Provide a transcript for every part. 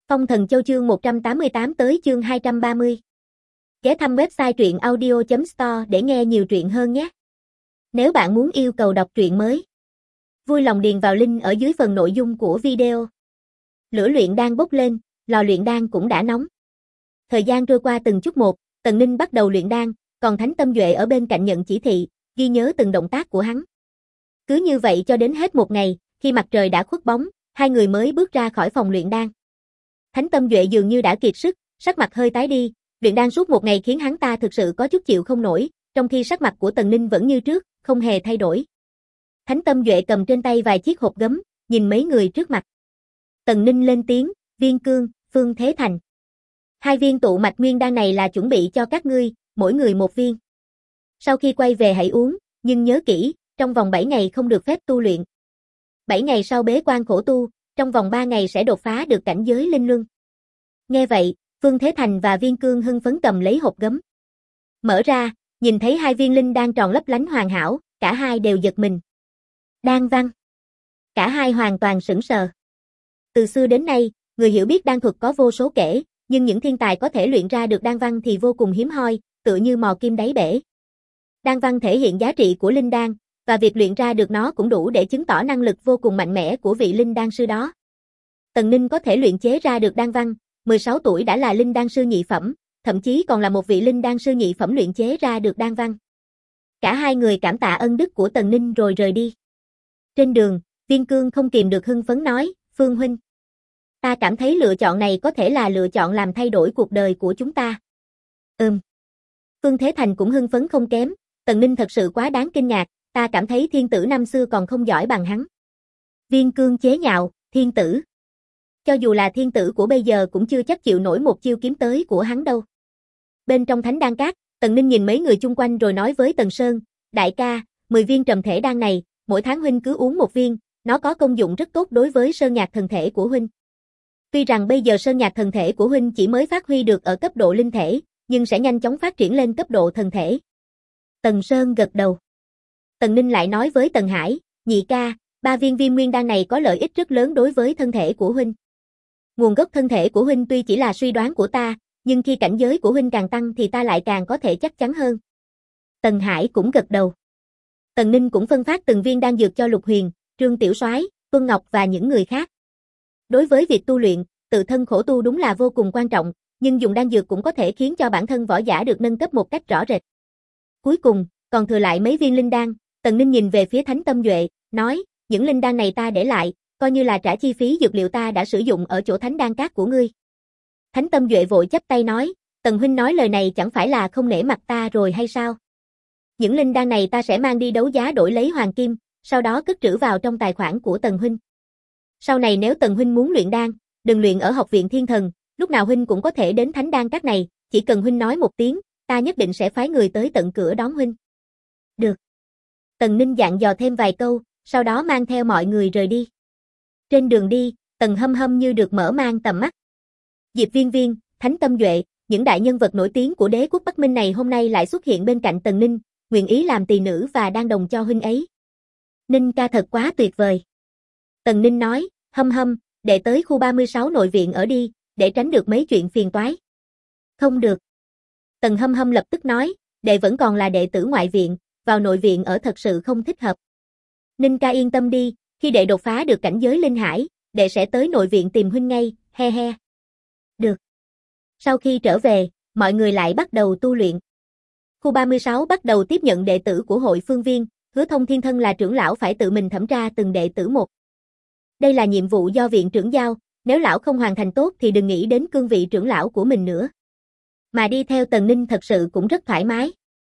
Phong Thần Châu chương 188 tới chương 230. Ghé thăm website truyện audio.store để nghe nhiều truyện hơn nhé. Nếu bạn muốn yêu cầu đọc truyện mới, vui lòng điền vào link ở dưới phần nội dung của video. Lửa luyện đan bốc lên, lò luyện đan cũng đã nóng. Thời gian trôi qua từng chút một, Tần Ninh bắt đầu luyện đan, còn Thánh Tâm Duệ ở bên cạnh nhận chỉ thị, ghi nhớ từng động tác của hắn. Cứ như vậy cho đến hết một ngày, khi mặt trời đã khuất bóng, hai người mới bước ra khỏi phòng luyện đan. Thánh Tâm Duệ dường như đã kiệt sức, sắc mặt hơi tái đi, luyện đan suốt một ngày khiến hắn ta thực sự có chút chịu không nổi, trong khi sắc mặt của Tần Ninh vẫn như trước, không hề thay đổi. Thánh Tâm Duệ cầm trên tay vài chiếc hộp gấm, nhìn mấy người trước mặt. Tần Ninh lên tiếng, Viên Cương, Phương Thế Thành. Hai viên tụ mạch nguyên đan này là chuẩn bị cho các ngươi, mỗi người một viên. Sau khi quay về hãy uống, nhưng nhớ kỹ, trong vòng 7 ngày không được phép tu luyện. 7 ngày sau bế quan khổ tu, trong vòng 3 ngày sẽ đột phá được cảnh giới linh luân. Nghe vậy, Phương Thế Thành và Viên Cương hưng phấn cầm lấy hộp gấm. Mở ra, nhìn thấy hai viên linh đan tròn lấp lánh hoàn hảo, cả hai đều giật mình. Đan văn. Cả hai hoàn toàn sững sờ. Từ xưa đến nay, người hiểu biết đan thuật có vô số kể, nhưng những thiên tài có thể luyện ra được đan văn thì vô cùng hiếm hoi, tựa như mò kim đáy bể. Đan văn thể hiện giá trị của linh đan, và việc luyện ra được nó cũng đủ để chứng tỏ năng lực vô cùng mạnh mẽ của vị linh đan sư đó. Tần Ninh có thể luyện chế ra được đan văn, 16 tuổi đã là linh đan sư nhị phẩm, thậm chí còn là một vị linh đan sư nhị phẩm luyện chế ra được đan văn. Cả hai người cảm tạ ân đức của Tần Ninh rồi rời đi. Trên đường, Viên Cương không kìm được hưng phấn nói, Phương huynh, ta cảm thấy lựa chọn này có thể là lựa chọn làm thay đổi cuộc đời của chúng ta. Phương Thế Thành cũng hưng phấn không kém, Tần Ninh thật sự quá đáng kinh ngạc, ta cảm thấy thiên tử năm xưa còn không giỏi bằng hắn. Viên Cương chế nhạo, thiên tử. Cho dù là thiên tử của bây giờ cũng chưa chắc chịu nổi một chiêu kiếm tới của hắn đâu. Bên trong thánh đan cát, Tần Ninh nhìn mấy người chung quanh rồi nói với Tần Sơn, đại ca, 10 viên trầm thể đan này, mỗi tháng huynh cứ uống một viên, nó có công dụng rất tốt đối với sơn nhạc thần thể của huynh. Tuy rằng bây giờ sơn nhạc thần thể của huynh chỉ mới phát huy được ở cấp độ linh thể, nhưng sẽ nhanh chóng phát triển lên cấp độ thần thể. Tần Sơn gật đầu. Tần Ninh lại nói với Tần Hải, nhị ca, 3 viên viêm nguyên đan này có lợi ích rất lớn đối với thân thể của huynh. Nguồn gốc thân thể của huynh tuy chỉ là suy đoán của ta, nhưng khi cảnh giới của huynh càng tăng thì ta lại càng có thể chắc chắn hơn. Tần Hải cũng gật đầu. Tần Ninh cũng phân phát từng viên đan dược cho Lục Huyền, Trương Tiểu Soái, Tuân Ngọc và những người khác. Đối với việc tu luyện, tự thân khổ tu đúng là vô cùng quan trọng, nhưng dùng đan dược cũng có thể khiến cho bản thân võ giả được nâng cấp một cách rõ rệt. Cuối cùng, còn thừa lại mấy viên linh đan, Tần Ninh nhìn về phía Thánh Tâm Duệ, nói, những linh đan này ta để lại, coi như là trả chi phí dược liệu ta đã sử dụng ở chỗ thánh đan cát của ngươi. Thánh Tâm Duệ vội chắp tay nói, Tần huynh nói lời này chẳng phải là không nể mặt ta rồi hay sao? Những linh đan này ta sẽ mang đi đấu giá đổi lấy hoàng kim, sau đó cất trữ vào trong tài khoản của Tần huynh. Sau này nếu Tần huynh muốn luyện đan, đừng luyện ở học viện Thiên Thần, lúc nào huynh cũng có thể đến thánh đan cát này, chỉ cần huynh nói một tiếng, ta nhất định sẽ phái người tới tận cửa đón huynh. Được. Tần Ninh dặn dò thêm vài câu, sau đó mang theo mọi người rời đi. Trên đường đi, Tần Hâm Hâm như được mở mang tầm mắt. Diệp Viên Viên, Thánh Tâm Duệ, những đại nhân vật nổi tiếng của đế quốc Bắc Minh này hôm nay lại xuất hiện bên cạnh Tần Ninh, nguyện ý làm tỳ nữ và đang đồng cho huynh ấy. Ninh ca thật quá tuyệt vời. Tần Ninh nói, Hâm Hâm, đệ tới khu 36 nội viện ở đi, để tránh được mấy chuyện phiền toái. Không được. Tần Hâm Hâm lập tức nói, đệ vẫn còn là đệ tử ngoại viện, vào nội viện ở thật sự không thích hợp. Ninh ca yên tâm đi, khi đệ đột phá được cảnh giới linh hải, đệ sẽ tới nội viện tìm huynh ngay, he he. Được. Sau khi trở về, mọi người lại bắt đầu tu luyện. Khu 36 bắt đầu tiếp nhận đệ tử của hội phương viên, Hứa Thông Thiên thân là trưởng lão phải tự mình thẩm tra từng đệ tử một. Đây là nhiệm vụ do viện trưởng giao, nếu lão không hoàn thành tốt thì đừng nghĩ đến cương vị trưởng lão của mình nữa. Mà đi theo Tần Ninh thật sự cũng rất thoải mái.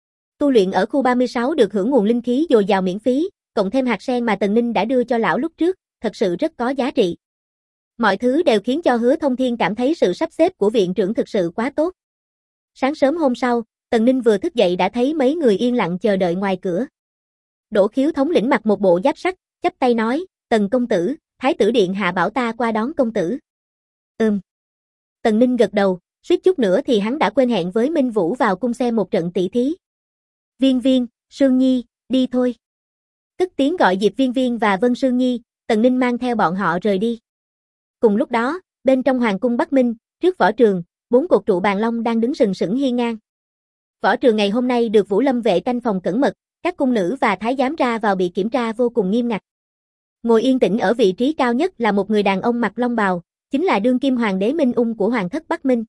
Tu luyện ở khu 36 được hưởng nguồn linh khí dồi dào miễn phí, cộng thêm hạt sen mà Tần Ninh đã đưa cho lão lúc trước, thật sự rất có giá trị. Mọi thứ đều khiến cho Hứa Thông Thiên cảm thấy sự sắp xếp của viện trưởng thực sự quá tốt. Sáng sớm hôm sau, Tần Ninh vừa thức dậy đã thấy mấy người yên lặng chờ đợi ngoài cửa. Đỗ Khiếu thống lĩnh mặc một bộ giáp sắt, chắp tay nói, Tần công tử, Thái tử điện hạ bảo ta qua đón công tử. Tần Ninh gật đầu, suýt chút nữa thì hắn đã quên hẹn với Minh Vũ vào cung xem một trận tỷ thí. Viên Viên, Sương Nhi, đi thôi. Cất tiếng gọi Diệp Viên Viên và Vân Sương Nhi, Tần Ninh mang theo bọn họ rời đi. Cùng lúc đó, Bên trong hoàng cung Bắc Minh, trước võ trường, 4 cột trụ bàn long đang đứng sừng sững hiên ngang. Võ trường ngày hôm nay được Vũ Lâm vệ canh phòng cẩn mật, các cung nữ và thái giám ra vào bị kiểm tra vô cùng nghiêm ngặt. Ngồi yên tĩnh ở vị trí cao nhất là một người đàn ông mặc long bào, chính là đương kim hoàng đế Minh Ung của hoàng thất Bắc Minh.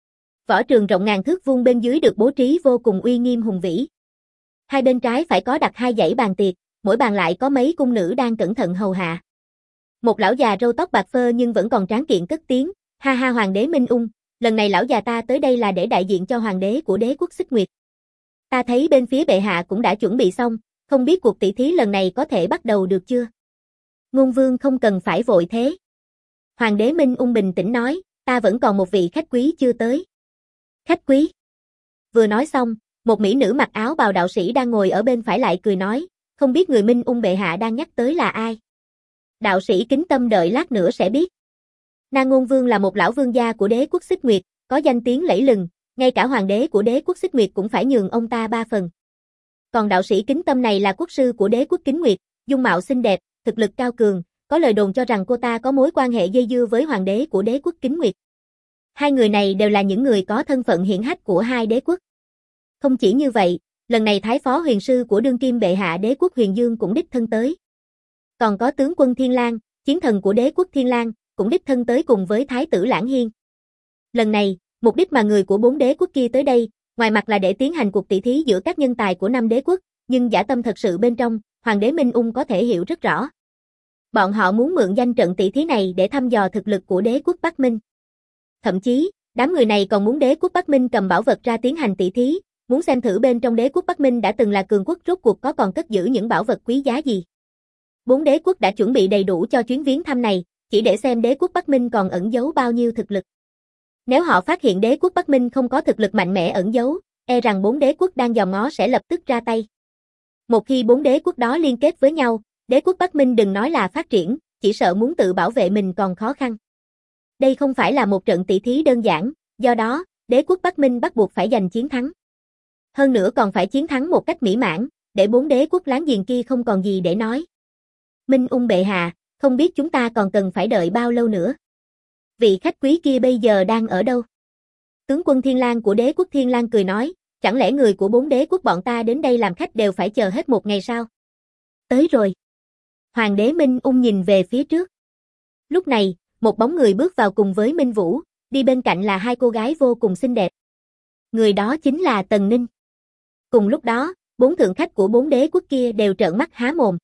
Võ trường rộng ngàn thước vuông bên dưới được bố trí vô cùng uy nghiêm hùng vĩ. Hai bên trái phải có đặt 2 dãy bàn tiệc, mỗi bàn lại có mấy cung nữ đang cẩn thận hầu hạ. Một lão già râu tóc bạc phơ nhưng vẫn còn tráng kiện cất tiếng, ha ha, hoàng đế Minh Ung, lần này lão già ta tới đây là để đại diện cho hoàng đế của đế quốc Xích Nguyệt. Ta thấy bên phía bệ hạ cũng đã chuẩn bị xong, không biết cuộc tỷ thí lần này có thể bắt đầu được chưa? Ngôn vương không cần phải vội thế. Hoàng đế Minh Ung bình tĩnh nói, ta vẫn còn một vị khách quý chưa tới. Khách quý? Vừa nói xong, một mỹ nữ mặc áo bào đạo sĩ đang ngồi ở bên phải lại cười nói, không biết người Minh Ung bệ hạ đang nhắc tới là ai? Đạo sĩ kính tâm đợi lát nữa sẽ biết. Na Ngôn Vương là một lão vương gia của đế quốc Xích Nguyệt, có danh tiếng lẫy lừng, ngay cả hoàng đế của đế quốc Xích Nguyệt cũng phải nhường ông ta 3 phần. Còn đạo sĩ kính tâm này là quốc sư của đế quốc Kính Nguyệt, dung mạo xinh đẹp, thực lực cao cường, có lời đồn cho rằng cô ta có mối quan hệ dây dưa với hoàng đế của đế quốc Kính Nguyệt. Hai người này đều là những người có thân phận hiển hách của hai đế quốc. Không chỉ như vậy, lần này thái phó huyền sư của đương kim bệ hạ đế quốc Huyền Dương cũng đích thân tới. Còn có tướng quân Thiên Lang, chiến thần của đế quốc Thiên Lang, cũng đích thân tới cùng với thái tử Lãng Hiên. Lần này, mục đích mà người của 4 đế quốc kia tới đây, ngoài mặt là để tiến hành cuộc tỷ thí giữa các nhân tài của 5 đế quốc, nhưng dã tâm thật sự bên trong, hoàng đế Minh Ung có thể hiểu rất rõ. Bọn họ muốn mượn danh trận tỷ thí này để thăm dò thực lực của đế quốc Bắc Minh. Thậm chí, đám người này còn muốn đế quốc Bắc Minh cầm bảo vật ra tiến hành tỷ thí, muốn xem thử bên trong đế quốc Bắc Minh đã từng là cường quốc rốt cuộc có còn cất giữ những bảo vật quý giá gì. 4 đế quốc đã chuẩn bị đầy đủ cho chuyến viếng thăm này, chỉ để xem đế quốc Bắc Minh còn ẩn giấu bao nhiêu thực lực. Nếu họ phát hiện đế quốc Bắc Minh không có thực lực mạnh mẽ ẩn giấu, e rằng 4 đế quốc đang dòm ngó sẽ lập tức ra tay. Một khi 4 đế quốc đó liên kết với nhau, đế quốc Bắc Minh đừng nói là phát triển, chỉ sợ muốn tự bảo vệ mình còn khó khăn. Đây không phải là một trận tỷ thí đơn giản, do đó, đế quốc Bắc Minh bắt buộc phải giành chiến thắng. Hơn nữa còn phải chiến thắng một cách mỹ mãn, để 4 đế quốc láng giềng kia không còn gì để nói. Minh Ung bệ hạ, không biết chúng ta còn cần phải đợi bao lâu nữa. Vị khách quý kia bây giờ đang ở đâu? Tướng quân Thiên Lang của đế quốc Thiên Lang cười nói, chẳng lẽ người của 4 đế quốc bọn ta đến đây làm khách đều phải chờ hết một ngày sao? Tới rồi. Hoàng đế Minh Ung nhìn về phía trước. Lúc này, một bóng người bước vào cùng với Minh Vũ, đi bên cạnh là 2 cô gái vô cùng xinh đẹp. Người đó chính là Tần Ninh. Cùng lúc đó, 4 thượng khách của 4 đế quốc kia đều trợn mắt há mồm.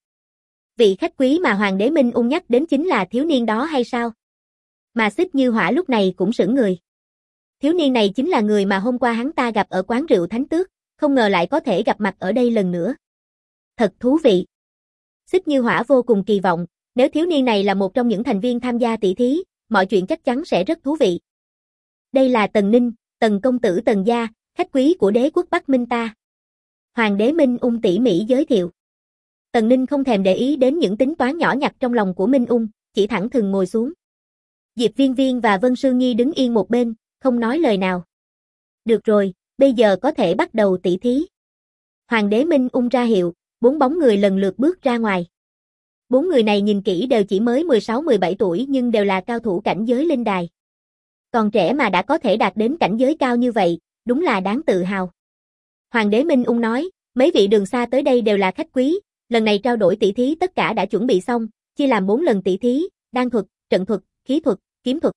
Vị khách quý mà hoàng đế Minh Ung nhắc đến chính là thiếu niên đó hay sao? Mà Xích Như Hỏa lúc này cũng sững người. Thiếu niên này chính là người mà hôm qua hắn ta gặp ở quán rượu Thánh Tước, không ngờ lại có thể gặp mặt ở đây lần nữa. Thật thú vị. Xích Như Hỏa vô cùng kỳ vọng, nếu thiếu niên này là một trong những thành viên tham gia tỷ thí, mọi chuyện chắc chắn sẽ rất thú vị. Đây là Tần Ninh, Tần công tử Tần gia, khách quý của đế quốc Bắc Minh ta. Hoàng đế Minh Ung tỉ mỉ giới thiệu. Tần Ninh không thèm để ý đến những tính toán nhỏ nhặt trong lòng của Minh Ung, chỉ thẳng thừng ngồi xuống. Diệp Viên Viên và Vân Sương Nhi đứng yên một bên, không nói lời nào. Được rồi, bây giờ có thể bắt đầu tỷ thí. Hoàng đế Minh Ung ra hiệu, 4 bóng người lần lượt bước ra ngoài. 4 người này nhìn kỹ đều chỉ mới 16-17 tuổi nhưng đều là cao thủ cảnh giới linh đài. Còn trẻ mà đã có thể đạt đến cảnh giới cao như vậy, đúng là đáng tự hào. Hoàng đế Minh Ung nói, mấy vị đường xa tới đây đều là khách quý, lần này trao đổi tỷ thí tất cả đã chuẩn bị xong, chia làm 4 lần tỷ thí, đan thuật, trận thuật, khí thuật, kiếm thuật.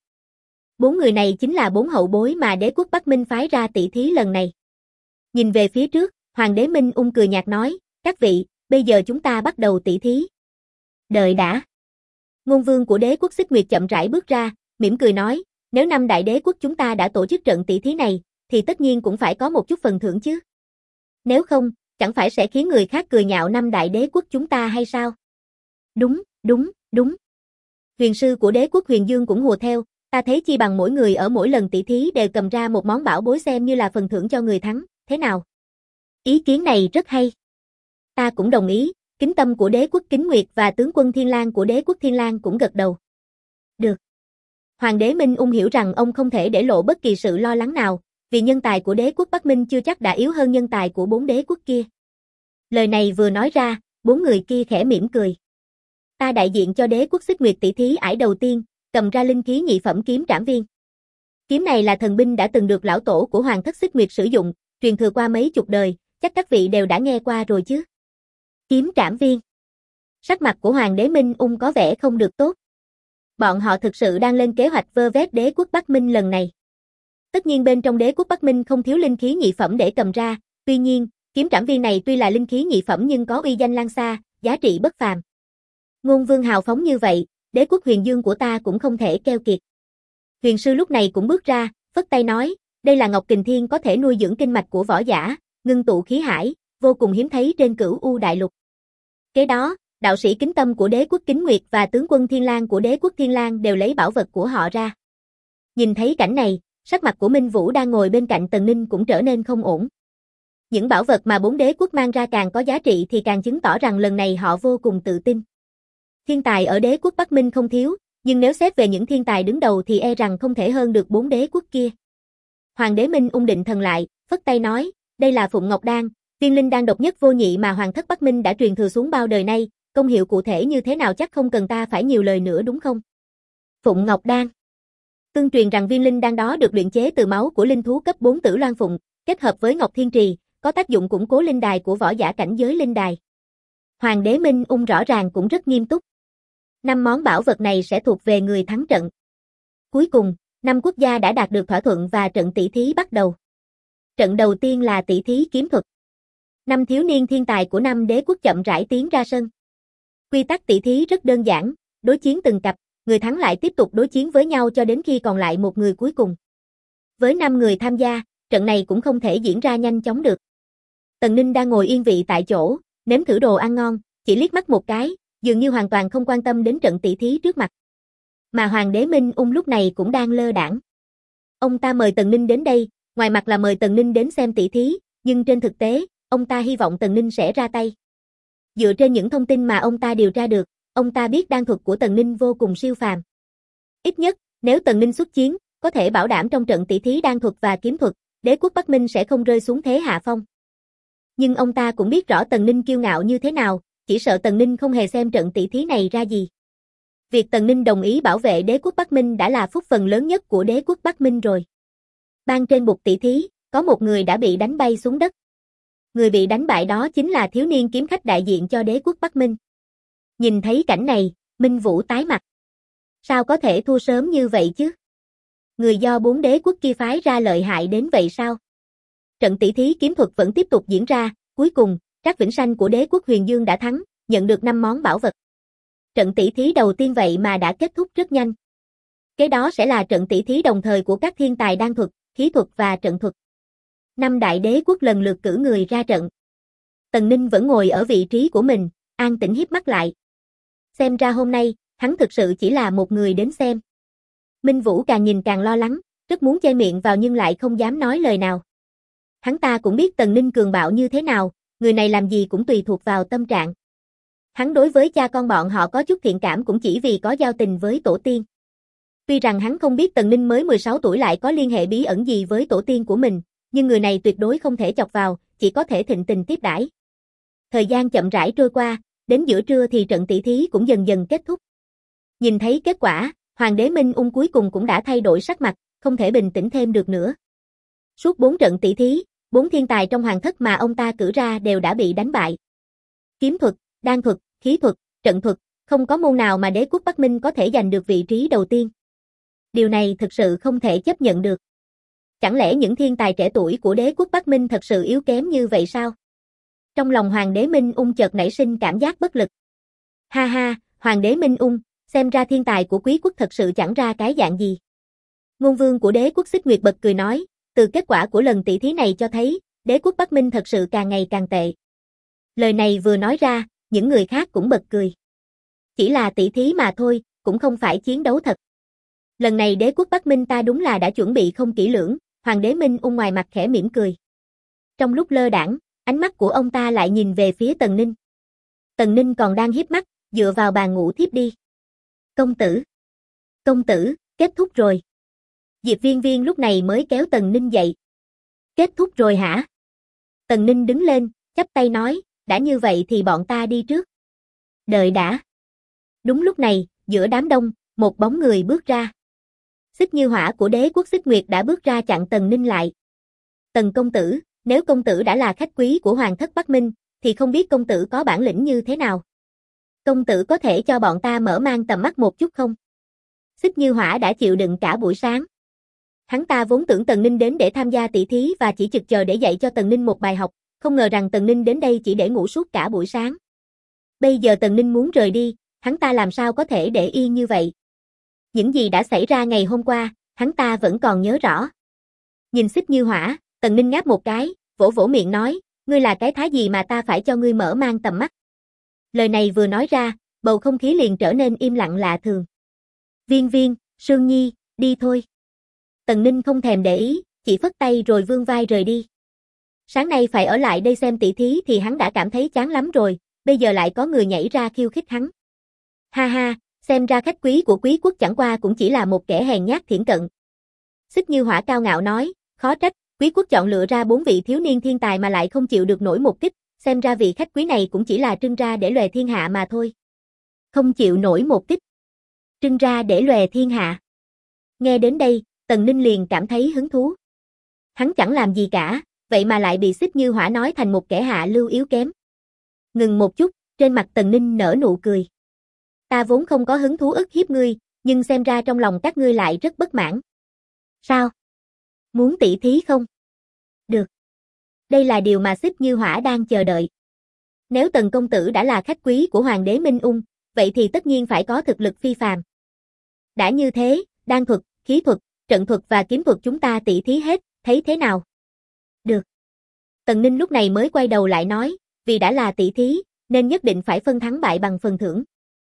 4 người này chính là 4 hậu bối mà đế quốc Bắc Minh phái ra tỷ thí lần này. Nhìn về phía trước, Hoàng đế Minh Ung cười nhạt nói, các vị, bây giờ chúng ta bắt đầu tỷ thí. Đợi đã. Ngôn vương của đế quốc Xích Nguyệt chậm rãi bước ra, mỉm cười nói, nếu 5 đại đế quốc chúng ta đã tổ chức trận tỷ thí này, thì tất nhiên cũng phải có một chút phần thưởng chứ. Nếu không, chẳng phải sẽ khiến người khác cười nhạo 5 đại đế quốc chúng ta hay sao? Đúng, đúng, đúng. Huyền sư của đế quốc Huyền Dương cũng hùa theo, ta thấy chi bằng mỗi người ở mỗi lần tỷ thí đều cầm ra một món bảo bối xem như là phần thưởng cho người thắng, thế nào? Ý kiến này rất hay. Ta cũng đồng ý, kính tâm của đế quốc Kính Nguyệt và tướng quân Thiên Lang của đế quốc Thiên Lang cũng gật đầu. Được. Hoàng đế Minh Ung hiểu rằng ông không thể để lộ bất kỳ sự lo lắng nào, vì nhân tài của đế quốc Bắc Minh chưa chắc đã yếu hơn nhân tài của 4 đế quốc kia. Lời này vừa nói ra, 4 người kia khẽ mỉm cười. Ta đại diện cho đế quốc Xích Nguyệt tỷ thí ải đầu tiên, cầm ra linh khí nhị phẩm kiếm trảm viên. Kiếm này là thần binh đã từng được lão tổ của Hoàng thất Xích Nguyệt sử dụng, truyền thừa qua mấy chục đời, chắc các vị đều đã nghe qua rồi chứ. Kiếm trảm viên. Sắc mặt của Hoàng đế Minh Ung có vẻ không được tốt. Bọn họ thực sự đang lên kế hoạch vơ vét đế quốc Bắc Minh lần này. Tất nhiên bên trong đế quốc Bắc Minh không thiếu linh khí nhị phẩm để cầm ra, tuy nhiên, kiếm trảm viên này tuy là linh khí nhị phẩm nhưng có uy danh lan xa, giá trị bất phàm. Ngôn Vương hào phóng như vậy, đế quốc Huyền Dương của ta cũng không thể keo kiệt. Huyền sư lúc này cũng bước ra, phất tay nói, đây là Ngọc Kình Thiên có thể nuôi dưỡng kinh mạch của võ giả, ngưng tụ khí hải, vô cùng hiếm thấy trên Cửu U đại lục. Kế đó, đạo sĩ kính tâm của đế quốc Kính Nguyệt và tướng quân Thiên Lang của đế quốc Thiên Lang đều lấy bảo vật của họ ra. Nhìn thấy cảnh này, sắc mặt của Minh Vũ đang ngồi bên cạnh Tần Ninh cũng trở nên không ổn. Những bảo vật mà 4 đế quốc mang ra càng có giá trị thì càng chứng tỏ rằng lần này họ vô cùng tự tin. Thiên tài ở đế quốc Bắc Minh không thiếu, nhưng nếu xét về những thiên tài đứng đầu thì e rằng không thể hơn được 4 đế quốc kia. Hoàng đế Minh Ung định thần lại, phất tay nói, đây là Phụng Ngọc Đan, viên linh đan độc nhất vô nhị mà Hoàng thất Bắc Minh đã truyền thừa xuống bao đời nay, công hiệu cụ thể như thế nào chắc không cần ta phải nhiều lời nữa đúng không? Phụng Ngọc Đan. Tương truyền rằng viên linh đan đó được luyện chế từ máu của linh thú cấp 4 Tử Loan Phụng, kết hợp với Ngọc Thiên Trì, có tác dụng củng cố linh đài của võ giả cảnh giới linh đài. Hoàng đế Minh Ung rõ ràng cũng rất nghiêm túc. 5 món bảo vật này sẽ thuộc về người thắng trận. Cuối cùng, 5 quốc gia đã đạt được thỏa thuận và trận tỷ thí bắt đầu. Trận đầu tiên là tỷ thí kiếm thuật. 5 thiếu niên thiên tài của 5 đế quốc chậm rãi tiến ra sân. Quy tắc tỷ thí rất đơn giản, đối chiến từng cặp, người thắng lại tiếp tục đối chiến với nhau cho đến khi còn lại một người cuối cùng. Với 5 người tham gia, trận này cũng không thể diễn ra nhanh chóng được. Tần Ninh đang ngồi yên vị tại chỗ, nếm thử đồ ăn ngon, chỉ liếc mắt một cái, dường như hoàn toàn không quan tâm đến trận tỷ thí trước mặt. Mà Hoàng đế Minh Ung lúc này cũng đang lơ đãng. Ông ta mời Tần Ninh đến đây, ngoài mặt là mời Tần Ninh đến xem tỷ thí, nhưng trên thực tế, ông ta hy vọng Tần Ninh sẽ ra tay. Dựa trên những thông tin mà ông ta điều tra được, ông ta biết đan thuật của Tần Ninh vô cùng siêu phàm. Ít nhất, nếu Tần Ninh xuất chiến, có thể bảo đảm trong trận tỷ thí đan thuật và kiếm thuật, đế quốc Bắc Minh sẽ không rơi xuống thế hạ phong. Nhưng ông ta cũng biết rõ Tần Ninh kiêu ngạo như thế nào, chỉ sợ Tần Ninh không hề xem trận tỷ thí này ra gì. Việc Tần Ninh đồng ý bảo vệ đế quốc Bắc Minh đã là phúc phần lớn nhất của đế quốc Bắc Minh rồi. Ban trên bục tỷ thí, có một người đã bị đánh bay xuống đất. Người bị đánh bại đó chính là thiếu niên kiếm khách đại diện cho đế quốc Bắc Minh. Nhìn thấy cảnh này, Minh Vũ tái mặt. Sao có thể thua sớm như vậy chứ? Người do 4 đế quốc kia phái ra lợi hại đến vậy sao? Trận tỷ thí kiếm thuật vẫn tiếp tục diễn ra, cuối cùng, Trác Vĩnh Sanh của đế quốc Huyền Dương đã thắng, nhận được 5 món bảo vật. Trận tỷ thí đầu tiên vậy mà đã kết thúc rất nhanh. Kế đó sẽ là trận tỷ thí đồng thời của các thiên tài đan thuật, khí thuật và trận thuật. 5 đại đế quốc lần lượt cử người ra trận. Tần Ninh vẫn ngồi ở vị trí của mình, an tĩnh híp mắt lại. Xem ra hôm nay, hắn thực sự chỉ là một người đến xem. Minh Vũ càng nhìn càng lo lắng, rất muốn che miệng vào nhưng lại không dám nói lời nào. Hắn ta cũng biết Tần Ninh cường bạo như thế nào, người này làm gì cũng tùy thuộc vào tâm trạng. Hắn đối với cha con bọn họ có chút thiện cảm cũng chỉ vì có giao tình với tổ tiên. Tuy rằng hắn không biết Tần Ninh mới 16 tuổi lại có liên hệ bí ẩn gì với tổ tiên của mình, nhưng người này tuyệt đối không thể chọc vào, chỉ có thể thịnh tình tiếp đãi. Thời gian chậm rãi trôi qua, đến giữa trưa thì trận tỷ thí cũng dần dần kết thúc. Nhìn thấy kết quả, Hoàng đế Minh Ung cuối cùng cũng đã thay đổi sắc mặt, không thể bình tĩnh thêm được nữa. Suốt 4 trận tỷ thí, 4 thiên tài trong hoàng thất mà ông ta cử ra đều đã bị đánh bại. Kiếm thuật, đan thuật, khí thuật, trận thuật, không có môn nào mà đế quốc Bắc Minh có thể giành được vị trí đầu tiên. Điều này thực sự không thể chấp nhận được. Chẳng lẽ những thiên tài trẻ tuổi của đế quốc Bắc Minh thật sự yếu kém như vậy sao? Trong lòng Hoàng đế Minh Ung chợt nảy sinh cảm giác bất lực. Ha ha, Hoàng đế Minh Ung, xem ra thiên tài của quý quốc thật sự chẳng ra cái dạng gì. Ngôn vương của đế quốc Xích Nguyệt bật cười nói, từ kết quả của lần tỷ thí này cho thấy, đế quốc Bắc Minh thật sự càng ngày càng tệ. Lời này vừa nói ra, những người khác cũng bật cười. Chỉ là tỷ thí mà thôi, cũng không phải chiến đấu thật. Lần này đế quốc Bắc Minh ta đúng là đã chuẩn bị không kỹ lưỡng, Hoàng đế Minh Ung ngoài mặt khẽ mỉm cười. Trong lúc lơ đãng, ánh mắt của ông ta lại nhìn về phía Tần Ninh. Tần Ninh còn đang híp mắt, dựa vào bàn ngủ thiếp đi. Công tử, kết thúc rồi. Diệp Viên Viên lúc này mới kéo Tần Ninh dậy. Kết thúc rồi hả? Tần Ninh đứng lên, chắp tay nói, đã như vậy thì bọn ta đi trước. Đợi đã. Đúng lúc này, giữa đám đông, một bóng người bước ra. Xích Như Hỏa của đế quốc Xích Nguyệt đã bước ra chặn Tần Ninh lại. Tần công tử, nếu công tử đã là khách quý của Hoàng thất Bắc Minh, thì không biết công tử có bản lĩnh như thế nào? Công tử có thể cho bọn ta mở mang tầm mắt một chút không? Xích Như Hỏa đã chịu đựng cả buổi sáng. Hắn ta vốn tưởng Tần Ninh đến để tham gia tỷ thí và chỉ trực chờ để dạy cho Tần Ninh một bài học, không ngờ rằng Tần Ninh đến đây chỉ để ngủ suốt cả buổi sáng. Bây giờ Tần Ninh muốn rời đi, hắn ta làm sao có thể để yên như vậy? Những gì đã xảy ra ngày hôm qua, hắn ta vẫn còn nhớ rõ. Nhìn Xích Như Hỏa, Tần Ninh ngáp một cái, vỗ vỗ miệng nói, ngươi là cái thá gì mà ta phải cho ngươi mở mang tầm mắt? Lời này vừa nói ra, bầu không khí liền trở nên im lặng lạ thường. Viên Viên, Sương Nhi, đi thôi. Tần Ninh không thèm để ý, chỉ phất tay rồi vươn vai rời đi. Sáng nay phải ở lại đây xem tỷ thí thì hắn đã cảm thấy chán lắm rồi, bây giờ lại có người nhảy ra khiêu khích hắn. Ha ha, xem ra khách quý của quý quốc chẳng qua cũng chỉ là một kẻ hèn nhát thiển cận. Xích Như Hỏa cao ngạo nói, khó trách, quý quốc chọn lựa ra 4 vị thiếu niên thiên tài mà lại không chịu được nổi một kích, xem ra vị khách quý này cũng chỉ là trưng ra để lòe thiên hạ mà thôi. Không chịu nổi một kích. Trưng ra để lòe thiên hạ. Nghe đến đây, Tần Ninh liền cảm thấy hứng thú. Hắn chẳng làm gì cả, vậy mà lại bị Xích Như Hỏa nói thành một kẻ hạ lưu yếu kém. Ngừng một chút, trên mặt Tần Ninh nở nụ cười. Ta vốn không có hứng thú ức hiếp ngươi, nhưng xem ra trong lòng các ngươi lại rất bất mãn. Sao? Muốn tỷ thí không? Được. Đây là điều mà Xích Như Hỏa đang chờ đợi. Nếu Tần công tử đã là khách quý của Hoàng đế Minh Ung, vậy thì tất nhiên phải có thực lực phi phàm. Đã như thế, đan thuật, khí thuật, trận thuật và kiếm thuật chúng ta tỷ thí hết, thấy thế nào? Được. Tần Ninh lúc này mới quay đầu lại nói, vì đã là tỷ thí, nên nhất định phải phân thắng bại bằng phần thưởng.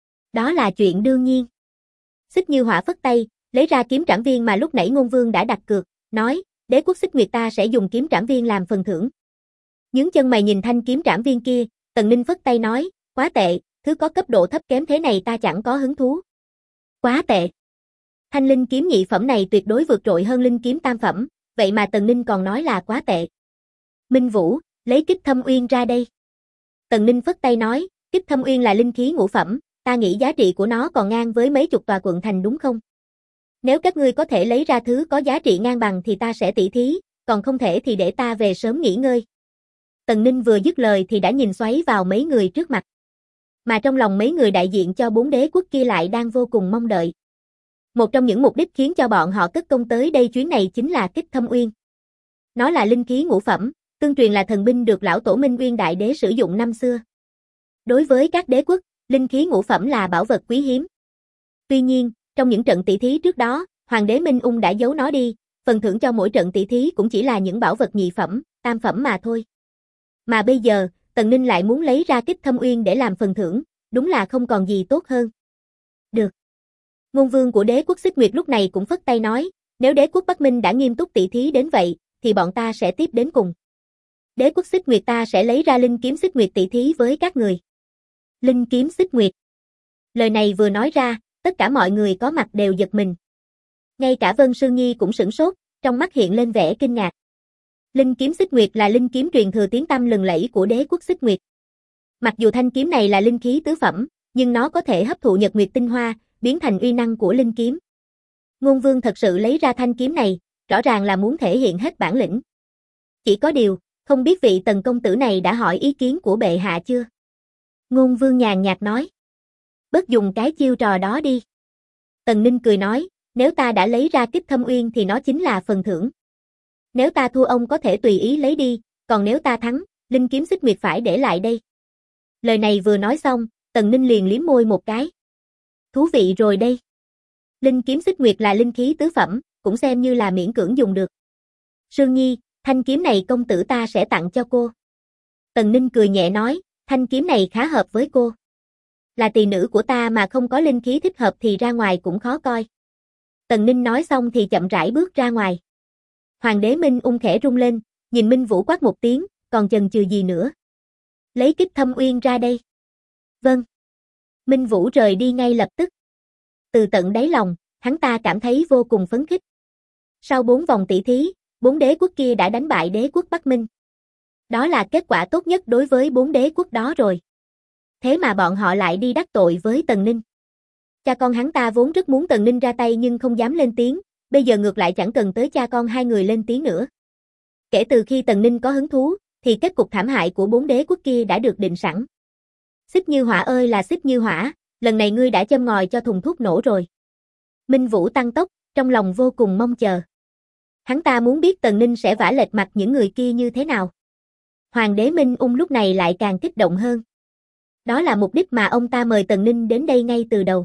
Đó là chuyện đương nhiên. Xích Như Hỏa phất tay, lấy ra kiếm trảm viên mà lúc nãy Ngôn Vương đã đặt cược, nói, đế quốc Xích Nguyệt ta sẽ dùng kiếm trảm viên làm phần thưởng. Nhướng chân mày nhìn thanh kiếm trảm viên kia, Tần Ninh phất tay nói, quá tệ, thứ có cấp độ thấp kém thế này ta chẳng có hứng thú. Quá tệ. Thanh linh kiếm nhị phẩm này tuyệt đối vượt trội hơn linh kiếm tam phẩm, vậy mà Tần Ninh còn nói là quá tệ. Minh Vũ, lấy Kích Thâm Uyên ra đây. Tần Ninh phất tay nói, Kích Thâm Uyên là linh khí ngũ phẩm, ta nghĩ giá trị của nó còn ngang với mấy chục tòa quận thành đúng không? Nếu các ngươi có thể lấy ra thứ có giá trị ngang bằng thì ta sẽ tỷ thí, còn không thể thì để ta về sớm nghỉ ngơi. Tần Ninh vừa dứt lời thì đã nhìn xoáy vào mấy người trước mặt. Mà trong lòng mấy người đại diện cho 4 đế quốc kia lại đang vô cùng mong đợi. Một trong những mục đích khiến cho bọn họ cất công tới đây chuyến này chính là Kích Thâm Uyên. Nó là linh khí ngũ phẩm, tương truyền là thần binh được lão tổ Minh Uyên đại đế sử dụng năm xưa. Đối với các đế quốc, linh khí ngũ phẩm là bảo vật quý hiếm. Tuy nhiên, trong những trận tỷ thí trước đó, Hoàng đế Minh Ung đã giấu nó đi, phần thưởng cho mỗi trận tỷ thí cũng chỉ là những bảo vật nhị phẩm, tam phẩm mà thôi. Mà bây giờ, Tần Ninh lại muốn lấy ra Kích Thâm Uyên để làm phần thưởng, đúng là không còn gì tốt hơn. Được. Ngôn Vương của đế quốc Xích Nguyệt lúc này cũng phất tay nói, nếu đế quốc Bắc Minh đã nghiêm túc tỷ thí đến vậy, thì bọn ta sẽ tiếp đến cùng. Đế quốc Xích Nguyệt ta sẽ lấy ra linh kiếm Xích Nguyệt tỷ thí với các người. Linh kiếm Xích Nguyệt. Lời này vừa nói ra, tất cả mọi người có mặt đều giật mình. Ngay cả Vân Sương Nhi cũng sửng sốt, trong mắt hiện lên vẻ kinh ngạc. Linh kiếm Xích Nguyệt là linh kiếm truyền thừa tiếng tăm lừng lẫy của đế quốc Xích Nguyệt. Mặc dù thanh kiếm này là linh khí tứ phẩm, nhưng nó có thể hấp thụ nhật nguyệt tinh hoa, biến thành uy năng của linh kiếm. Ngôn Vương thật sự lấy ra thanh kiếm này, rõ ràng là muốn thể hiện hết bản lĩnh. Chỉ có điều, không biết vị Tần công tử này đã hỏi ý kiến của bệ hạ chưa? Ngôn Vương nhàn nhạt nói. Bớt dùng cái chiêu trò đó đi. Tần Ninh cười nói, nếu ta đã lấy ra Kích Thâm Uyên thì nó chính là phần thưởng. Nếu ta thua ông có thể tùy ý lấy đi, còn nếu ta thắng, linh kiếm Xích Nguyệt phải để lại đây. Lời này vừa nói xong, Tần Ninh liền liếm môi một cái. Thú vị rồi đây. Linh kiếm Xích Nguyệt là linh khí tứ phẩm, cũng xem như là miễn cưỡng dùng được. Sương Nhi, thanh kiếm này công tử ta sẽ tặng cho cô. Tần Ninh cười nhẹ nói, thanh kiếm này khá hợp với cô. Là tỳ nữ của ta mà không có linh khí thích hợp thì ra ngoài cũng khó coi. Tần Ninh nói xong thì chậm rãi bước ra ngoài. Hoàng đế Minh Ung khẽ rung lên, nhìn Minh Vũ quát một tiếng, còn chần chừ gì nữa. Lấy Kích Thâm Uyên ra đây. Vâng. Minh Vũ rời đi ngay lập tức. Từ tận đáy lòng, hắn ta cảm thấy vô cùng phấn khích. Sau 4 vòng tỷ thí, 4 đế quốc kia đã đánh bại đế quốc Bắc Minh. Đó là kết quả tốt nhất đối với 4 đế quốc đó rồi. Thế mà bọn họ lại đi đắc tội với Tần Ninh. Cha con hắn ta vốn rất muốn Tần Ninh ra tay nhưng không dám lên tiếng, bây giờ ngược lại chẳng cần tới cha con hai người lên tiếng nữa. Kể từ khi Tần Ninh có hứng thú, thì kết cục thảm hại của 4 đế quốc kia đã được định sẵn. Xích Như Hỏa ơi là Xích Như Hỏa, lần này ngươi đã châm ngòi cho thùng thuốc nổ rồi. Minh Vũ tăng tốc, trong lòng vô cùng mong chờ. Hắn ta muốn biết Tần Ninh sẽ vả lệch mặt những người kia như thế nào. Hoàng đế Minh Ung lúc này lại càng kích động hơn. Đó là mục đích mà ông ta mời Tần Ninh đến đây ngay từ đầu.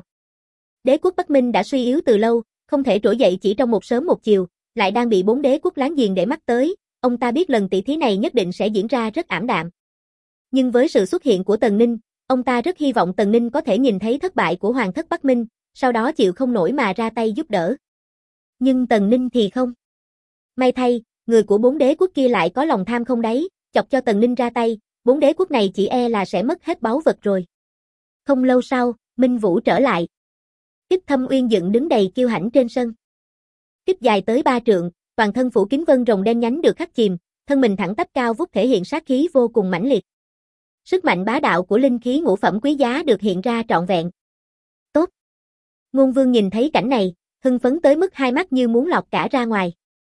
Đế quốc Bắc Minh đã suy yếu từ lâu, không thể trỗi dậy chỉ trong một sớm một chiều, lại đang bị 4 đế quốc láng giềng để mắt tới, ông ta biết lần tỷ thí này nhất định sẽ diễn ra rất ảm đạm. Nhưng với sự xuất hiện của Tần Ninh, ông ta rất hy vọng Tần Ninh có thể nhìn thấy thất bại của Hoàng thất Bắc Minh, sau đó chịu không nổi mà ra tay giúp đỡ. Nhưng Tần Ninh thì không. May thay, người của 4 đế quốc kia lại có lòng tham không đáy, chọc cho Tần Ninh ra tay, 4 đế quốc này chỉ e là sẽ mất hết báu vật rồi. Không lâu sau, Minh Vũ trở lại. Kích Thâm Uyên dựng đứng đầy kiêu hãnh trên sân. Kích dài tới 3 trượng, toàn thân phủ kín vân rồng đen nhánh được khắc chìm, thân mình thẳng tắp cao vút thể hiện sát khí vô cùng mãnh liệt. Sức mạnh bá đạo của linh khí ngũ phẩm quý giá được hiện ra trọn vẹn. Tốt. Ngôn Vương nhìn thấy cảnh này, hưng phấn tới mức hai mắt như muốn lọt cả ra ngoài.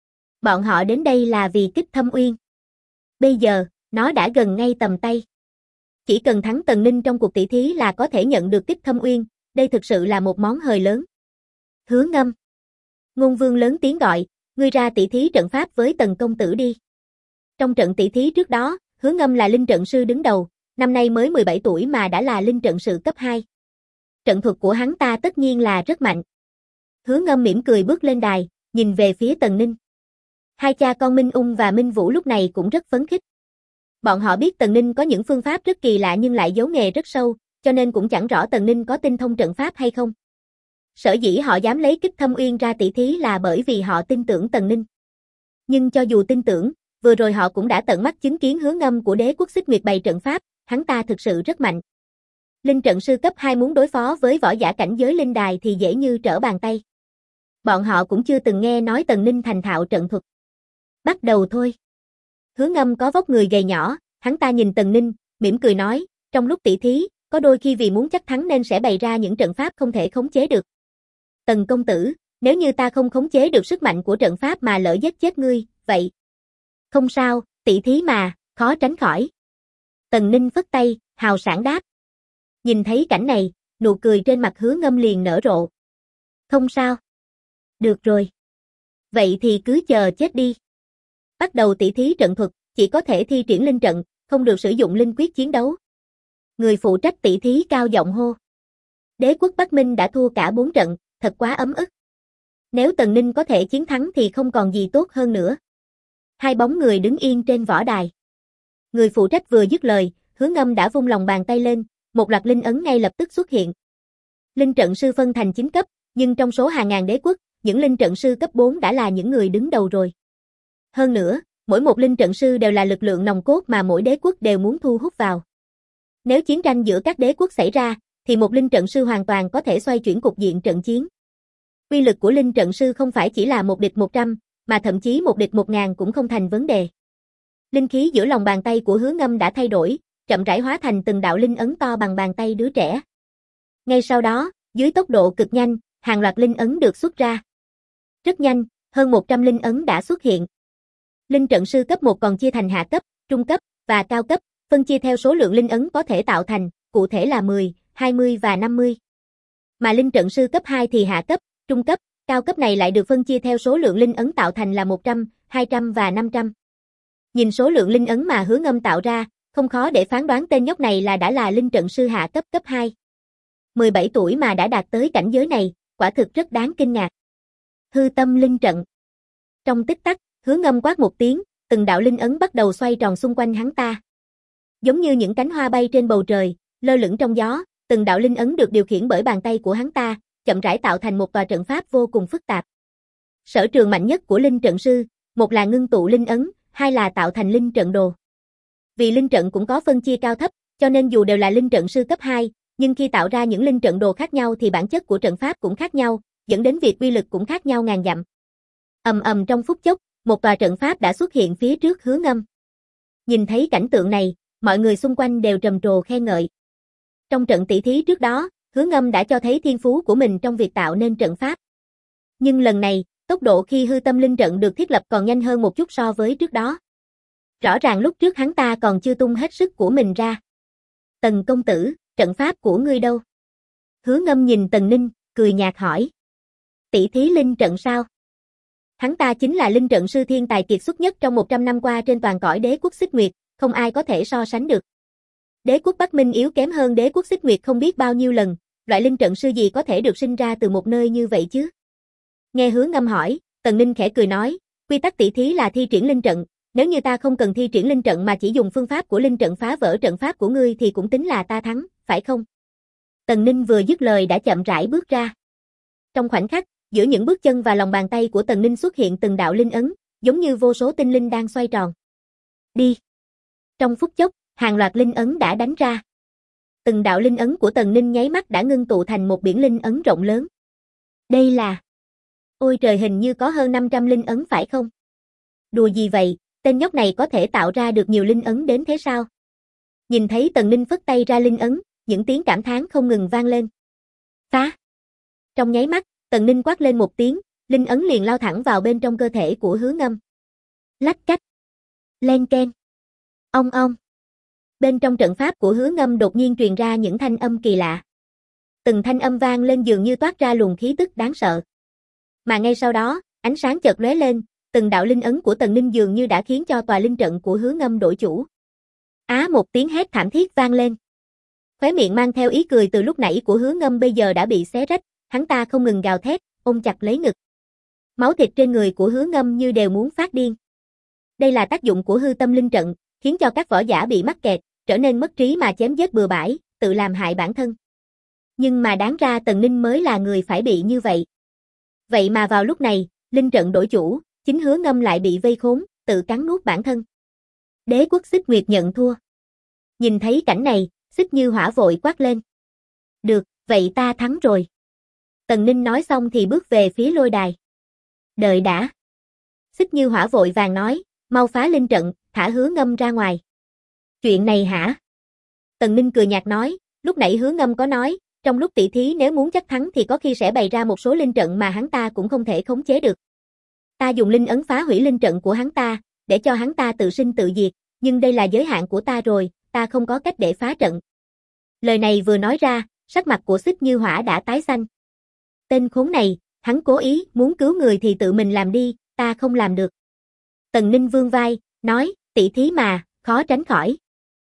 Bọn họ đến đây là vì Kích Thâm Uyên. Bây giờ, nó đã gần ngay tầm tay. Chỉ cần thắng Tần Ninh trong cuộc tỷ thí là có thể nhận được Kích Thâm Uyên, đây thực sự là một món hời lớn. Hứa Ngâm. Ngôn Vương lớn tiếng gọi, ngươi ra tỷ thí trận pháp với Tần công tử đi. Trong trận tỷ thí trước đó, Hứa Ngâm là linh trận sư đứng đầu, năm nay mới 17 tuổi mà đã là linh trận sư cấp 2. Trận thuật của hắn ta tất nhiên là rất mạnh. Hứa Ngâm mỉm cười bước lên đài, nhìn về phía Tần Ninh. Hai cha con Minh Ung và Minh Vũ lúc này cũng rất phấn khích. Bọn họ biết Tần Ninh có những phương pháp rất kỳ lạ nhưng lại giấu nghề rất sâu, cho nên cũng chẳng rõ Tần Ninh có tinh thông trận pháp hay không. Sở dĩ họ dám lấy Kích Thâm Uyên ra tỷ thí là bởi vì họ tin tưởng Tần Ninh. Nhưng cho dù tin tưởng, vừa rồi họ cũng đã tận mắt chứng kiến Hứa Ngâm của đế quốc Xích Nguyệt bày trận pháp, hắn ta thực sự rất mạnh. Linh trận sư cấp 2 muốn đối phó với võ giả cảnh giới linh đài thì dễ như trở bàn tay. Bọn họ cũng chưa từng nghe nói Tần Ninh thành thạo trận thuật. Bắt đầu thôi. Hứa Ngâm có vóc người gầy nhỏ, hắn ta nhìn Tần Ninh, mỉm cười nói, trong lúc tỷ thí, có đôi khi vì muốn chắc thắng nên sẽ bày ra những trận pháp không thể khống chế được. Tần công tử, nếu như ta không khống chế được sức mạnh của trận pháp mà lỡ giết chết ngươi, vậy. Không sao, tỷ thí mà, khó tránh khỏi. Tần Ninh phất tay, hào sảng đáp. Nhìn thấy cảnh này, nụ cười trên mặt Hứa Ngâm liền nở rộ. Không sao. Được rồi. Vậy thì cứ chờ chết đi. Bắt đầu tỷ thí trận thuật, chỉ có thể thi triển linh trận, không được sử dụng linh quyết chiến đấu. Người phụ trách tỷ thí cao giọng hô. Đế quốc Bắc Minh đã thua cả 4 trận, thật quá ấm ức. Nếu Tần Ninh có thể chiến thắng thì không còn gì tốt hơn nữa. Hai bóng người đứng yên trên võ đài. Người phụ trách vừa dứt lời, Hứa Ngâm đã vung lòng bàn tay lên, một loạt linh ấn ngay lập tức xuất hiện. Linh trận sư phân thành 9 cấp, nhưng trong số hàng ngàn đế quốc, những linh trận sư cấp 4 đã là những người đứng đầu rồi. Hơn nữa, mỗi một linh trận sư đều là lực lượng nòng cốt mà mỗi đế quốc đều muốn thu hút vào. Nếu chiến tranh giữa các đế quốc xảy ra, thì một linh trận sư hoàn toàn có thể xoay chuyển cục diện trận chiến. Uy lực của linh trận sư không phải chỉ là một địch 100, mà thậm chí một địch 1000 cũng không thành vấn đề. Linh khí giữa lòng bàn tay của Hứa Ngâm đã thay đổi, chậm rãi hóa thành từng đạo linh ấn to bằng bàn tay đứa trẻ. Ngay sau đó, dưới tốc độ cực nhanh, hàng loạt linh ấn được xuất ra. Rất nhanh, hơn 100 linh ấn đã xuất hiện. Linh trận sư cấp 1 còn chia thành hạ cấp, trung cấp và cao cấp, phân chia theo số lượng linh ấn có thể tạo thành, cụ thể là 10, 20 và 50. Mà linh trận sư cấp 2 thì hạ cấp, trung cấp, cao cấp này lại được phân chia theo số lượng linh ấn tạo thành là 100, 200 và 500. Nhìn số lượng linh ấn mà Hứa Ngâm tạo ra, không khó để phán đoán tên nhóc này đã là linh trận sư hạ cấp cấp 2. 17 tuổi mà đã đạt tới cảnh giới này, quả thực rất đáng kinh ngạc. Hư tâm linh trận. Trong tích tắc, Hứa Ngâm quát một tiếng, từng đạo linh ấn bắt đầu xoay tròn xung quanh hắn ta. Giống như những cánh hoa bay trên bầu trời, lơ lửng trong gió, từng đạo linh ấn được điều khiển bởi bàn tay của hắn ta, chậm rãi tạo thành một tòa trận pháp vô cùng phức tạp. Sở trường mạnh nhất của linh trận sư, một là ngưng tụ linh ấn, hai là tạo thành linh trận đồ. Vì linh trận cũng có phân chia cao thấp, cho nên dù đều là linh trận sư cấp 2, nhưng khi tạo ra những linh trận đồ khác nhau thì bản chất của trận pháp cũng khác nhau, dẫn đến việc uy lực cũng khác nhau ngàn dặm. Ầm ầm trong phút chốc, một tòa trận pháp đã xuất hiện phía trước Hứa Ngâm. Nhìn thấy cảnh tượng này, mọi người xung quanh đều trầm trồ khen ngợi. Trong trận tỷ thí trước đó, Hứa Ngâm đã cho thấy thiên phú của mình trong việc tạo nên trận pháp. Nhưng lần này, tốc độ khi hư tâm linh trận được thiết lập còn nhanh hơn một chút so với trước đó. Rõ ràng lúc trước hắn ta còn chưa tung hết sức của mình ra. Tần công tử, trận pháp của ngươi đâu? Hứa Ngâm nhìn Tần Ninh, cười nhạt hỏi. Tỷ thí linh trận sao? Hắn ta chính là linh trận sư thiên tài kiệt xuất nhất trong 100 năm qua trên toàn cõi đế quốc Xích Nguyệt, không ai có thể so sánh được. Đế quốc Bắc Minh yếu kém hơn đế quốc Xích Nguyệt không biết bao nhiêu lần, loại linh trận sư gì có thể được sinh ra từ một nơi như vậy chứ? Nghe Hứa Ngâm hỏi, Tần Ninh khẽ cười nói, quy tắc tỷ thí là thi triển linh trận, nếu như ta không cần thi triển linh trận mà chỉ dùng phương pháp của linh trận phá vỡ trận pháp của ngươi thì cũng tính là ta thắng, phải không? Tần Ninh vừa dứt lời đã chậm rãi bước ra. Trong khoảnh khắc, giữa những bước chân và lòng bàn tay của Tần Ninh xuất hiện từng đạo linh ấn, giống như vô số tinh linh đang xoay tròn. Đi! Trong phút chốc, hàng loạt linh ấn đã đánh ra. Từng đạo linh ấn của Tần Ninh nháy mắt đã ngưng tụ thành một biển linh ấn rộng lớn. Đây là... Ôi trời, hình như có hơn 500 linh ấn phải không? Đùa gì vậy, tên nhóc này có thể tạo ra được nhiều linh ấn đến thế sao? Nhìn thấy Tần Ninh phất tay ra linh ấn, những tiếng cảm thán không ngừng vang lên. Phá! Trong nháy mắt, Tần Ninh quát lên một tiếng, linh ấn liền lao thẳng vào bên trong cơ thể của Hứa Ngâm. Lách cách! Len keng! Ong ong! Bên trong trận pháp của Hứa Ngâm đột nhiên truyền ra những thanh âm kỳ lạ. Từng thanh âm vang lên dường như toát ra luồng khí tức đáng sợ. Mà ngay sau đó, ánh sáng chợt lóe lên, từng đạo linh ấn của Tần Ninh dường như đã khiến cho tòa linh trận của Hứa Ngâm đổi chủ. Á, một tiếng hét thảm thiết vang lên. Khóe miệng mang theo ý cười từ lúc nãy của Hứa Ngâm bây giờ đã bị xé rách, hắn ta không ngừng gào thét, ôm chặt lấy ngực. Máu thịt trên người của Hứa Ngâm như đều muốn phát điên. Đây là tác dụng của hư tâm linh trận, khiến cho các võ giả bị mắc kẹt, trở nên mất trí mà chém giết bừa bãi, tự làm hại bản thân. Nhưng mà đáng ra Tần Ninh mới là người phải bị như vậy. Vậy mà vào lúc này, linh trận đổi chủ, chính Hứa Ngâm lại bị vây khốn, tự cắn nuốt bản thân. Đế quốc Xích Nguyệt nhận thua. Nhìn thấy cảnh này, Xích Như Hỏa vội quát lên. Được, vậy ta thắng rồi. Tần Ninh nói xong thì bước về phía lôi đài. Đợi đã. Xích Như Hỏa vội vàng nói, mau phá linh trận, thả Hứa Ngâm ra ngoài. Chuyện này hả? Tần Ninh cười nhạt nói, lúc nãy Hứa Ngâm có nói, trong lúc tỷ thí nếu muốn chắc thắng thì có khi sẽ bày ra một số linh trận mà hắn ta cũng không thể khống chế được. Ta dùng linh ấn phá hủy linh trận của hắn ta, để cho hắn ta tự sinh tự diệt, nhưng đây là giới hạn của ta rồi, ta không có cách để phá trận. Lời này vừa nói ra, sắc mặt của Xích Như Hỏa đã tái xanh. Tên khốn này, hắn cố ý, muốn cứu người thì tự mình làm đi, ta không làm được. Tần Ninh vươn vai, nói, tỷ thí mà, khó tránh khỏi.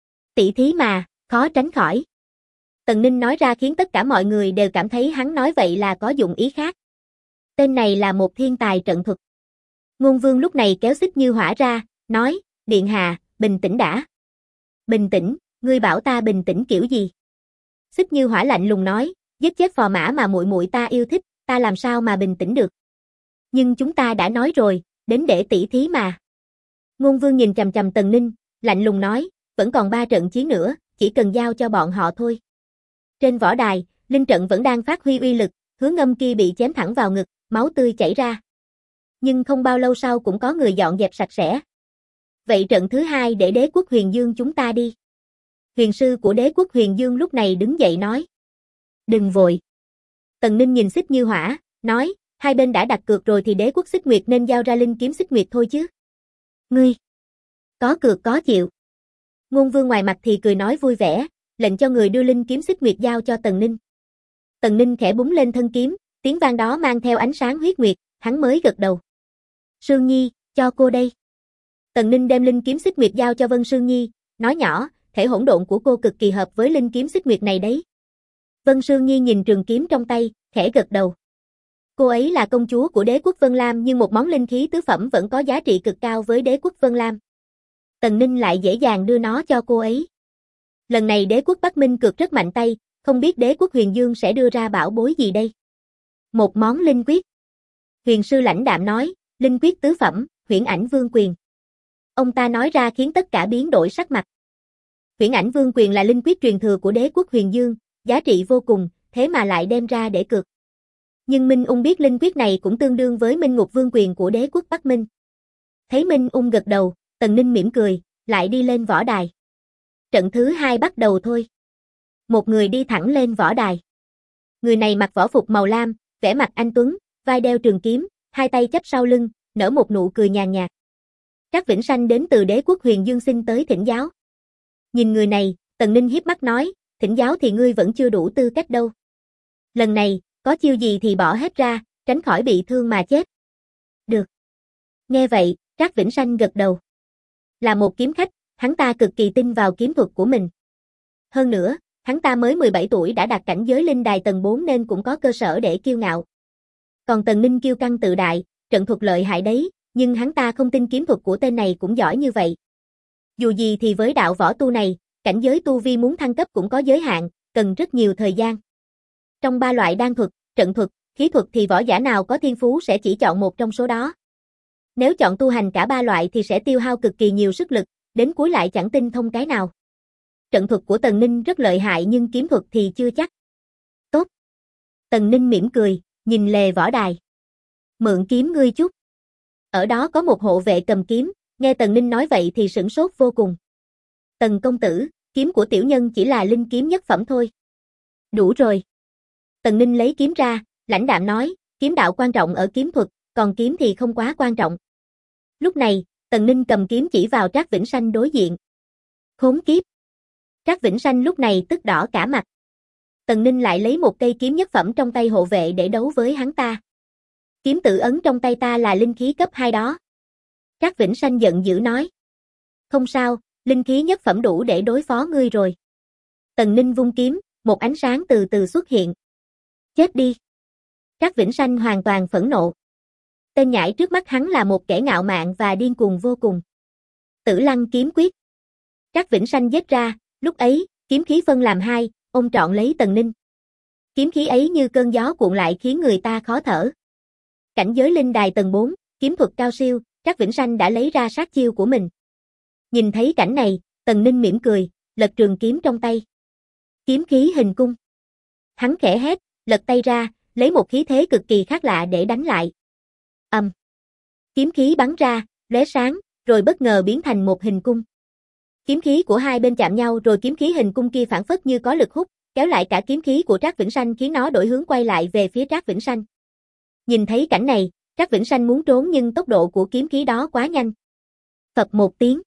Tỷ thí mà, khó tránh khỏi. Tần Ninh nói ra khiến tất cả mọi người đều cảm thấy hắn nói vậy là có dụng ý khác. Tên này là một thiên tài trận thuật. Ngôn Vương lúc này kéo Xích Như Hỏa ra, nói, Điện hạ, bình tĩnh đã. Bình tĩnh, ngươi bảo ta bình tĩnh kiểu gì? Xích Như Hỏa lạnh lùng nói, giết chết phò mã mà muội muội ta yêu thích, ta làm sao mà bình tĩnh được. Nhưng chúng ta đã nói rồi, đến để tỷ thí mà. Ngôn Vương nhìn chằm chằm Tần Ninh, lạnh lùng nói, vẫn còn 3 trận chiến nữa, chỉ cần giao cho bọn họ thôi. Trên võ đài, linh trận vẫn đang phát huy uy lực, Hứa Ngâm kia bị chém thẳng vào ngực, máu tươi chảy ra. Nhưng không bao lâu sau cũng có người dọn dẹp sạch sẽ. Vậy trận thứ 2 để đế quốc Huyền Dương chúng ta đi. Huyền sư của đế quốc Huyền Dương lúc này đứng dậy nói. Đừng vội. Tần Ninh nhìn Xích Như Hỏa, nói, hai bên đã đặt cược rồi thì đế quốc Xích Nguyệt nên giao ra linh kiếm Xích Nguyệt thôi chứ. Ngươi, có cược có chịu. Ngôn Vương ngoài mặt thì cười nói vui vẻ, lệnh cho người đưa linh kiếm Xích Nguyệt giao cho Tần Ninh. Tần Ninh khẽ búng lên thân kiếm, tiếng vang đó mang theo ánh sáng huyết nguyệt, hắn mới gật đầu. Sương Nhi, cho cô đây. Tần Ninh đem linh kiếm Xích Nguyệt giao cho Vân Sương Nhi, nói nhỏ, thể hỗn độn của cô cực kỳ hợp với linh kiếm Xích Nguyệt này đấy. Vân Sương Nhi nhìn trường kiếm trong tay, khẽ gật đầu. Cô ấy là công chúa của đế quốc Vân Lam nhưng một món linh khí tứ phẩm vẫn có giá trị cực cao với đế quốc Vân Lam. Tần Ninh lại dễ dàng đưa nó cho cô ấy. Lần này đế quốc Bắc Minh cược rất mạnh tay, không biết đế quốc Huyền Dương sẽ đưa ra bảo bối gì đây. Một món linh quyết. Huyền sư lãnh đạm nói, linh quyết tứ phẩm, Huyễn Ảnh Vương Quyền. Ông ta nói ra khiến tất cả biến đổi sắc mặt. Huyễn Ảnh Vương Quyền là linh quyết truyền thừa của đế quốc Huyền Dương, giá trị vô cùng, thế mà lại đem ra để cược. Nhưng Minh Ung biết linh quyết này cũng tương đương với Minh Ngục Vương Quyền của đế quốc Bắc Minh. Thấy Minh Ung gật đầu, Tần Ninh mỉm cười, lại đi lên võ đài. Trận thứ 2 bắt đầu thôi. Một người đi thẳng lên võ đài. Người này mặc võ phục màu lam, vẻ mặt anh tuấn, vai đeo trường kiếm, hai tay chắp sau lưng, nở một nụ cười nhàn nhạt. Trác Vĩnh Sanh đến từ đế quốc Huyền Dương xin tới thỉnh giáo. Nhìn người này, Tần Ninh hiếp mắt nói, thỉnh giáo thì ngươi vẫn chưa đủ tư cách đâu. Lần này, có chiêu gì thì bỏ hết ra, tránh khỏi bị thương mà chết. Được. Nghe vậy, Trác Vĩnh Sanh gật đầu. Là một kiếm khách, hắn ta cực kỳ tin vào kiếm thuật của mình. Hơn nữa, hắn ta mới 17 tuổi đã đạt cảnh giới linh đài tầng 4 nên cũng có cơ sở để kiêu ngạo. Còn Tần Ninh kiêu căng tự đại, trận thuật lợi hại đấy, nhưng hắn ta không tin kiếm thuật của tên này cũng giỏi như vậy. Dù gì thì với đạo võ tu này, cảnh giới tu vi muốn thăng cấp cũng có giới hạn, cần rất nhiều thời gian. Trong ba loại đan thuật, trận thuật, khí thuật thì võ giả nào có thiên phú sẽ chỉ chọn một trong số đó. Nếu chọn tu hành cả ba loại thì sẽ tiêu hao cực kỳ nhiều sức lực, đến cuối lại chẳng tinh thông cái nào. Trận thuật của Tần Ninh rất lợi hại nhưng kiếm thuật thì chưa chắc. Tốt. Tần Ninh mỉm cười, nhìn lề võ đài. Mượn kiếm ngươi chút. Ở đó có một hộ vệ cầm kiếm, nghe Tần Ninh nói vậy thì sửng sốt vô cùng. Tần công tử, kiếm của tiểu nhân chỉ là linh kiếm nhất phẩm thôi. Đủ rồi. Tần Ninh lấy kiếm ra, lãnh đạm nói, kiếm đạo quan trọng ở kiếm thuật, còn kiếm thì không quá quan trọng. Lúc này, Tần Ninh cầm kiếm chỉ vào Trác Vĩnh Sanh đối diện. Khốn kiếp. Trác Vĩnh Sanh lúc này tức đỏ cả mặt. Tần Ninh lại lấy một cây kiếm nhất phẩm trong tay hộ vệ để đấu với hắn ta. Kiếm tự ấn trong tay ta là linh khí cấp 2 đó. Trác Vĩnh Sanh giận dữ nói. Không sao, linh khí nhất phẩm đủ để đối phó ngươi rồi. Tần Ninh vung kiếm, một ánh sáng từ từ xuất hiện. Chết đi. Trác Vĩnh Sanh hoàn toàn phẫn nộ. Tên nhãi trước mắt hắn là một kẻ ngạo mạn và điên cuồng vô cùng. Tử Lăng kiếm quyết. Trác Vĩnh Sanh giết ra, lúc ấy, kiếm khí phân làm hai, ôm trọn lấy Tần Ninh. Kiếm khí ấy như cơn gió cuộn lại khiến người ta khó thở. Cảnh giới linh đài tầng 4, kiếm thuật cao siêu, Trác Vĩnh Sanh đã lấy ra sát chiêu của mình. Nhìn thấy cảnh này, Tần Ninh mỉm cười, lật trường kiếm trong tay. Kiếm khí hình cung. Hắn khẽ hét, lật tay ra, lấy một khí thế cực kỳ khác lạ để đánh lại. Kiếm khí bắn ra, lóe sáng, rồi bất ngờ biến thành một hình cung. Kiếm khí của hai bên chạm nhau rồi kiếm khí hình cung kia phản phất như có lực hút, kéo lại cả kiếm khí của Trác Vĩnh Sanh khiến nó đổi hướng quay lại về phía Trác Vĩnh Sanh. Nhìn thấy cảnh này, Trác Vĩnh Sanh muốn trốn nhưng tốc độ của kiếm khí đó quá nhanh. Phập một tiếng.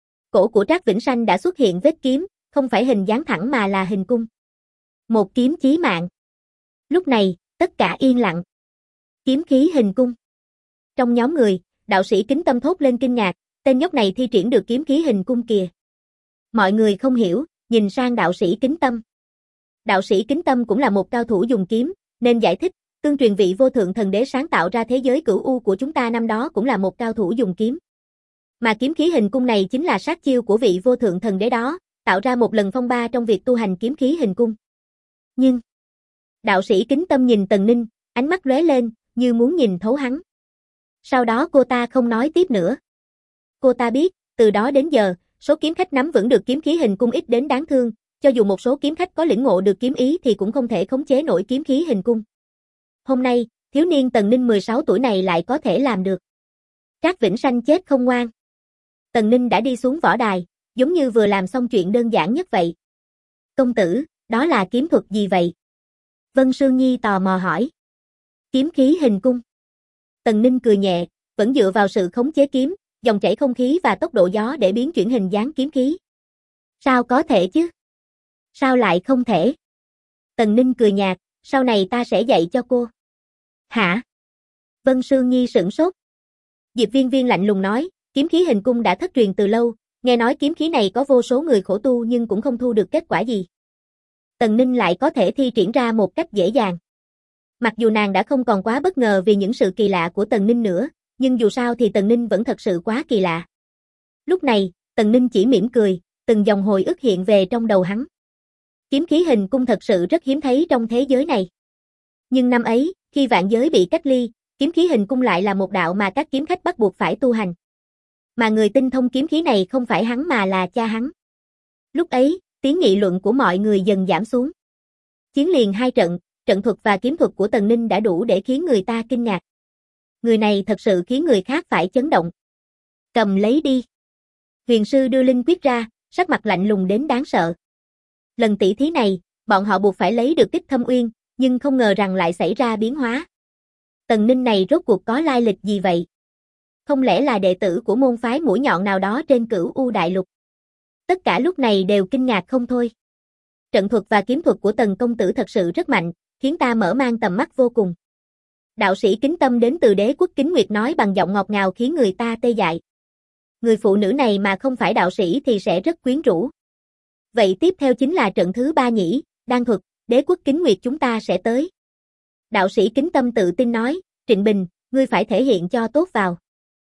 Cổ của Trác Vĩnh Sanh đã xuất hiện vết kiếm, không phải hình dáng thẳng mà là hình cung. Một kiếm chí mạng. Lúc này, tất cả yên lặng. Kiếm khí hình cung. Trong nhóm người, đạo sĩ Kính Tâm thốt lên kinh ngạc, tên nhóc này thi triển được kiếm khí hình cung kìa. Mọi người không hiểu, nhìn sang đạo sĩ Kính Tâm. Đạo sĩ Kính Tâm cũng là một cao thủ dùng kiếm, nên giải thích, tương truyền vị vô thượng thần đế sáng tạo ra thế giới cửu u của chúng ta năm đó cũng là một cao thủ dùng kiếm. Mà kiếm khí hình cung này chính là sát chiêu của vị vô thượng thần đế đó, tạo ra một lần phong ba trong việc tu hành kiếm khí hình cung. Nhưng, đạo sĩ Kính Tâm nhìn Tần Ninh, ánh mắt lóe lên, như muốn nhìn thấu hắn. Sau đó cô ta không nói tiếp nữa. Cô ta biết, từ đó đến giờ, số kiếm khách nắm vững được kiếm khí hình cung ít đến đáng thương, cho dù một số kiếm khách có lĩnh ngộ được kiếm ý thì cũng không thể khống chế nổi kiếm khí hình cung. Hôm nay, thiếu niên Tần Ninh 16 tuổi này lại có thể làm được. Trác Vĩnh Sanh chết không ngoan. Tần Ninh đã đi xuống võ đài, giống như vừa làm xong chuyện đơn giản nhất vậy. Công tử, đó là kiếm thuật gì vậy? Vân Sương Nhi tò mò hỏi. Kiếm khí hình cung. Tần Ninh cười nhẹ, vẫn dựa vào sự khống chế kiếm, dòng chảy không khí và tốc độ gió để biến chuyển hình dáng kiếm khí. Sao có thể chứ? Sao lại không thể? Tần Ninh cười nhạt, sau này ta sẽ dạy cho cô. Hả? Vân Sương Nhi sửng sốt. Diệp Viên Viên lạnh lùng nói, kiếm khí hình cung đã thất truyền từ lâu, nghe nói kiếm khí này có vô số người khổ tu nhưng cũng không thu được kết quả gì. Tần Ninh lại có thể thi triển ra một cách dễ dàng. Mặc dù nàng đã không còn quá bất ngờ vì những sự kỳ lạ của Tần Ninh nữa, nhưng dù sao thì Tần Ninh vẫn thật sự quá kỳ lạ. Lúc này, Tần Ninh chỉ mỉm cười, từng dòng hồi ức hiện về trong đầu hắn. Kiếm khí hình cung thật sự rất hiếm thấy trong thế giới này. Nhưng năm ấy, khi vạn giới bị cách ly, kiếm khí hình cung lại là một đạo mà các kiếm khách bắt buộc phải tu hành. Mà người tinh thông kiếm khí này không phải hắn mà là cha hắn. Lúc ấy, tiếng nghị luận của mọi người dần giảm xuống. Chiến liền hai trận, trận thuật và kiếm thuật của Tần Ninh đã đủ để khiến người ta kinh ngạc. Người này thật sự khiến người khác phải chấn động. Cầm lấy đi. Huyền sư đưa linh quyết ra, sắc mặt lạnh lùng đến đáng sợ. Lần tỷ thí này, bọn họ buộc phải lấy được Tích Thâm Uyên, Nhưng không ngờ rằng lại xảy ra biến hóa. Tần Ninh này rốt cuộc có lai lịch gì vậy? Không lẽ là đệ tử của môn phái mũi nhọn nào đó trên Cửu U Đại Lục? Tất cả lúc này đều kinh ngạc không thôi. Trận thuật và kiếm thuật của Tần công tử thật sự rất mạnh, khiến ta mở mang tầm mắt vô cùng. Đạo sĩ Kính Tâm đến từ Đế Quốc Kính Nguyệt nói bằng giọng ngọt ngào khiến người ta tê dại. Người phụ nữ này mà không phải đạo sĩ thì sẽ rất quyến rũ. Vậy tiếp theo chính là trận thứ 3 nhỉ, đan thuật, Đế Quốc Kính Nguyệt chúng ta sẽ tới. Đạo sĩ Kính Tâm tự tin nói, Trịnh Bình, ngươi phải thể hiện cho tốt vào.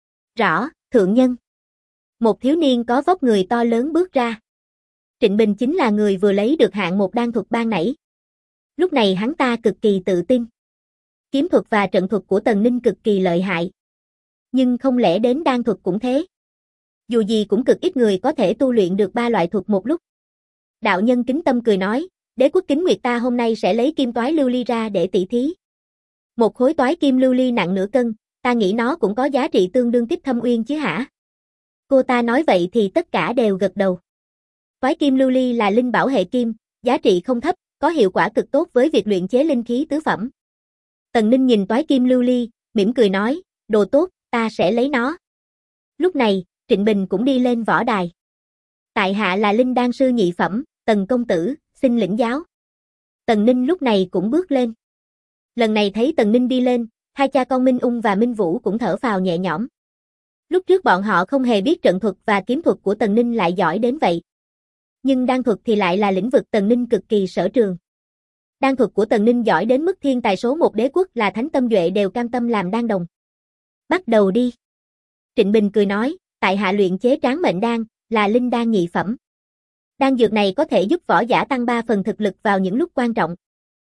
Rõ, thượng nhân. Một thiếu niên có vóc người to lớn bước ra. Trịnh Bình chính là người vừa lấy được hạng 1 đan thuật ban nãy. Lúc này hắn ta cực kỳ tự tin. Kiếm thuật và trận thuật của Tần Ninh cực kỳ lợi hại. Nhưng không lẽ đến đan thuật cũng thế? Dù gì cũng cực ít người có thể tu luyện được 3 loại thuật một lúc. Đạo nhân Kính Tâm cười nói, Đế Quốc Kính Nguyệt ta hôm nay sẽ lấy kim toái lưu ly ra để tỉ thí. Một khối toái kim lưu ly nặng nửa cân, ta nghĩ nó cũng có giá trị tương đương Tích Thâm Uyên chứ hả? Cô ta nói vậy thì tất cả đều gật đầu. Toái kim lưu ly là linh bảo hệ kim, giá trị không thấp, có hiệu quả cực tốt với việc luyện chế linh khí tứ phẩm. Tần Ninh nhìn toái kim lưu ly, mỉm cười nói, đồ tốt, ta sẽ lấy nó. Lúc này, Trịnh Bình cũng đi lên võ đài. Tại hạ là linh đan sư nhị phẩm, Tần công tử, xin lĩnh giáo. Tần Ninh lúc này cũng bước lên. Lần này thấy Tần Ninh đi lên, hai cha con Minh Ung và Minh Vũ cũng thở phào nhẹ nhõm. Lúc trước bọn họ không hề biết trận thuật và kiếm thuật của Tần Ninh lại giỏi đến vậy. Nhưng đan thuật thì lại là lĩnh vực Tần Ninh cực kỳ sở trường. Đan thuật của Tần Ninh giỏi đến mức thiên tài số 1 Đế Quốc là Thánh Tâm Duệ đều cam tâm làm đan đồng. Bắt đầu đi. Trịnh Bình cười nói, tại hạ luyện chế Tráng Mệnh Đan, là linh đan nhị phẩm. Đan dược này có thể giúp võ giả tăng 3 phần thực lực vào những lúc quan trọng.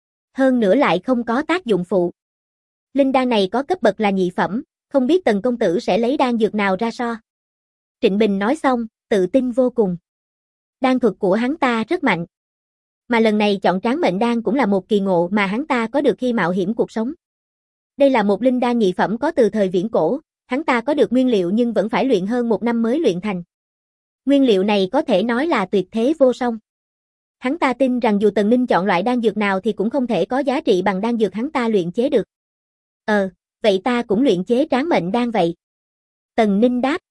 Hơn nữa lại không có tác dụng phụ. Linh đan này có cấp bậc là nhị phẩm, không biết Tần công tử sẽ lấy đan dược nào ra so. Trịnh Bình nói xong, tự tin vô cùng. Đan thuật của hắn ta rất mạnh. Mà lần này chọn Tráng Mệnh Đan cũng là một kỳ ngộ mà hắn ta có được khi mạo hiểm cuộc sống. Đây là một linh đan nhị phẩm có từ thời viễn cổ, hắn ta có được nguyên liệu nhưng vẫn phải luyện hơn 1 năm mới luyện thành. Nguyên liệu này có thể nói là tuyệt thế vô song. Hắn ta tin rằng dù Tần Ninh chọn loại đan dược nào thì cũng không thể có giá trị bằng đan dược hắn ta luyện chế được. Vậy ta cũng luyện chế Tráng Mệnh Đan vậy. Tần Ninh đáp.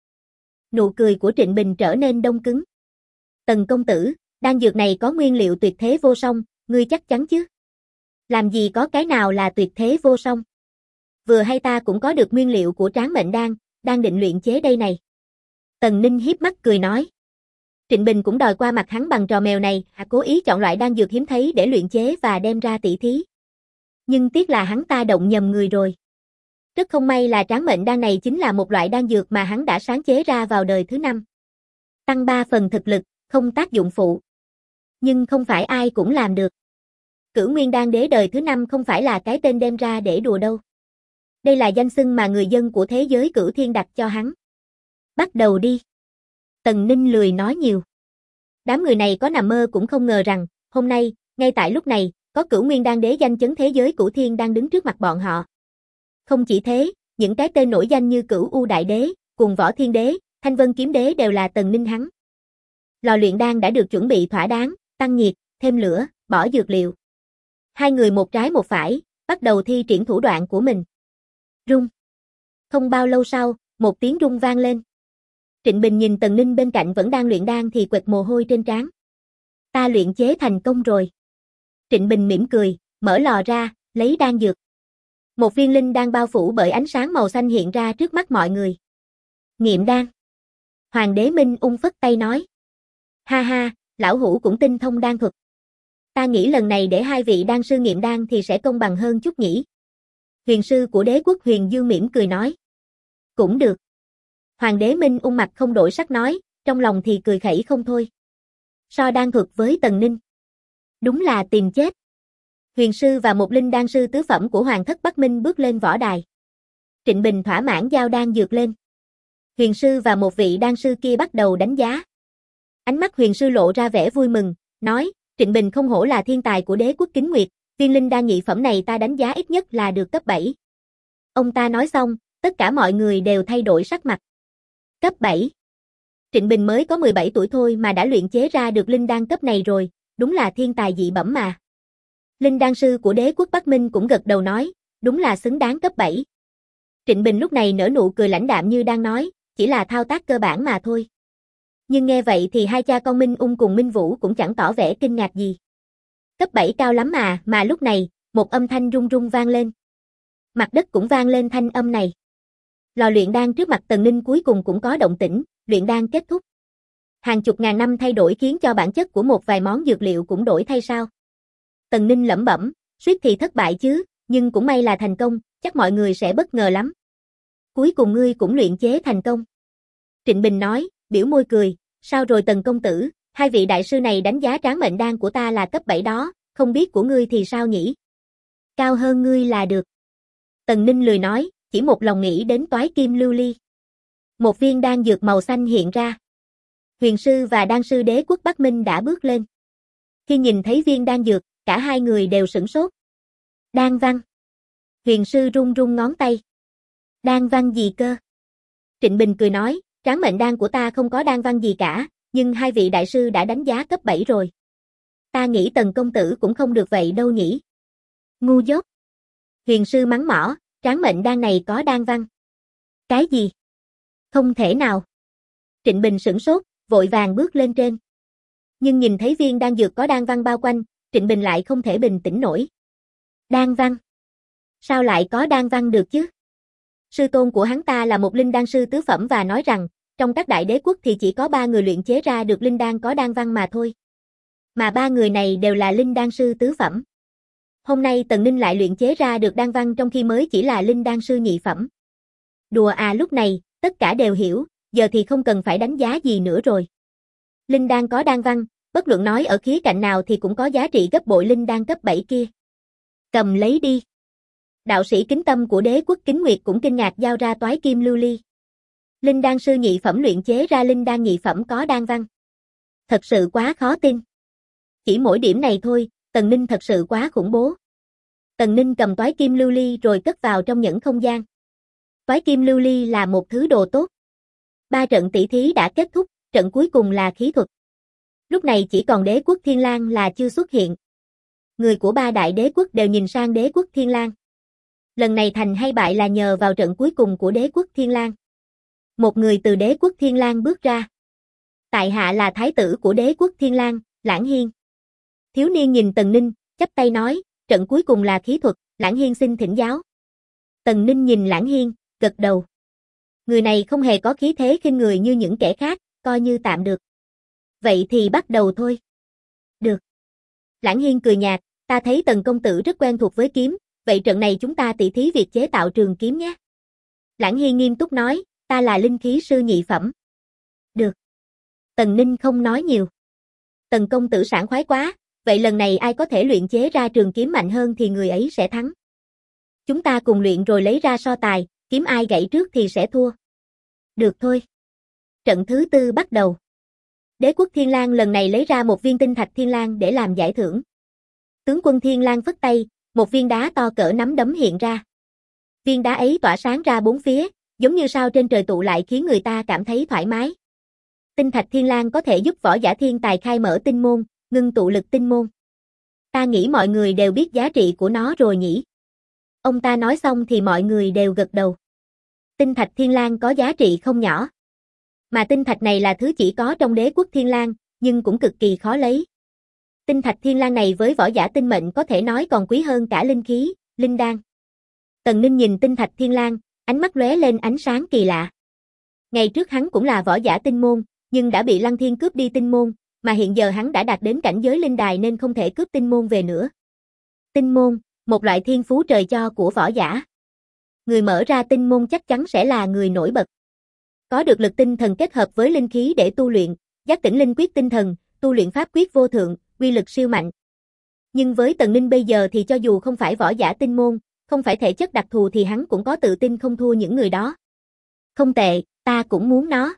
Nụ cười của Trịnh Bình trở nên đông cứng. Tần công tử, đan dược này có nguyên liệu tuyệt thế vô song, ngươi chắc chắn chứ? Làm gì có cái nào là tuyệt thế vô song? Vừa hay ta cũng có được nguyên liệu của Tráng Mệnh Đan, đang định luyện chế đây này. Tần Ninh hiếp mắt cười nói. Trịnh Bình cũng đòi qua mặt hắn bằng trò mèo này, cố ý chọn loại đan dược hiếm thấy để luyện chế và đem ra tỉ thí. Nhưng tiếc là hắn ta động nhầm người rồi. Rất không may là Tráng Mệnh Đan này chính là một loại đan dược mà hắn đã sáng chế ra vào đời thứ 5. Tăng 3 phần thực lực, không tác dụng phụ. Nhưng không phải ai cũng làm được. Cửu Nguyên Đan Đế đời thứ 5 không phải là cái tên đem ra để đùa đâu. Đây là danh xưng mà người dân của thế giới Cửu Thiên đặt cho hắn. Bắt đầu đi. Tần Ninh lười nói nhiều. Đám người này có nằm mơ cũng không ngờ rằng, hôm nay, ngay tại lúc này, có Cửu Nguyên Đan Đế danh chấn thế giới Cửu Thiên đang đứng trước mặt bọn họ. Không chỉ thế, những cái tên nổi danh như Cửu U Đại Đế, cùng Võ Thiên Đế, Thanh Vân Kiếm Đế đều là Tần Ninh hắn. Lò luyện đan đã được chuẩn bị thỏa đáng, tăng nhiệt, thêm lửa, bỏ dược liệu. Hai người một trái một phải, bắt đầu thi triển thủ đoạn của mình. Rung. Không bao lâu sau, một tiếng rung vang lên. Trịnh Bình nhìn Tần Ninh bên cạnh vẫn đang luyện đan thì quệt mồ hôi trên trán. Ta luyện chế thành công rồi. Trịnh Bình mỉm cười, mở lò ra, lấy đan dược. Một viên linh đan bao phủ bởi ánh sáng màu xanh hiện ra trước mắt mọi người. Nghiệm đan. Hoàng đế Minh Ung phất tay nói. Ha ha, lão hủ cũng tinh thông đan thuật. Ta nghĩ lần này để hai vị đan sư nghiệm đan thì sẽ công bằng hơn chút nhỉ. Huyền sư của Đế Quốc Huyền Dương mỉm cười nói. Cũng được. Hoàng đế Minh Ung mặt không đổi sắc nói, trong lòng thì cười khẩy không thôi. So đan thuật với Tần Ninh. Đúng là tìm chết. Huyền sư và một linh đan sư tứ phẩm của Hoàng thất Bắc Minh bước lên võ đài. Trịnh Bình thỏa mãn giao đan dược lên. Huyền sư và một vị đan sư kia bắt đầu đánh giá. Ánh mắt huyền sư lộ ra vẻ vui mừng, nói, Trịnh Bình không hổ là thiên tài của Đế Quốc Kính Nguyệt, viên linh đan nhị phẩm này ta đánh giá ít nhất là được cấp 7. Ông ta nói xong, tất cả mọi người đều thay đổi sắc mặt. Cấp 7. Trịnh Bình mới có 17 tuổi thôi mà đã luyện chế ra được linh đan cấp này rồi, đúng là thiên tài dị bẩm mà. Linh đan sư của đế quốc Bắc Minh cũng gật đầu nói, đúng là xứng đáng cấp 7. Trịnh Bình lúc này nở nụ cười lãnh đạm như đang nói, chỉ là thao tác cơ bản mà thôi. Nhưng nghe vậy thì hai cha con Minh Ung cùng Minh Vũ cũng chẳng tỏ vẻ kinh ngạc gì. Cấp 7 cao lắm mà lúc này, một âm thanh rung rung vang lên. Mặt đất cũng vang lên thanh âm này. Lò luyện đan trước mặt Tần Ninh cuối cùng cũng có động tĩnh, luyện đan kết thúc. Hàng chục ngàn năm thay đổi khiến cho bản chất của một vài món dược liệu cũng đổi thay sao. Tần Ninh lẩm bẩm, suýt thì thất bại chứ, nhưng cũng may là thành công, chắc mọi người sẽ bất ngờ lắm. Cuối cùng ngươi cũng luyện chế thành công. Trịnh Bình nói, biểu môi cười, sao rồi Tần công tử, hai vị đại sư này đánh giá tráng mệnh đan của ta là cấp 7 đó, không biết của ngươi thì sao nhỉ? Cao hơn ngươi là được. Tần Ninh lười nói, chỉ một lòng nghĩ đến toái kim lưu ly. Một viên đan dược màu xanh hiện ra. Huyền sư và đan sư đế quốc Bắc Minh đã bước lên. Khi nhìn thấy viên đan dược, cả hai người đều sửng sốt. Đan văn. Huyền sư run run ngón tay. Đan văn gì cơ? Trịnh Bình cười nói, tráng mệnh đan của ta không có đan văn gì cả, nhưng hai vị đại sư đã đánh giá cấp 7 rồi. Ta nghĩ Tần công tử cũng không được vậy đâu nhỉ. Ngu dốt. Huyền sư mắng mỏ, tráng mệnh đan này có đan văn. Cái gì? Không thể nào. Trịnh Bình sửng sốt, vội vàng bước lên trên. Nhưng nhìn thấy viên đan dược có đan văn bao quanh, Trịnh Bình lại không thể bình tĩnh nổi. Đan văn? Sao lại có đan văn được chứ? Sư tôn của hắn ta là một linh đan sư tứ phẩm và nói rằng, trong các đại đế quốc thì chỉ có 3 người luyện chế ra được linh đan có đan văn mà thôi. Mà 3 người này đều là linh đan sư tứ phẩm. Hôm nay Tần Ninh lại luyện chế ra được đan văn trong khi mới chỉ là linh đan sư nhị phẩm. Đùa à, lúc này, tất cả đều hiểu, giờ thì không cần phải đánh giá gì nữa rồi. Linh đan có đan văn, bất luận nói ở khía cạnh nào thì cũng có giá trị gấp bội linh đan cấp 7 kia. Cầm lấy đi. Đạo sĩ kính tâm của đế quốc Kính Nguyệt cũng kinh ngạc giao ra toái kim lưu ly. Linh đan sư nhị phẩm luyện chế ra linh đan nhị phẩm có đan văn. Thật sự quá khó tin. Chỉ mỗi điểm này thôi, Tần Ninh thật sự quá khủng bố. Tần Ninh cầm toái kim lưu ly rồi cất vào trong nhẫn không gian. Toái kim lưu ly là một thứ đồ tốt. 3 trận tỷ thí đã kết thúc, trận cuối cùng là khí thuật. Lúc này chỉ còn đế quốc Thiên Lang là chưa xuất hiện. Người của 3 đại đế quốc đều nhìn sang đế quốc Thiên Lang. Lần này thành hay bại là nhờ vào trận cuối cùng của đế quốc Thiên Lang. Một người từ đế quốc Thiên Lang bước ra. Tại hạ là thái tử của đế quốc Thiên Lang, Lãng Hiên. Thiếu niên nhìn Tần Ninh, chắp tay nói, trận cuối cùng là khí thuật, Lãng Hiên xin thỉnh giáo. Tần Ninh nhìn Lãng Hiên, gật đầu. Người này không hề có khí thế khinh người như những kẻ khác, coi như tạm được. Vậy thì bắt đầu thôi. Được. Lãng Hiên cười nhạt, ta thấy Tần công tử rất quen thuộc với kiếm, vậy trận này chúng ta tỷ thí việc chế tạo trường kiếm nhé. Lãng Hiên nghiêm túc nói, ta là linh khí sư nhị phẩm. Được. Tần Ninh không nói nhiều. Tần công tử sảng khoái quá, vậy lần này ai có thể luyện chế ra trường kiếm mạnh hơn thì người ấy sẽ thắng. Chúng ta cùng luyện rồi lấy ra so tài, kiếm ai gãy trước thì sẽ thua. Được thôi. Trận thứ 4 bắt đầu. Đế quốc Thiên Lang lần này lấy ra một viên tinh thạch Thiên Lang để làm giải thưởng. Tướng quân Thiên Lang phất tay, một viên đá to cỡ nắm đấm hiện ra. Viên đá ấy tỏa sáng ra bốn phía, giống như sao trên trời tụ lại khiến người ta cảm thấy thoải mái. Tinh thạch Thiên Lang có thể giúp võ giả thiên tài khai mở tinh môn, ngưng tụ lực tinh môn. Ta nghĩ mọi người đều biết giá trị của nó rồi nhỉ? Ông ta nói xong thì mọi người đều gật đầu. Tinh thạch Thiên Lang có giá trị không nhỏ. Mà tinh thạch này là thứ chỉ có trong đế quốc Thiên Lang, nhưng cũng cực kỳ khó lấy. Tinh thạch Thiên Lang này với võ giả tinh mệnh có thể nói còn quý hơn cả linh khí, linh đan. Tần Ninh nhìn tinh thạch Thiên Lang, ánh mắt lóe lên ánh sáng kỳ lạ. Ngày trước hắn cũng là võ giả tinh môn, nhưng đã bị Lăng Thiên cướp đi tinh môn, mà hiện giờ hắn đã đạt đến cảnh giới linh đài nên không thể cướp tinh môn về nữa. Tinh môn, một loại thiên phú trời cho của võ giả. Người mở ra tinh môn chắc chắn sẽ là người nổi bật. Có được lực tinh thần kết hợp với linh khí để tu luyện, giác tỉnh linh quyết tinh thần, tu luyện pháp quyết vô thượng, uy lực siêu mạnh. Nhưng với Tần Ninh bây giờ thì cho dù không phải võ giả tinh môn, không phải thể chất đặc thù thì hắn cũng có tự tin không thua những người đó. Không tệ, ta cũng muốn nó.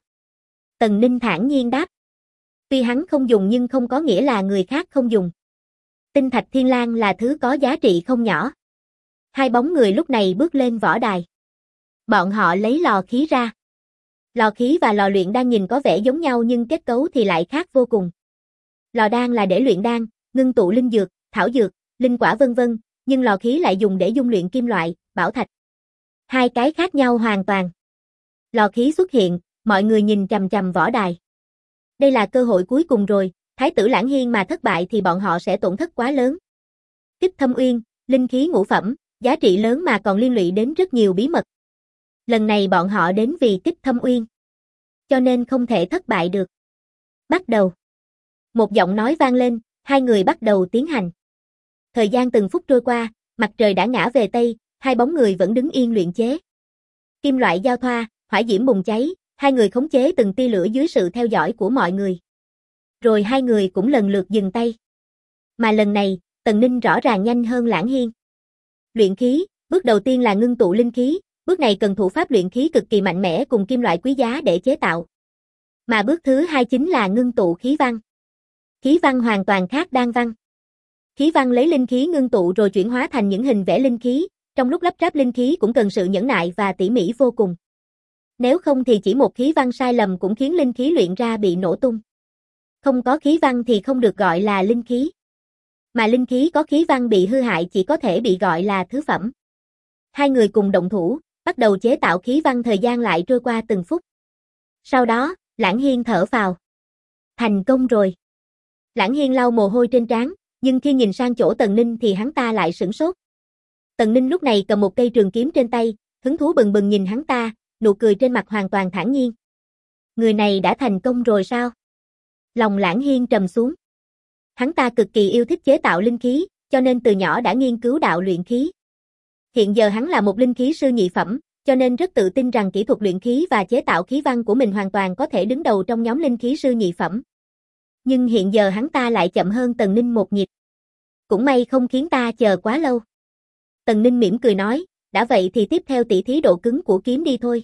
Tần Ninh thản nhiên đáp. Tuy hắn không dùng nhưng không có nghĩa là người khác không dùng. Tinh thạch Thiên Lang là thứ có giá trị không nhỏ. Hai bóng người lúc này bước lên võ đài. Bọn họ lấy lò khí ra. Lò khí và lò luyện đan nhìn có vẻ giống nhau nhưng kết cấu thì lại khác vô cùng. Lò đan là để luyện đan, ngưng tụ linh dược, thảo dược, linh quả vân vân, nhưng lò khí lại dùng để dung luyện kim loại, bảo thạch. Hai cái khác nhau hoàn toàn. Lò khí xuất hiện, mọi người nhìn chằm chằm võ đài. Đây là cơ hội cuối cùng rồi, Thái tử Lãng Hiên mà thất bại thì bọn họ sẽ tổn thất quá lớn. Kích Thâm Uyên, linh khí ngũ phẩm, giá trị lớn mà còn liên lụy đến rất nhiều bí mật. Lần này bọn họ đến vì Kích Thâm Uyên, cho nên không thể thất bại được. Bắt đầu. Một giọng nói vang lên, hai người bắt đầu tiến hành. Thời gian từng phút trôi qua, mặt trời đã ngã về Tây, hai bóng người vẫn đứng yên luyện chế. Kim loại giao thoa, hỏa diễm bùng cháy, hai người khống chế từng tia lửa dưới sự theo dõi của mọi người. Rồi hai người cũng lần lượt dừng tay. Mà lần này, Tần Ninh rõ ràng nhanh hơn Lãng Hiên. Luyện khí, bước đầu tiên là ngưng tụ linh khí, bước này cần thủ pháp luyện khí cực kỳ mạnh mẽ cùng kim loại quý giá để chế tạo. Mà bước thứ hai chính là ngưng tụ khí văn. Khí văn hoàn toàn khác đan văn. Khí văn lấy linh khí ngưng tụ rồi chuyển hóa thành những hình vẽ linh khí, trong lúc lắp ráp linh khí cũng cần sự nhẫn nại và tỉ mỉ vô cùng. Nếu không thì chỉ một khí văn sai lầm cũng khiến linh khí luyện ra bị nổ tung. Không có khí văn thì không được gọi là linh khí. Mà linh khí có khí văn bị hư hại chỉ có thể bị gọi là thứ phẩm. Hai người cùng động thủ, bắt đầu chế tạo khí văn, thời gian lại trôi qua từng phút. Sau đó, Lãng Hiên thở phào. Thành công rồi. Lãng Hiên lau mồ hôi trên trán, nhưng khi nhìn sang chỗ Tần Ninh thì hắn ta lại sửng sốt. Tần Ninh lúc này cầm một cây trường kiếm trên tay, hứng thú bừng bừng nhìn hắn ta, nụ cười trên mặt hoàn toàn thản nhiên. Người này đã thành công rồi sao? Lòng Lãng Hiên trầm xuống. Hắn ta cực kỳ yêu thích chế tạo linh khí, cho nên từ nhỏ đã nghiên cứu đạo luyện khí. Hiện giờ hắn là một linh khí sư nhị phẩm, cho nên rất tự tin rằng kỹ thuật luyện khí và chế tạo khí văn của mình hoàn toàn có thể đứng đầu trong nhóm linh khí sư nhị phẩm. Nhưng hiện giờ hắn ta lại chậm hơn Tần Ninh một nhịp. Cũng may không khiến ta chờ quá lâu. Tần Ninh mỉm cười nói, đã vậy thì tiếp theo tỉ thí độ cứng của kiếm đi thôi.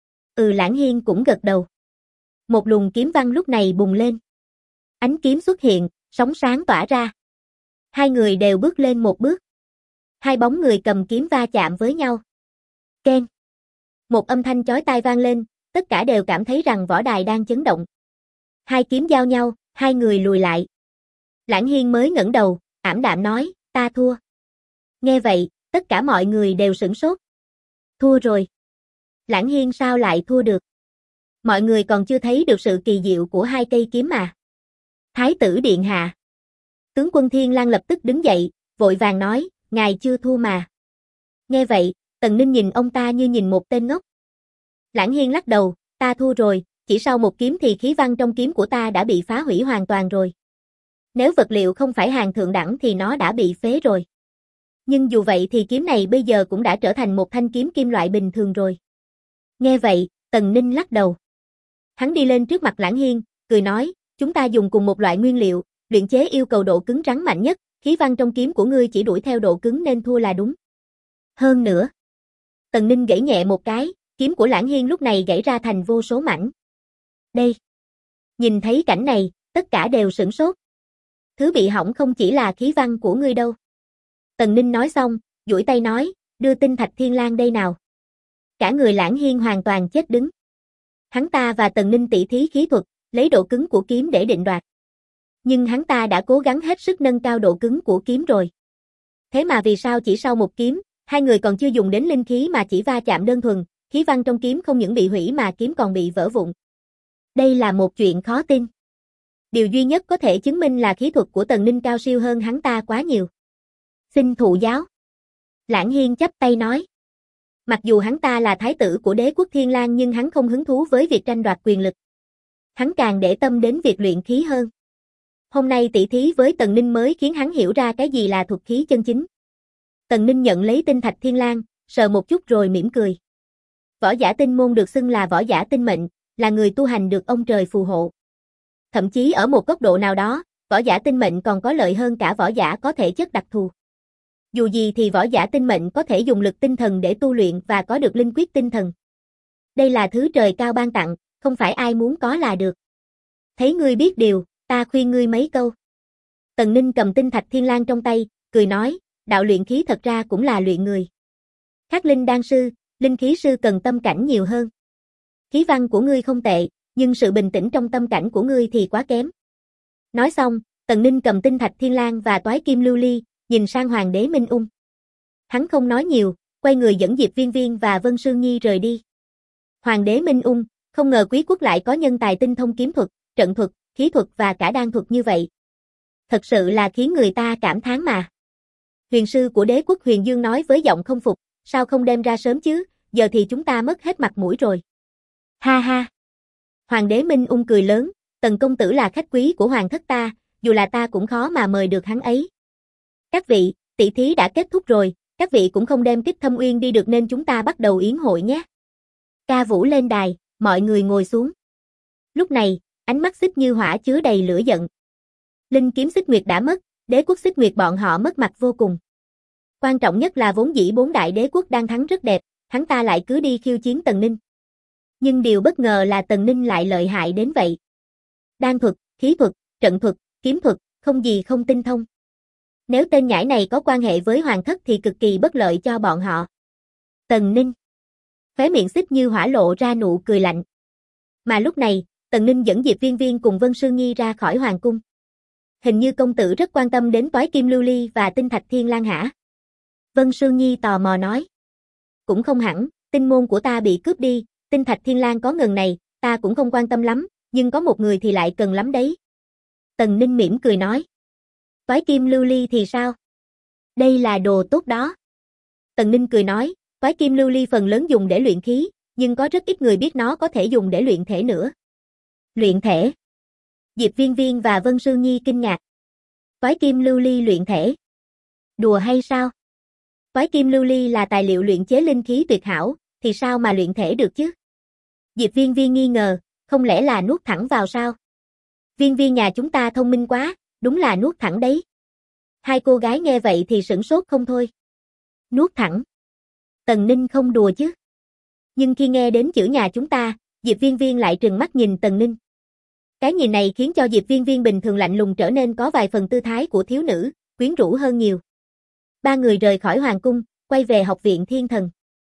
Lãng Hiên cũng gật đầu. Một luồng kiếm văn lúc này bùng lên. Ánh kiếm xuất hiện, sóng sáng tỏa ra. Hai người đều bước lên một bước. Hai bóng người cầm kiếm va chạm với nhau. Keng. Một âm thanh chói tai vang lên, tất cả đều cảm thấy rằng võ đài đang chấn động. Hai kiếm giao nhau, hai người lùi lại. Lãng Hiên mới ngẩng đầu, ảm đạm nói, ta thua. Nghe vậy, tất cả mọi người đều sửng sốt. Thua rồi. Lãng Hiên sao lại thua được? Mọi người còn chưa thấy được sự kỳ diệu của hai cây kiếm mà. Thái tử điện hạ. Tướng quân Thiên Lang lập tức đứng dậy, vội vàng nói, ngài chưa thua mà. Nghe vậy, Tần Ninh nhìn ông ta như nhìn một tên ngốc. Lãng Hiên lắc đầu, ta thua rồi, chỉ sau một kiếm thì khí văn trong kiếm của ta đã bị phá hủy hoàn toàn rồi. Nếu vật liệu không phải hàng thượng đẳng thì nó đã bị phế rồi. Nhưng dù vậy thì kiếm này bây giờ cũng đã trở thành một thanh kiếm kim loại bình thường rồi. Nghe vậy, Tần Ninh lắc đầu. Hắn đi lên trước mặt Lãng Hiên, cười nói, chúng ta dùng cùng một loại nguyên liệu, luyện chế yêu cầu độ cứng rắn mạnh nhất, khí văn trong kiếm của ngươi chỉ đuổi theo độ cứng nên thua là đúng. Hơn nữa. Tần Ninh gãy nhẹ một cái, kiếm của Lãng Hiên lúc này gãy ra thành vô số mảnh. Đây. Nhìn thấy cảnh này, tất cả đều sửng sốt. Thứ bị hỏng không chỉ là khí văn của ngươi đâu. Tần Ninh nói xong, duỗi tay nói, đưa tinh thạch Thiên Lang đây nào. Cả người Lãng Hiên hoàn toàn chết đứng. Hắn ta và Tần Ninh tỉ thí khí thuật, lấy độ cứng của kiếm để định đoạt. Nhưng hắn ta đã cố gắng hết sức nâng cao độ cứng của kiếm rồi. Thế mà vì sao chỉ sau một kiếm, hai người còn chưa dùng đến linh khí mà chỉ va chạm đơn thuần, khí văn trong kiếm không những bị hủy mà kiếm còn bị vỡ vụn. Đây là một chuyện khó tin. Điều duy nhất có thể chứng minh là khí thuật của Tần Ninh cao siêu hơn hắn ta quá nhiều. Xin thụ giáo. Lãng Hiên chắp tay nói. Mặc dù hắn ta là thái tử của đế quốc Thiên Lang nhưng hắn không hứng thú với việc tranh đoạt quyền lực. Hắn càng để tâm đến việc luyện khí hơn. Hôm nay tỷ thí với Tần Ninh mới khiến hắn hiểu ra cái gì là thuật khí chân chính. Tần Ninh nhận lấy tinh thạch Thiên Lang, sờ một chút rồi mỉm cười. Võ giả tinh môn được xưng là võ giả tinh mệnh, là người tu hành được ông trời phù hộ. Thậm chí ở một góc độ nào đó, võ giả tinh mệnh còn có lợi hơn cả võ giả có thể chất đặc thù. Dù gì thì võ giả tinh mệnh có thể dùng lực tinh thần để tu luyện và có được linh quyết tinh thần. Đây là thứ trời cao ban tặng, không phải ai muốn có là được. Thấy ngươi biết điều, ta khuyên ngươi mấy câu. Tần Ninh cầm tinh thạch Thiên Lang trong tay, cười nói, đạo luyện khí thật ra cũng là luyện người. Khác linh đan sư, linh khí sư cần tâm cảnh nhiều hơn. Khí văn của ngươi không tệ, nhưng sự bình tĩnh trong tâm cảnh của ngươi thì quá kém. Nói xong, Tần Ninh cầm tinh thạch Thiên Lang và toái kim lưu ly, nhìn sang Hoàng đế Minh Ung. Hắn không nói nhiều, quay người dẫn Diệp Viên Viên và Vân Sương Nhi rời đi. Hoàng đế Minh Ung, không ngờ quý quốc lại có nhân tài tinh thông kiếm thuật, trận thuật, khí thuật và cả đan thuật như vậy. Thật sự là khiến người ta cảm thán mà. Huyền sư của đế quốc Huyền Dương nói với giọng không phục, sao không đem ra sớm chứ, giờ thì chúng ta mất hết mặt mũi rồi. Ha ha. Hoàng đế Minh Ung cười lớn, Tần công tử là khách quý của hoàng thất ta, dù là ta cũng khó mà mời được hắn ấy. Các vị, tỷ thí đã kết thúc rồi, các vị cũng không đem Kích Thâm Uyên đi được nên chúng ta bắt đầu yến hội nhé. Ca vũ lên đài, mọi người ngồi xuống. Lúc này, ánh mắt Xích Như Hỏa chứa đầy lửa giận. Linh kiếm Xích Nguyệt đã mất, đế quốc Xích Nguyệt bọn họ mất mặt vô cùng. Quan trọng nhất là vốn dĩ 4 đại đế quốc đang thắng rất đẹp, hắn ta lại cứ đi khiêu chiến Tần Ninh. Nhưng điều bất ngờ là Tần Ninh lại lợi hại đến vậy. Đan thuật, khí thuật, trận thuật, kiếm thuật, không gì không tinh thông. Nếu tên nhãi này có quan hệ với hoàng thất thì cực kỳ bất lợi cho bọn họ. Tần Ninh. Khóe miệng Xích Như Hỏa lộ ra nụ cười lạnh. Mà lúc này, Tần Ninh dẫn Diệp Viên Viên cùng Vân Sương Nhi ra khỏi hoàng cung. Hình như công tử rất quan tâm đến Toái Kim Lưu Ly và Tinh Thạch Thiên Lang hả? Vân Sương Nhi tò mò nói. Cũng không hẳn, tinh môn của ta bị cướp đi, Tinh Thạch Thiên Lang có ngần này, ta cũng không quan tâm lắm, nhưng có một người thì lại cần lắm đấy. Tần Ninh mỉm cười nói. Toái Kim Lưu Ly thì sao? Đây là đồ tốt đó. Tần Ninh cười nói, Toái Kim Lưu Ly phần lớn dùng để luyện khí, nhưng có rất ít người biết nó có thể dùng để luyện thể nữa. Luyện thể? Diệp Viên Viên và Vân Sương Nhi kinh ngạc. Toái Kim Lưu Ly luyện thể? Đùa hay sao? Toái Kim Lưu Ly là tài liệu luyện chế linh khí tuyệt hảo, thì sao mà luyện thể được chứ? Diệp Viên Viên nghi ngờ, không lẽ là nuốt thẳng vào sao? Viên Viên nhà chúng ta thông minh quá, đúng là nuốt thẳng đấy. Hai cô gái nghe vậy thì sửng sốt không thôi. Nuốt thẳng? Tần Ninh không đùa chứ? Nhưng khi nghe đến chữ nhà chúng ta, Diệp Viên Viên lại trừng mắt nhìn Tần Ninh. Cái nhìn này khiến cho Diệp Viên Viên bình thường lạnh lùng trở nên có vài phần tư thái của thiếu nữ, quyến rũ hơn nhiều. Ba người rời khỏi hoàng cung, quay về học viện Thiên Thần.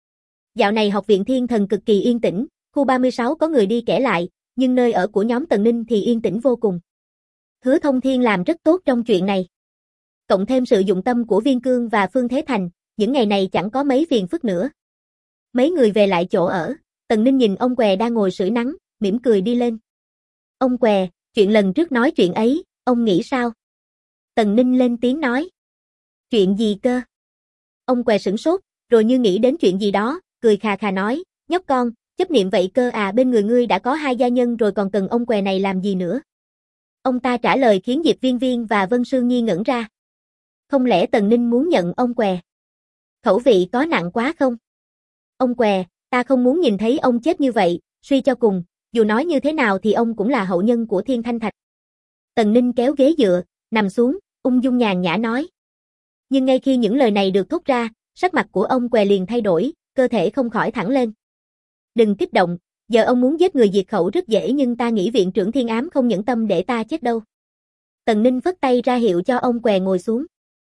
Dạo này học viện Thiên Thần cực kỳ yên tĩnh, khu 36 có người đi kẻ lại, nhưng nơi ở của nhóm Tần Ninh thì yên tĩnh vô cùng. Hứa Thông Thiên làm rất tốt trong chuyện này. Cộng thêm sự dụng tâm của Viên Cương và Phương Thế Thành, những ngày này chẳng có mấy phiền phức nữa. Mấy người về lại chỗ ở, Tần Ninh nhìn ông Què đang ngồi sưởi nắng, mỉm cười đi lên. Ông Què, chuyện lần trước nói chuyện ấy, ông nghĩ sao? Tần Ninh lên tiếng nói. Chuyện gì cơ? Ông Què sửng sốt, rồi như nghĩ đến chuyện gì đó, cười khà khà nói, nhóc con, chấp niệm vậy cơ à, bên người ngươi đã có 2 gia nhân rồi còn cần ông Què này làm gì nữa? Ông ta trả lời khiến Diệp Viên Viên và Vân Sương Nhi ngẩn ra. Không lẽ Tần Ninh muốn nhận ông Què? Khẩu vị có nặng quá không? Ông Què, ta không muốn nhìn thấy ông chết như vậy, suy cho cùng, dù nói như thế nào thì ông cũng là hậu nhân của Thiên Thanh Thạch. Tần Ninh kéo ghế dựa, nằm xuống, ung dung nhàn nhã nói. Nhưng ngay khi những lời này được thốt ra, sắc mặt của ông Què liền thay đổi, cơ thể không khỏi thẳng lên. Đừng kích động, giờ ông muốn giết người diệt khẩu rất dễ nhưng ta nghĩ viện trưởng Thiên Ám không nhẫn tâm để ta chết đâu. Tần Ninh phất tay ra hiệu cho ông Què ngồi xuống.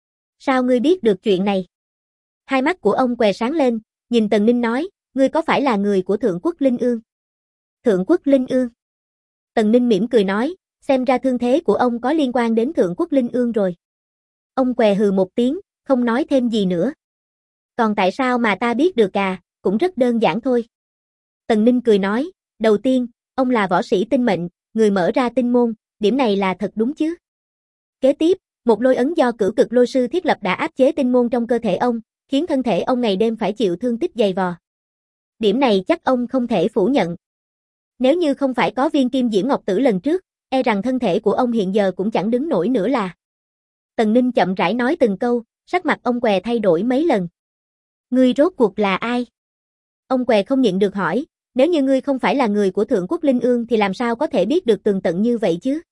Sao ngươi biết được chuyện này? Hai mắt của ông Què sáng lên, nhìn Tần Ninh nói, ngươi có phải là người của Thượng Quốc Linh Ương? Thượng Quốc Linh Ương? Tần Ninh mỉm cười nói, xem ra thương thế của ông có liên quan đến Thượng Quốc Linh Ương rồi. Ông Què hừ một tiếng, không nói thêm gì nữa. Còn tại sao mà ta biết được à, cũng rất đơn giản thôi. Tần Ninh cười nói, đầu tiên, ông là võ sĩ tinh mệnh, người mở ra tinh môn, điểm này là thật đúng chứ. Kế tiếp, một lôi ấn do Cửu Cực Lôi Sư thiết lập đã áp chế tinh môn trong cơ thể ông, khiến thân thể ông ngày đêm phải chịu thương tích dày vò. Điểm này chắc ông không thể phủ nhận. Nếu như không phải có viên kim diễm ngọc tử lần trước, e rằng thân thể của ông hiện giờ cũng chẳng đứng nổi nữa là. Tần Ninh chậm rãi nói từng câu, sắc mặt ông Què thay đổi mấy lần. Ngươi rốt cuộc là ai? Ông Què không nhịn được hỏi, nếu như ngươi không phải là người của Thượng Quốc Linh Ương thì làm sao có thể biết được tường tận như vậy chứ?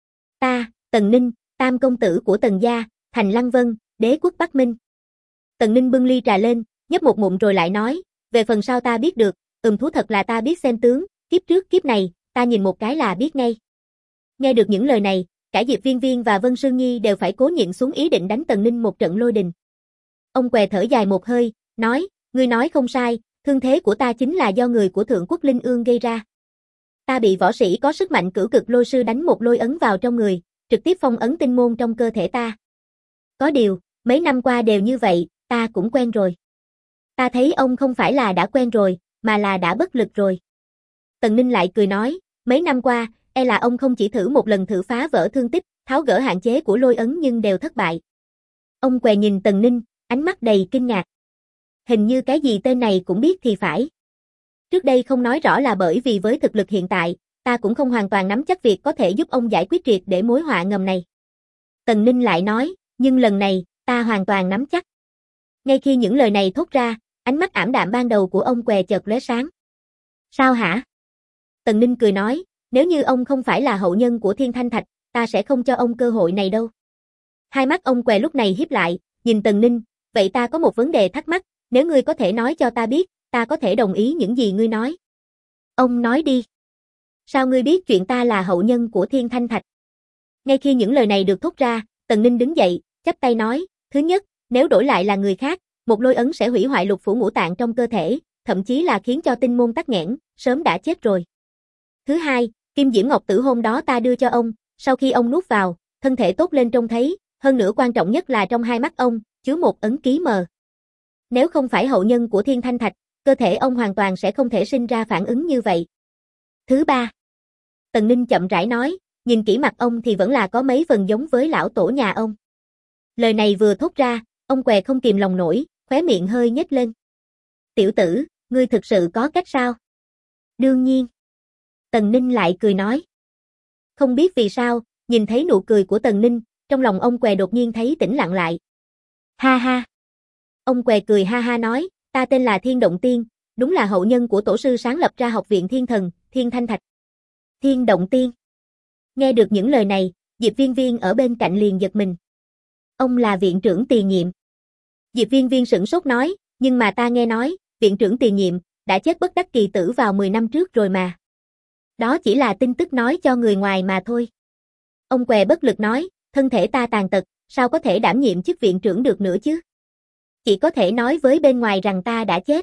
Ta, Tần Ninh, tam công tử của Tần gia, Thành Lăng Vân, đế quốc Bắc Minh. Tần Ninh bưng ly trà lên, nhấp một ngụm rồi lại nói, về phần sau ta biết được, thú thật là ta biết xem tướng, kiếp trước kiếp này, ta nhìn một cái là biết ngay. Nghe được những lời này, cả Diệp Viên Viên và Vân Sương Nhi đều phải cố nhịn xuống ý định đánh Tần Ninh một trận lôi đình. Ông Què thở dài một hơi, nói, ngươi nói không sai, thương thế của ta chính là do người của Thượng Quốc Linh Ương gây ra. Ta bị võ sĩ có sức mạnh Cửu Cực Lôi Sư đánh một lôi ấn vào trong người, trực tiếp phong ấn tinh môn trong cơ thể ta. Có điều, Mấy năm qua đều như vậy, ta cũng quen rồi. Ta thấy ông không phải là đã quen rồi, mà là đã bất lực rồi. Tần Ninh lại cười nói, mấy năm qua, e là ông không chỉ thử một lần thử phá vỡ thương tích, tháo gỡ hạn chế của lôi ấn nhưng đều thất bại. Ông què nhìn Tần Ninh, ánh mắt đầy kinh ngạc. Hình như cái gì tên này cũng biết thì phải. Trước đây không nói rõ là bởi vì với thực lực hiện tại, ta cũng không hoàn toàn nắm chắc việc có thể giúp ông giải quyết triệt để mối họa ngầm này. Tần Ninh lại nói, nhưng lần này, ta hoàn toàn nắm chắc. Ngay khi những lời này thốt ra, ánh mắt ảm đạm ban đầu của ông què chợt lóe sáng. Sao hả? Tần Ninh cười nói, nếu như ông không phải là hậu nhân của Thiên Thanh Thạch, ta sẽ không cho ông cơ hội này đâu. Hai mắt ông què lúc này híp lại, nhìn Tần Ninh, vậy ta có một vấn đề thắc mắc, nếu ngươi có thể nói cho ta biết, ta có thể đồng ý những gì ngươi nói. Ông nói đi. Sao ngươi biết chuyện ta là hậu nhân của Thiên Thanh Thạch? Ngay khi những lời này được thốt ra, Tần Ninh đứng dậy, chắp tay nói, thứ nhất, nếu đổi lại là người khác, một lôi ấn sẽ hủy hoại lục phủ ngũ tạng trong cơ thể, thậm chí là khiến cho tinh môn tắc nghẽn, sớm đã chết rồi. Thứ hai, Kim Diễm Ngọc Tử hôm đó ta đưa cho ông, sau khi ông nuốt vào, thân thể tốt lên trông thấy, hơn nữa quan trọng nhất là trong hai mắt ông, chứa một ấn ký mờ. Nếu không phải hậu nhân của Thiên Thanh Thạch, cơ thể ông hoàn toàn sẽ không thể sinh ra phản ứng như vậy. Thứ ba, Tần Ninh chậm rãi nói, nhìn kỹ mặt ông thì vẫn là có mấy phần giống với lão tổ nhà ông. Lời này vừa thốt ra, ông què không kìm lòng nổi, khóe miệng hơi nhếch lên. Tiểu tử, ngươi thực sự có cách sao? Đương nhiên. Tần Ninh lại cười nói. Không biết vì sao, nhìn thấy nụ cười của Tần Ninh, trong lòng ông què đột nhiên thấy tĩnh lặng lại. Ha ha. Ông què cười ha ha nói, ta tên là Thiên Động Tiên, đúng là hậu nhân của tổ sư sáng lập ra học viện Thiên Thần, Thiên Thanh Thạch. Thiên Động Tiên. Nghe được những lời này, Diệp Viên Viên ở bên cạnh liền giật mình. Ông là viện trưởng tiền nhiệm. Diệp Viên Viên sửng sốt nói, nhưng mà ta nghe nói, viện trưởng tiền nhiệm, đã chết bất đắc kỳ tử vào 10 năm trước rồi mà. Đó chỉ là tin tức nói cho người ngoài mà thôi. Ông què bất lực nói, thân thể ta tàn tật, sao có thể đảm nhiệm chức viện trưởng được nữa chứ? Chỉ có thể nói với bên ngoài rằng ta đã chết.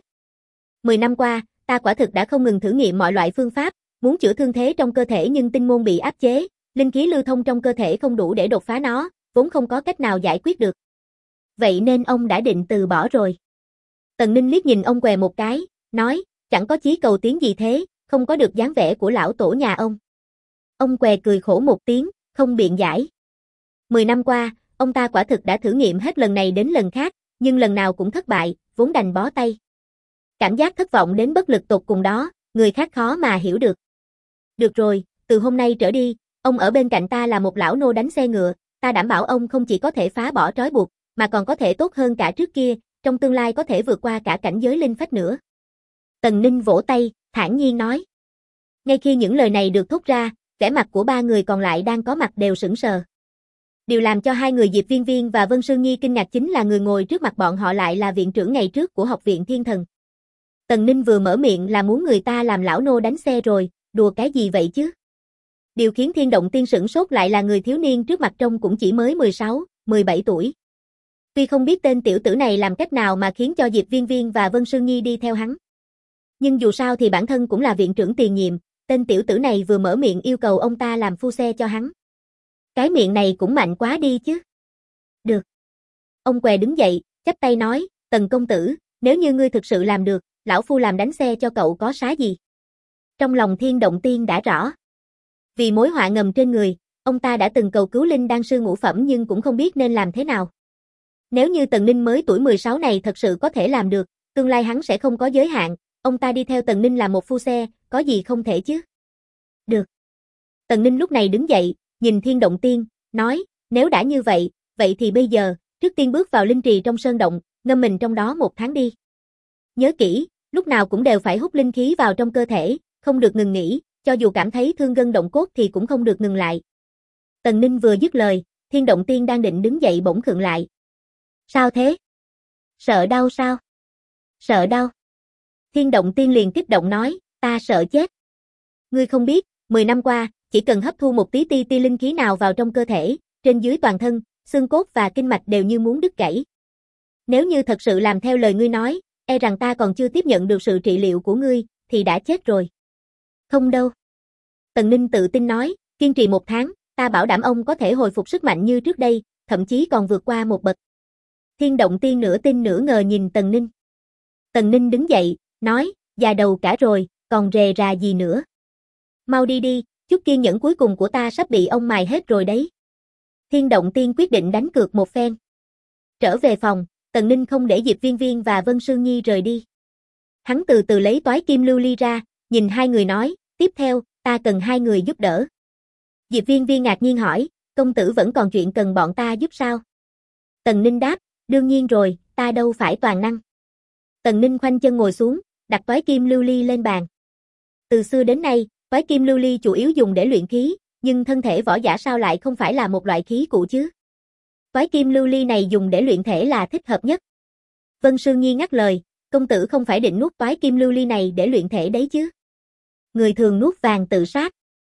10 năm qua, ta quả thực đã không ngừng thử nghiệm mọi loại phương pháp, muốn chữa thương thế trong cơ thể nhưng tinh môn bị áp chế, linh khí lưu thông trong cơ thể không đủ để đột phá nó, vốn không có cách nào giải quyết được. Vậy nên ông đã định từ bỏ rồi. Tần Ninh liếc nhìn ông què một cái, nói, chẳng có chí cầu tiến gì thế, không có được dáng vẻ của lão tổ nhà ông. Ông què cười khổ một tiếng, không biện giải. 10 năm qua, ông ta quả thực đã thử nghiệm hết lần này đến lần khác, nhưng lần nào cũng thất bại, vốn đành bó tay. Cảm giác thất vọng đến bất lực tột cùng đó, người khác khó mà hiểu được. Được rồi, từ hôm nay trở đi, ông ở bên cạnh ta là một lão nô đánh xe ngựa, ta đảm bảo ông không chỉ có thể phá bỏ trói buộc, mà còn có thể tốt hơn cả trước kia, trong tương lai có thể vượt qua cả cảnh giới linh phách nữa. Tần Ninh vỗ tay, thản nhiên nói. Ngay khi những lời này được thốt ra, vẻ mặt của ba người còn lại đang có mặt đều sững sờ. Điều làm cho hai người Diệp Viên Viên và Vân Sương Nhi kinh ngạc chính là người ngồi trước mặt bọn họ lại là viện trưởng ngày trước của học viện Thiên Thần. Tần Ninh vừa mở miệng là muốn người ta làm lão nô đánh xe rồi, đùa cái gì vậy chứ? Điều khiến Thiên Động Tiên sửng sốt lại là người thiếu niên trước mặt trông cũng chỉ mới 16, 17 tuổi. Tuy không biết tên tiểu tử này làm cách nào mà khiến cho Diệp Viên Viên và Vân Sương Nhi đi theo hắn. Nhưng dù sao thì bản thân cũng là viện trưởng tiền nhiệm, tên tiểu tử này vừa mở miệng yêu cầu ông ta làm phu xe cho hắn. Cái miệng này cũng mạnh quá đi chứ. Được. Ông què đứng dậy, chắp tay nói, Tần công tử, nếu như ngươi thực sự làm được, lão phu làm đánh xe cho cậu có xá gì. Trong lòng Thiên Động Tiên đã rõ. Vì mối họa ngầm trên người, ông ta đã từng cầu cứu linh đan sư ngũ phẩm nhưng cũng không biết nên làm thế nào. Nếu như Tần Ninh mới tuổi 16 này thật sự có thể làm được, tương lai hắn sẽ không có giới hạn, ông ta đi theo Tần Ninh làm một phu xe, có gì không thể chứ. Được. Tần Ninh lúc này đứng dậy, nhìn Thiên Động Tiên, nói, nếu đã như vậy, vậy thì bây giờ, trước tiên bước vào linh trì trong sơn động, ngâm mình trong đó 1 tháng đi. Nhớ kỹ, lúc nào cũng đều phải hút linh khí vào trong cơ thể, không được ngừng nghỉ, cho dù cảm thấy thương gân động cốt thì cũng không được ngừng lại. Tần Ninh vừa dứt lời, Thiên Động Tiên đang định đứng dậy bỗng khựng lại. Sao thế? Sợ đau sao? Sợ đau. Thiên Động Tiên liền kích động nói, ta sợ chết. Ngươi không biết, 10 năm qua, chỉ cần hấp thu một tí ti linh khí nào vào trong cơ thể, trên dưới toàn thân, xương cốt và kinh mạch đều như muốn đứt gãy. Nếu như thật sự làm theo lời ngươi nói, e rằng ta còn chưa tiếp nhận được sự trị liệu của ngươi, thì đã chết rồi. Không đâu. Tần Ninh tự tin nói, kiên trì 1 tháng, ta bảo đảm ông có thể hồi phục sức mạnh như trước đây, thậm chí còn vượt qua một bậc. Thiên Động Tiên nửa tin nửa ngờ nhìn Tần Ninh. Tần Ninh đứng dậy, nói, già đầu cả rồi, còn rề rà gì nữa. Mau đi đi, chút kiên nhẫn cuối cùng của ta sắp bị ông mài hết rồi đấy. Thiên Động Tiên quyết định đánh cược một phen. Trở về phòng, Tần Ninh không để Diệp Viên Viên và Vân Sương Nhi rời đi. Hắn từ từ lấy toái kim lưu ly ra, nhìn hai người nói, tiếp theo, ta cần hai người giúp đỡ. Diệp Viên Viên ngạc nhiên hỏi, công tử vẫn còn chuyện cần bọn ta giúp sao? Tần Ninh đáp, đương nhiên rồi, ta đâu phải toàn năng. Tần Ninh khoanh chân ngồi xuống, đặt toái kim lưu ly lên bàn. Từ xưa đến nay, toái kim lưu ly chủ yếu dùng để luyện khí, nhưng thân thể võ giả sao lại không phải là một loại khí cụ chứ? Toái kim lưu ly này dùng để luyện thể là thích hợp nhất. Vân Sương Nhi ngắt lời, công tử không phải định nuốt toái kim lưu ly này để luyện thể đấy chứ? Người thường nuốt vàng tự sát.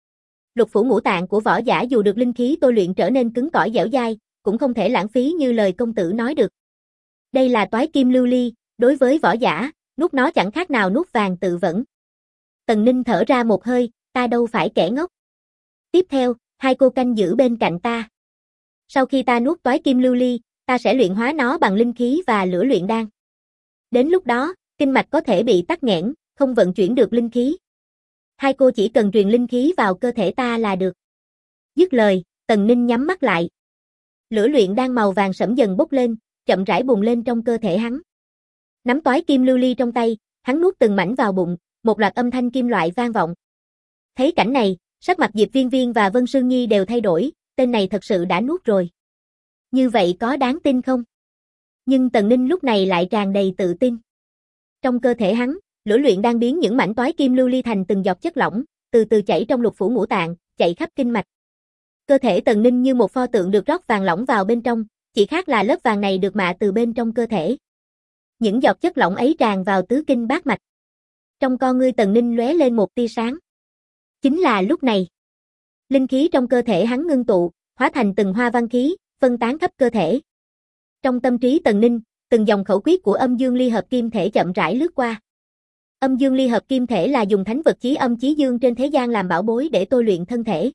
Lục phủ ngũ tạng của võ giả dù được linh khí tôi luyện trở nên cứng cỏi dẻo dai, cũng không thể lãng phí như lời công tử nói được. Đây là toái kim lưu ly, đối với võ giả, nuốt nó chẳng khác nào nuốt vàng tự vẫn. Tần Ninh thở ra một hơi, ta đâu phải kẻ ngốc. Tiếp theo, hai cô canh giữ bên cạnh ta. Sau khi ta nuốt toái kim lưu ly, ta sẽ luyện hóa nó bằng linh khí và lửa luyện đan. Đến lúc đó, kinh mạch có thể bị tắc nghẽn, không vận chuyển được linh khí. Hai cô chỉ cần truyền linh khí vào cơ thể ta là được. Dứt lời, Tần Ninh nhắm mắt lại. Lửa luyện đan màu vàng sẫm dần bốc lên, chậm rãi bùng lên trong cơ thể hắn. Nắm toái kim lưu ly trong tay, hắn nuốt từng mảnh vào bụng, một loạt âm thanh kim loại vang vọng. Thấy cảnh này, sắc mặt Diệp Viên Viên và Vân Sương Nhi đều thay đổi, tên này thật sự đã nuốt rồi. Như vậy có đáng tin không? Nhưng Tần Ninh lúc này lại tràn đầy tự tin. Trong cơ thể hắn, lửa luyện đang biến những mảnh toái kim lưu ly thành từng giọt chất lỏng, từ từ chảy trong lục phủ ngũ tạng, chạy khắp kinh mạch. Cơ thể Tần Ninh như một pho tượng được rót vàng lỏng vào bên trong, chỉ khác là lớp vàng này được mạ từ bên trong cơ thể. Những giọt chất lỏng ấy tràn vào tứ kinh bát mạch. Trong con ngươi Tần Ninh lóe lên một tia sáng. Chính là lúc này, linh khí trong cơ thể hắn ngưng tụ, hóa thành từng hoa văn khí, phân tán khắp cơ thể. Trong tâm trí Tần Ninh, từng dòng khẩu quyết của âm dương ly hợp kim thể chậm rãi lướt qua. Âm dương ly hợp kim thể là dùng thánh vật chí âm chí dương trên thế gian làm bảo bối để tôi luyện thân thể.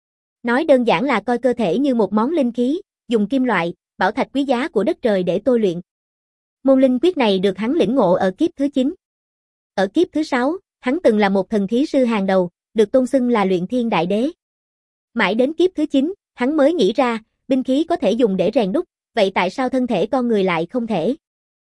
Nói đơn giản là coi cơ thể như một món linh khí, dùng kim loại, bảo thạch quý giá của đất trời để tôi luyện. Môn linh quyết này được hắn lĩnh ngộ ở kiếp thứ 9. Ở kiếp thứ 6, hắn từng là một thần khí sư hàng đầu, được tôn xưng là luyện thiên đại đế. Mãi đến kiếp thứ 9, hắn mới nghĩ ra, binh khí có thể dùng để rèn đúc, vậy tại sao thân thể con người lại không thể?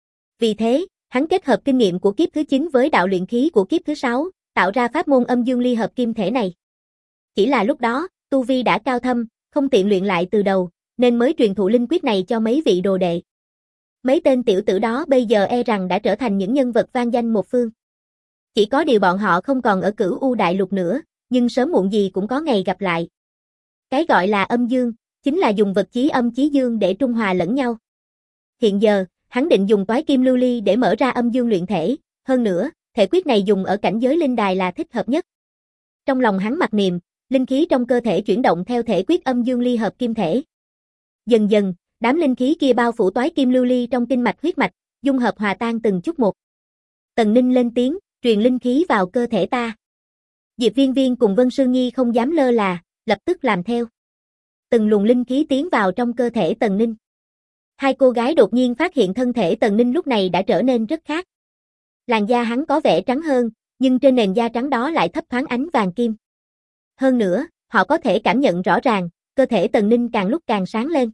Vì thế, hắn kết hợp kinh nghiệm của kiếp thứ 9 với đạo luyện khí của kiếp thứ 6, tạo ra pháp môn âm dương ly hợp kim thể này. Chỉ là lúc đó, tu vi đã cao thâm, không tiện luyện lại từ đầu, nên mới truyền thụ linh quyết này cho mấy vị đồ đệ. Mấy tên tiểu tử đó bây giờ e rằng đã trở thành những nhân vật vang danh một phương. Chỉ có điều bọn họ không còn ở Cửu U Đại Lục nữa, nhưng sớm muộn gì cũng có ngày gặp lại. Cái gọi là âm dương, chính là dùng vật chí âm chí dương để trung hòa lẫn nhau. Hiện giờ, hắn định dùng toái kim lưu ly để mở ra âm dương luyện thể, hơn nữa, thể quyết này dùng ở cảnh giới linh đài là thích hợp nhất. Trong lòng hắn mặc niệm, linh khí trong cơ thể chuyển động theo thể quyết âm dương ly hợp kim thể. Dần dần, đám linh khí kia bao phủ toái kim lưu ly trong kinh mạch huyết mạch, dung hợp hòa tan từng chút một. Tần Ninh lên tiếng, truyền linh khí vào cơ thể ta. Diệp Viên Viên cùng Vân Sương Nhi không dám lơ là, lập tức làm theo. Từng luồng linh khí tiến vào trong cơ thể Tần Ninh. Hai cô gái đột nhiên phát hiện thân thể Tần Ninh lúc này đã trở nên rất khác. Làn da hắn có vẻ trắng hơn, nhưng trên nền da trắng đó lại thấp thoáng ánh vàng kim. Hơn nữa, họ có thể cảm nhận rõ ràng, cơ thể Tần Ninh càng lúc càng sáng lên.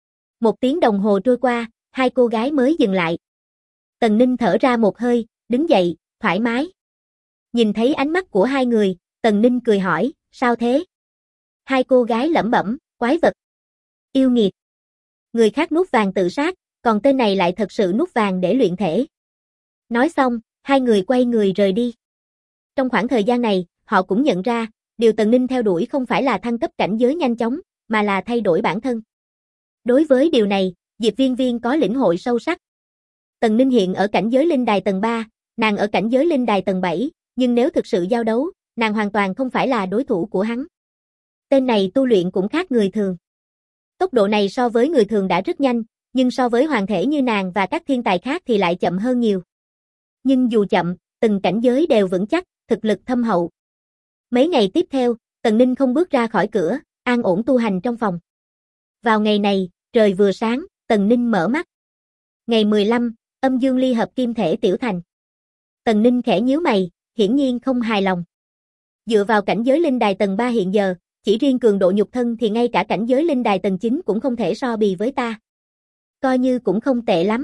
Một tiếng đồng hồ trôi qua, hai cô gái mới dừng lại. Tần Ninh thở ra một hơi, đứng dậy, thoải mái. Nhìn thấy ánh mắt của hai người, Tần Ninh cười hỏi, sao thế? Hai cô gái lẩm bẩm, quái vật. Yêu nghiệt. Người khác nuốt vàng tự sát, còn tên này lại thật sự nuốt vàng để luyện thể. Nói xong, hai người quay người rời đi. Trong khoảng thời gian này, họ cũng nhận ra, điều Tần Ninh theo đuổi không phải là thăng cấp cảnh giới nhanh chóng, mà là thay đổi bản thân. Đối với điều này, Diệp Viên Viên có lĩnh hội sâu sắc. Tần Ninh hiện ở cảnh giới linh đài tầng 3, nàng ở cảnh giới linh đài tầng 7, nhưng nếu thực sự giao đấu, nàng hoàn toàn không phải là đối thủ của hắn. Tên này tu luyện cũng khác người thường. Tốc độ này so với người thường đã rất nhanh, nhưng so với hoàng thể như nàng và các thiên tài khác thì lại chậm hơn nhiều. Nhưng dù chậm, từng cảnh giới đều vững chắc, thực lực thâm hậu. Mấy ngày tiếp theo, Tần Ninh không bước ra khỏi cửa, an ổn tu hành trong phòng. Vào ngày này, trời vừa sáng, Tần Ninh mở mắt. Ngày 15, âm dương ly hợp kim thể tiểu thành. Tần Ninh khẽ nhíu mày, hiển nhiên không hài lòng. Dựa vào cảnh giới linh đài tầng 3 hiện giờ, chỉ riêng cường độ nhục thân thì ngay cả cảnh giới linh đài tầng 9 cũng không thể so bì với ta. Coi như cũng không tệ lắm.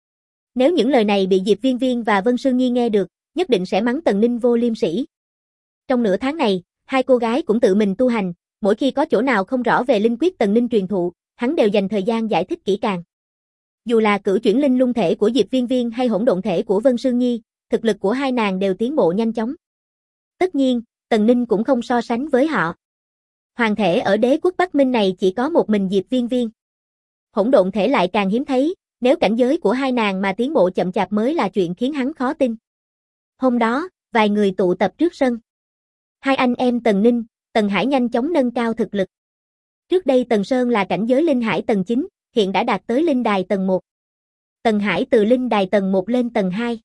Nếu những lời này bị Diệp Viên Viên và Vân Sương Nhi nghe được, nhất định sẽ mắng Tần Ninh vô liêm sỉ. Trong nửa tháng này, hai cô gái cũng tự mình tu hành, mỗi khi có chỗ nào không rõ về linh quyết Tần Ninh truyền thụ, hắn đều dành thời gian giải thích kỹ càng. Dù là cửu chuyển linh lung thể của Diệp Viên Viên hay hỗn độn thể của Vân Sương Nhi, thực lực của hai nàng đều tiến bộ nhanh chóng. Tất nhiên, Tần Ninh cũng không so sánh với họ. Hoàng thể ở đế quốc Bắc Minh này chỉ có một mình Diệp Viên Viên. Hỗn độn thể lại càng hiếm thấy, nếu cảnh giới của hai nàng mà tiến bộ chậm chạp mới là chuyện khiến hắn khó tin. Hôm đó, vài người tụ tập trước sân. Hai anh em Tần Ninh, Tần Hải nhanh chóng nâng cao thực lực. Trước đây Tần Sơn là cảnh giới linh hải tầng 9, hiện đã đạt tới linh đài tầng 1. Tần Hải từ linh đài tầng 1 lên tầng 2.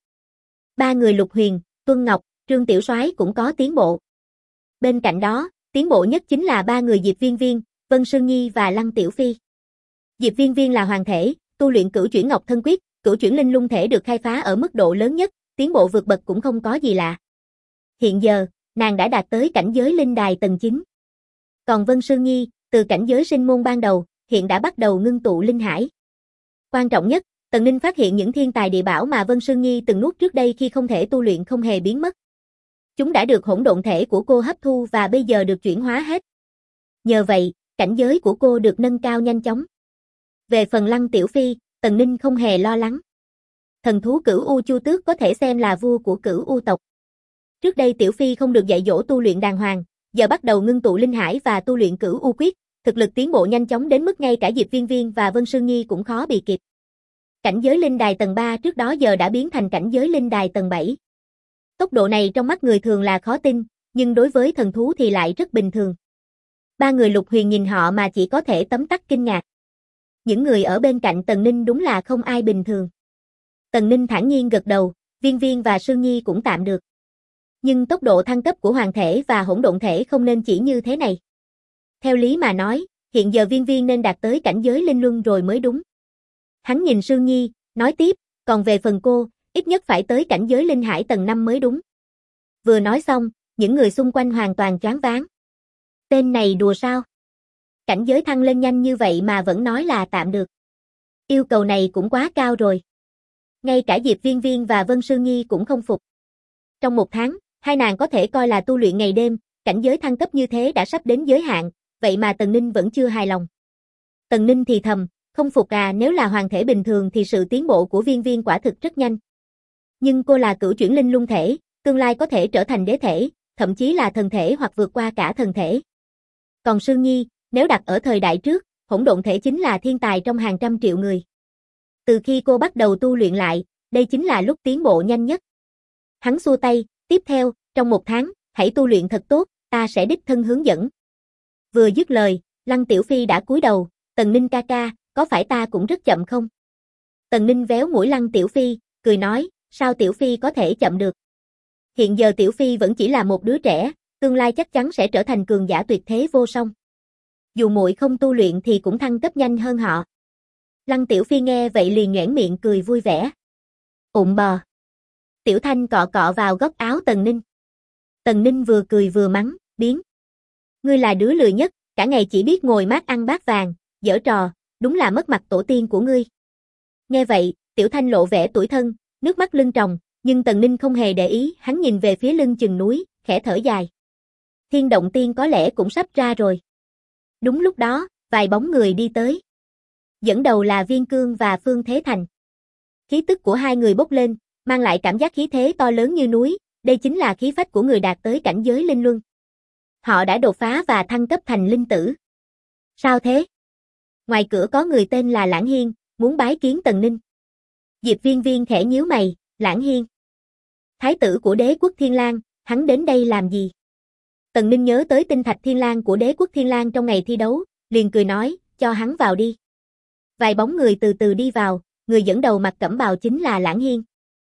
Ba người Lục Huyền, Tuân Ngọc, Trương Tiểu Soái cũng có tiến bộ. Bên cạnh đó, tiến bộ nhất chính là ba người Diệp Viên Viên, Vân Sương Nhi và Lăng Tiểu Phi. Diệp Viên Viên là hoàng thể, tu luyện cửu chuyển ngọc thân quyết, cửu chuyển linh lung thể được khai phá ở mức độ lớn nhất, tiến bộ vượt bậc cũng không có gì lạ. Hiện giờ, nàng đã đạt tới cảnh giới linh đài tầng 9. Còn Vân Sương Nhi, từ cảnh giới sinh môn ban đầu, hiện đã bắt đầu ngưng tụ linh hải. Quan trọng nhất, Tần Ninh phát hiện những thiên tài địa bảo mà Vân Sương Nhi từng nuốt trước đây khi không thể tu luyện không hề biến mất. Chúng đã được hỗn độn thể của cô hấp thu và bây giờ được chuyển hóa hết. Nhờ vậy, cảnh giới của cô được nâng cao nhanh chóng. Về phần Lăng Tiểu Phi, Tần Ninh không hề lo lắng. Thần thú Cửu U Chu Tước có thể xem là vua của Cửu U tộc. Trước đây Tiểu Phi không được dạy dỗ tu luyện đàng hoàng, giờ bắt đầu ngưng tụ linh hải và tu luyện Cửu U quyết, thực lực tiến bộ nhanh chóng đến mức ngay cả Diệp Viên Viên và Vân Sương Nhi cũng khó bị kịp. Cảnh giới linh đài tầng 3 trước đó giờ đã biến thành cảnh giới linh đài tầng 7. Tốc độ này trong mắt người thường là khó tin, nhưng đối với thần thú thì lại rất bình thường. Ba người Lục Huyền nhìn họ mà chỉ có thể tấm tắc kinh ngạc. Những người ở bên cạnh Tần Ninh đúng là không ai bình thường. Tần Ninh thản nhiên gật đầu, Viên Viên và Sương Nhi cũng tạm được. Nhưng tốc độ thăng cấp của hoàng thể và hỗn độn thể không nên chỉ như thế này. Theo lý mà nói, hiện giờ Viên Viên nên đạt tới cảnh giới linh luân rồi mới đúng. Hắn nhìn Sương Nhi, nói tiếp, còn về phần cô, ít nhất phải tới cảnh giới linh hải tầng 5 mới đúng. Vừa nói xong, những người xung quanh hoàn toàn choáng váng. Tên này đùa sao? Cảnh giới thăng lên nhanh như vậy mà vẫn nói là tạm được. Yêu cầu này cũng quá cao rồi. Ngay cả Diệp Viên Viên và Vân Sương Nhi cũng không phục. Trong một tháng, hai nàng có thể coi là tu luyện ngày đêm, cảnh giới thăng cấp như thế đã sắp đến giới hạn, vậy mà Tần Ninh vẫn chưa hài lòng. Tần Ninh thì thầm, không phục à, nếu là hoàng thể bình thường thì sự tiến bộ của Viên Viên quả thực rất nhanh. Nhưng cô là cửu chuyển linh lung thể, tương lai có thể trở thành đế thể, thậm chí là thần thể hoặc vượt qua cả thần thể. Còn Sương Nhi, nếu đặt ở thời đại trước, hỗn độn thể chính là thiên tài trong hàng trăm triệu người. Từ khi cô bắt đầu tu luyện lại, đây chính là lúc tiến bộ nhanh nhất. Hắn xua tay, tiếp theo, trong một tháng, hãy tu luyện thật tốt, ta sẽ đích thân hướng dẫn. Vừa dứt lời, Lăng Tiểu Phi đã cúi đầu, Tần Ninh ca ca, có phải ta cũng rất chậm không? Tần Ninh véo mũi Lăng Tiểu Phi, cười nói, sao Tiểu Phi có thể chậm được? Hiện giờ Tiểu Phi vẫn chỉ là một đứa trẻ, tương lai chắc chắn sẽ trở thành cường giả tuyệt thế vô song. Dù muội không tu luyện thì cũng thăng cấp nhanh hơn họ. Lăng Tiểu Phi nghe vậy liền nhoẻn miệng cười vui vẻ. Ụm bò. Tiểu Thanh cọ cọ vào góc áo Tần Ninh. Tần Ninh vừa cười vừa mắng, biến. Ngươi là đứa lười nhất, cả ngày chỉ biết ngồi mát ăn bát vàng, giở trò, đúng là mất mặt tổ tiên của ngươi. Nghe vậy, Tiểu Thanh lộ vẻ tủi thân, nước mắt lưng tròng, nhưng Tần Ninh không hề để ý, hắn nhìn về phía lưng chừng núi, khẽ thở dài. Thiên động tiên có lẽ cũng sắp ra rồi. Đúng lúc đó, vài bóng người đi tới. Dẫn đầu là Viên Cương và Phương Thế Thành. Khí tức của hai người bốc lên, mang lại cảm giác khí thế to lớn như núi, đây chính là khí phách của người đạt tới cảnh giới linh luân. Họ đã đột phá và thăng cấp thành linh tử. Sao thế? Ngoài cửa có người tên là Lãng Hiên, muốn bái kiến Tần Ninh. Diệp Viên Viên khẽ nhíu mày, Lãng Hiên. Thái tử của đế quốc Thiên Lang, hắn đến đây làm gì? Tần Ninh nhớ tới tinh thạch Thiên Lang của đế quốc Thiên Lang trong ngày thi đấu, liền cười nói, cho hắn vào đi. Vài bóng người từ từ đi vào, người dẫn đầu mặc cẩm bào chính là Lãng Hiên.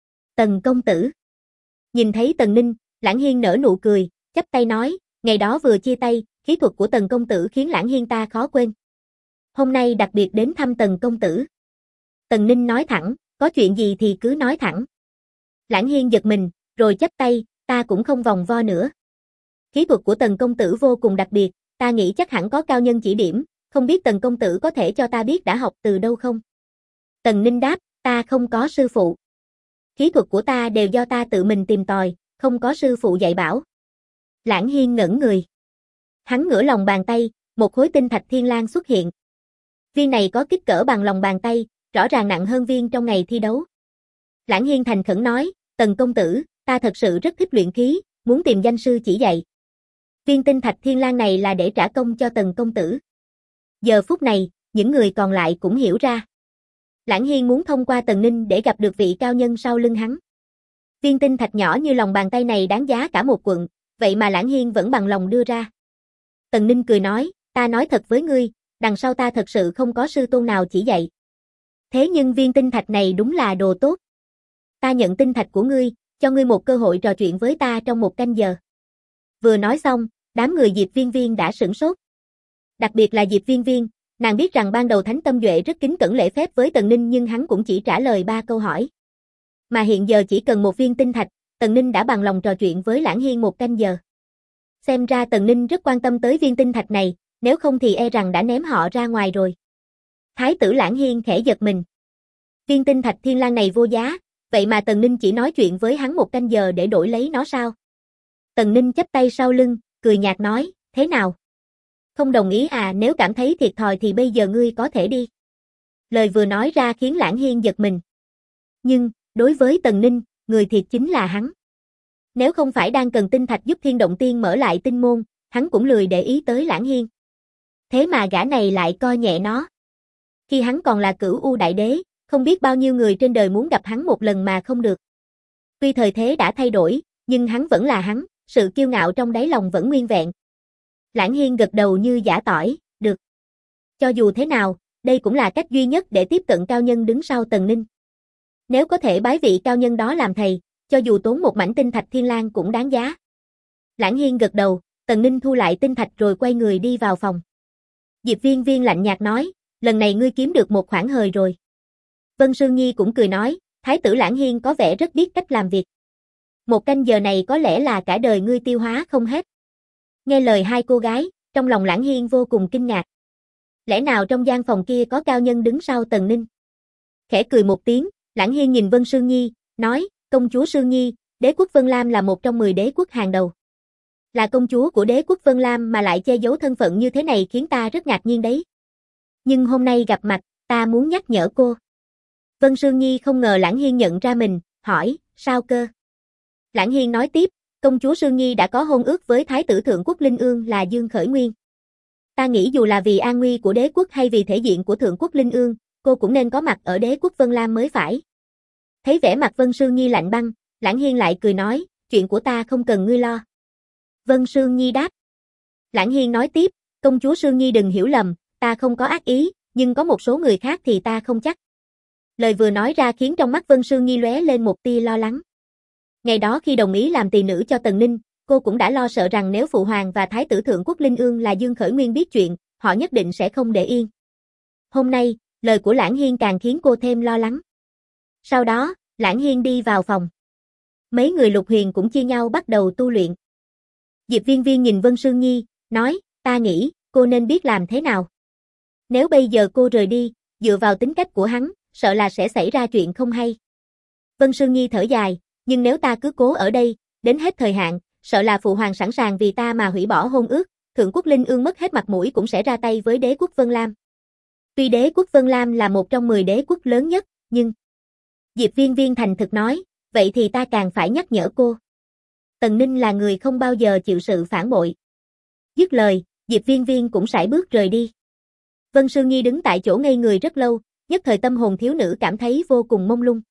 Tần công tử. Nhìn thấy Tần Ninh, Lãng Hiên nở nụ cười, chắp tay nói, ngày đó vừa chia tay, khí thuật của Tần công tử khiến Lãng Hiên ta khó quên. Hôm nay đặc biệt đến thăm Tần công tử. Tần Ninh nói thẳng, có chuyện gì thì cứ nói thẳng. Lãng Hiên giật mình, rồi chắp tay, ta cũng không vòng vo nữa. Khí thuật của Tần công tử vô cùng đặc biệt, ta nghĩ chắc hẳn có cao nhân chỉ điểm, không biết Tần công tử có thể cho ta biết đã học từ đâu không? Tần Ninh đáp, ta không có sư phụ. Khí thuật của ta đều do ta tự mình tìm tòi, không có sư phụ dạy bảo. Lãng Hiên ngẩn người. Hắn ngửa lòng bàn tay, một khối tinh thạch thiên lang xuất hiện. Viên này có kích cỡ bằng lòng bàn tay, rõ ràng nặng hơn viên trong ngày thi đấu. Lãng Hiên thành khẩn nói, Tần công tử, ta thật sự rất thích luyện khí, muốn tìm danh sư chỉ dạy. Viên tinh thạch thiên lang này là để trả công cho Tần công tử. Giờ phút này, những người còn lại cũng hiểu ra. Lãng Hiên muốn thông qua Tần Ninh để gặp được vị cao nhân sau lưng hắn. Viên tinh thạch nhỏ như lòng bàn tay này đáng giá cả một quận, vậy mà Lãng Hiên vẫn bằng lòng đưa ra. Tần Ninh cười nói, ta nói thật với ngươi, đằng sau ta thật sự không có sư tôn nào chỉ dạy. Thế nhưng viên tinh thạch này đúng là đồ tốt. Ta nhận tinh thạch của ngươi, cho ngươi một cơ hội trò chuyện với ta trong 1 canh giờ. Vừa nói xong, đám người Diệp Viên Viên đã sửng sốt. Đặc biệt là Diệp Viên Viên, nàng biết rằng ban đầu Thánh Tâm Duệ rất kính cẩn lễ phép với Tần Ninh nhưng hắn cũng chỉ trả lời 3 câu hỏi. Mà hiện giờ chỉ cần một viên tinh thạch, Tần Ninh đã bằng lòng trò chuyện với Lãng Hiên 1 canh giờ. Xem ra Tần Ninh rất quan tâm tới viên tinh thạch này, nếu không thì e rằng đã ném họ ra ngoài rồi. Thái tử Lãng Hiên khẽ giật mình. Viên tinh thạch thiên lang này vô giá, vậy mà Tần Ninh chỉ nói chuyện với hắn 1 canh giờ để đổi lấy nó sao? Tần Ninh chắp tay sau lưng, cười nhạt nói, thế nào? Không đồng ý à, nếu cảm thấy thiệt thòi thì bây giờ ngươi có thể đi. Lời vừa nói ra khiến Lãng Hiên giật mình. Nhưng, đối với Tần Ninh, người thiệt chính là hắn. Nếu không phải đang cần tinh thạch giúp Thiên Động Tiên mở lại tinh môn, hắn cũng lười để ý tới Lãng Hiên. Thế mà gã này lại coi nhẹ nó. Khi hắn còn là Cửu U Đại Đế, không biết bao nhiêu người trên đời muốn gặp hắn một lần mà không được. Tuy thời thế đã thay đổi, nhưng hắn vẫn là hắn, sự kiêu ngạo trong đáy lòng vẫn nguyên vẹn. Lãng Hiên gật đầu như giã tỏi, được. Cho dù thế nào, đây cũng là cách duy nhất để tiếp cận cao nhân đứng sau Tần Ninh. Nếu có thể bái vị cao nhân đó làm thầy, cho dù tốn một mảnh tinh thạch thiên lang cũng đáng giá. Lãng Hiên gật đầu, Tần Ninh thu lại tinh thạch rồi quay người đi vào phòng. Diệp Viên Viên lạnh nhạt nói, lần này ngươi kiếm được một khoản hời rồi. Vân Sương Nhi cũng cười nói, Thái tử Lãng Hiên có vẻ rất biết cách làm việc. 1 canh giờ này có lẽ là cả đời ngươi tiêu hóa không hết. Nghe lời hai cô gái, trong lòng Lãng Hiên vô cùng kinh ngạc. Lẽ nào trong gian phòng kia có cao nhân đứng sau Tần Ninh? Khẽ cười một tiếng, Lãng Hiên nhìn Vân Sương Nhi, nói, công chúa Sương Nhi, đế quốc Vân Lam là một trong 10 đế quốc hàng đầu. Là công chúa của đế quốc Vân Lam mà lại che giấu thân phận như thế này khiến ta rất ngạc nhiên đấy. Nhưng hôm nay gặp mặt, ta muốn nhắc nhở cô. Vân Sương Nhi không ngờ Lãng Hiên nhận ra mình, hỏi, sao cơ? Lãng Hiên nói tiếp, công chúa Sương Nhi đã có hôn ước với Thái tử Thượng quốc Linh Ương là Dương Khởi Nguyên. Ta nghĩ dù là vì an nguy của đế quốc hay vì thể diện của Thượng quốc Linh Ương, cô cũng nên có mặt ở đế quốc Vân Lam mới phải. Thấy vẻ mặt Vân Sương Nhi lạnh băng, Lãng Hiên lại cười nói, chuyện của ta không cần ngươi lo. Vân Sương Nhi đáp. Lãng Hiên nói tiếp, công chúa Sương Nhi đừng hiểu lầm, ta không có ác ý, nhưng có một số người khác thì ta không chắc. Lời vừa nói ra khiến trong mắt Vân Sương Nhi lóe lên một tia lo lắng. Ngày đó khi đồng ý làm tỳ nữ cho Tần Ninh, cô cũng đã lo sợ rằng nếu Phụ Hoàng và Thái tử Thượng quốc Linh Ương là Dương Khởi Nguyên biết chuyện, họ nhất định sẽ không để yên. Hôm nay, lời của Lãng Hiên càng khiến cô thêm lo lắng. Sau đó, Lãng Hiên đi vào phòng. Mấy người Lục Huyền cũng chia nhau bắt đầu tu luyện. Diệp Viên Viên nhìn Vân Sương Nhi, nói, ta nghĩ, cô nên biết làm thế nào. Nếu bây giờ cô rời đi, dựa vào tính cách của hắn, sợ là sẽ xảy ra chuyện không hay. Vân Sương Nhi thở dài, nhưng nếu ta cứ cố ở đây, đến hết thời hạn, sợ là Phụ Hoàng sẵn sàng vì ta mà hủy bỏ hôn ước, Thượng quốc Linh Ương mất hết mặt mũi cũng sẽ ra tay với đế quốc Vân Lam. Tuy đế quốc Vân Lam là một trong 10 đế quốc lớn nhất, nhưng... Diệp Viên Viên thành thực nói, vậy thì ta càng phải nhắc nhở cô. Tần Ninh là người không bao giờ chịu sự phản bội. Dứt lời, Diệp Viên Viên cũng sải bước rời đi. Vân Sương Nhi đứng tại chỗ ngây người rất lâu, nhất thời tâm hồn thiếu nữ cảm thấy vô cùng mông lung.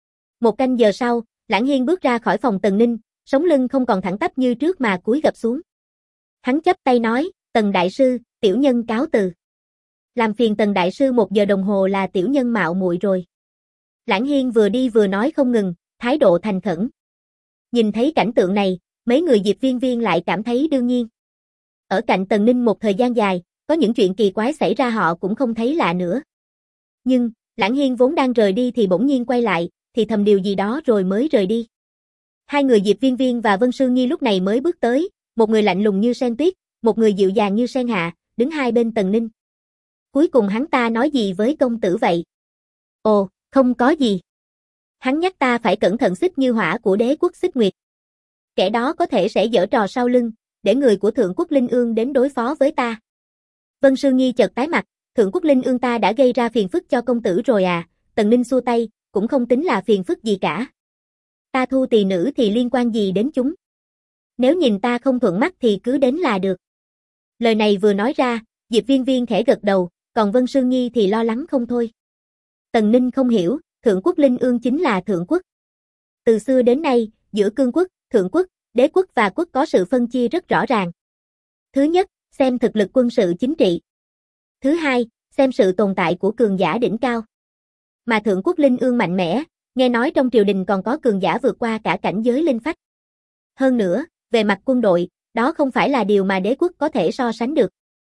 1 canh giờ sau, Lãng Hiên bước ra khỏi phòng Tần Ninh, sống lưng không còn thẳng tắp như trước mà cúi gập xuống. Hắn chắp tay nói, Tần Đại Sư, tiểu nhân cáo từ. Làm phiền Tần Đại Sư 1 giờ đồng hồ là tiểu nhân mạo muội rồi. Lãng Hiên vừa đi vừa nói không ngừng, thái độ thành khẩn. Nhìn thấy cảnh tượng này, mấy người Diệp Viên Viên lại cảm thấy đương nhiên. Ở cạnh Tần Ninh một thời gian dài, có những chuyện kỳ quái xảy ra họ cũng không thấy lạ nữa. Nhưng, Lãng Hiên vốn đang rời đi thì bỗng nhiên quay lại, thì thầm điều gì đó rồi mới rời đi. Hai người Diệp Viên Viên và Vân Sương Nhi lúc này mới bước tới, một người lạnh lùng như sen tuyết, một người dịu dàng như sen hạ, đứng hai bên Tần Ninh. Cuối cùng hắn ta nói gì với công tử vậy? Ồ, không có gì. Hắn nhắc ta phải cẩn thận Xích Như Hỏa của đế quốc Xích Nguyệt. Kẻ đó có thể sẽ giở trò sau lưng, để người của Thượng Quốc Linh Ương đến đối phó với ta. Vân Sương Nhi chợt tái mặt, Thượng Quốc Linh Ương ta đã gây ra phiền phức cho công tử rồi à? Tần Ninh xua tay, cũng không tính là phiền phức gì cả. Ta thu tỳ nữ thì liên quan gì đến chúng? Nếu nhìn ta không thuận mắt thì cứ đến là được. Lời này vừa nói ra, Diệp Viên Viên khẽ gật đầu, còn Vân Sương Nhi thì lo lắng không thôi. Tần Ninh không hiểu, Thượng Quốc Linh Ương chính là Thượng Quốc. Từ xưa đến nay, giữa Cương Quốc, Thượng Quốc, Đế Quốc và Quốc có sự phân chia rất rõ ràng. Thứ nhất, xem thực lực quân sự chính trị. Thứ hai, xem sự tồn tại của cường giả đỉnh cao. Mà Thượng Quốc Linh Ương mạnh mẽ, nghe nói trong triều đình còn có cường giả vượt qua cả cảnh giới linh phách. Hơn nữa, về mặt quân đội, đó không phải là điều mà đế quốc có thể so sánh được.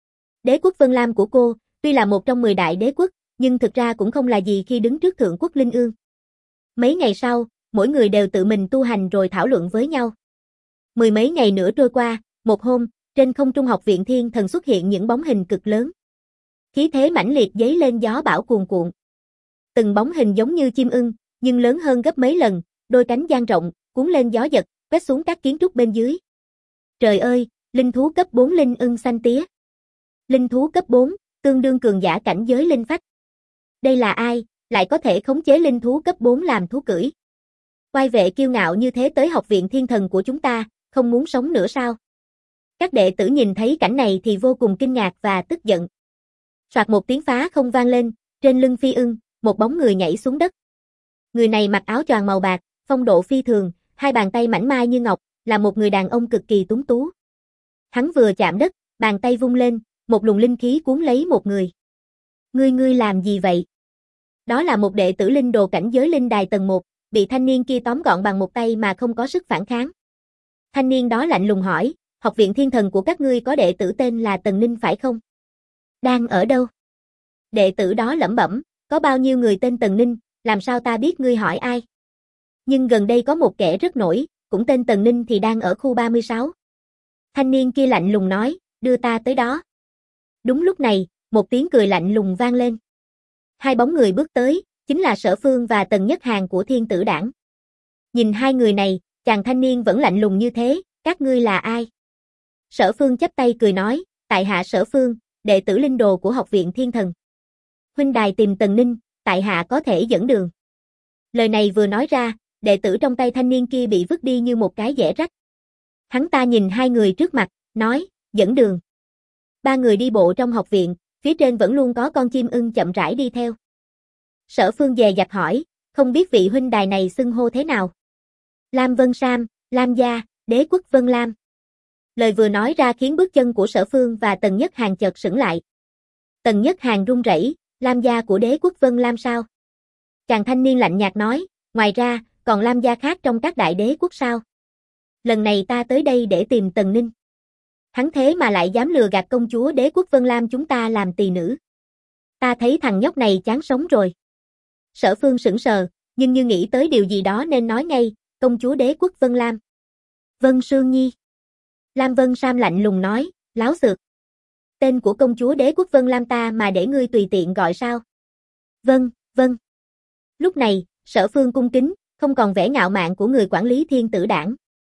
Đế quốc Vân Lam của cô, tuy là một trong 10 đại đế quốc, nhưng thực ra cũng không là gì khi đứng trước Thượng Quốc Linh Ương. Mấy ngày sau, mỗi người đều tự mình tu hành rồi thảo luận với nhau. Mười mấy ngày nữa trôi qua, một hôm, trên không trung học viện Thiên Thần xuất hiện những bóng hình cực lớn. Khí thế mãnh liệt dấy lên gió bão cuồn cuộn. Từng bóng hình giống như chim ưng, nhưng lớn hơn gấp mấy lần, đôi cánh dang rộng, cuốn lên gió giật, quét xuống các kiến trúc bên dưới. Trời ơi, linh thú cấp 4 linh ưng xanh tía. Linh thú cấp 4, tương đương cường giả cảnh giới linh phách. Đây là ai, lại có thể khống chế linh thú cấp 4 làm thú cưỡi? Oai vệ kiêu ngạo như thế tới học viện Thiên Thần của chúng ta, không muốn sống nữa sao? Các đệ tử nhìn thấy cảnh này thì vô cùng kinh ngạc và tức giận. Soạt một tiếng phá không vang lên, trên lưng phi ưng, một bóng người nhảy xuống đất. Người này mặc áo choàng màu bạc, phong độ phi thường, hai bàn tay mảnh mai như ngọc, là một người đàn ông cực kỳ tuấn tú. Hắn vừa chạm đất, bàn tay vung lên, một luồng linh khí cuốn lấy một người. Ngươi làm gì vậy? Đó là một đệ tử linh đồ cảnh giới linh đài tầng 1, bị thanh niên kia tóm gọn bằng một tay mà không có sức phản kháng. Thanh niên đó lạnh lùng hỏi, học viện Thiên Thần của các ngươi có đệ tử tên là Tần Ninh phải không? Đang ở đâu? Đệ tử đó lẩm bẩm, có bao nhiêu người tên Tần Ninh, làm sao ta biết ngươi hỏi ai? Nhưng gần đây có một kẻ rất nổi, cũng tên Tần Ninh thì đang ở khu 36. Thanh niên kia lạnh lùng nói, đưa ta tới đó. Đúng lúc này, một tiếng cười lạnh lùng vang lên. Hai bóng người bước tới, chính là Sở Phương và Tần Nhất Hàn của Thiên Tử Đảng. Nhìn hai người này, chàng thanh niên vẫn lạnh lùng như thế, các ngươi là ai? Sở Phương chắp tay cười nói, tại hạ Sở Phương, đệ tử linh đồ của học viện Thiên Thần. Huynh đài tìm Tần Ninh, tại hạ có thể dẫn đường. Lời này vừa nói ra, đệ tử trong tay thanh niên kia bị vứt đi như một cái dẻ rách. Hắn ta nhìn hai người trước mặt, nói, dẫn đường. Ba người đi bộ trong học viện, phía trên vẫn luôn có con chim ưng chậm rãi đi theo. Sở Phương dè dặt hỏi, không biết vị huynh đài này xưng hô thế nào? Lam Vân Sam, Lam gia, đế quốc Vân Lam. Lời vừa nói ra khiến bước chân của Sở Phương và Tần Nhất Hàn chợt sững lại. Tần Nhất Hàn run rẩy, Lam gia của đế quốc Vân Lam sao? Chàng thanh niên lạnh nhạt nói, ngoài ra, còn Lam gia khác trong các đại đế quốc sao? Lần này ta tới đây để tìm Tần Ninh. Hắn thế mà lại dám lừa gạt công chúa đế quốc Vân Lam chúng ta làm tỳ nữ. Ta thấy thằng nhóc này chán sống rồi. Sở Phương sững sờ, nhưng như nghĩ tới điều gì đó nên nói ngay, công chúa đế quốc Vân Lam. Vân Sương Nhi. Lam Vân Sam lạnh lùng nói, láo xược. Tên của công chúa đế quốc Vân Lam ta mà để ngươi tùy tiện gọi sao? Vâng, vâng. Lúc này, Sở Phương cung kính, không còn vẻ ngạo mạn của người quản lý Thiên Tử Đảng.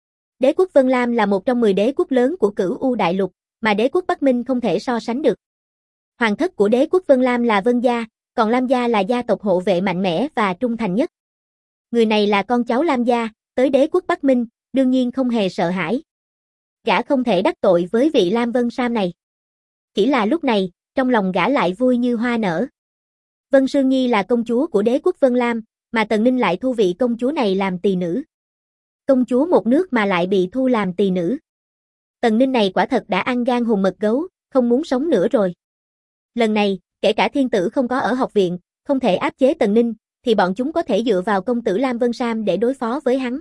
Đế quốc Vân Lam là một trong 10 đế quốc lớn của Cửu U Đại Lục, mà đế quốc Bắc Minh không thể so sánh được. Hoàng thất của đế quốc Vân Lam là Vân gia, còn Lam gia là gia tộc hộ vệ mạnh mẽ và trung thành nhất. Người này là con cháu Lam gia, tới đế quốc Bắc Minh, đương nhiên không hề sợ hãi. Gã không thể đắc tội với vị Lam Vân Sam này. Chỉ là lúc này, trong lòng gã lại vui như hoa nở. Vân Sương Nhi là công chúa của đế quốc Vân Lam, mà Tần Ninh lại thu vị công chúa này làm tỳ nữ. Công chúa một nước mà lại bị thu làm tỳ nữ. Tần Ninh này quả thật đã ăn gan hùm mật gấu, không muốn sống nữa rồi. Lần này, kể cả thiên tử không có ở học viện, không thể áp chế Tần Ninh, thì bọn chúng có thể dựa vào công tử Lam Vân Sam để đối phó với hắn.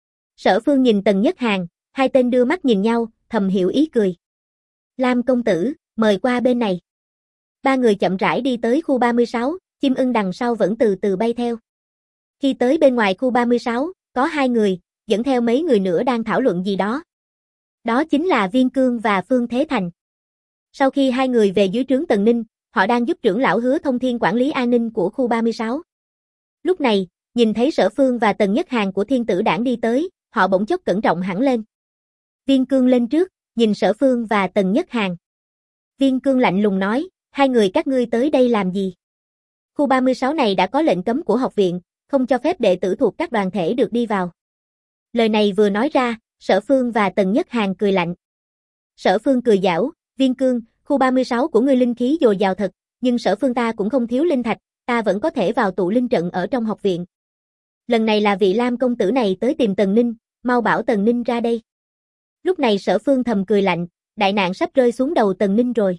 Sở Phương nhìn Tần Nhất Hàn, hai tên đưa mắt nhìn nhau, thầm hiểu ý cười. Lam công tử, mời qua bên này. Ba người chậm rãi đi tới khu 36, Chim ưng đằng sau vẫn từ từ bay theo. Khi tới bên ngoài khu 36, có hai người, dẫn theo mấy người nữa đang thảo luận gì đó. Đó chính là Viên Cương và Phương Thế Thành. Sau khi hai người về dưới trướng Tần Ninh, họ đang giúp trưởng lão Hứa Thông Thiên quản lý an ninh của khu 36. Lúc này, nhìn thấy Sở Phương và Tần Nhất Hàn của Thiên Tử Đảng đi tới, họ bỗng chốc cẩn trọng hẳn lên. Viên Cương lên trước, nhìn Sở Phương và Tần Nhất Hàn. Viên Cương lạnh lùng nói, hai người các ngươi tới đây làm gì? Khu 36 này đã có lệnh cấm của học viện, không cho phép đệ tử thuộc các đoàn thể được đi vào. Lời này vừa nói ra, Sở Phương và Tần Nhất Hàn cười lạnh. Sở Phương cười giảo, Viên Cương, khu 36 của ngươi linh khí dồi dào thật, nhưng Sở Phương ta cũng không thiếu linh thạch, ta vẫn có thể vào tụ linh trận ở trong học viện. Lần này là vị Lam công tử này tới tìm Tần Ninh, mau bảo Tần Ninh ra đây. Lúc này Sở Phương thầm cười lạnh, đại nạn sắp rơi xuống đầu Tần Ninh rồi.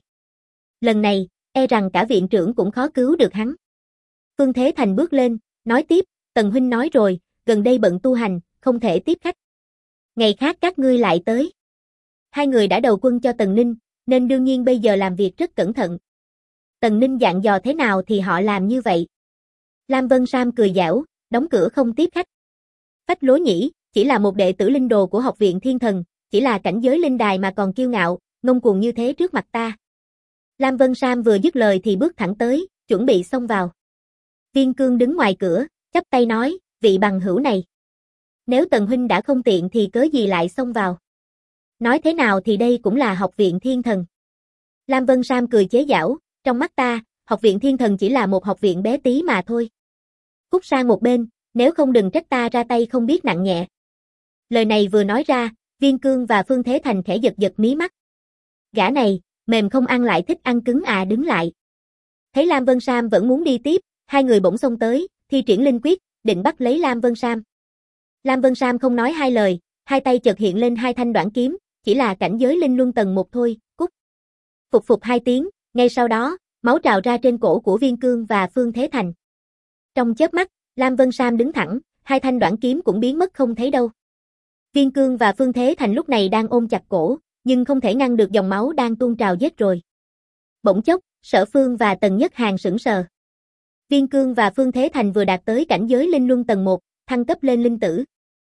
Lần này, e rằng cả viện trưởng cũng khó cứu được hắn. Phương Thế Thành bước lên, nói tiếp, Tần huynh nói rồi, gần đây bận tu hành, không thể tiếp khách. Ngày khác các ngươi lại tới. Hai người đã đầu quân cho Tần Ninh, nên đương nhiên bây giờ làm việc rất cẩn thận. Tần Ninh dặn dò thế nào thì họ làm như vậy. Lam Vân Sam cười giảo, đóng cửa không tiếp khách. Phách lối nhỉ, chỉ là một đệ tử linh đồ của học viện Thiên Thần, chỉ là cảnh giới linh đài mà còn kiêu ngạo, ngông cuồng như thế trước mặt ta. Lam Vân Sam vừa dứt lời thì bước thẳng tới, chuẩn bị xông vào. Viên Cương đứng ngoài cửa, chắp tay nói, vị bằng hữu này. Nếu Tần huynh đã không tiện thì cớ gì lại xông vào. Nói thế nào thì đây cũng là học viện Thiên Thần. Lam Vân Sam cười chế giảo, trong mắt ta, học viện Thiên Thần chỉ là một học viện bé tí mà thôi. Cút sang một bên, nếu không đừng trách ta ra tay không biết nặng nhẹ. Lời này vừa nói ra, Viên Cương và Phương Thế Thành khẽ giật giật mí mắt. Gã này, mềm không ăn lại thích ăn cứng à, đứng lại. Thấy Lam Vân Sam vẫn muốn đi tiếp, hai người bỗng xông tới, thi triển linh quyết, định bắt lấy Lam Vân Sam. Lam Vân Sam không nói hai lời, hai tay chợt hiện lên hai thanh đoạn kiếm, chỉ là cảnh giới linh luân tầng 1 thôi, cút. Phục phục hai tiếng, ngay sau đó, máu trào ra trên cổ của Viên Cương và Phương Thế Thành. Trong chớp mắt, Lam Vân Sam đứng thẳng, hai thanh đoạn kiếm cũng biến mất không thấy đâu. Viên Cương và Phương Thế Thành lúc này đang ôm chặt cổ, nhưng không thể ngăn được dòng máu đang tuôn trào giết rồi. Bỗng chốc, Sở Phương và Tần Nhất Hàn sững sờ. Viên Cương và Phương Thế Thành vừa đạt tới cảnh giới linh luân tầng 1, thăng cấp lên linh tử.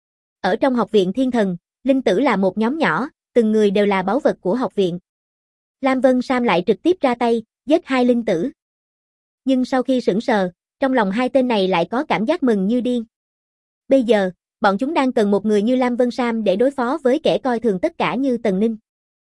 Ở trong học viện Thiên Thần, linh tử là một nhóm nhỏ, từng người đều là báu vật của học viện. Lam Vân Sam lại trực tiếp ra tay, giết hai linh tử. Nhưng sau khi sững sờ, trong lòng hai tên này lại có cảm giác mừng như điên. Bây giờ, bọn chúng đang cần một người như Lam Vân Sam để đối phó với kẻ coi thường tất cả như Tần Ninh.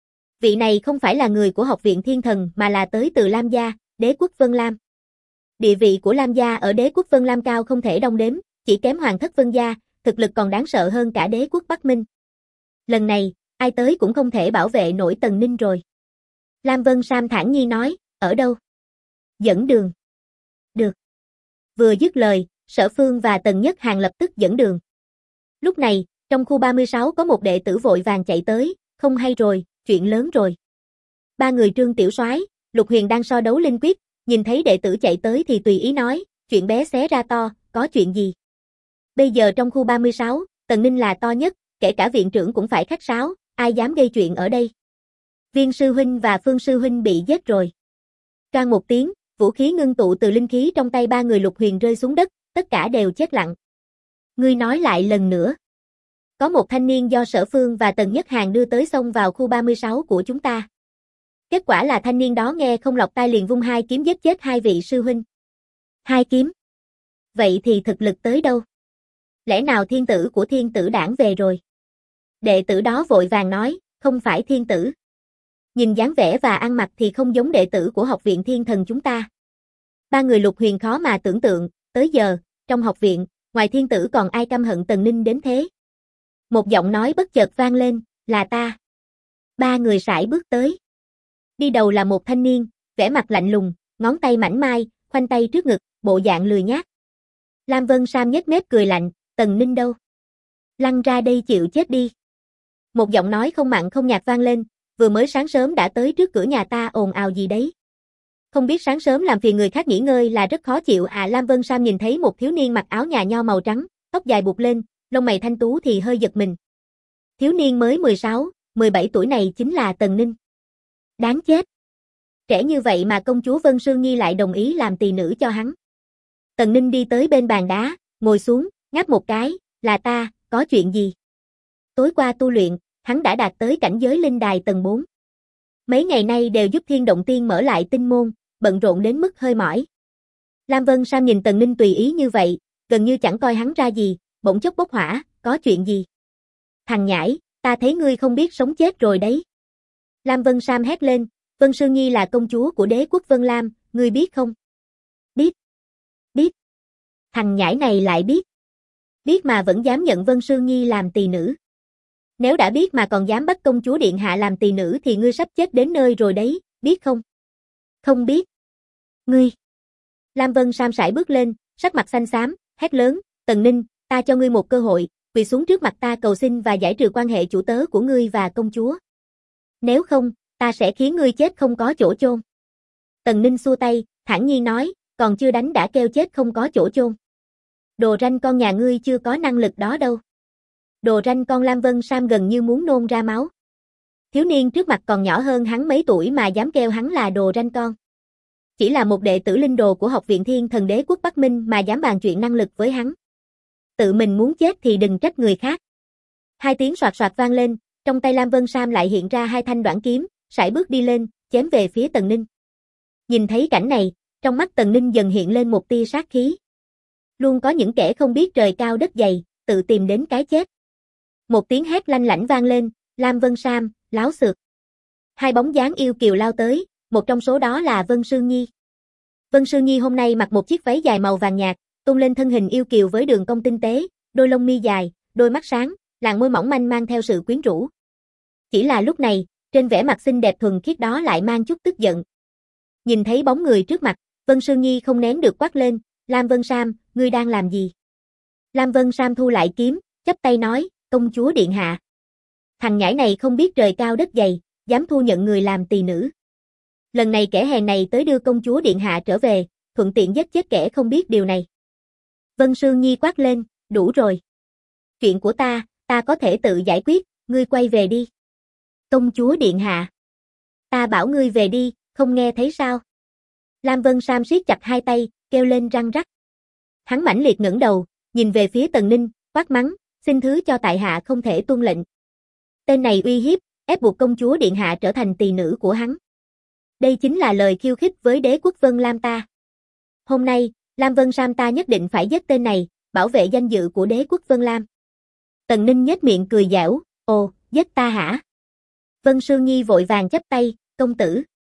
Vị này không phải là người của học viện Thiên Thần mà là tới từ Lam gia, đế quốc Vân Lam. Địa vị của Lam gia ở đế quốc Vân Lam cao không thể đong đếm, chỉ kém Hoàng thất Vân gia, thực lực còn đáng sợ hơn cả đế quốc Bắc Minh. Lần này, ai tới cũng không thể bảo vệ nổi Tần Ninh rồi. Lam Vân Sam thản nhiên nói, ở đâu? Dẫn đường. Được. Vừa dứt lời, Sở Phương và Tần Nhất Hàn lập tức dẫn đường. Lúc này, trong khu 36 có một đệ tử vội vàng chạy tới, không hay rồi, chuyện lớn rồi. Ba người Trương Tiểu Soái, Lục Huyền đang so đấu linh quyết, nhìn thấy đệ tử chạy tới thì tùy ý nói, chuyện bé xé ra to, có chuyện gì? Bây giờ trong khu 36, Tần Ninh là to nhất, kể cả viện trưởng cũng phải khách sáo, ai dám gây chuyện ở đây? Viên sư huynh và Phương sư huynh bị giết rồi. Toang một tiếng, vũ khí ngưng tụ từ linh khí trong tay ba người Lục Huyền rơi xuống đất, tất cả đều chết lặng. Ngươi nói lại lần nữa. Có một thanh niên do Sở Phương và Tần Nhất Hàn đưa tới xông vào khu 36 của chúng ta. Kết quả là thanh niên đó nghe không lọt tai liền vung hai kiếm giết chết hai vị sư huynh. Hai kiếm? Vậy thì thực lực tới đâu? Lẽ nào thiên tử của Thiên Tử Đảng về rồi? Đệ tử đó vội vàng nói, không phải thiên tử. Nhìn dáng vẻ và ăn mặc thì không giống đệ tử của học viện Thiên Thần chúng ta. Ba người Lục Huyền khó mà tưởng tượng, tới giờ, trong học viện, ngoài thiên tử còn ai căm hận Tần Ninh đến thế? Một giọng nói bất chợt vang lên, là ta. Ba người sải bước tới. Đi đầu là một thanh niên, vẻ mặt lạnh lùng, ngón tay mảnh mai, khoanh tay trước ngực, bộ dạng lười nhác. Lam Vân Sam nhếch mép cười lạnh, Tần Ninh đâu? Lăn ra đây chịu chết đi. Một giọng nói không mặn không nhạt vang lên, vừa mới sáng sớm đã tới trước cửa nhà ta ồn ào gì đấy? Không biết sáng sớm làm phiền người khác nghỉ ngơi là rất khó chịu à? Lam Vân Sam nhìn thấy một thiếu niên mặc áo nhà nho màu trắng, tóc dài buộc lên, lông mày thanh tú thì hơi giật mình. Thiếu niên mới 16, 17 tuổi này chính là Tần Ninh. Đáng chết. Trẻ như vậy mà công chúa Vân Sương Nhi lại đồng ý làm tỳ nữ cho hắn. Tần Ninh đi tới bên bàn đá, ngồi xuống, ngáp một cái, là ta, có chuyện gì? Tối qua tu luyện, hắn đã đạt tới cảnh giới linh đài tầng 4. Mấy ngày nay đều giúp Thiên Động Tiên mở lại tinh môn, bận rộn đến mức hơi mỏi. Lam Vân Sam nhìn Tần Ninh tùy ý như vậy, gần như chẳng coi hắn ra gì, bỗng chốc bốc hỏa, có chuyện gì? Thằng nhãi, ta thấy ngươi không biết sống chết rồi đấy. Lam Vân Sam hét lên, Vân Sương Nhi là công chúa của đế quốc Vân Lam, ngươi biết không? Biết. Biết. Thằng nhãi này lại biết. Biết mà vẫn dám nhận Vân Sương Nhi làm tỳ nữ. Nếu đã biết mà còn dám bắt công chúa điện hạ làm tỳ nữ thì ngươi sắp chết đến nơi rồi đấy, biết không? Không biết. Ngươi. Lam Vân Sam sải bước lên, sắc mặt xanh xám, hét lớn, Tần Ninh, ta cho ngươi một cơ hội, quỳ xuống trước mặt ta cầu xin và giải trừ quan hệ chủ tớ của ngươi và công chúa. Nếu không, ta sẽ khiến ngươi chết không có chỗ chôn. Tần Ninh xua tay, thản nhiên nói, còn chưa đánh đã kêu chết không có chỗ chôn. Đồ ranh con nhà ngươi chưa có năng lực đó đâu. Đồ ranh con. Lam Vân Sam gần như muốn nôn ra máu. Thiếu niên trước mặt còn nhỏ hơn hắn mấy tuổi mà dám kêu hắn là đồ ranh con. Chỉ là một đệ tử linh đồ của Học viện Thiên Thần Đế quốc Bắc Minh mà dám bàn chuyện năng lực với hắn. Tự mình muốn chết thì đừng trách người khác. Hai tiếng soạt soạt vang lên, trong tay Lam Vân Sam lại hiện ra hai thanh đoạn kiếm, sải bước đi lên, chém về phía Tần Ninh. Nhìn thấy cảnh này, trong mắt Tần Ninh dần hiện lên một tia sát khí. Luôn có những kẻ không biết trời cao đất dày, tự tìm đến cái chết. Một tiếng hét lanh lảnh vang lên, Lam Vân Sam, láo xược. Hai bóng dáng yêu kiều lao tới, một trong số đó là Vân Sương Nhi. Vân Sương Nhi hôm nay mặc một chiếc váy dài màu vàng nhạt, tôn lên thân hình yêu kiều với đường cong tinh tế, đôi lông mi dài, đôi mắt sáng, làn môi mỏng manh mang theo sự quyến rũ. Chỉ là lúc này, trên vẻ mặt xinh đẹp thuần khiết đó lại mang chút tức giận. Nhìn thấy bóng người trước mặt, Vân Sương Nhi không nén được quát lên, Lam Vân Sam, ngươi đang làm gì? Lam Vân Sam thu lại kiếm, chắp tay nói, công chúa điện hạ. Thằng nhãi này không biết trời cao đất dày, dám thu nhận người làm tỳ nữ. Lần này kẻ hèn này tới đưa công chúa điện hạ trở về, thuận tiện giết chết kẻ không biết điều này. Vân Sương Nhi quát lên, đủ rồi. Chuyện của ta có thể tự giải quyết, ngươi quay về đi. Công chúa điện hạ. Ta bảo ngươi về đi, không nghe thấy sao? Lam Vân Sam siết chặt hai tay, kêu lên răng rắc. Hắn mãnh liệt ngẩng đầu, nhìn về phía Tần Ninh, quát mắng, xin thứ cho tại hạ không thể tuân lệnh. Tên này uy hiếp, ép buộc công chúa điện hạ trở thành tỳ nữ của hắn. Đây chính là lời khiêu khích với đế quốc Vân Lam ta. Hôm nay, Lam Vân Sam ta nhất định phải giết tên này, bảo vệ danh dự của đế quốc Vân Lam. Tần Ninh nhếch miệng cười giễu, ồ, giết ta hả? Vân Sương Nhi vội vàng chắp tay, công tử.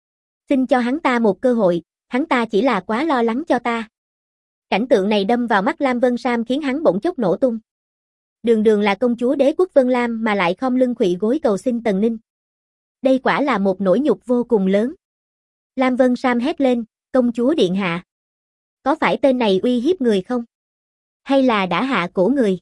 Xin cho hắn ta một cơ hội, hắn ta chỉ là quá lo lắng cho ta. Cảnh tượng này đâm vào mắt Lam Vân Sam khiến hắn bỗng chốc nổ tung. Đường đường là công chúa đế quốc Vân Lam mà lại khom lưng khuỵu gối cầu xin Tần Ninh. Đây quả là một nỗi nhục vô cùng lớn. Lam Vân Sam hét lên, công chúa điện hạ. Có phải tên này uy hiếp người không? Hay là đã hạ cổ người?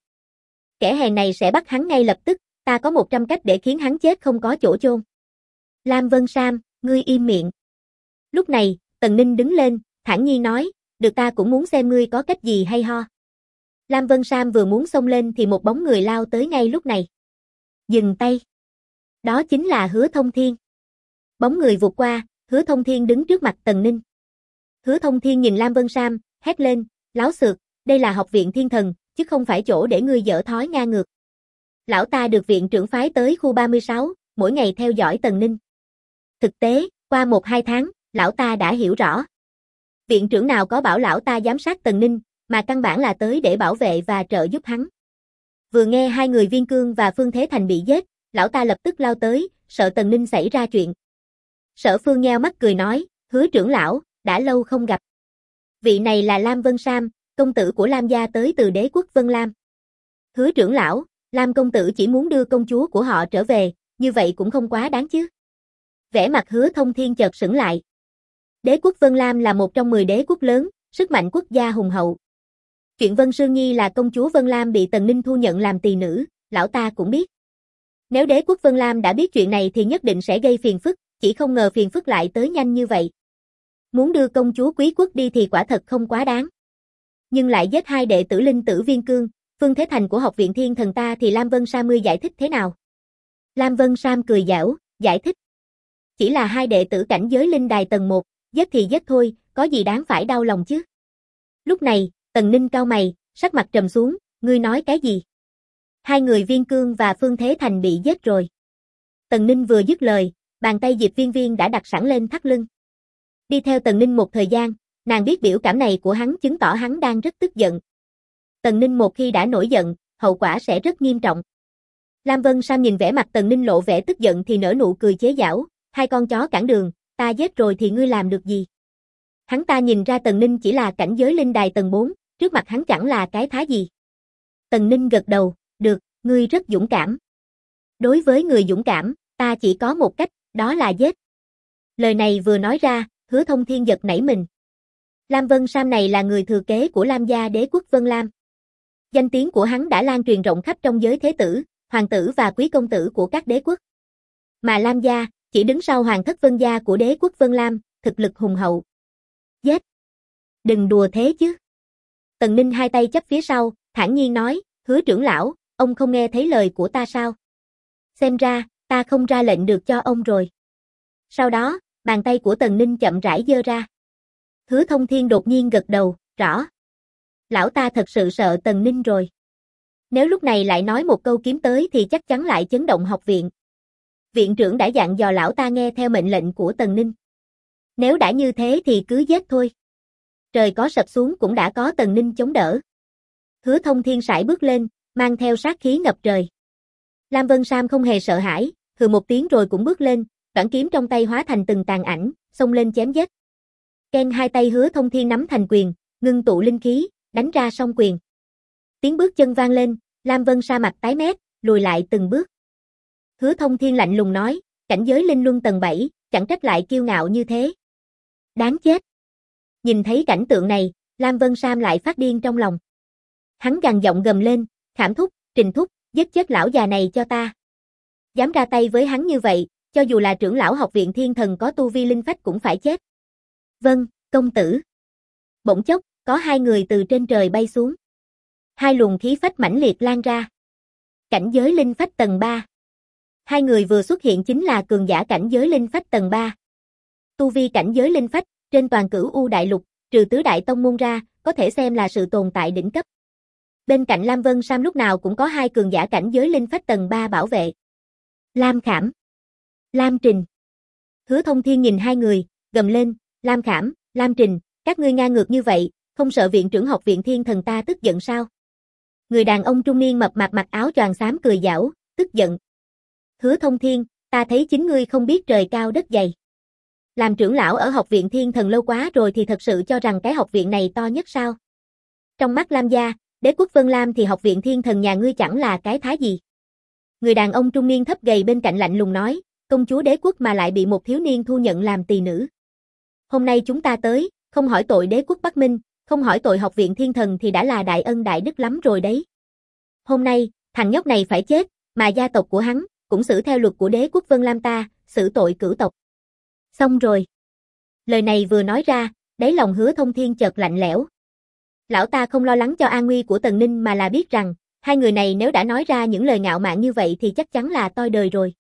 Kẻ hèn này sẽ bắt hắn ngay lập tức, ta có 100 cách để khiến hắn chết không có chỗ chôn. Lam Vân Sam, ngươi im miệng. Lúc này, Tần Ninh đứng lên, thản nhiên nói, được ta cũng muốn xem ngươi có cách gì hay ho. Lam Vân Sam vừa muốn xông lên thì một bóng người lao tới ngay lúc này. Dừng tay. Đó chính là Hứa Thông Thiên. Bóng người vụt qua, Hứa Thông Thiên đứng trước mặt Tần Ninh. Hứa Thông Thiên nhìn Lam Vân Sam, hét lên, láo xược, đây là Học viện Thiên Thần, chứ không phải chỗ để ngươi dở thói ngang ngược. Lão ta được viện trưởng phái tới khu 36, mỗi ngày theo dõi Tần Ninh. Thực tế, qua 1-2 tháng, lão ta đã hiểu rõ. Viện trưởng nào có bảo lão ta giám sát Tần Ninh, mà căn bản là tới để bảo vệ và trợ giúp hắn. Vừa nghe hai người Viên Cương và Phương Thế Thành bị giết, lão ta lập tức lao tới, sợ Tần Ninh xảy ra chuyện. Sở Phương nheo mắt cười nói, Hứa trưởng lão, đã lâu không gặp. Vị này là Lam Vân Sam, công tử của Lam gia tới từ đế quốc Vân Lam. Hứa trưởng lão, Lam công tử chỉ muốn đưa công chúa của họ trở về, như vậy cũng không quá đáng chứ. Vẻ mặt Hứa Thông Thiên chợt sững lại. Đế quốc Vân Lam là một trong 10 đế quốc lớn, sức mạnh quốc gia hùng hậu. Chuyện Vân Sương Nhi là công chúa Vân Lam bị Tần Ninh thu nhận làm tỳ nữ, lão ta cũng biết. Nếu đế quốc Vân Lam đã biết chuyện này thì nhất định sẽ gây phiền phức, chỉ không ngờ phiền phức lại tới nhanh như vậy. Muốn đưa công chúa quý quốc đi thì quả thật không quá đáng. Nhưng lại giết hai đệ tử linh tử Viên Cương, Phương Thế Thành của Học viện Thiên Thần ta thì Lam Vân Sam ngươi giải thích thế nào? Lam Vân Sam cười giễu, giải thích. Chỉ là hai đệ tử cảnh giới linh đài tầng 1, giết thì giết thôi, có gì đáng phải đau lòng chứ? Lúc này, Tần Ninh cau mày, sắc mặt trầm xuống, ngươi nói cái gì? Hai người Viên Cương và Phương Thế Thành bị giết rồi. Tần Ninh vừa dứt lời, bàn tay Diệp Viên Viên đã đặt sẵn lên thắt lưng. Đi theo Tần Ninh một thời gian, nàng biết biểu cảm này của hắn chứng tỏ hắn đang rất tức giận. Tần Ninh một khi đã nổi giận, hậu quả sẽ rất nghiêm trọng. Lam Vân Sam nhìn vẻ mặt Tần Ninh lộ vẻ tức giận thì nở nụ cười chế giễu, hai con chó cản đường, ta giết rồi thì ngươi làm được gì? Hắn ta nhìn ra Tần Ninh chỉ là cảnh giới linh đài tầng 4, trước mặt hắn chẳng là cái thá gì. Tần Ninh gật đầu, được, ngươi rất dũng cảm. Đối với người dũng cảm, ta chỉ có một cách, đó là giết. Lời này vừa nói ra, Hứa Thông Thiên giật nảy mình. Lam Vân Sam này là người thừa kế của Lam gia đế quốc Vân Lam. Danh tiếng của hắn đã lan truyền rộng khắp trong giới thế tử, hoàng tử và quý công tử của các đế quốc. Mà Lam gia, chỉ đứng sau hoàng thất Vân gia của đế quốc Vân Lam, thực lực hùng hậu. Giết! Đừng đùa thế chứ. Tần Ninh hai tay chắp phía sau, thản nhiên nói, Hứa trưởng lão, ông không nghe thấy lời của ta sao? Xem ra, ta không ra lệnh được cho ông rồi. Sau đó, bàn tay của Tần Ninh chậm rãi giơ ra. Hứa Thông Thiên đột nhiên gật đầu, rõ. Lão ta thật sự sợ Tần Ninh rồi. Nếu lúc này lại nói một câu kiếm tới thì chắc chắn lại chấn động học viện. Viện trưởng đã dặn dò lão ta nghe theo mệnh lệnh của Tần Ninh. Nếu đã như thế thì cứ giết thôi. Trời có sập xuống cũng đã có Tần Ninh chống đỡ. Hứa Thông Thiên sải bước lên, mang theo sát khí ngập trời. Lam Vân Sam không hề sợ hãi, hừ một tiếng rồi cũng bước lên, đoạn kiếm trong tay hóa thành từng tàn ảnh, xông lên chém giết. Ken hai tay Hứa Thông Thiên nắm thành quyền, ngưng tụ linh khí, đánh ra song quyền. Tiếng bước chân vang lên, Lam Vân Sa mặt tái mét, lùi lại từng bước. Hứa Thông Thiên lạnh lùng nói, cảnh giới linh luân tầng 7, chẳng trách lại kiêu ngạo như thế. Đáng chết. Nhìn thấy cảnh tượng này, Lam Vân Sam lại phát điên trong lòng. Hắn gằn giọng gầm lên, Khảm thúc, Trình thúc, giết chết lão già này cho ta. Dám ra tay với hắn như vậy, cho dù là trưởng lão học viện Thiên Thần có tu vi linh phách cũng phải chết. Vâng, công tử. Bỗng chốc, có hai người từ trên trời bay xuống. Hai luồng khí phách mãnh liệt lan ra. Cảnh giới linh phách tầng 3. Hai người vừa xuất hiện chính là cường giả cảnh giới linh phách tầng 3. Tu vi cảnh giới linh phách, trên toàn Cửu U đại lục, trừ tứ đại tông môn ra, có thể xem là sự tồn tại đỉnh cấp. Bên cạnh Lam Vân Sam lúc nào cũng có hai cường giả cảnh giới linh phách tầng 3 bảo vệ. Lam Khảm, Lam Trình. Hứa Thông Thiên nhìn hai người, gầm lên, Lam Khảm, Lam Trình, các ngươi ngang ngược như vậy, không sợ viện trưởng học viện Thiên Thần ta tức giận sao? Người đàn ông trung niên mập mạp mặc áo choàng xám cười giảo, tức giận. Hứa Thông Thiên, ta thấy chính ngươi không biết trời cao đất dày. Làm trưởng lão ở học viện Thiên Thần lâu quá rồi thì thật sự cho rằng cái học viện này to nhất sao? Trong mắt Lam gia, đế quốc Vân Lam thì học viện Thiên Thần nhà ngươi chẳng là cái thá gì. Người đàn ông trung niên thấp gầy bên cạnh lạnh lùng nói, công chúa đế quốc mà lại bị một thiếu niên thu nhận làm tỳ nữ. Hôm nay chúng ta tới, không hỏi tội đế quốc Bắc Minh, không hỏi tội học viện Thiên Thần thì đã là đại ân đại đức lắm rồi đấy. Hôm nay, thằng nhóc này phải chết, mà gia tộc của hắn cũng xử theo luật của đế quốc Vân Lam ta, xử tội cửu tộc. Xong rồi. Lời này vừa nói ra, đáy lòng Hứa Thông Thiên chợt lạnh lẽo. Lão ta không lo lắng cho an nguy của Tần Ninh mà là biết rằng, hai người này nếu đã nói ra những lời ngạo mạn như vậy thì chắc chắn là toi đời rồi.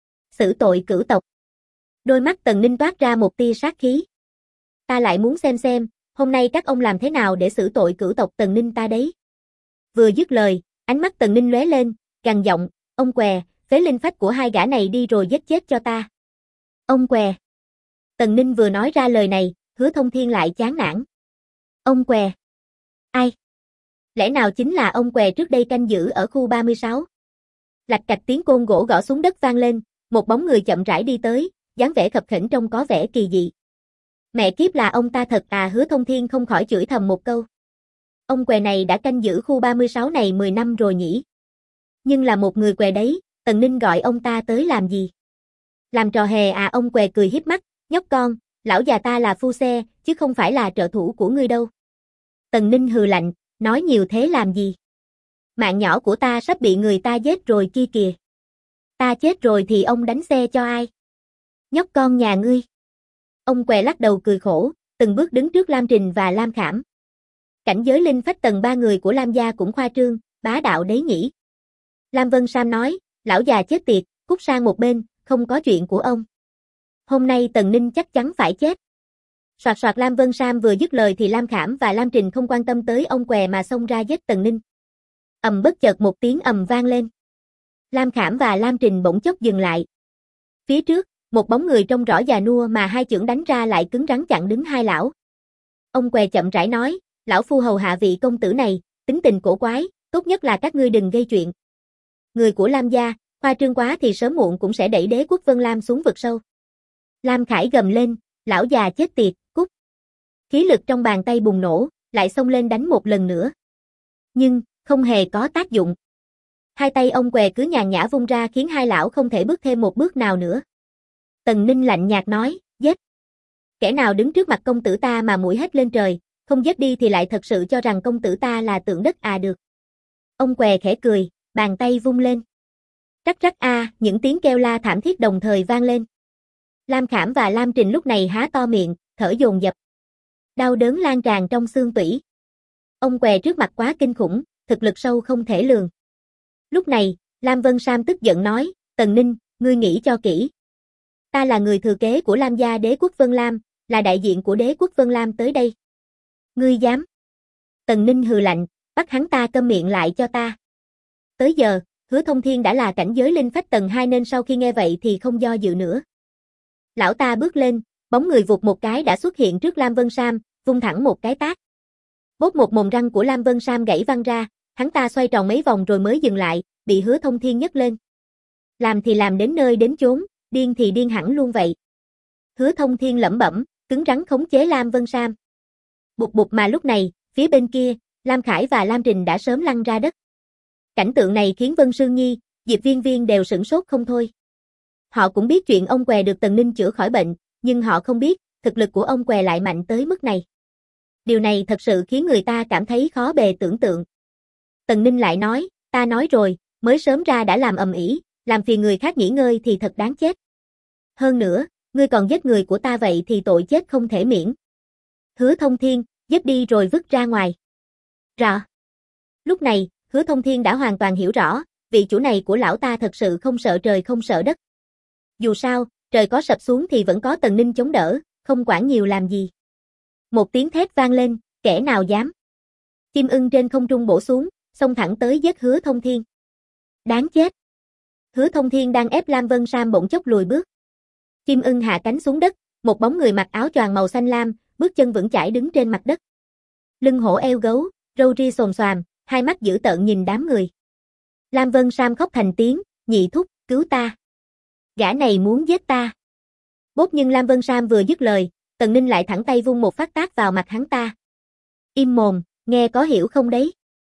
Xử tội cửu tộc. Đôi mắt Tần Ninh toát ra một tia sát khí. Ta lại muốn xem, hôm nay các ông làm thế nào để xử tội cửu tộc Tần Ninh ta đấy. Vừa dứt lời, ánh mắt Tần Ninh lóe lên, gằn giọng, ông què, phế linh phách của hai gã này đi rồi giết chết cho ta. Ông què. Tần Ninh vừa nói ra lời này, Hứa Thông Thiên lại chán nản. Ông què. Ai? Lẽ nào chính là ông què trước đây canh giữ ở khu 36? Lạch cạch tiếng côn gỗ gõ xuống đất vang lên, một bóng người chậm rãi đi tới, dáng vẻ khập khiễng trông có vẻ kỳ dị. Mẹ kiếp là ông ta thật à, Hứa Thông Thiên không khỏi chửi thầm một câu. Ông què này đã canh giữ khu 36 này 10 năm rồi nhỉ? Nhưng là một người què đấy, Tần Ninh gọi ông ta tới làm gì? Làm trò hề à, ông què cười hiếp mắt, nhóc con, lão già ta là phu xe, chứ không phải là trợ thủ của ngươi đâu. Tần Ninh hừ lạnh, nói nhiều thế làm gì? Mạng nhỏ của ta sắp bị người ta giết rồi kia kìa. Ta chết rồi thì ông đánh xe cho ai? Nhóc con nhà ngươi. Ông què lắc đầu cười khổ, từng bước đứng trước Lam Trình và Lam Khảm. Cảnh giới linh phách tầng 3 người của Lam gia cũng khoa trương, bá đạo đấy nhỉ. Lam Vân Sam nói, lão già chết tiệt, cút sang một bên, không có chuyện của ông. Hôm nay Tần Ninh chắc chắn phải chết. Soạt soạt Lam Vân Sam vừa dứt lời thì Lam Khảm và Lam Trình không quan tâm tới ông què mà xông ra giết Tần Ninh. Bất chợt một tiếng ầm vang lên. Lam Khảm và Lam Trình bỗng chốc dừng lại. Phía trước, một bóng người trông rõ già nua mà hai chưởng đánh ra lại cứng rắn chặn đứng hai lão. Ông què chậm rãi nói, lão phu hầu hạ vị công tử này, tính tình cổ quái, tốt nhất là các ngươi đừng gây chuyện. Người của Lam gia, khoa trương quá thì sớm muộn cũng sẽ đẩy đế quốc Vân Lam xuống vực sâu. Lam Khải gầm lên, lão già chết tiệt, cút. Khí lực trong bàn tay bùng nổ, lại xông lên đánh một lần nữa. Nhưng, không hề có tác dụng. Hai tay ông què cứ nhàn nhã vung ra khiến hai lão không thể bước thêm một bước nào nữa. Tần Ninh lạnh nhạt nói, giết. Kẻ nào đứng trước mặt công tử ta mà mũi hét lên trời, không giết đi thì lại thật sự cho rằng công tử ta là tượng đất à được. Ông què khẽ cười, bàn tay vung lên. Rắc rắc a, những tiếng kêu la thảm thiết đồng thời vang lên. Lam Khảm và Lam Trình lúc này há to miệng, thở dồn dập. Đau đớn lan tràn trong xương tủy. Ông què trước mặt quá kinh khủng, thực lực sâu không thể lường. Lúc này, Lam Vân Sam tức giận nói, Tần Ninh, ngươi nghĩ cho kỹ. Ta là người thừa kế của Lam gia đế quốc Vân Lam, là đại diện của đế quốc Vân Lam tới đây. Ngươi dám? Tần Ninh hừ lạnh, bắt hắn ta câm miệng lại cho ta. Tới giờ, Hứa Thông Thiên đã là cảnh giới linh phách tầng 2 nên sau khi nghe vậy thì không do dự nữa. Lão ta bước lên, bóng người vụt một cái đã xuất hiện trước Lam Vân Sam, vung thẳng một cái tát. Bốp một mồm răng của Lam Vân Sam gãy văng ra, hắn ta xoay tròn mấy vòng rồi mới dừng lại, bị Hứa Thông Thiên nhấc lên. Làm thì làm đến nơi đến chốn, điên thì điên hẳn luôn vậy. Hứa Thông Thiên lẩm bẩm, cứng rắn khống chế Lam Vân Sam. Bụp bụp mà lúc này, phía bên kia, Lam Khải và Lam Trình đã sớm lăn ra đất. Cảnh tượng này khiến Vân Sương Nhi, Diệp Viên Viên đều sửng sốt không thôi. Họ cũng biết chuyện ông què được Tần Ninh chữa khỏi bệnh, nhưng họ không biết, thực lực của ông què lại mạnh tới mức này. Điều này thật sự khiến người ta cảm thấy khó bề tưởng tượng. Tần Ninh lại nói, ta nói rồi, mới sớm ra đã làm ầm ĩ, làm phiền người khác nghỉ ngơi thì thật đáng chết. Hơn nữa, ngươi còn giết người của ta vậy thì tội chết không thể miễn. Hứa Thông Thiên, giết đi rồi vứt ra ngoài. Rõ. Lúc này, Hứa Thông Thiên đã hoàn toàn hiểu rõ, vị chủ này của lão ta thật sự không sợ trời không sợ đất. Dù sao, trời có sập xuống thì vẫn có Tần Ninh chống đỡ, không quản nhiều làm gì. Một tiếng thét vang lên, kẻ nào dám. Chim ưng trên không trung bổ xuống, xông thẳng tới giết Hứa Thông Thiên. Đáng chết. Hứa Thông Thiên đang ép Lam Vân Sam bỗng chốc lùi bước. Chim ưng hạ cánh xuống đất, một bóng người mặc áo choàng màu xanh lam, bước chân vững chãi đứng trên mặt đất. Lưng hổ eo gấu, râu ria xồm xoàm, hai mắt dữ tợn nhìn đám người. Lam Vân Sam khóc thành tiếng, nhị thúc, cứu ta. Gã này muốn giết ta. Bốp nhưng Lam Vân Sam vừa dứt lời, Tần Ninh lại thẳng tay vung một phát tát vào mặt hắn ta. Im mồm, nghe có hiểu không đấy?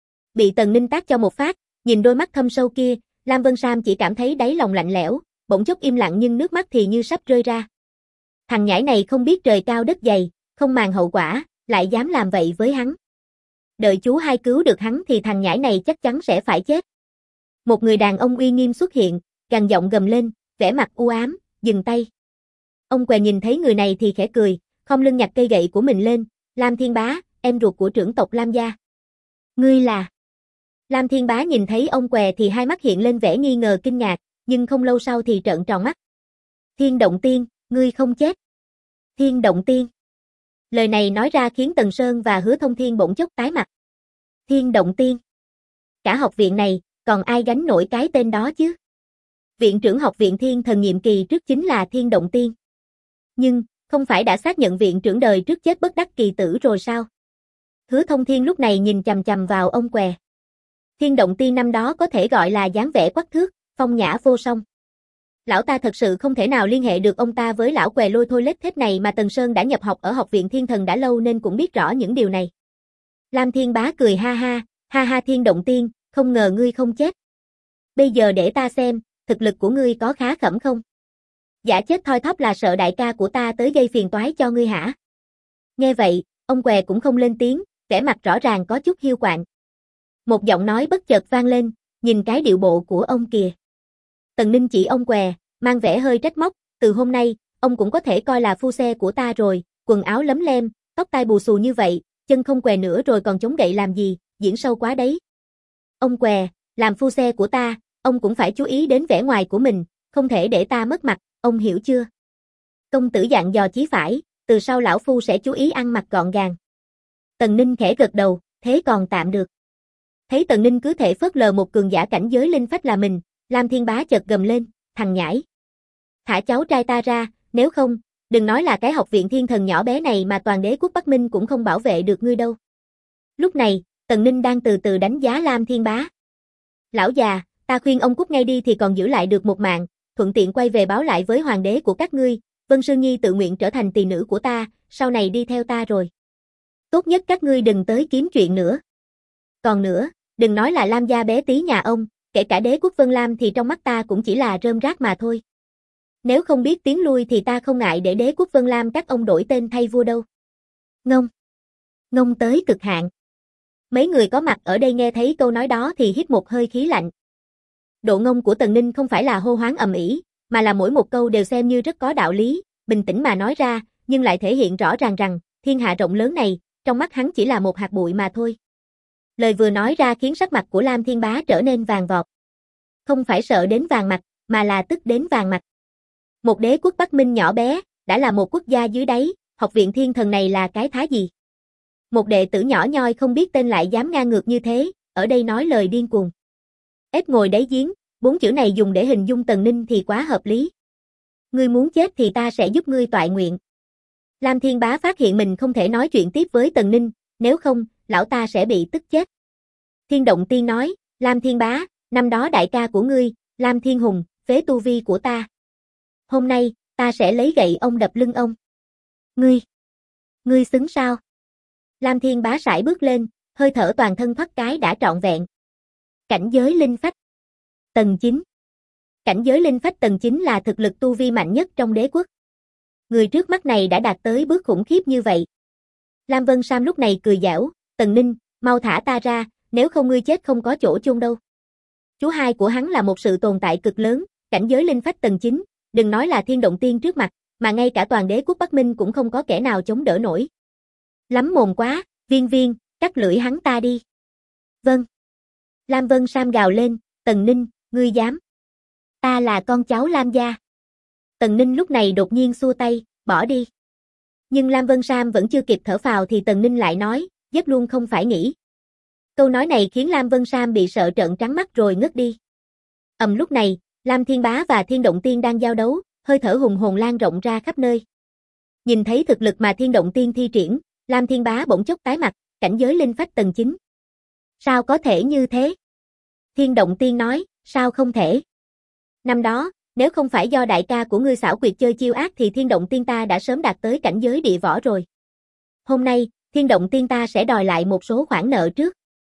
Bị Tần Ninh tát cho một phát, nhìn đôi mắt thâm sâu kia, Lam Vân Sam chỉ cảm thấy đáy lòng lạnh lẽo, bỗng chốc im lặng nhưng nước mắt thì như sắp rơi ra. Thằng nhãi này không biết trời cao đất dày, không màng hậu quả, lại dám làm vậy với hắn. Đợi chú hai cứu được hắn thì thằng nhãi này chắc chắn sẽ phải chết. Một người đàn ông uy nghiêm xuất hiện, gằn giọng gầm lên, vẻ mặt u ám, dừng tay. Ông què nhìn thấy người này thì khẽ cười, khom lưng nhặt cây gậy của mình lên, Lam Thiên Bá, em ruột của trưởng tộc Lam gia. Ngươi là... Lam Thiên Bá nhìn thấy ông què thì hai mắt hiện lên vẻ nghi ngờ kinh ngạc, nhưng không lâu sau thì trợn tròn mắt. Thiên Động Tiên, ngươi không chết. Thiên Động Tiên. Lời này nói ra khiến Tần Sơn và Hứa Thông Thiên bỗng chốc tái mặt. Thiên Động Tiên. Cả học viện này, còn ai gánh nổi cái tên đó chứ? Viện trưởng học viện Thiên Thần nhiệm kỳ trước chính là Thiên Động Tiên. Nhưng, không phải đã xác nhận viện trưởng đời trước chết bất đắc kỳ tử rồi sao? Hứa Thông Thiên lúc này nhìn chằm chằm vào ông què. Thiên Động Tiên năm đó có thể gọi là dáng vẻ quắc thước, phong nhã vô song. Lão ta thật sự không thể nào liên hệ được ông ta với lão què lôi thôi lết thết này mà Tần Sơn đã nhập học ở học viện Thiên Thần đã lâu nên cũng biết rõ những điều này. Lam Thiên Bá cười ha ha Thiên Động Tiên, không ngờ ngươi không chết. Bây giờ để ta xem, thực lực của ngươi có khá khẩm không? Giả chết thoi thóp là sợ đại ca của ta tới gây phiền toái cho ngươi hả? Nghe vậy, ông què cũng không lên tiếng, vẻ mặt rõ ràng có chút hiu quạnh. Một giọng nói bất chợt vang lên, nhìn cái điệu bộ của ông kìa. Tần Ninh chỉ ông què, mang vẻ hơi trách móc, từ hôm nay, ông cũng có thể coi là phu xe của ta rồi, quần áo lấm lem, tóc tai bù xù như vậy, chân không què nữa rồi còn chống gậy làm gì, diễn sâu quá đấy. Ông què, làm phu xe của ta, ông cũng phải chú ý đến vẻ ngoài của mình, không thể để ta mất mặt, ông hiểu chưa? Công tử dặn dò chí phải, từ sau lão phu sẽ chú ý ăn mặc gọn gàng. Tần Ninh khẽ gật đầu, thế còn tạm được. Thấy Tần Ninh cứ thể phớt lờ một cường giả cảnh giới linh phách là mình, Lam Thiên Bá chợt gầm lên, thằng nhãi. Thả cháu trai ta ra, nếu không, đừng nói là cái học viện thiên thần nhỏ bé này mà toàn đế quốc Bắc Minh cũng không bảo vệ được ngươi đâu. Lúc này, Tần Ninh đang từ từ đánh giá Lam Thiên Bá. Lão già, ta khuyên ông cút ngay đi thì còn giữ lại được một mạng, thuận tiện quay về báo lại với hoàng đế của các ngươi, Vân Sương Nhi tự nguyện trở thành tỳ nữ của ta, sau này đi theo ta rồi. Tốt nhất các ngươi đừng tới kiếm chuyện nữa. Còn nữa, đừng nói là Lam gia bé tí nhà ông, kể cả đế quốc Vân Lam thì trong mắt ta cũng chỉ là rơm rác mà thôi. Nếu không biết tiến lui thì ta không ngại để đế quốc Vân Lam các ông đổi tên thay vua đâu. Ngông. Ngông tới cực hạn. Mấy người có mặt ở đây nghe thấy câu nói đó thì hít một hơi khí lạnh. Độ ngông của Tần Ninh không phải là hô hoáng ầm ĩ, mà là mỗi một câu đều xem như rất có đạo lý, bình tĩnh mà nói ra, nhưng lại thể hiện rõ ràng rằng, thiên hạ rộng lớn này, trong mắt hắn chỉ là một hạt bụi mà thôi. Lời vừa nói ra khiến sắc mặt của Lam Thiên Bá trở nên vàng vọt. Không phải sợ đến vàng mặt, mà là tức đến vàng mặt. Một đế quốc Bắc Minh nhỏ bé, đã là một quốc gia dưới đáy, học viện thiên thần này là cái thá gì? Một đệ tử nhỏ nhoi không biết tên lại dám ngang ngược như thế, ở đây nói lời điên cuồng. Ếch ngồi đáy giếng, 4 chữ này dùng để hình dung Tần Ninh thì quá hợp lý. Ngươi muốn chết thì ta sẽ giúp ngươi toại nguyện. Lam Thiên Bá phát hiện mình không thể nói chuyện tiếp với Tần Ninh, nếu không, lão ta sẽ bị tức chết. Thiên Động Tiên nói, Lam Thiên Bá, năm đó đại ca của ngươi, Lam Thiên Hùng, phế tu vi của ta. Hôm nay, ta sẽ lấy gậy ông đập lưng ông. Ngươi xứng sao? Lam Thiên Bá sải bước lên, hơi thở toàn thân thoát cái đã trọn vẹn. Cảnh giới linh phách. Tầng 9. Cảnh giới linh phách tầng 9 là thực lực tu vi mạnh nhất trong đế quốc. Người trước mắt này đã đạt tới bước khủng khiếp như vậy. Lam Vân Sam lúc này cười giảo, Tần Ninh, mau thả ta ra, nếu không ngươi chết không có chỗ chôn đâu. Chú hai của hắn là một sự tồn tại cực lớn, cảnh giới linh phách tầng 9, đừng nói là Thiên Động Tiên trước mặt, mà ngay cả toàn đế quốc Bắc Minh cũng không có kẻ nào chống đỡ nổi. Lắm mồm quá, Viên Viên, cắt lưỡi hắn ta đi. Vâng. Lam Vân Sam gào lên, Tần Ninh, ngươi dám. Ta là con cháu Lam gia. Tần Ninh lúc này đột nhiên xua tay, bỏ đi. Nhưng Lam Vân Sam vẫn chưa kịp thở phào thì Tần Ninh lại nói, giết luôn không phải nghĩ. Câu nói này khiến Lam Vân Sam bị sợ trợn trắng mắt rồi ngất đi. Lúc này, Lam Thiên Bá và Thiên Động Tiên đang giao đấu, hơi thở hùng hồn lan rộng ra khắp nơi. Nhìn thấy thực lực mà Thiên Động Tiên thi triển, Lam Thiên Bá bỗng chốc tái mặt, cảnh giới linh phách tầng 9. Sao có thể như thế? Thiên Động Tiên nói, sao không thể? Năm đó, nếu không phải do đại ca của ngươi xảo quyệt chơi chiêu ác thì Thiên Động Tiên ta đã sớm đạt tới cảnh giới địa võ rồi. Hôm nay, Thiên Động Tiên ta sẽ đòi lại một số khoản nợ trước.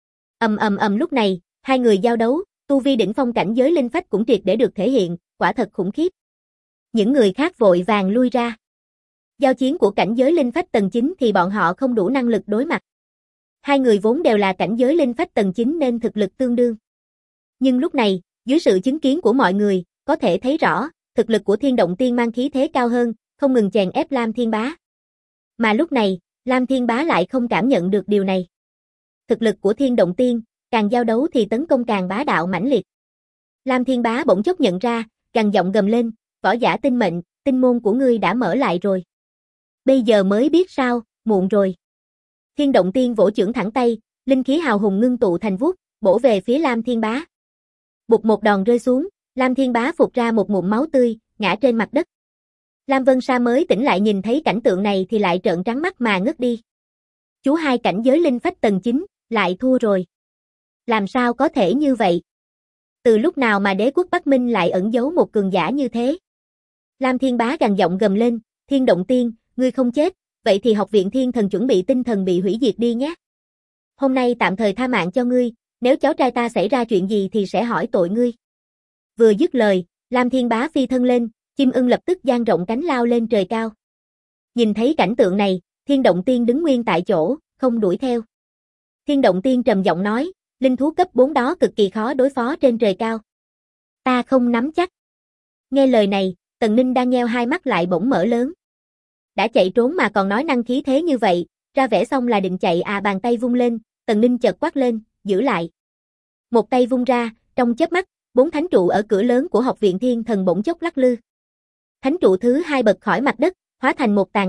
Lúc này, hai người giao đấu, tu vi đỉnh phong cảnh giới linh phách cũng triệt để được thể hiện, quả thật khủng khiếp. Những người khác vội vàng lui ra. Giao chiến của cảnh giới linh phách tầng 9 thì bọn họ không đủ năng lực đối mặt. Hai người vốn đều là cảnh giới linh phách tầng 9 nên thực lực tương đương. Nhưng lúc này, dưới sự chứng kiến của mọi người, có thể thấy rõ, thực lực của Thiên Động Tiên mang khí thế cao hơn, không ngừng chèn ép Lam Thiên Bá. Mà lúc này, Lam Thiên Bá lại không cảm nhận được điều này. Thực lực của Thiên Động Tiên, càng giao đấu thì tấn công càng bá đạo mãnh liệt. Lam Thiên Bá bỗng chốc nhận ra, gằn giọng gầm lên, võ giả tinh mệnh, tinh môn của ngươi đã mở lại rồi. Bây giờ mới biết sao, muộn rồi. Thiên Động Tiên vỗ chưởng thẳng tay, linh khí hào hùng ngưng tụ thành vuốt, bổ về phía Lam Thiên Bá. Bụt một đòn rơi xuống, Lam Thiên Bá phụt ra một ngụm máu tươi, ngã trên mặt đất. Lam Vân Sa mới tỉnh lại nhìn thấy cảnh tượng này thì lại trợn trắng mắt mà ngất đi. Chú hai cảnh giới linh phách tầng 9, lại thua rồi. Làm sao có thể như vậy? Từ lúc nào mà đế quốc Bắc Minh lại ẩn giấu một cường giả như thế? Lam Thiên Bá gằn giọng gầm lên, Thiên Động Tiên, ngươi không chết, vậy thì học viện thiên thần chuẩn bị tinh thần bị hủy diệt đi nhé. Hôm nay tạm thời tha mạng cho ngươi, nếu cháu trai ta xảy ra chuyện gì thì sẽ hỏi tội ngươi. Vừa dứt lời, Lam Thiên Bá phi thân lên, chim ưng lập tức dang rộng cánh lao lên trời cao. Nhìn thấy cảnh tượng này, Thiên Động Tiên đứng nguyên tại chỗ, không đuổi theo. Thiên Động Tiên trầm giọng nói, linh thú cấp 4 đó cực kỳ khó đối phó trên trời cao. Ta không nắm chắc. Nghe lời này, Tần Ninh đang nheo hai mắt lại bỗng mở lớn. Đã chạy trốn mà còn nói năng khí thế như vậy, ra vẻ xong là định chạy à, bàn tay vung lên, Tần Ninh chợt quát lên, giữ lại. Một tay vung ra, trong chớp mắt, 4 thánh trụ ở cửa lớn của học viện thiên thần bỗng chốc lắc lư. Thánh trụ thứ 2 bật khỏi mặt đất, hóa thành một tàn ảnh,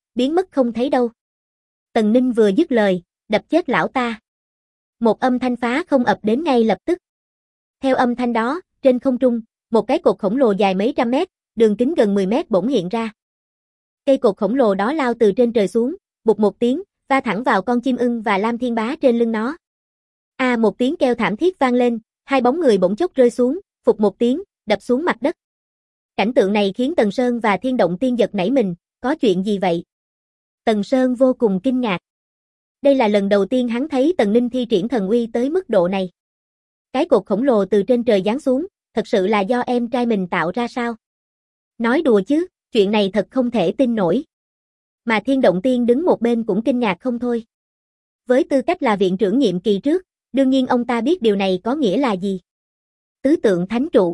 biến mất không thấy đâu. Tần Ninh vừa dứt lời, đập chết lão ta. Một âm thanh phá không ập đến ngay lập tức. Theo âm thanh đó, trên không trung, một cái cột khổng lồ dài mấy trăm mét, đường kính gần 10 mét bỗng hiện ra. Cây cột khổng lồ đó lao từ trên trời xuống, bụp một tiếng, va thẳng vào con chim ưng và Lam Thiên Bá trên lưng nó. Một tiếng kêu thảm thiết vang lên, hai bóng người bỗng chốc rơi xuống, phụt một tiếng, đập xuống mặt đất. Cảnh tượng này khiến Tần Sơn và Thiên Động Tiên giật nảy mình, có chuyện gì vậy? Tần Sơn vô cùng kinh ngạc. Đây là lần đầu tiên hắn thấy Tần Ninh thi triển thần uy tới mức độ này. Cái cột khổng lồ từ trên trời giáng xuống, thật sự là do em trai mình tạo ra sao? Nói đùa chứ, chuyện này thật không thể tin nổi. Mà Thiên Động Tiên đứng một bên cũng kinh ngạc không thôi. Với tư cách là viện trưởng nhiệm kỳ trước, đương nhiên ông ta biết điều này có nghĩa là gì. Tứ tượng thánh trụ.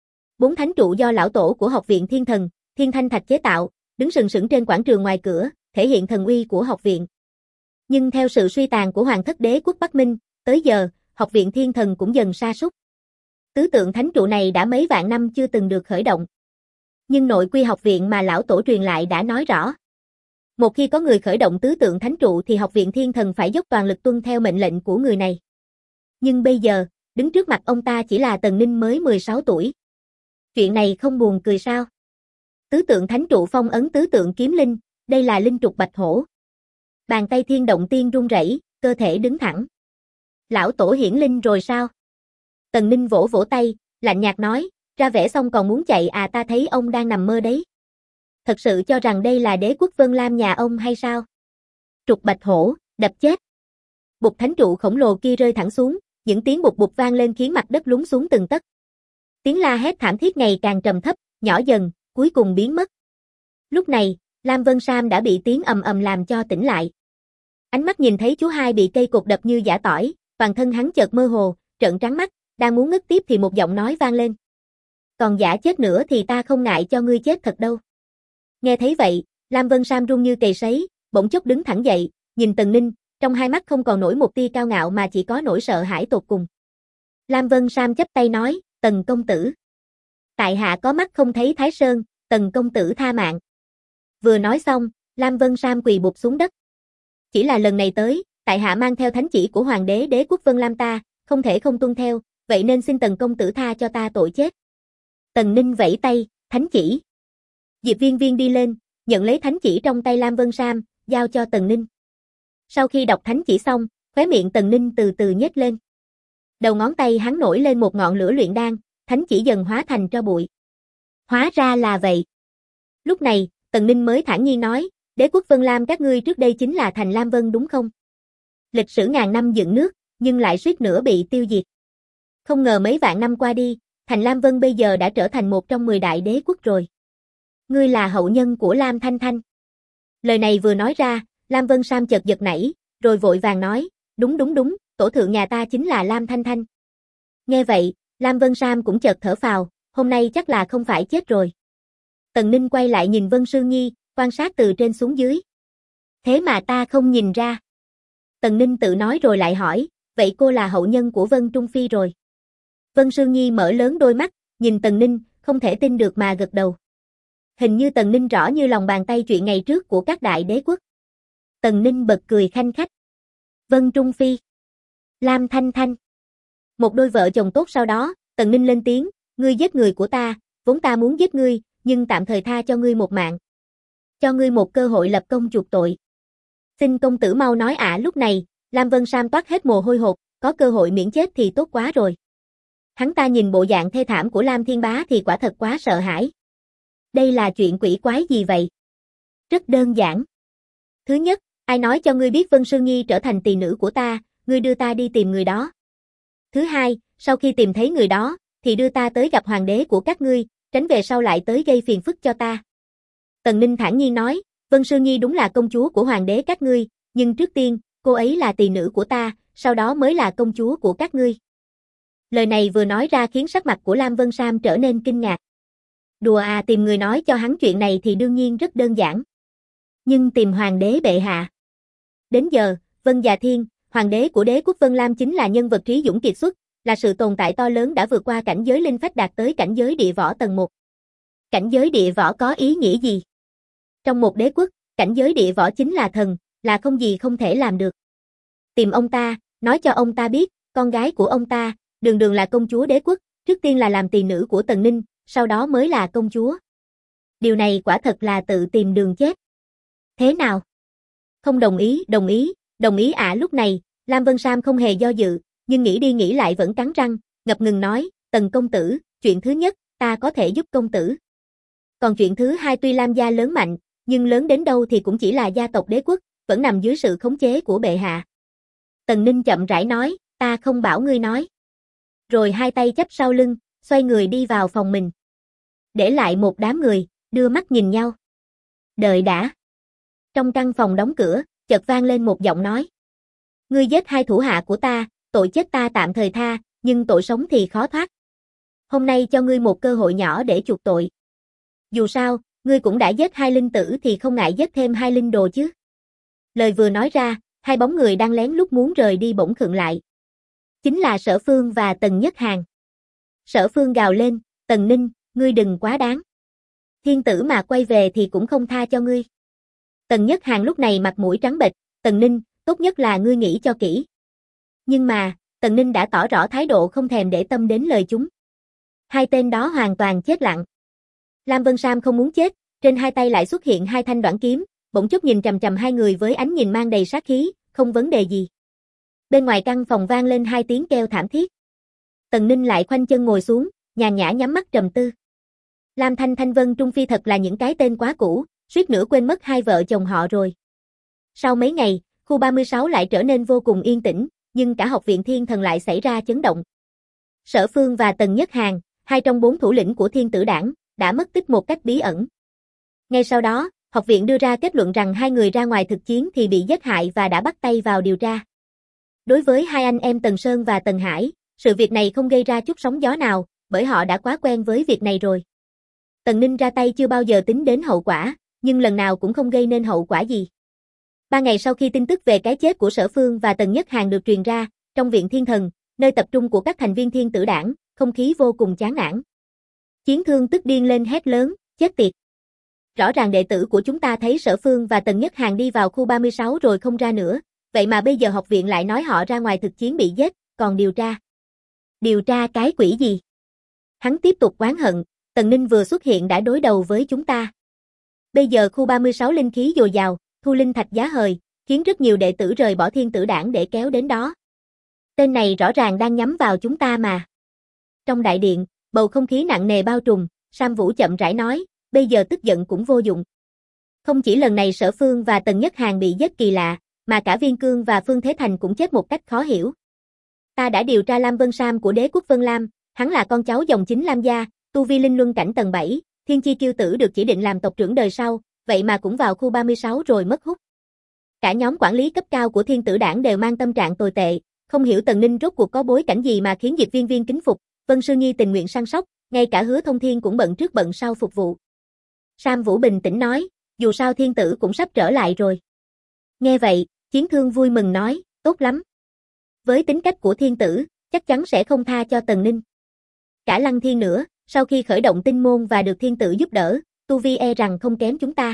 4 thánh trụ do lão tổ của học viện Thiên Thần, Thiên Thanh Thạch chế tạo, đứng sừng sững trên quảng trường ngoài cửa, thể hiện thần uy của học viện. Nhưng theo sự suy tàn của Hoàng thất đế quốc Bắc Minh, tới giờ, học viện Thiên Thần cũng dần sa sút. Tứ tượng thánh trụ này đã mấy vạn năm chưa từng được khởi động. Nhưng nội quy học viện mà lão tổ truyền lại đã nói rõ. Một khi có người khởi động tứ tượng thánh trụ thì học viện Thiên Thần phải dốc toàn lực tuân theo mệnh lệnh của người này. Nhưng bây giờ, đứng trước mặt ông ta chỉ là Tần Ninh mới 16 tuổi. Chuyện này không buồn cười sao? Tứ tượng thánh trụ phong ấn tứ tượng kiếm linh, đây là linh trục bạch hổ. Bàn tay Thiên Động Tiên run rẩy, cơ thể đứng thẳng. Lão tổ hiển linh rồi sao? Tần Ninh vỗ vỗ tay, lạnh nhạt nói, ra vẻ xong còn muốn chạy ta thấy ông đang nằm mơ đấy. Thật sự cho rằng đây là đế quốc Vân Lam nhà ông hay sao? Trục bạch hổ, đập chết. Bụt thánh trụ khổng lồ kia rơi thẳng xuống, những tiếng bụt bụt vang lên khiến mặt đất lún xuống từng tấc. Tiếng la hét thảm thiết ngày càng trầm thấp, nhỏ dần, cuối cùng biến mất. Lúc này, Lam Vân Sam đã bị tiếng ầm ầm làm cho tỉnh lại. Ánh mắt nhìn thấy chú hai bị cây cột đập như giã tỏi, toàn thân hắn chợt mơ hồ, trợn trắng mắt, đang muốn ngất tiếp thì một giọng nói vang lên. Còn giả chết nữa thì ta không ngại cho ngươi chết thật đâu. Nghe thấy vậy, Lam Vân Sam run như cầy sấy, bỗng chốc đứng thẳng dậy, nhìn Tần Ninh, trong hai mắt không còn nổi một tia cao ngạo mà chỉ có nỗi sợ hãi tột cùng. Lam Vân Sam chắp tay nói, Tần công tử. Tại hạ có mắt không thấy Thái Sơn, Tần công tử tha mạng. Vừa nói xong, Lam Vân Sam quỳ bụp xuống đất. Chỉ là lần này tới, tại hạ mang theo thánh chỉ của Hoàng đế đế quốc Vân Lam ta, không thể không tuân theo, vậy nên xin Tần công tử tha cho ta tội chết. Tần Ninh vẫy tay, thánh chỉ. Diệp Viên Viên đi lên, nhận lấy thánh chỉ trong tay Lam Vân Sam, giao cho Tần Ninh. Sau khi đọc thánh chỉ xong, khóe miệng Tần Ninh từ từ nhếch lên. Đầu ngón tay hắn nổi lên một ngọn lửa luyện đan, thánh chỉ dần hóa thành tro bụi. Hóa ra là vậy. Lúc này, Tần Ninh mới thản nhiên nói, đế quốc Vân Lam các ngươi trước đây chính là thành Lam Vân đúng không? Lịch sử ngàn năm dựng nước, nhưng lại suýt nữa bị tiêu diệt. Không ngờ mấy vạn năm qua đi, thành Lam Vân bây giờ đã trở thành một trong 10 đại đế quốc rồi. Ngươi là hậu nhân của Lam Thanh Thanh. Lời này vừa nói ra, Lam Vân Sam chợt giật nảy, rồi vội vàng nói, đúng, tổ thượng nhà ta chính là Lam Thanh Thanh. Nghe vậy, Lam Vân Sam cũng chợt thở phào, hôm nay chắc là không phải chết rồi. Tần Ninh quay lại nhìn Vân Sương Nhi, quan sát từ trên xuống dưới. Thế mà ta không nhìn ra. Tần Ninh tự nói rồi lại hỏi, vậy cô là hậu nhân của Vân Trung Phi rồi. Vân Sương Nhi mở lớn đôi mắt, nhìn Tần Ninh, không thể tin được mà gật đầu. Hình như Tần Ninh rõ như lòng bàn tay chuyện ngày trước của các đại đế quốc. Tần Ninh bật cười khanh khách. Vân Trung Phi, Lam Thanh Thanh. Một đôi vợ chồng tốt sau đó, Tần Ninh lên tiếng, ngươi giết người của ta, vốn ta muốn giết ngươi, nhưng tạm thời tha cho ngươi một mạng. Cho ngươi một cơ hội lập công chuộc tội. Xin công tử mau nói lúc này, Lam Vân Sam toát hết mồ hôi hột, có cơ hội miễn chết thì tốt quá rồi. Hắn ta nhìn bộ dạng thê thảm của Lam Thiên Bá thì quả thật quá sợ hãi. Đây là chuyện quỷ quái gì vậy? Rất đơn giản. Thứ nhất, ai nói cho ngươi biết Vân Sương Nhi trở thành tỳ nữ của ta, ngươi đưa ta đi tìm người đó. Thứ hai, sau khi tìm thấy người đó, thì đưa ta tới gặp hoàng đế của các ngươi, tránh về sau lại tới gây phiền phức cho ta. Tần Ninh thản nhiên nói, Vân Sương Nhi đúng là công chúa của hoàng đế các ngươi, nhưng trước tiên, cô ấy là tỳ nữ của ta, sau đó mới là công chúa của các ngươi. Lời này vừa nói ra khiến sắc mặt của Lam Vân Sam trở nên kinh ngạc. Đùa tìm người nói cho hắn chuyện này thì đương nhiên rất đơn giản. Nhưng tìm hoàng đế bệ hạ. Đến giờ, Vân Già Thiên, hoàng đế của đế quốc Vân Lam chính là nhân vật trí dũng kiệt xuất, là sự tồn tại to lớn đã vượt qua cảnh giới linh phách đạt tới cảnh giới địa võ tầng 1. Cảnh giới địa võ có ý nghĩa gì? Trong một đế quốc, cảnh giới địa võ chính là thần, là không gì không thể làm được. Tìm ông ta, nói cho ông ta biết, con gái của ông ta, đường đường là công chúa đế quốc, trước tiên là làm tỳ nữ của Tần Ninh, sau đó mới là công chúa. Điều này quả thật là tự tìm đường chết. Thế nào? Không đồng ý, đồng ý ạ. Lúc này, Lam Vân Sam không hề do dự, nhưng nghĩ đi nghĩ lại vẫn cắn răng, ngập ngừng nói, Tần công tử, chuyện thứ nhất, ta có thể giúp công tử. Còn chuyện thứ hai tuy Lam gia lớn mạnh, nhưng lớn đến đâu thì cũng chỉ là gia tộc đế quốc, vẫn nằm dưới sự khống chế của bệ hạ. Tần Ninh chậm rãi nói, ta không bảo ngươi nói. Rồi hai tay chắp sau lưng, xoay người đi vào phòng mình. Để lại một đám người, đưa mắt nhìn nhau. Đợi đã. Trong căn phòng đóng cửa, chợt vang lên một giọng nói. Ngươi giết hai thủ hạ của ta, tội chết ta tạm thời tha, nhưng tội sống thì khó thoát. Hôm nay cho ngươi một cơ hội nhỏ để chuộc tội. Dù sao, ngươi cũng đã giết hai linh tử thì không ngại giết thêm hai linh đồ chứ. Lời vừa nói ra, hai bóng người đang lén lút muốn rời đi bỗng khựng lại. Chính là Sở Phương và Tần Nhất Hàn. Sở Phương gào lên, Tần Ninh, ngươi đừng quá đáng. Thiên tử mà quay về thì cũng không tha cho ngươi. Tần Nhất Hàn lúc này mặt mũi trắng bệch, Tần Ninh, tốt nhất là ngươi nghĩ cho kỹ. Nhưng mà, Tần Ninh đã tỏ rõ thái độ không thèm để tâm đến lời chúng. Hai tên đó hoàn toàn chết lặng. Lam Vân Sam không muốn chết, trên hai tay lại xuất hiện hai thanh đoản kiếm, bỗng chốc nhìn chằm chằm hai người với ánh nhìn mang đầy sát khí, không vấn đề gì. Bên ngoài căn phòng vang lên hai tiếng kêu thảm thiết. Tần Ninh lại khoanh chân ngồi xuống, nhàn nhã nhắm mắt trầm tư. Lam Thanh Thanh Vân Trung Phi thật là những cái tên quá cũ, suýt nữa quên mất hai vợ chồng họ rồi. Sau mấy ngày, khu 36 lại trở nên vô cùng yên tĩnh, nhưng cả học viện Thiên Thần lại xảy ra chấn động. Sở Phương và Tần Nhất Hàn, hai trong bốn thủ lĩnh của Thiên Tử Đảng, đã mất tích một cách bí ẩn. Ngay sau đó, học viện đưa ra kết luận rằng hai người ra ngoài thực chiến thì bị giết hại và đã bắt tay vào điều tra. Đối với hai anh em Tần Sơn và Tần Hải, sự việc này không gây ra chút sóng gió nào, bởi họ đã quá quen với việc này rồi. Tần Ninh ra tay chưa bao giờ tính đến hậu quả, nhưng lần nào cũng không gây nên hậu quả gì. 3 ngày sau khi tin tức về cái chết của Sở Phương và Tần Nhất Hàn được truyền ra, trong viện Thiên Thần, nơi tập trung của các thành viên Thiên Tử Đảng, không khí vô cùng chán nản. Chiến Thương tức điên lên hét lớn, chết tiệt. Rõ ràng đệ tử của chúng ta thấy Sở Phương và Tần Nhất Hàn đi vào khu 36 rồi không ra nữa, vậy mà bây giờ học viện lại nói họ ra ngoài thực chiến bị giết, còn điều tra. Điều tra cái quỷ gì? Hắn tiếp tục oán hận, Tần Ninh vừa xuất hiện đã đối đầu với chúng ta. Bây giờ khu 36 linh khí dồi dào, thu linh thạch giá hời, khiến rất nhiều đệ tử rời bỏ Thiên Tử Đảng để kéo đến đó. Tên này rõ ràng đang nhắm vào chúng ta mà. Trong đại điện, bầu không khí nặng nề bao trùm, Sam Vũ chậm rãi nói, bây giờ tức giận cũng vô dụng. Không chỉ lần này Sở Phương và Tần Nhất Hàn bị giết kỳ lạ, mà cả Viên Cương và Phương Thế Thành cũng chết một cách khó hiểu. Ta đã điều tra Lam Vân Sam của đế quốc Vân Lam, hắn là con cháu dòng chính Lam gia, tu vi linh luân cảnh tầng 7, Thiên Chi Kiêu Tử được chỉ định làm tộc trưởng đời sau, vậy mà cũng vào khu 36 rồi mất hút. Cả nhóm quản lý cấp cao của Thiên Tử Đảng đều mang tâm trạng tồi tệ, không hiểu Tần Ninh rốt cuộc có bối cảnh gì mà khiến Diệp Viên Viên kính phục, Vân Sư Nhi tình nguyện săn sóc, ngay cả Hứa Thông Thiên cũng bận trước bận sau phục vụ. Sam Vũ bình tĩnh nói, dù sao thiên tử cũng sắp trở lại rồi. Nghe vậy, Chiến Thương vui mừng nói, tốt lắm. Với tính cách của thiên tử, chắc chắn sẽ không tha cho Tần Ninh. Cả Lăng Thiên nữa, sau khi khởi động tinh môn và được thiên tử giúp đỡ, tu vi e rằng không kém chúng ta.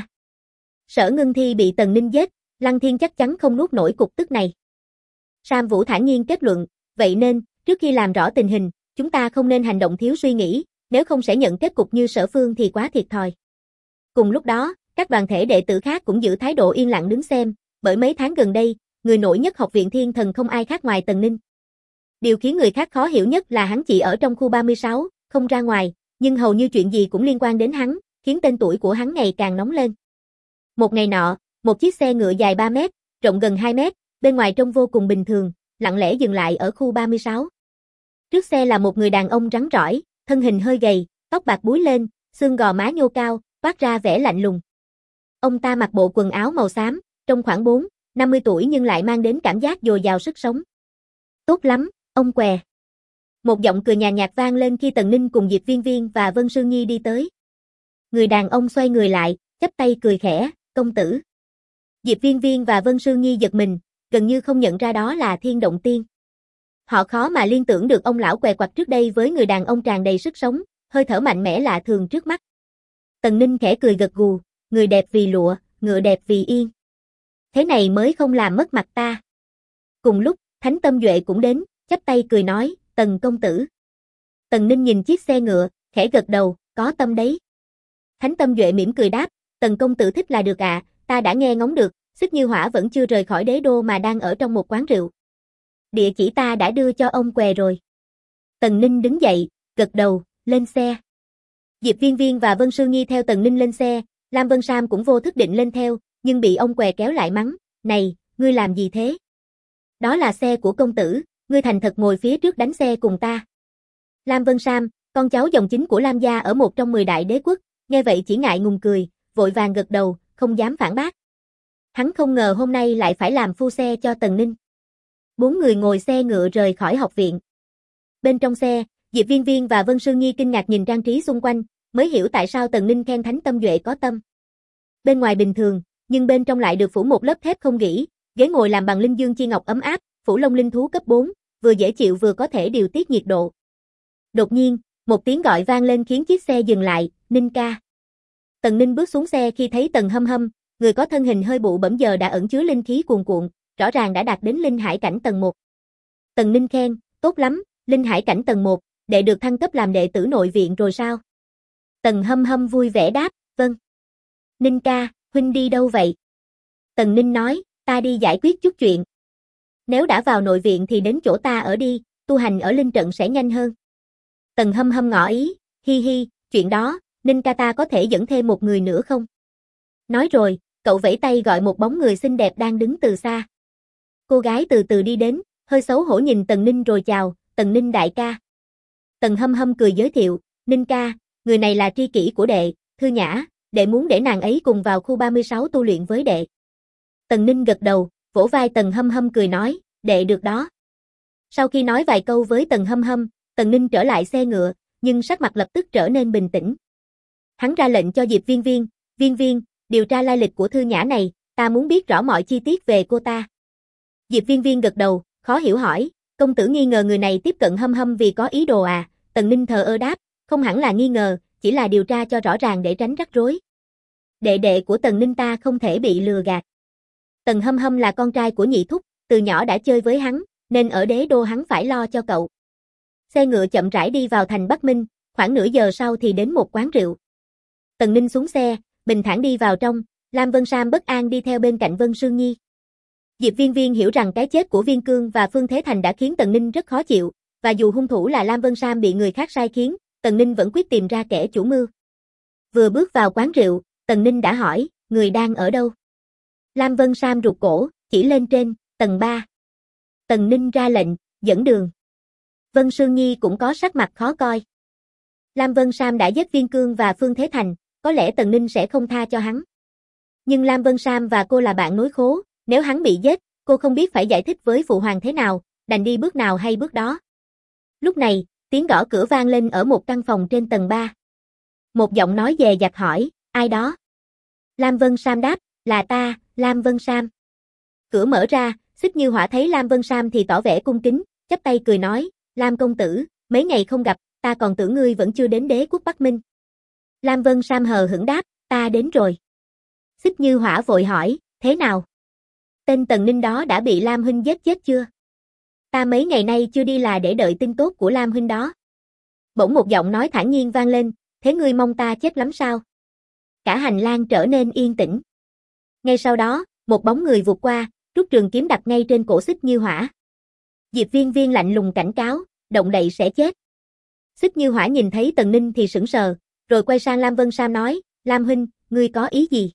Sở Ngưng Thi bị Tần Ninh giết, Lăng Thiên chắc chắn không nuốt nổi cục tức này. Sam Vũ thản nhiên kết luận, vậy nên, trước khi làm rõ tình hình, chúng ta không nên hành động thiếu suy nghĩ, nếu không sẽ nhận kết cục như Sở Phương thì quá thiệt thòi. Cùng lúc đó, các đoàn thể đệ tử khác cũng giữ thái độ yên lặng đứng xem, bởi mấy tháng gần đây, người nổi nhất học viện Thiên Thần không ai khác ngoài Tần Ninh. Điều khiến người khác khó hiểu nhất là hắn chỉ ở trong khu 36, không ra ngoài, nhưng hầu như chuyện gì cũng liên quan đến hắn, khiến tên tuổi của hắn ngày càng nóng lên. Một ngày nọ, một chiếc xe ngựa dài 3 mét, rộng gần 2 mét, bên ngoài trông vô cùng bình thường, lặng lẽ dừng lại ở khu 36. Trước xe là một người đàn ông rắn rỏi, thân hình hơi gầy, tóc bạc búi lên, xương gò má nhô cao, toát ra vẻ lạnh lùng. Ông ta mặc bộ quần áo màu xám, trông khoảng 50 tuổi nhưng lại mang đến cảm giác dồi dào sức sống. Tốt lắm, ông què. Một giọng cười nhàn nhạt vang lên khi Tần Ninh cùng Diệp Viên Viên và Vân Sương Nhi đi tới. Người đàn ông xoay người lại, chắp tay cười khẽ, công tử. Diệp Viên Viên và Vân Sương Nhi giật mình, gần như không nhận ra đó là Thiên Động Tiên. Họ khó mà liên tưởng được ông lão què quặt trước đây với người đàn ông tràn đầy sức sống, hơi thở mạnh mẽ lạ thường trước mắt. Tần Ninh khẽ cười gật gù, người đẹp vì lụa, ngựa đẹp vì yên. Thế này mới không làm mất mặt ta. Cùng lúc, Thánh Tâm Duệ cũng đến, chắp tay cười nói, Tần công tử. Tần Ninh nhìn chiếc xe ngựa, khẽ gật đầu, có tâm đấy. Thánh Tâm Duệ mỉm cười đáp, Tần công tử thích là được ạ, ta đã nghe ngóng được, Xích Như Hỏa vẫn chưa rời khỏi đế đô mà đang ở trong một quán rượu. Địa chỉ ta đã đưa cho ông què rồi. Tần Ninh đứng dậy, gật đầu, lên xe. Diệp Viên Viên và Vân Sư Nghi theo Tần Ninh lên xe, Lam Vân Sam cũng vô thức định lên theo, nhưng bị ông què kéo lại mắng, này, ngươi làm gì thế? Đó là xe của công tử, ngươi thành thật ngồi phía trước đánh xe cùng ta. Lam Vân Sam, con cháu dòng chính của Lam gia ở một trong 10 đại đế quốc, nghe vậy chỉ ngại ngùng cười, vội vàng gật đầu, không dám phản bác. Hắn không ngờ hôm nay lại phải làm phu xe cho Tần Ninh. 4 người ngồi xe ngựa rời khỏi học viện. Bên trong xe, Diệp Viên Viên và Vân Sương Nhi kinh ngạc nhìn trang trí xung quanh, mới hiểu tại sao Tần Ninh khen Thánh Tâm Duệ có tâm. Bên ngoài bình thường, nhưng bên trong lại được phủ một lớp thép không gỉ, ghế ngồi làm bằng linh dương chi ngọc ấm áp, phủ lông linh thú cấp 4, vừa dễ chịu vừa có thể điều tiết nhiệt độ. Đột nhiên, một tiếng gọi vang lên khiến chiếc xe dừng lại, Ninh ca. Tần Ninh bước xuống xe khi thấy Tần Hâm Hâm, người có thân hình hơi bụ bẫm giờ đã ẩn chứa linh khí cuồn cuộn, rõ ràng đã đạt đến linh hải cảnh tầng 1. Tần Ninh khen, tốt lắm, linh hải cảnh tầng 1, đệ được thăng cấp làm đệ tử nội viện rồi sao? Tần Hâm Hâm vui vẻ đáp, vâng. Ninh ca, huynh đi đâu vậy? Tần Ninh nói, ta đi giải quyết chút chuyện. Nếu đã vào nội viện thì đến chỗ ta ở đi, tu hành ở linh trận sẽ nhanh hơn. Tần Hâm Hâm ngỏ ý, hi hi, chuyện đó, Ninh ca ta có thể dẫn thêm một người nữa không? Nói rồi, cậu vẫy tay gọi một bóng người xinh đẹp đang đứng từ xa. Cô gái từ từ đi đến, hơi xấu hổ nhìn Tần Ninh rồi chào, Tần Ninh đại ca. Tần Hâm Hâm cười giới thiệu, Ninh ca, người này là tri kỷ của đệ, Thư Nhã, đệ muốn để nàng ấy cùng vào khu 36 tu luyện với đệ. Tần Ninh gật đầu, vỗ vai Tần Hâm Hâm cười nói, đệ được đó. Sau khi nói vài câu với Tần Hâm Hâm, Tần Ninh trở lại xe ngựa, nhưng sắc mặt lập tức trở nên bình tĩnh. Hắn ra lệnh cho Diệp Viên Viên, Viên Viên, điều tra lai lịch của Thư Nhã này, ta muốn biết rõ mọi chi tiết về cô ta. Diệp Viên Viên gật đầu, khó hiểu hỏi, công tử nghi ngờ người này tiếp cận Hâm Hâm vì có ý đồ à? Tần Ninh thờ ơ đáp, không hẳn là nghi ngờ, chỉ là điều tra cho rõ ràng để tránh rắc rối. Đệ đệ của Tần Ninh ta không thể bị lừa gạt. Tần Hâm Hâm là con trai của nhị thúc, từ nhỏ đã chơi với hắn, nên ở đế đô hắn phải lo cho cậu. Xe ngựa chậm rãi đi vào thành Bắc Minh, khoảng nửa giờ sau thì đến một quán rượu. Tần Ninh xuống xe, bình thản đi vào trong, Lam Vân Sam bất an đi theo bên cạnh Vân Sương Nhi. Diệp Viên Viên hiểu rằng cái chết của Viên Cương và Phương Thế Thành đã khiến Tần Ninh rất khó chịu, và dù hung thủ là Lam Vân Sam bị người khác sai khiến, Tần Ninh vẫn quyết tìm ra kẻ chủ mưu. Vừa bước vào quán rượu, Tần Ninh đã hỏi, người đang ở đâu? Lam Vân Sam rụt cổ, chỉ lên trên, tầng 3. Tần Ninh ra lệnh, dẫn đường. Vân Sương Nhi cũng có sắc mặt khó coi. Lam Vân Sam đã giết Viên Cương và Phương Thế Thành, có lẽ Tần Ninh sẽ không tha cho hắn. Nhưng Lam Vân Sam và cô là bạn nối khố, nếu hắn bị giết, cô không biết phải giải thích với phụ hoàng thế nào, đành đi bước nào hay bước đó. Lúc này, tiếng gõ cửa vang lên ở một căn phòng trên tầng 3. Một giọng nói dè dặt hỏi, ai đó? Lam Vân Sam đáp, là ta, Lam Vân Sam. Cửa mở ra, Xích Như Hỏa thấy Lam Vân Sam thì tỏ vẻ cung kính, chắp tay cười nói, Lam công tử, mấy ngày không gặp, ta còn tưởng ngươi vẫn chưa đến đế quốc Bắc Minh. Lam Vân Sam hờ hững đáp, ta đến rồi. Xích Như Hỏa vội hỏi, thế nào? Tên Tần Ninh đó đã bị Lam huynh giết chết chưa? Ta mấy ngày nay chưa đi là để đợi tin tốt của Lam huynh đó. Bỗng một giọng nói thản nhiên vang lên, thế ngươi mong ta chết lắm sao? Cả hành lang trở nên yên tĩnh. Ngay sau đó, một bóng người vụt qua, rút trường kiếm đặt ngay trên cổ Xích Như Hỏa. Diệp Viên Viên lạnh lùng cảnh cáo, động đậy sẽ chết. Xích Như Hỏa nhìn thấy Tần Ninh thì sững sờ, rồi quay sang Lam Vân Sam nói, Lam huynh, ngươi có ý gì?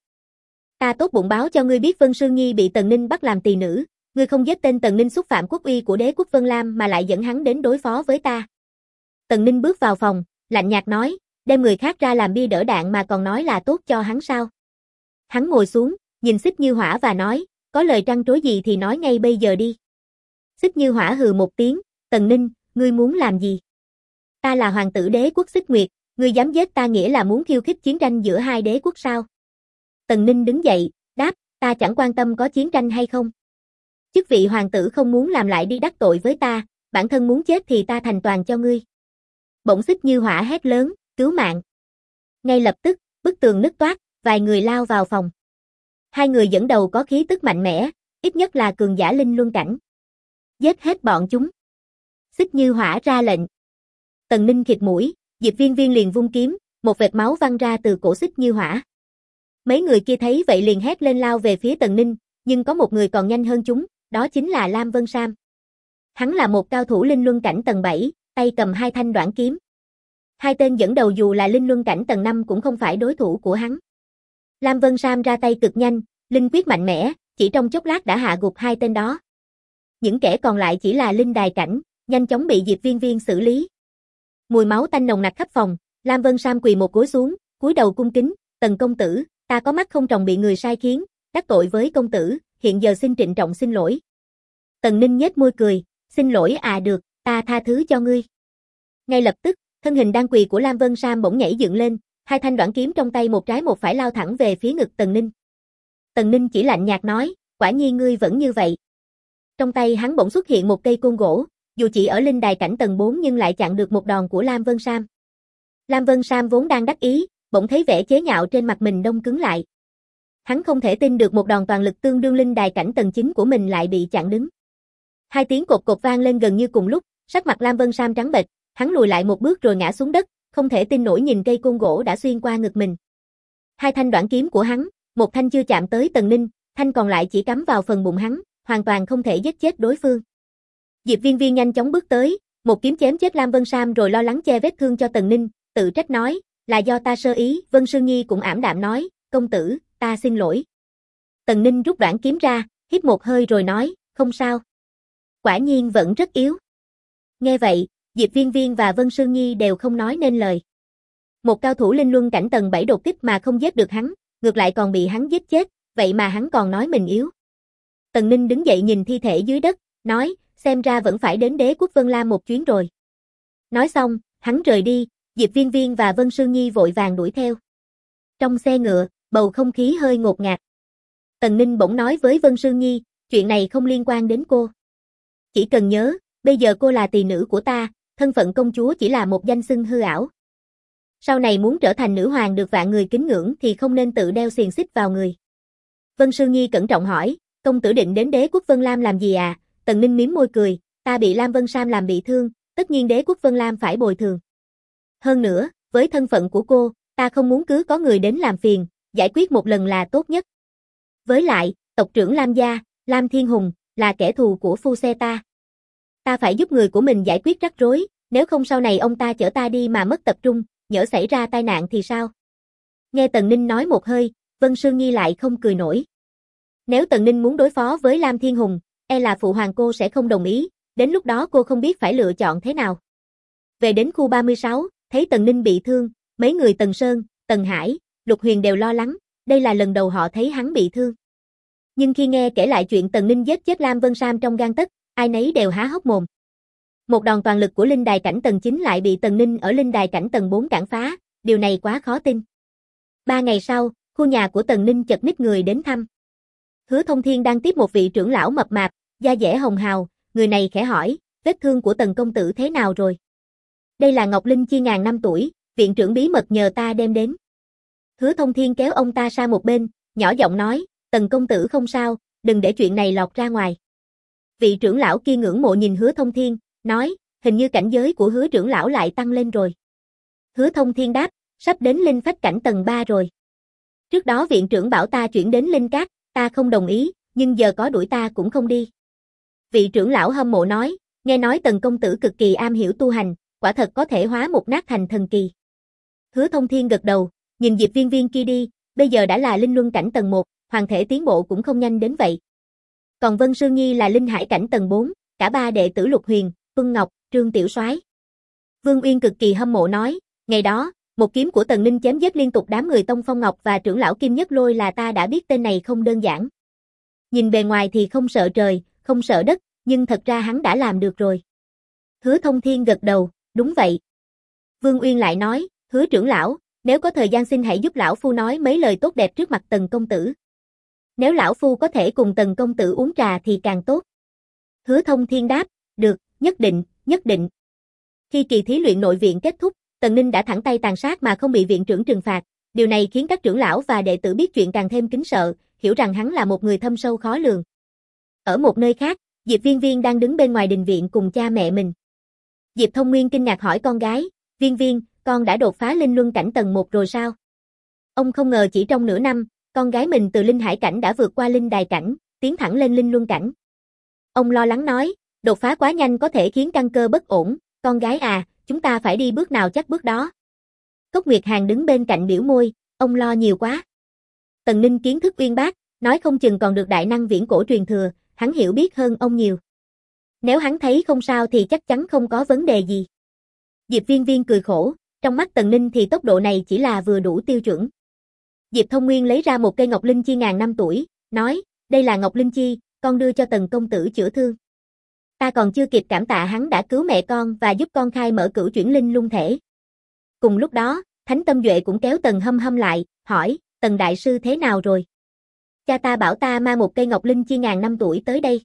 Ta tốt bụng báo cho ngươi biết Vân Sương Nhi bị Tần Ninh bắt làm tỳ nữ, ngươi không giết tên Tần Ninh xúc phạm quốc uy của đế quốc Vân Lam mà lại dẫn hắn đến đối phó với ta. Tần Ninh bước vào phòng, lạnh nhạt nói, đem người khác ra làm bia đỡ đạn mà còn nói là tốt cho hắn sao? Hắn ngồi xuống, nhìn Xích Như Hỏa và nói, có lời trăn trối gì thì nói ngay bây giờ đi. Xích Như Hỏa hừ một tiếng, Tần Ninh, ngươi muốn làm gì? Ta là hoàng tử đế quốc Xích Nguyệt, ngươi dám giết ta nghĩa là muốn khiêu khích chiến tranh giữa hai đế quốc sao? Tần Ninh đứng dậy, đáp, ta chẳng quan tâm có chiến tranh hay không. Chức vị hoàng tử không muốn làm lại đi đắc tội với ta, bản thân muốn chết thì ta thành toàn cho ngươi. Bỗng Xích Như Hỏa hét lớn, cứu mạng. Ngay lập tức, bức tường nứt toác, vài người lao vào phòng. Hai người dẫn đầu có khí tức mạnh mẽ, ít nhất là cường giả linh luân cảnh. Giết hết bọn chúng. Xích Như Hỏa ra lệnh. Tần Ninh khịt mũi, Diệp Viên Viên liền vung kiếm, một vệt máu văng ra từ cổ Xích Như Hỏa. Mấy người kia thấy vậy liền hét lên lao về phía Tần Ninh, nhưng có một người còn nhanh hơn chúng, đó chính là Lam Vân Sam. Hắn là một cao thủ linh luân cảnh tầng 7, tay cầm hai thanh đoản kiếm. Hai tên dẫn đầu dù là linh luân cảnh tầng 5 cũng không phải đối thủ của hắn. Lam Vân Sam ra tay cực nhanh, linh quyết mạnh mẽ, chỉ trong chốc lát đã hạ gục hai tên đó. Những kẻ còn lại chỉ là linh đài cảnh, nhanh chóng bị Diệp Viên Viên xử lý. Mùi máu tanh nồng nặc khắp phòng, Lam Vân Sam quỳ một gối xuống, cúi đầu cung kính, "Tần công tử, ta có mắt không tròng bị người sai khiến, đắc tội với công tử, hiện giờ xin trịnh trọng xin lỗi." Tần Ninh nhếch môi cười, "Xin lỗi à, được, ta tha thứ cho ngươi." Ngay lập tức, thân hình đang quỳ của Lam Vân Sam bỗng nhảy dựng lên, hai thanh đoản kiếm trong tay một trái một phải lao thẳng về phía ngực Tần Ninh. Tần Ninh chỉ lạnh nhạt nói, "Quả nhiên ngươi vẫn như vậy." Trong tay hắn bỗng xuất hiện một cây côn gỗ, dù chỉ ở linh đài cảnh tầng 4 nhưng lại chặn được một đòn của Lam Vân Sam. Lam Vân Sam vốn đang đắc ý, bỗng thấy vẻ chế nhạo trên mặt mình đông cứng lại. Hắn không thể tin được một đòn toàn lực tương đương linh đài cảnh tầng 9 của mình lại bị chặn đứng. Hai tiếng cột cột vang lên gần như cùng lúc, sắc mặt Lam Vân Sam trắng bệch, hắn lùi lại một bước rồi ngã xuống đất, không thể tin nổi nhìn cây côn gỗ đã xuyên qua ngực mình. Hai thanh đoản kiếm của hắn, một thanh chưa chạm tới Tần Ninh, thanh còn lại chỉ cắm vào phần bụng hắn, hoàn toàn không thể giết chết đối phương. Diệp Viên Viên nhanh chóng bước tới, một kiếm chém chết Lam Vân Sam rồi lo lắng che vết thương cho Tần Ninh, tự trách nói, "Là do ta sơ ý." Vân Sương Nhi cũng ảm đạm nói, "Công tử, ta xin lỗi." Tần Ninh rút đoản kiếm ra, hít một hơi rồi nói, "Không sao. Quả nhiên vẫn rất yếu." Nghe vậy, Diệp Viên Viên và Vân Sương Nhi đều không nói nên lời. Một cao thủ linh luân cảnh tầng 7 đột kích mà không giết được hắn, ngược lại còn bị hắn giết chết, vậy mà hắn còn nói mình yếu. Tần Ninh đứng dậy nhìn thi thể dưới đất, nói, "Xem ra vẫn phải đến Đế quốc Vân Lam một chuyến rồi." Nói xong, hắn rời đi, Diệp Viên Viên và Vân Sương Nhi vội vàng đuổi theo. Trong xe ngựa, bầu không khí hơi ngột ngạt. Tần Ninh bỗng nói với Vân Sương Nhi, "Chuyện này không liên quan đến cô. Chỉ cần nhớ, bây giờ cô là tỳ nữ của ta, thân phận công chúa chỉ là một danh xưng hư ảo. Sau này muốn trở thành nữ hoàng được vạn người kính ngưỡng thì không nên tự đeo xiềng xích vào người." Vân Sương Nhi cẩn trọng hỏi, "Công tử định đến Đế quốc Vân Lam làm gì à?" Tần Ninh mím môi cười, "Ta bị Lam Vân Sam làm bị thương, tất nhiên Đế quốc Vân Lam phải bồi thường. Hơn nữa, với thân phận của cô, ta không muốn cứ có người đến làm phiền, giải quyết một lần là tốt nhất. Với lại, tộc trưởng Lam gia, Lam Thiên Hùng, là kẻ thù của phu xe ta. Ta phải giúp người của mình giải quyết rắc rối, nếu không sau này ông ta chở ta đi mà mất tập trung, nhỡ xảy ra tai nạn thì sao?" Nghe Tần Ninh nói một hơi, Vân Sương Nhi lại không cười nổi. Nếu Tần Ninh muốn đối phó với Lam Thiên Hùng, e là phụ hoàng cô sẽ không đồng ý, đến lúc đó cô không biết phải lựa chọn thế nào. Về đến khu 36, thấy Tần Ninh bị thương, mấy người Tần Sơn, Tần Hải, Lục Huyền đều lo lắng, đây là lần đầu họ thấy hắn bị thương. Nhưng khi nghe kể lại chuyện Tần Ninh giết chết Lam Vân Sam trong gang tấc, ai nấy đều há hốc mồm. Một đòn toàn lực của linh đài cảnh tầng 9 lại bị Tần Ninh ở linh đài cảnh tầng 4 cản phá, điều này quá khó tin. 3 ngày sau, khu nhà của Tần Ninh chật ních người đến thăm. Hứa Thông Thiên đang tiếp một vị trưởng lão mập mạp, da dẻ hồng hào, người này khẽ hỏi, "Vết thương của Tần công tử thế nào rồi?" "Đây là Ngọc Linh Chi ngàn năm tuổi, viện trưởng bí mật nhờ ta đem đến." Hứa Thông Thiên kéo ông ta sang một bên, nhỏ giọng nói, "Tần công tử không sao, đừng để chuyện này lọt ra ngoài." Vị trưởng lão kia ngưỡng mộ nhìn Hứa Thông Thiên, nói, "Hình như cảnh giới của Hứa trưởng lão lại tăng lên rồi." Hứa Thông Thiên đáp, "Sắp đến linh phách cảnh tầng 3 rồi. Trước đó viện trưởng bảo ta chuyển đến linh cát, ta không đồng ý, nhưng giờ có đuổi ta cũng không đi." Vị trưởng lão hâm mộ nói, "Nghe nói Tần công tử cực kỳ am hiểu tu hành, quả thật có thể hóa mục nát thành thần kỳ." Hứa Thông Thiên gật đầu, nhìn Diệp Viên Viên kia đi, bây giờ đã là linh luân cảnh tầng 1, hoàng thể tiến bộ cũng không nhanh đến vậy. Còn Vân Sương Nhi là linh hải cảnh tầng 4, cả ba đệ tử Lục Huyền, Tuân Ngọc, Trương Tiểu Soái. Vương Uyên cực kỳ hâm mộ nói, "Ngày đó, một kiếm của Tần Ninh chém giết liên tục đám người Tông Phong Ngọc và trưởng lão Kim Nhất Lôi là ta đã biết tên này không đơn giản. Nhìn bề ngoài thì không sợ trời, không sợ đất, nhưng thật ra hắn đã làm được rồi." Hứa Thông Thiên gật đầu, "Đúng vậy." Vương Uyên lại nói, "Hứa trưởng lão, nếu có thời gian xin hãy giúp lão phu nói mấy lời tốt đẹp trước mặt Tần công tử. Nếu lão phu có thể cùng Tần công tử uống trà thì càng tốt." Hứa Thông Thiên đáp, "Được, nhất định, nhất định." Khi kỳ thí luyện nội viện kết thúc, Tần Ninh đã thẳng tay tàn sát mà không bị viện trưởng trừng phạt, điều này khiến các trưởng lão và đệ tử biết chuyện càng thêm kính sợ, hiểu rằng hắn là một người thâm sâu khó lường. Ở một nơi khác, Diệp Viên Viên đang đứng bên ngoài đình viện cùng cha mẹ mình. Diệp Thông Nguyên kinh ngạc hỏi con gái, Viên Viên, con đã đột phá linh luân cảnh tầng 1 rồi sao? Ông không ngờ chỉ trong nửa năm, con gái mình từ linh hải cảnh đã vượt qua linh đài cảnh, tiến thẳng lên linh luân cảnh. Ông lo lắng nói, đột phá quá nhanh có thể khiến căn cơ bất ổn, con gái à, chúng ta phải đi bước nào chắc bước đó. Cốc Nguyệt Hàn đứng bên cạnh biểu môi, ông lo nhiều quá. Tần Ninh kiến thức uyên bác, nói không chừng còn được đại năng viễn cổ truyền thừa, hắn hiểu biết hơn ông nhiều. Nếu hắn thấy không sao thì chắc chắn không có vấn đề gì. Diệp Viên Viên cười khổ, trong mắt Tần Ninh thì tốc độ này chỉ là vừa đủ tiêu chuẩn. Diệp Thông Nguyên lấy ra một cây ngọc linh chi ngàn năm tuổi, nói, đây là ngọc linh chi, con đưa cho Tần công tử chữa thương. Ta còn chưa kịp cảm tạ hắn đã cứu mẹ con và giúp con khai mở cửu chuyển linh lung thể. Cùng lúc đó, Thánh Tâm Duệ cũng kéo Tần Hâm Hâm lại, hỏi, Tần đại sư thế nào rồi? Cha ta bảo ta mang một cây ngọc linh chi ngàn năm tuổi tới đây.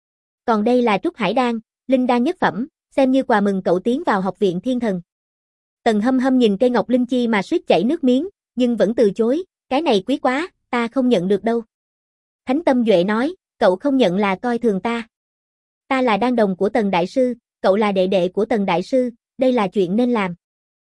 Còn đây là trúc hải đan, linh đan nhất phẩm, xem như quà mừng cậu tiến vào học viện thiên thần. Tần Hâm Hâm nhìn cây ngọc linh chi mà suýt chảy nước miếng, nhưng vẫn từ chối, cái này quý quá, ta không nhận được đâu. Thánh Tâm Duệ nói, cậu không nhận là coi thường ta. Ta là đan đồng của Tần đại sư, cậu là đệ đệ của Tần đại sư, đây là chuyện nên làm.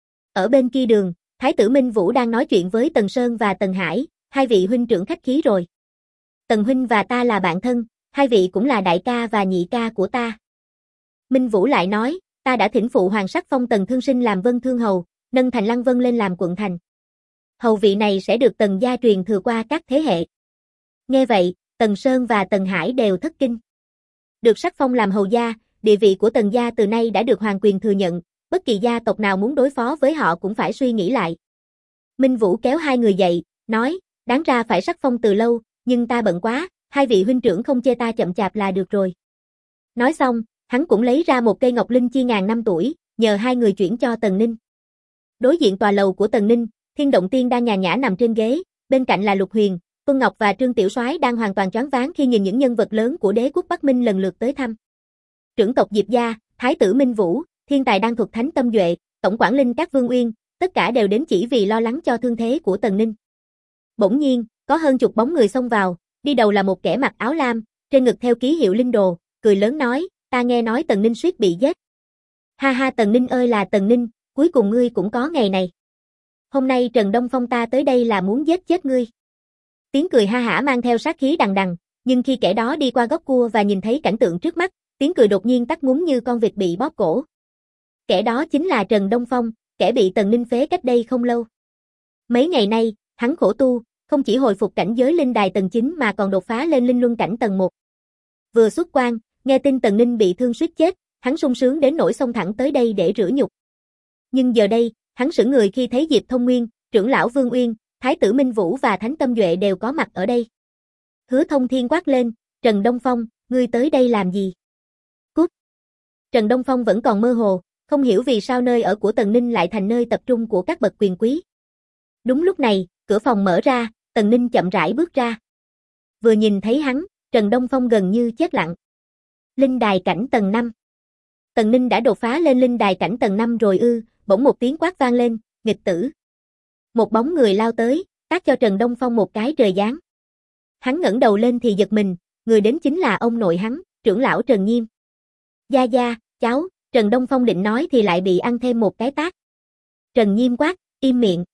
Ở bên kia đường, Thái tử Minh Vũ đang nói chuyện với Tần Sơn và Tần Hải, hai vị huynh trưởng khách khí rồi. Tần huynh và ta là bạn thân, hai vị cũng là đại ca và nhị ca của ta. Minh Vũ lại nói, ta đã thỉnh phụ hoàng sắc phong Tần Thương Sinh làm Vân Thương Hầu, nâng thành Lăng Vân lên làm quận thành. Hầu vị này sẽ được Tần gia truyền thừa qua các thế hệ. Nghe vậy, Tần Sơn và Tần Hải đều thất kinh. Được sắc phong làm hầu gia, địa vị của Tần gia từ nay đã được hoàng quyền thừa nhận, bất kỳ gia tộc nào muốn đối phó với họ cũng phải suy nghĩ lại. Minh Vũ kéo hai người dậy, nói, đáng ra phải sắc phong từ lâu, nhưng ta bận quá, hai vị huynh trưởng không chê ta chậm chạp là được rồi. Nói xong, hắn cũng lấy ra một cây ngọc linh chi ngàn năm tuổi, nhờ hai người chuyển cho Tần Ninh. Đối diện tòa lầu của Tần Ninh, Thiên Động Tiên đang nhàn nhã nằm trên ghế, bên cạnh là Lục Huyền, Tuân Ngọc và Trương Tiểu Soái đang hoàn toàn choáng váng khi nhìn những nhân vật lớn của đế quốc Bắc Minh lần lượt tới thăm. Trưởng tộc Diệp gia, Thái tử Minh Vũ, thiên tài đan thuật Thánh Tâm Duệ, tổng quản linh các Vương Uyên, tất cả đều đến chỉ vì lo lắng cho thương thế của Tần Ninh. Bỗng nhiên, có hơn chục bóng người xông vào, đi đầu là một kẻ mặc áo lam, trên ngực theo ký hiệu linh đồ, cười lớn nói, ta nghe nói Tần Ninh suýt bị giết. Ha ha, Tần Ninh ơi là Tần Ninh, cuối cùng ngươi cũng có ngày này. Hôm nay Trần Đông Phong ta tới đây là muốn giết chết ngươi. Tiếng cười ha hả mang theo sát khí đằng đằng, nhưng khi kẻ đó đi qua góc cua và nhìn thấy cảnh tượng trước mắt, tiếng cười đột nhiên tắt ngúm như con vịt bị bóp cổ. Kẻ đó chính là Trần Đông Phong, kẻ bị Tần Ninh phế cách đây không lâu. Mấy ngày nay, hắn khổ tu, không chỉ hồi phục cảnh giới linh đài tầng 9 mà còn đột phá lên linh luân cảnh tầng 1. Vừa xuất quan, nghe tin Tần Ninh bị thương suýt chết, hắn sung sướng đến nỗi xông thẳng tới đây để rửa nhục. Nhưng giờ đây, hắn sững người khi thấy Diệp Thông Nguyên, trưởng lão Vương Uyên, Thái tử Minh Vũ và Thánh Tâm Duệ đều có mặt ở đây. Hứa Thông Thiên quát lên, Trần Đông Phong, ngươi tới đây làm gì? Cút! Trần Đông Phong vẫn còn mơ hồ, không hiểu vì sao nơi ở của Tần Ninh lại thành nơi tập trung của các bậc quyền quý. Đúng lúc này, cửa phòng mở ra, Tần Ninh chậm rãi bước ra. Vừa nhìn thấy hắn, Trần Đông Phong gần như chết lặng. Linh đài cảnh tầng 5. Tần Ninh đã đột phá lên linh đài cảnh tầng 5 rồi ư, bỗng một tiếng quát vang lên, nghịch tử. Một bóng người lao tới, tát cho Trần Đông Phong một cái trời giáng. Hắn ngẩng đầu lên thì giật mình, người đến chính là ông nội hắn, trưởng lão Trần Nghiêm. Gia gia, cháu, Trần Đông Phong định nói thì lại bị ăn thêm một cái tát. Trần Nghiêm quát, im miệng.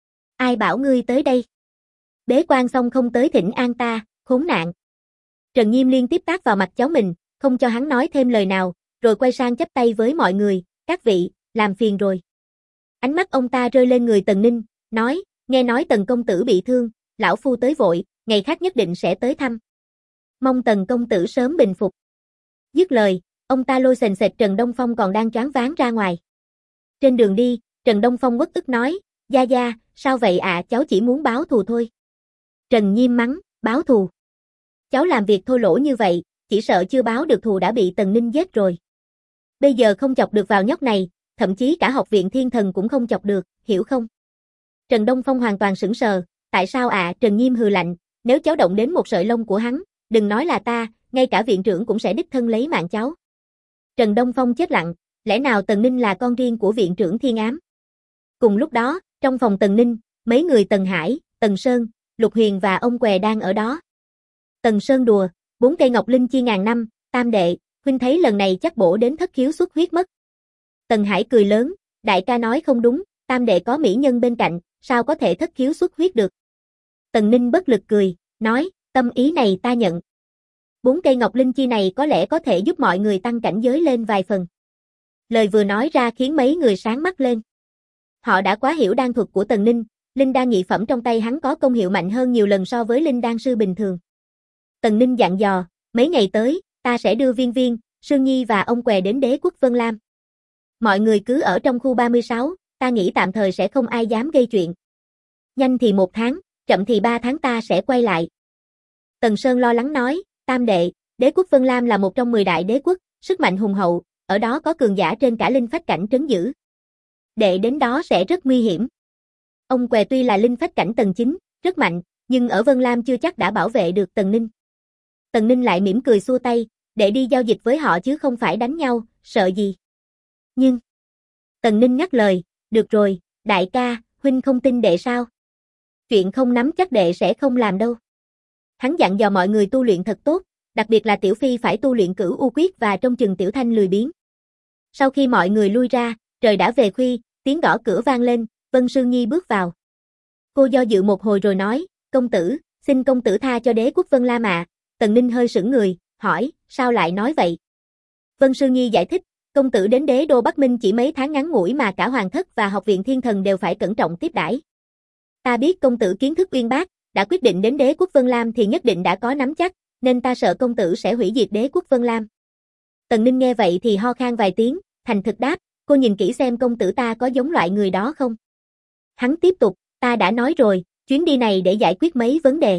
Ai bảo ngươi tới đây? Bế quan xong không tới thỉnh an ta, khốn nạn. Trần Nghiêm liên tiếp tát vào mặt cháu mình, không cho hắn nói thêm lời nào, rồi quay sang chắp tay với mọi người, các vị, làm phiền rồi. Ánh mắt ông ta rơi lên người Tần Ninh, nói, nghe nói Tần công tử bị thương, lão phu tới vội, ngày khác nhất định sẽ tới thăm. Mong Tần công tử sớm bình phục. Dứt lời, ông ta lôi sền sệt Trần Đông Phong còn đang choáng váng ra ngoài. Trên đường đi, Trần Đông Phong uất ức nói, gia gia, sao vậy ạ, cháu chỉ muốn báo thù thôi. Trần Nghiêm mắng, báo thù. Cháu làm việc thô lỗ như vậy, chỉ sợ chưa báo được thù đã bị Tần Ninh giết rồi. Bây giờ không chọc được vào nhóc này, thậm chí cả học viện thiên thần cũng không chọc được, hiểu không? Trần Đông Phong hoàn toàn sững sờ, tại sao ạ? Trần Nghiêm hừ lạnh, nếu cháu động đến một sợi lông của hắn, đừng nói là ta, ngay cả viện trưởng cũng sẽ đích thân lấy mạng cháu. Trần Đông Phong chết lặng, lẽ nào Tần Ninh là con riêng của viện trưởng Thiên Ám? Cùng lúc đó, trong phòng Tần Ninh, mấy người Tần Hải, Tần Sơn, Lục Huyền và ông Què đang ở đó. Tần Sơn đùa, 4 cây ngọc linh chi ngàn năm, tam đệ, huynh thấy lần này chắc bổ đến thất khiếu xuất huyết mất. Tần Hải cười lớn, đại ca nói không đúng, tam đệ có mỹ nhân bên cạnh, sao có thể thất khiếu xuất huyết được. Tần Ninh bất lực cười, nói, tâm ý này ta nhận. 4 cây ngọc linh chi này có lẽ có thể giúp mọi người tăng cảnh giới lên vài phần. Lời vừa nói ra khiến mấy người sáng mắt lên. Họ đã quá hiểu đan thuật của Tần Ninh, linh đan nhị phẩm trong tay hắn có công hiệu mạnh hơn nhiều lần so với linh đan sư bình thường. Tần Ninh dặn dò, mấy ngày tới, ta sẽ đưa Viên Viên, Sương Nhi và ông què đến đế quốc Vân Lam. Mọi người cứ ở trong khu 36, ta nghĩ tạm thời sẽ không ai dám gây chuyện. Nhanh thì 1 tháng, chậm thì 3 tháng ta sẽ quay lại. Tần Sơn lo lắng nói, tam đệ, đế quốc Vân Lam là một trong 10 đại đế quốc, sức mạnh hùng hậu, ở đó có cường giả trên cả linh phách cảnh trấn giữ. Đệ đến đó sẽ rất nguy hiểm. Ông què tuy là linh phách cảnh tầng 9, rất mạnh, nhưng ở Vân Lam chưa chắc đã bảo vệ được Tần Ninh. Tần Ninh lại mỉm cười xua tay, đệ đi giao dịch với họ chứ không phải đánh nhau, sợ gì. Nhưng, Tần Ninh ngắt lời, được rồi, đại ca, huynh không tin đệ sao? Chuyện không nắm chắc đệ sẽ không làm đâu. Hắn dặn dò mọi người tu luyện thật tốt, đặc biệt là Tiểu Phi phải tu luyện Cửu U Quyết và trông chừng Tiểu Thanh lười biếng. Sau khi mọi người lui ra, trời đã về khuya, tiếng gõ cửa vang lên, Vân Sương Nhi bước vào. Cô do dự một hồi rồi nói, công tử, xin công tử tha cho đế quốc Vân Lam ạ. Tần Ninh hơi sững người, hỏi, sao lại nói vậy? Vân Sương Nhi giải thích, công tử đến đế đô Bắc Minh chỉ mấy tháng ngắn ngủi mà cả hoàng thất và học viện thiên thần đều phải cẩn trọng tiếp đãi. Ta biết công tử kiến thức uyên bác, đã quyết định đến đế quốc Vân Lam thì nhất định đã có nắm chắc, nên ta sợ công tử sẽ hủy diệt đế quốc Vân Lam. Tần Ninh nghe vậy thì ho khan vài tiếng, thành thực đáp, cô nhìn kỹ xem công tử ta có giống loại người đó không? Hắn tiếp tục, ta đã nói rồi, chuyến đi này để giải quyết mấy vấn đề.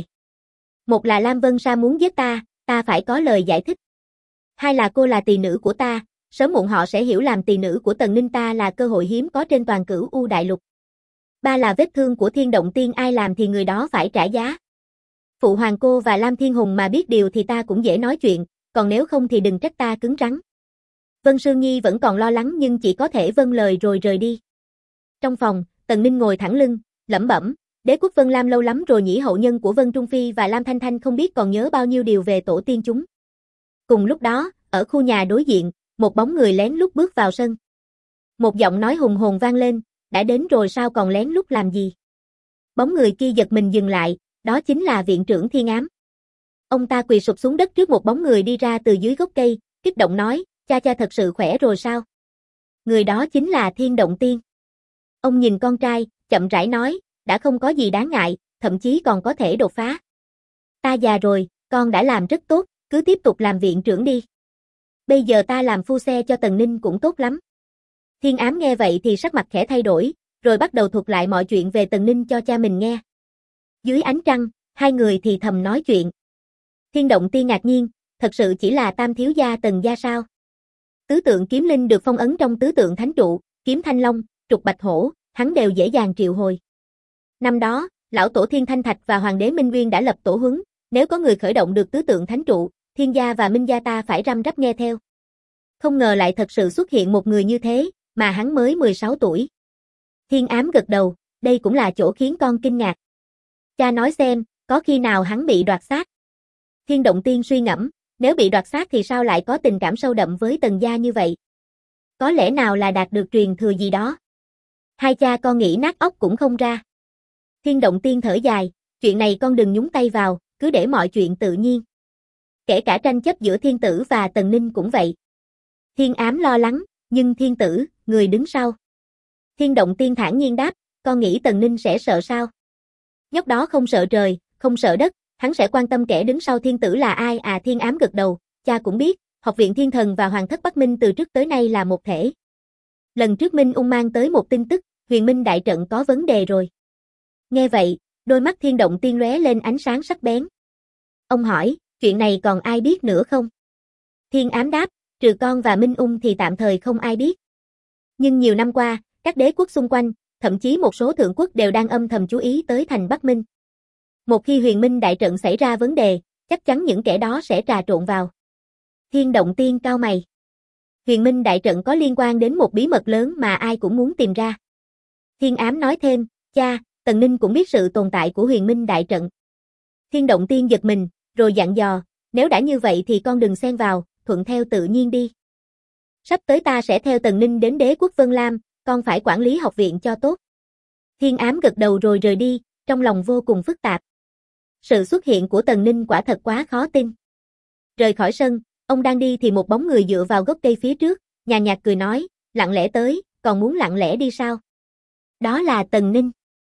Một là Lam Vân Sa muốn giết ta phải có lời giải thích. Hai là cô là tỳ nữ của ta, sớm muộn họ sẽ hiểu làm tỳ nữ của Tần Ninh ta là cơ hội hiếm có trên toàn Cửu U đại lục. Ba là vết thương của Thiên Động Tiên ai làm thì người đó phải trả giá. Phụ hoàng cô và Lam Thiên Hùng mà biết điều thì ta cũng dễ nói chuyện, còn nếu không thì đừng trách ta cứng rắn. Vân Sương Nhi vẫn còn lo lắng nhưng chỉ có thể vâng lời rồi rời đi. Trong phòng, Tần Ninh ngồi thẳng lưng, lẩm bẩm, đế quốc Vân Lam lâu lắm rồi nhỉ, hậu nhân của Vân Trung Phi và Lam Thanh Thanh không biết còn nhớ bao nhiêu điều về tổ tiên chúng. Cùng lúc đó, ở khu nhà đối diện, một bóng người lén lút bước vào sân. Một giọng nói hùng hồn vang lên, đã đến rồi sao còn lén lút làm gì? Bóng người kia giật mình dừng lại, đó chính là viện trưởng Thiên Ám. Ông ta quỳ sụp xuống đất trước một bóng người đi ra từ dưới gốc cây, kích động nói, cha thật sự khỏe rồi sao? Người đó chính là Thiên Động Tiên. Ông nhìn con trai, chậm rãi nói, đã không có gì đáng ngại, thậm chí còn có thể đột phá. Ta già rồi, con đã làm rất tốt, cứ tiếp tục làm viện trưởng đi. Bây giờ ta làm phu xe cho Tần Ninh cũng tốt lắm. Thiên Ám nghe vậy thì sắc mặt khẽ thay đổi, rồi bắt đầu thuật lại mọi chuyện về Tần Ninh cho cha mình nghe. Dưới ánh trăng, hai người thì thầm nói chuyện. Thiên Động Tiên ngạc nhiên, thật sự chỉ là tam thiếu gia Tần gia sao? Tứ tượng kiếm linh được phong ấn trong tứ tượng thánh trụ, kiếm thanh long, trục bạch hổ, hắn đều dễ dàng triệu hồi. Năm đó, lão tổ Thiên Thanh Thạch và hoàng đế Minh Nguyên đã lập tổ huấn, nếu có người khởi động được tứ tượng thánh trụ, Thiên gia và Minh gia ta phải răm rắp nghe theo. Không ngờ lại thật sự xuất hiện một người như thế, mà hắn mới 16 tuổi. Thiên Ám gật đầu, đây cũng là chỗ khiến con kinh ngạc. Cha nói xem, có khi nào hắn bị đoạt xác? Thiên Động Tiên suy ngẫm, nếu bị đoạt xác thì sao lại có tình cảm sâu đậm với Tần gia như vậy? Có lẽ nào là đạt được truyền thừa gì đó? Hai cha con nghĩ nát óc cũng không ra. Thiên Động Tiên thở dài, chuyện này con đừng nhúng tay vào, cứ để mọi chuyện tự nhiên. Kể cả tranh chấp giữa Thiên Tử và Tần Ninh cũng vậy. Thiên Ám lo lắng, nhưng Thiên Tử, người đứng sau. Thiên Động Tiên thản nhiên đáp, con nghĩ Tần Ninh sẽ sợ sao? Nhóc đó không sợ trời, không sợ đất, hắn sẽ quan tâm kẻ đứng sau Thiên Tử là ai à? Thiên Ám gật đầu, cha cũng biết, học viện Thiên Thần và Hoàng thất Bắc Minh từ trước tới nay là một thể. Lần trước Minh Ung mang tới một tin tức, Huyền Minh đại trận có vấn đề rồi. Nghe vậy, đôi mắt Thiên Động Tiên lóe lên ánh sáng sắc bén. Ông hỏi, chuyện này còn ai biết nữa không? Thiên Ám đáp, trừ con và Minh Ung thì tạm thời không ai biết. Nhưng nhiều năm qua, các đế quốc xung quanh, thậm chí một số thượng quốc đều đang âm thầm chú ý tới thành Bắc Minh. Một khi Huyền Minh đại trận xảy ra vấn đề, chắc chắn những kẻ đó sẽ trà trộn vào. Thiên Động Tiên cau mày. Huyền Minh đại trận có liên quan đến một bí mật lớn mà ai cũng muốn tìm ra. Thiên Ám nói thêm, cha, Tần Ninh cũng biết sự tồn tại của Huyền Minh đại trận. Thiên Động Tiên giật mình, rồi dặn dò, nếu đã như vậy thì con đừng xen vào, thuận theo tự nhiên đi. Sắp tới ta sẽ theo Tần Ninh đến Đế quốc Vân Lam, con phải quản lý học viện cho tốt. Thiên Ám gật đầu rồi rời đi, trong lòng vô cùng phức tạp. Sự xuất hiện của Tần Ninh quả thật quá khó tin. Rời khỏi sân, ông đang đi thì một bóng người dựa vào gốc cây phía trước, nhàn nhạt cười nói, lặng lẽ tới, còn muốn lặng lẽ đi sao? Đó là Tần Ninh.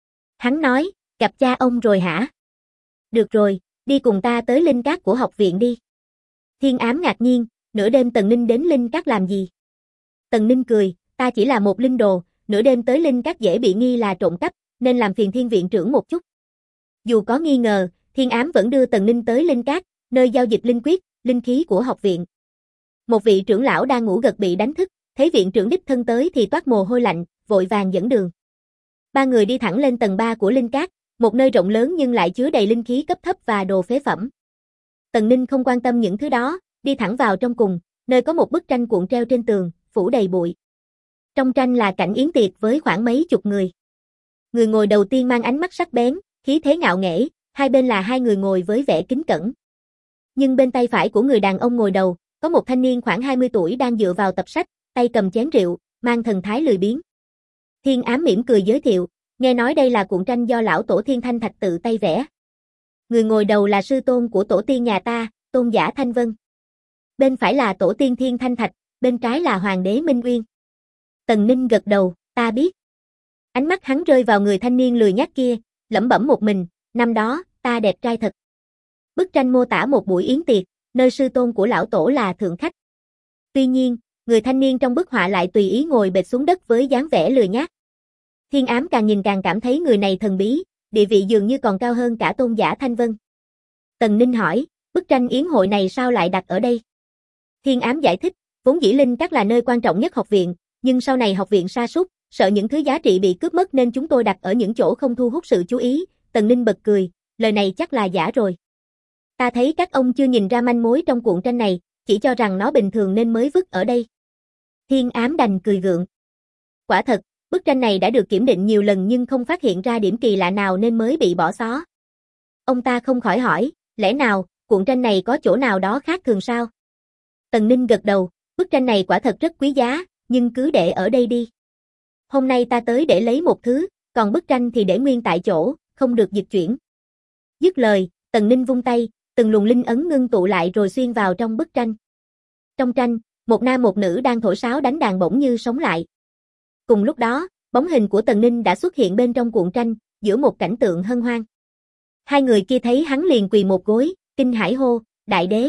Hắn nói, gặp cha ông rồi hả? Được rồi, đi cùng ta tới Linh Cát của học viện đi. Thiên Ám ngạc nhiên, nửa đêm Tần Ninh đến Linh Cát làm gì? Tần Ninh cười, ta chỉ là một linh đồ, nửa đêm tới Linh Cát dễ bị nghi là trộm cắp, nên làm phiền Thiên viện trưởng một chút. Dù có nghi ngờ, Thiên Ám vẫn đưa Tần Ninh tới Linh Cát, nơi giao dịch linh quyết, linh khí của học viện. Một vị trưởng lão đang ngủ gật bị đánh thức, thấy viện trưởng đích thân tới thì toát mồ hôi lạnh, vội vàng dẫn đường. Ba người đi thẳng lên tầng 3 của Linh Cát, một nơi rộng lớn nhưng lại chứa đầy linh khí cấp thấp và đồ phế phẩm. Tần Ninh không quan tâm những thứ đó, đi thẳng vào trong cùng, nơi có một bức tranh cuộn treo trên tường, phủ đầy bụi. Trong tranh là cảnh yến tiệc với khoảng mấy chục người. Người ngồi đầu tiên mang ánh mắt sắc bén, khí thế ngạo nghễ, hai bên là hai người ngồi với vẻ kính cẩn. Nhưng bên tay phải của người đàn ông ngồi đầu, có một thanh niên khoảng 20 tuổi đang dựa vào tập sách, tay cầm chén rượu, mang thần thái lười biếng. Thiên Ám mỉm cười giới thiệu, nghe nói đây là cuộn tranh do lão tổ Thiên Thanh Thạch tự tay vẽ. Người ngồi đầu là sư tôn của tổ tiên nhà ta, Tôn giả Thanh Vân. Bên phải là tổ tiên Thiên Thanh Thạch, bên trái là hoàng đế Minh Uyên. Tần Ninh gật đầu, ta biết. Ánh mắt hắn rơi vào người thanh niên lười nhác kia, lẩm bẩm một mình, năm đó, ta đẹp trai thật. Bức tranh mô tả một buổi yến tiệc, nơi sư tôn của lão tổ là thượng khách. Tuy nhiên, người thanh niên trong bức họa lại tùy ý ngồi bệt xuống đất với dáng vẻ lười nhác. Thiên Ám càng nhìn càng cảm thấy người này thần bí, địa vị dường như còn cao hơn cả Tôn giả Thanh Vân. Tần Ninh hỏi, bức tranh yến hội này sao lại đặt ở đây? Thiên Ám giải thích, vốn dĩ Linh Cát là nơi quan trọng nhất học viện, nhưng sau này học viện sa sút, sợ những thứ giá trị bị cướp mất nên chúng tôi đặt ở những chỗ không thu hút sự chú ý. Tần Ninh bật cười, lời này chắc là giả rồi. Ta thấy các ông chưa nhìn ra manh mối trong cuộn tranh này, chỉ cho rằng nó bình thường nên mới vứt ở đây. Thiên Ám đành cười gượng. Quả thật, bức tranh này đã được kiểm định nhiều lần nhưng không phát hiện ra điểm kỳ lạ nào nên mới bị bỏ xó. Ông ta không khỏi hỏi, lẽ nào, cuộn tranh này có chỗ nào đó khác thường sao? Tần Ninh gật đầu, bức tranh này quả thật rất quý giá, nhưng cứ để ở đây đi. Hôm nay ta tới để lấy một thứ, còn bức tranh thì để nguyên tại chỗ, không được dịch chuyển. Dứt lời, Tần Ninh vung tay, từng luồng linh ấn ngưng tụ lại rồi xuyên vào trong bức tranh. Trong tranh, một nam một nữ đang thổi sáo đánh đàn bỗng như sống lại. Cùng lúc đó, bóng hình của Tần Ninh đã xuất hiện bên trong cuộn tranh, giữa một cảnh tượng hân hoan. Hai người kia thấy hắn liền quỳ một gối, kinh hãi hô, đại đế.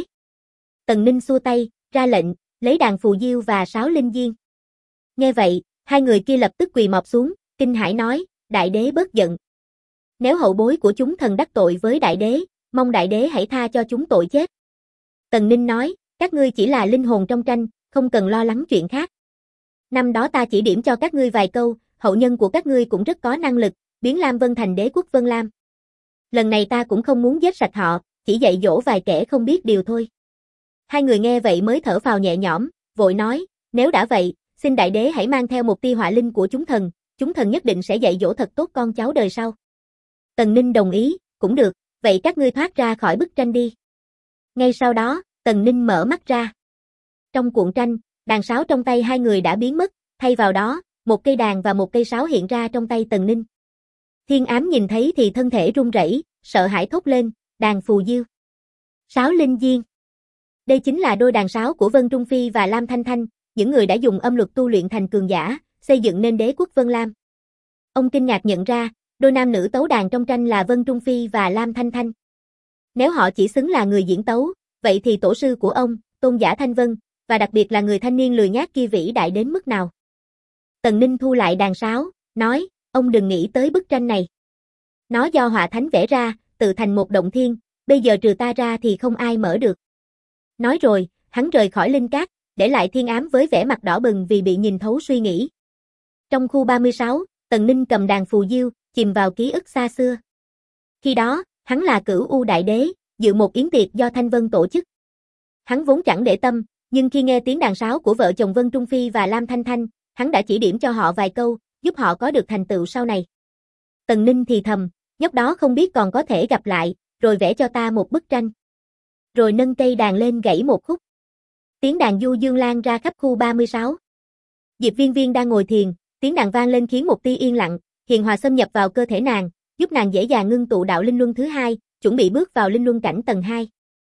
Tần Ninh xua tay, ra lệnh, lấy đàn phù diêu và sáo linh diên. Nghe vậy, hai người kia lập tức quỳ mọp xuống, kinh hãi nói, đại đế bớt giận. Nếu hậu bối của chúng thần đắc tội với đại đế, mong đại đế hãy tha cho chúng tội chết. Tần Ninh nói, các ngươi chỉ là linh hồn trong tranh, không cần lo lắng chuyện khác. Năm đó ta chỉ điểm cho các ngươi vài câu, hậu nhân của các ngươi cũng rất có năng lực, biến Lam Vân thành đế quốc Vân Lam. Lần này ta cũng không muốn giết sạch họ, chỉ dạy dỗ vài kẻ không biết điều thôi. Hai người nghe vậy mới thở phào nhẹ nhõm, vội nói, nếu đã vậy, xin đại đế hãy mang theo một tia hỏa linh của chúng thần nhất định sẽ dạy dỗ thật tốt con cháu đời sau. Tần Ninh đồng ý, cũng được, vậy các ngươi thoát ra khỏi bức tranh đi. Ngay sau đó, Tần Ninh mở mắt ra. Trong cuộn tranh, đàn sáo trong tay hai người đã biến mất, thay vào đó, một cây đàn và một cây sáo hiện ra trong tay Tần Ninh. Thiên Ám nhìn thấy thì thân thể run rẩy, sợ hãi thốt lên, đàn phù diêu. Sáo linh diên. Đây chính là đôi đàn sáo của Vân Trung Phi và Lam Thanh Thanh, những người đã dùng âm luật tu luyện thành cường giả, xây dựng nên đế quốc Vân Lam. Ông kinh ngạc nhận ra, đôi nam nữ tấu đàn trong tranh là Vân Trung Phi và Lam Thanh Thanh. Nếu họ chỉ xứng là người diễn tấu, vậy thì tổ sư của ông, Tôn giả Thanh Vân, và đặc biệt là người thanh niên lười nhác kia vĩ đại đến mức nào. Tần Ninh thu lại đàn sáo, nói, ông đừng nghĩ tới bức tranh này. Nó do họa thánh vẽ ra, tự thành một động thiên, bây giờ trừ ta ra thì không ai mở được. Nói rồi, hắn rời khỏi Linh Cát, để lại Thiên Ám với vẻ mặt đỏ bừng vì bị nhìn thấu suy nghĩ. Trong khu 36, Tần Ninh cầm đàn phù diêu, chìm vào ký ức xa xưa. Khi đó, hắn là Cửu U Đại Đế, dự một yến tiệc do Thanh Vân tổ chức. Hắn vốn chẳng để tâm, nhưng khi nghe tiếng đàn sáo của vợ chồng Vân Trung Phi và Lam Thanh Thanh, hắn đã chỉ điểm cho họ vài câu, giúp họ có được thành tựu sau này. Tần Ninh thì thầm, nhóc đó không biết còn có thể gặp lại, rồi vẽ cho ta một bức tranh. rồi nâng cây đàn lên gảy một khúc. Tiếng đàn du dương lan ra khắp khu 36. Diệp Viên Viên đang ngồi thiền, tiếng đàn vang lên khiến một tia yên lặng, hiền hòa xâm nhập vào cơ thể nàng, giúp nàng dễ dàng ngưng tụ đạo linh luân thứ hai, chuẩn bị bước vào linh luân cảnh tầng 2.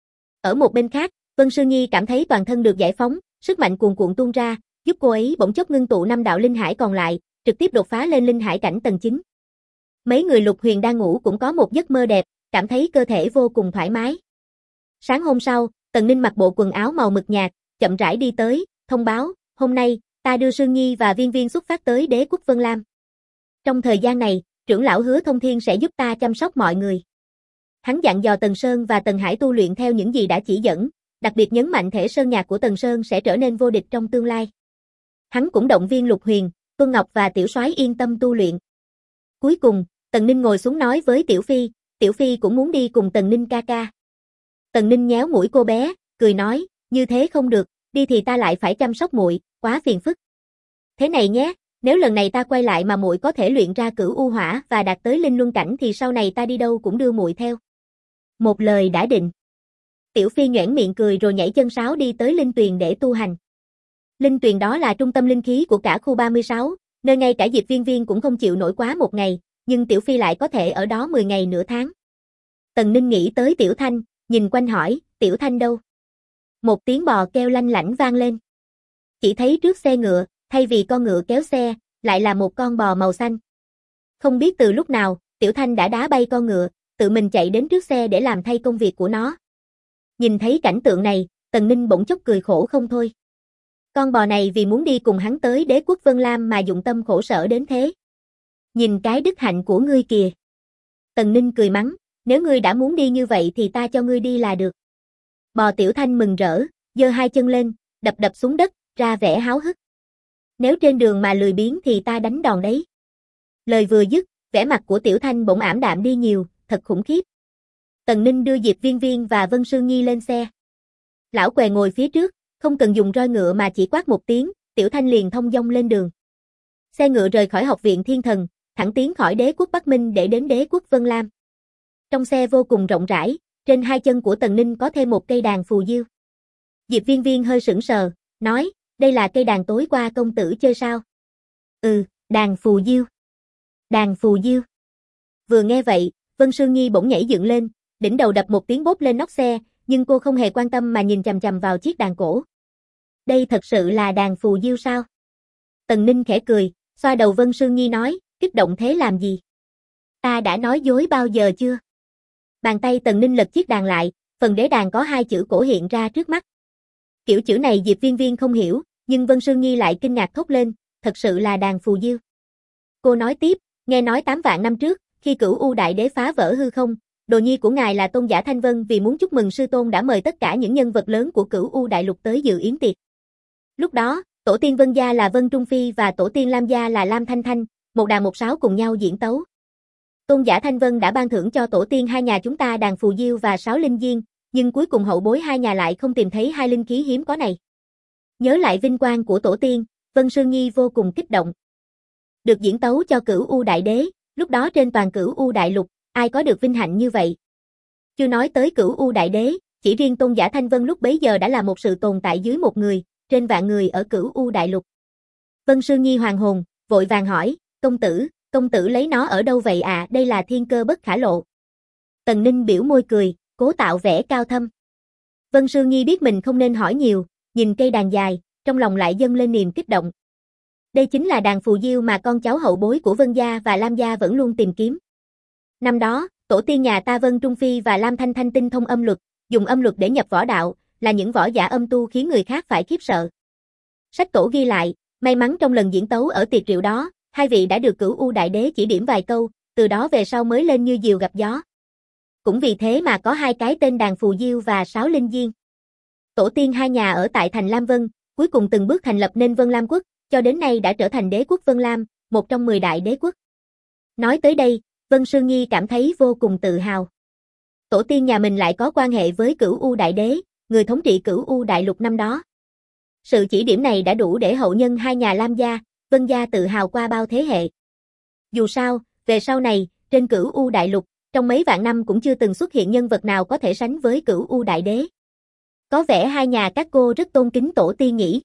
Ở một bên khác, Vân Sư Nhi cảm thấy toàn thân được giải phóng, sức mạnh cuồn cuộn tuôn ra, giúp cô ấy bỗng chốc ngưng tụ 5 đạo linh hải còn lại, trực tiếp đột phá lên linh hải cảnh tầng 9. Mấy người Lục Huyền đang ngủ cũng có một giấc mơ đẹp, cảm thấy cơ thể vô cùng thoải mái. Sáng hôm sau, Tần Ninh mặc bộ quần áo màu mực nhạt, chậm rãi đi tới, thông báo, hôm nay, ta đưa Sương Nhi và Viên Viên xuất phát tới Đế quốc Vân Lam. Trong thời gian này, trưởng lão Hứa Thông Thiên sẽ giúp ta chăm sóc mọi người. Hắn dặn dò Tần Sơn và Tần Hải tu luyện theo những gì đã chỉ dẫn, đặc biệt nhấn mạnh thể sơn nhạc của Tần Sơn sẽ trở nên vô địch trong tương lai. Hắn cũng động viên Lục Huyền, Tuân Ngọc và Tiểu Soái yên tâm tu luyện. Cuối cùng, Tần Ninh ngồi xuống nói với Tiểu Phi cũng muốn đi cùng Tần Ninh ca ca. Tần Ninh nhéo mũi cô bé, cười nói, như thế không được, đi thì ta lại phải chăm sóc muội, quá phiền phức. Thế này nhé, nếu lần này ta quay lại mà muội có thể luyện ra Cửu U Hỏa và đạt tới linh luân cảnh thì sau này ta đi đâu cũng đưa muội theo. Một lời đã định. Tiểu Phi nhoẻn miệng cười rồi nhảy chân sáo đi tới linh tuyền để tu hành. Linh tuyền đó là trung tâm linh khí của cả khu 36, nơi ngay cả Diệp Viên Viên cũng không chịu nổi quá một ngày, nhưng Tiểu Phi lại có thể ở đó 10 ngày nửa tháng. Tần Ninh nghĩ tới Tiểu Thanh, nhìn quanh hỏi, Tiểu Thanh đâu? Một tiếng bò kêu lanh lảnh vang lên. Chỉ thấy trước xe ngựa, thay vì con ngựa kéo xe, lại là một con bò màu xanh. Không biết từ lúc nào, Tiểu Thanh đã đá bay con ngựa, tự mình chạy đến trước xe để làm thay công việc của nó. Nhìn thấy cảnh tượng này, Tần Ninh bỗng chốc cười khổ không thôi. Con bò này vì muốn đi cùng hắn tới Đế quốc Vân Lam mà dụng tâm khổ sở đến thế. Nhìn cái đức hạnh của ngươi kìa. Tần Ninh cười mắng, nếu ngươi đã muốn đi như vậy thì ta cho ngươi đi là được. Bò Tiểu Thanh mừng rỡ, giơ hai chân lên, đập đập xuống đất, ra vẻ háo hức. Nếu trên đường mà lười biếng thì ta đánh đòn đấy. Lời vừa dứt, vẻ mặt của Tiểu Thanh bỗng ảm đạm đi nhiều, thật khủng khiếp. Tần Ninh đưa Diệp Viên Viên và Vân Sương Nhi lên xe. Lão què ngồi phía trước, không cần dùng roi ngựa mà chỉ quát một tiếng, Tiểu Thanh liền thông dong lên đường. Xe ngựa rời khỏi học viện Thiên Thần, thẳng tiến khỏi Đế quốc Bắc Minh để đến Đế quốc Vân Lam. Trong xe vô cùng rộng rãi, trên hai chân của Tần Ninh có thêm một cây đàn phù diêu. Diệp Viên Viên hơi sững sờ, nói, đây là cây đàn tối qua công tử chơi sao? Đàn phù diêu. Đàn phù diêu. Vừa nghe vậy, Vân Sương Nhi bỗng nhảy dựng lên, đỉnh đầu đập một tiếng bốp lên nóc xe, nhưng cô không hề quan tâm mà nhìn chằm chằm vào chiếc đàn cổ. Đây thật sự là đàn phù diêu sao? Tần Ninh khẽ cười, xoa đầu Vân Sương Nhi nói, kích động thế làm gì? Ta đã nói dối bao giờ chưa? Bàn tay Tần Ninh lật chiếc đàn lại, phần đế đàn có hai chữ cổ hiện ra trước mắt. Kiểu chữ này Diệp Viên Viên không hiểu, nhưng Vân Sương Nhi lại kinh ngạc thốt lên, thật sự là đàn phù diêu. Cô nói tiếp, nghe nói 8 vạn năm trước, khi Cửu U Đại Đế phá vỡ hư không, đồ nhi của ngài là Tôn giả Thanh Vân vì muốn chúc mừng sư tôn đã mời tất cả những nhân vật lớn của Cửu U Đại Lục tới dự yến tiệc. Lúc đó, tổ tiên Vân gia là Vân Trung Phi và tổ tiên Lam gia là Lam Thanh Thanh, một đàn một sáo cùng nhau diễn tấu. Tôn giả Thanh Vân đã ban thưởng cho tổ tiên hai nhà chúng ta đàn phù diêu và sáo linh diên, nhưng cuối cùng hậu bối hai nhà lại không tìm thấy hai linh khí hiếm có này. Nhớ lại vinh quang của tổ tiên, Vân Sương Nhi vô cùng kích động. Được diễn tấu cho Cửu U Đại Đế, lúc đó trên toàn Cửu U Đại Lục, ai có được vinh hạnh như vậy? Chưa nói tới Cửu U Đại Đế, chỉ riêng Tôn giả Thanh Vân lúc bấy giờ đã là một sự tồn tại dưới một người, trên vạn người ở Cửu U Đại Lục. Vân Sương Nhi hoàng hồn, vội vàng hỏi, công tử lấy nó ở đâu vậy à, đây là thiên cơ bất khả lộ. Tần Ninh biểu môi cười, cố tạo vẻ cao thâm. Vân Sương Nhi biết mình không nên hỏi nhiều, nhìn cây đàn dài, trong lòng lại dâng lên niềm kích động. Đây chính là đàn phù diêu mà con cháu hậu bối của Vân gia và Lam gia vẫn luôn tìm kiếm. Năm đó, tổ tiên nhà ta Vân Trung Phi và Lam Thanh Thanh tinh thông âm luật, dùng âm luật để nhập võ đạo, là những võ giả âm tu khiến người khác phải khiếp sợ. Sách cổ ghi lại, may mắn trong lần diễn tấu ở tiệc rượu đó, hai vị đã được Cửu U Đại Đế chỉ điểm vài câu, từ đó về sau mới lên như diều gặp gió. Cũng vì thế mà có hai cái tên đàn phù diêu và sáo linh diên. Tổ tiên hai nhà ở tại thành Lam Vân, cuối cùng từng bước thành lập nên Vân Lam quốc, cho đến nay đã trở thành đế quốc Vân Lam, một trong 10 đại đế quốc. Nói tới đây, Vân Sương Nhi cảm thấy vô cùng tự hào. Tổ tiên nhà mình lại có quan hệ với Cửu U Đại Đế, người thống trị Cửu U Đại Lục năm đó. Sự chỉ điểm này đã đủ để hậu nhân hai nhà Lam gia, Vân gia tự hào qua bao thế hệ. Dù sao, về sau này, trên Cửu U Đại Lục, trong mấy vạn năm cũng chưa từng xuất hiện nhân vật nào có thể sánh với Cửu U Đại Đế. Có vẻ hai nhà các cô rất tôn kính tổ tiên nhỉ?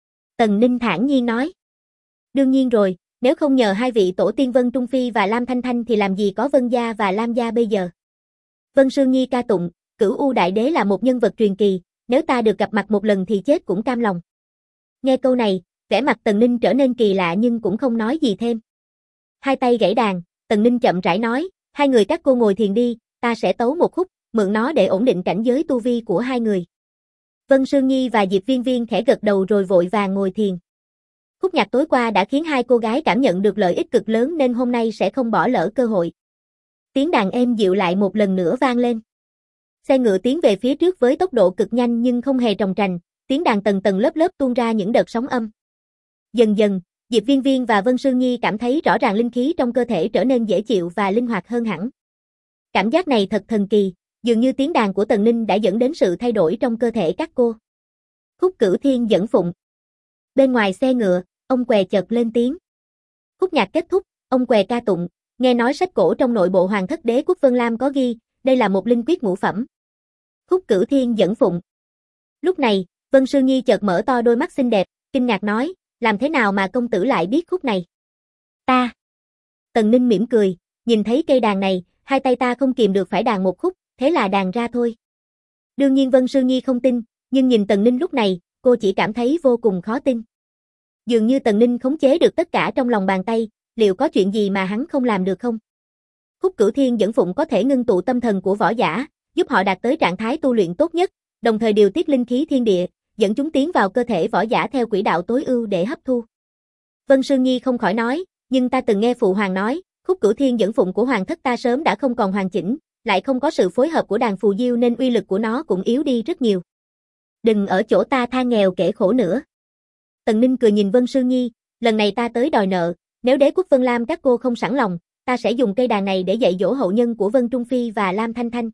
Tần Ninh thản nhiên nói. Đương nhiên rồi, nếu không nhờ hai vị tổ tiên Vân Trung Phi và Lam Thanh Thanh thì làm gì có Vân gia và Lam gia bây giờ. Vân Sương Nhi ca tụng, Cửu U Đại Đế là một nhân vật truyền kỳ, nếu ta được gặp mặt một lần thì chết cũng cam lòng. Nghe câu này, vẻ mặt Tần Ninh trở nên kỳ lạ nhưng cũng không nói gì thêm. Hai tay gãy đàn, Tần Ninh chậm rãi nói, hai người các cô ngồi thiền đi, ta sẽ tấu một khúc, mượn nó để ổn định cảnh giới tu vi của hai người. Vân Sương Nhi và Diệp Viên Viên khẽ gật đầu rồi vội vàng ngồi thiền. Khúc nhạc tối qua đã khiến hai cô gái cảm nhận được lợi ích cực lớn nên hôm nay sẽ không bỏ lỡ cơ hội. Tiếng đàn êm dịu lại một lần nữa vang lên. Xe ngựa tiến về phía trước với tốc độ cực nhanh nhưng không hề tròng trành, tiếng đàn tầng tầng lớp lớp tuôn ra những đợt sóng âm. Dần dần, Diệp Viên Viên và Vân Sương Nhi cảm thấy rõ ràng linh khí trong cơ thể trở nên dễ chịu và linh hoạt hơn hẳn. Cảm giác này thật thần kỳ, dường như tiếng đàn của Tần Ninh đã dẫn đến sự thay đổi trong cơ thể các cô. Khúc Cửu Thiên dẫn phụng. Bên ngoài xe ngựa, ông què chợt lên tiếng. Khúc nhạc kết thúc, ông què ca tụng, nghe nói sách cổ trong nội bộ Hoàng thất Đế quốc Vân Lam có ghi, đây là một linh quyết ngũ phẩm. Khúc Cửu Thiên dẫn phụng. Lúc này, Vân Sương Nhi chợt mở to đôi mắt xinh đẹp, kinh ngạc nói, làm thế nào mà công tử lại biết khúc này? Ta. Tần Ninh mỉm cười, nhìn thấy cây đàn này, hai tay ta không kìm được phải đàn một khúc, thế là đàn ra thôi. Đương nhiên Vân Sương Nhi không tin, nhưng nhìn Tần Ninh lúc này, cô chỉ cảm thấy vô cùng khó tin. Dường như Tần Ninh khống chế được tất cả trong lòng bàn tay, liệu có chuyện gì mà hắn không làm được không? Khúc Cửu Thiên dẫn phụng có thể ngưng tụ tâm thần của võ giả, giúp họ đạt tới trạng thái tu luyện tốt nhất, đồng thời điều tiết linh khí thiên địa, dẫn chúng tiến vào cơ thể võ giả theo quỹ đạo tối ưu để hấp thu. Vân Sương Nhi không khỏi nói, nhưng ta từng nghe phụ hoàng nói, Khúc Cửu Thiên dẫn phụng của hoàng thất ta sớm đã không còn hoàn chỉnh, lại không có sự phối hợp của đàn phù diêu nên uy lực của nó cũng yếu đi rất nhiều. Đừng ở chỗ ta than nghèo kể khổ nữa. Tần Ninh cười nhìn Vân Sương Nhi, lần này ta tới đòi nợ, nếu Đế quốc Vân Lam các cô không sẵn lòng, ta sẽ dùng cây đàn này để dạy dỗ hậu nhân của Vân Trung Phi và Lam Thanh Thanh.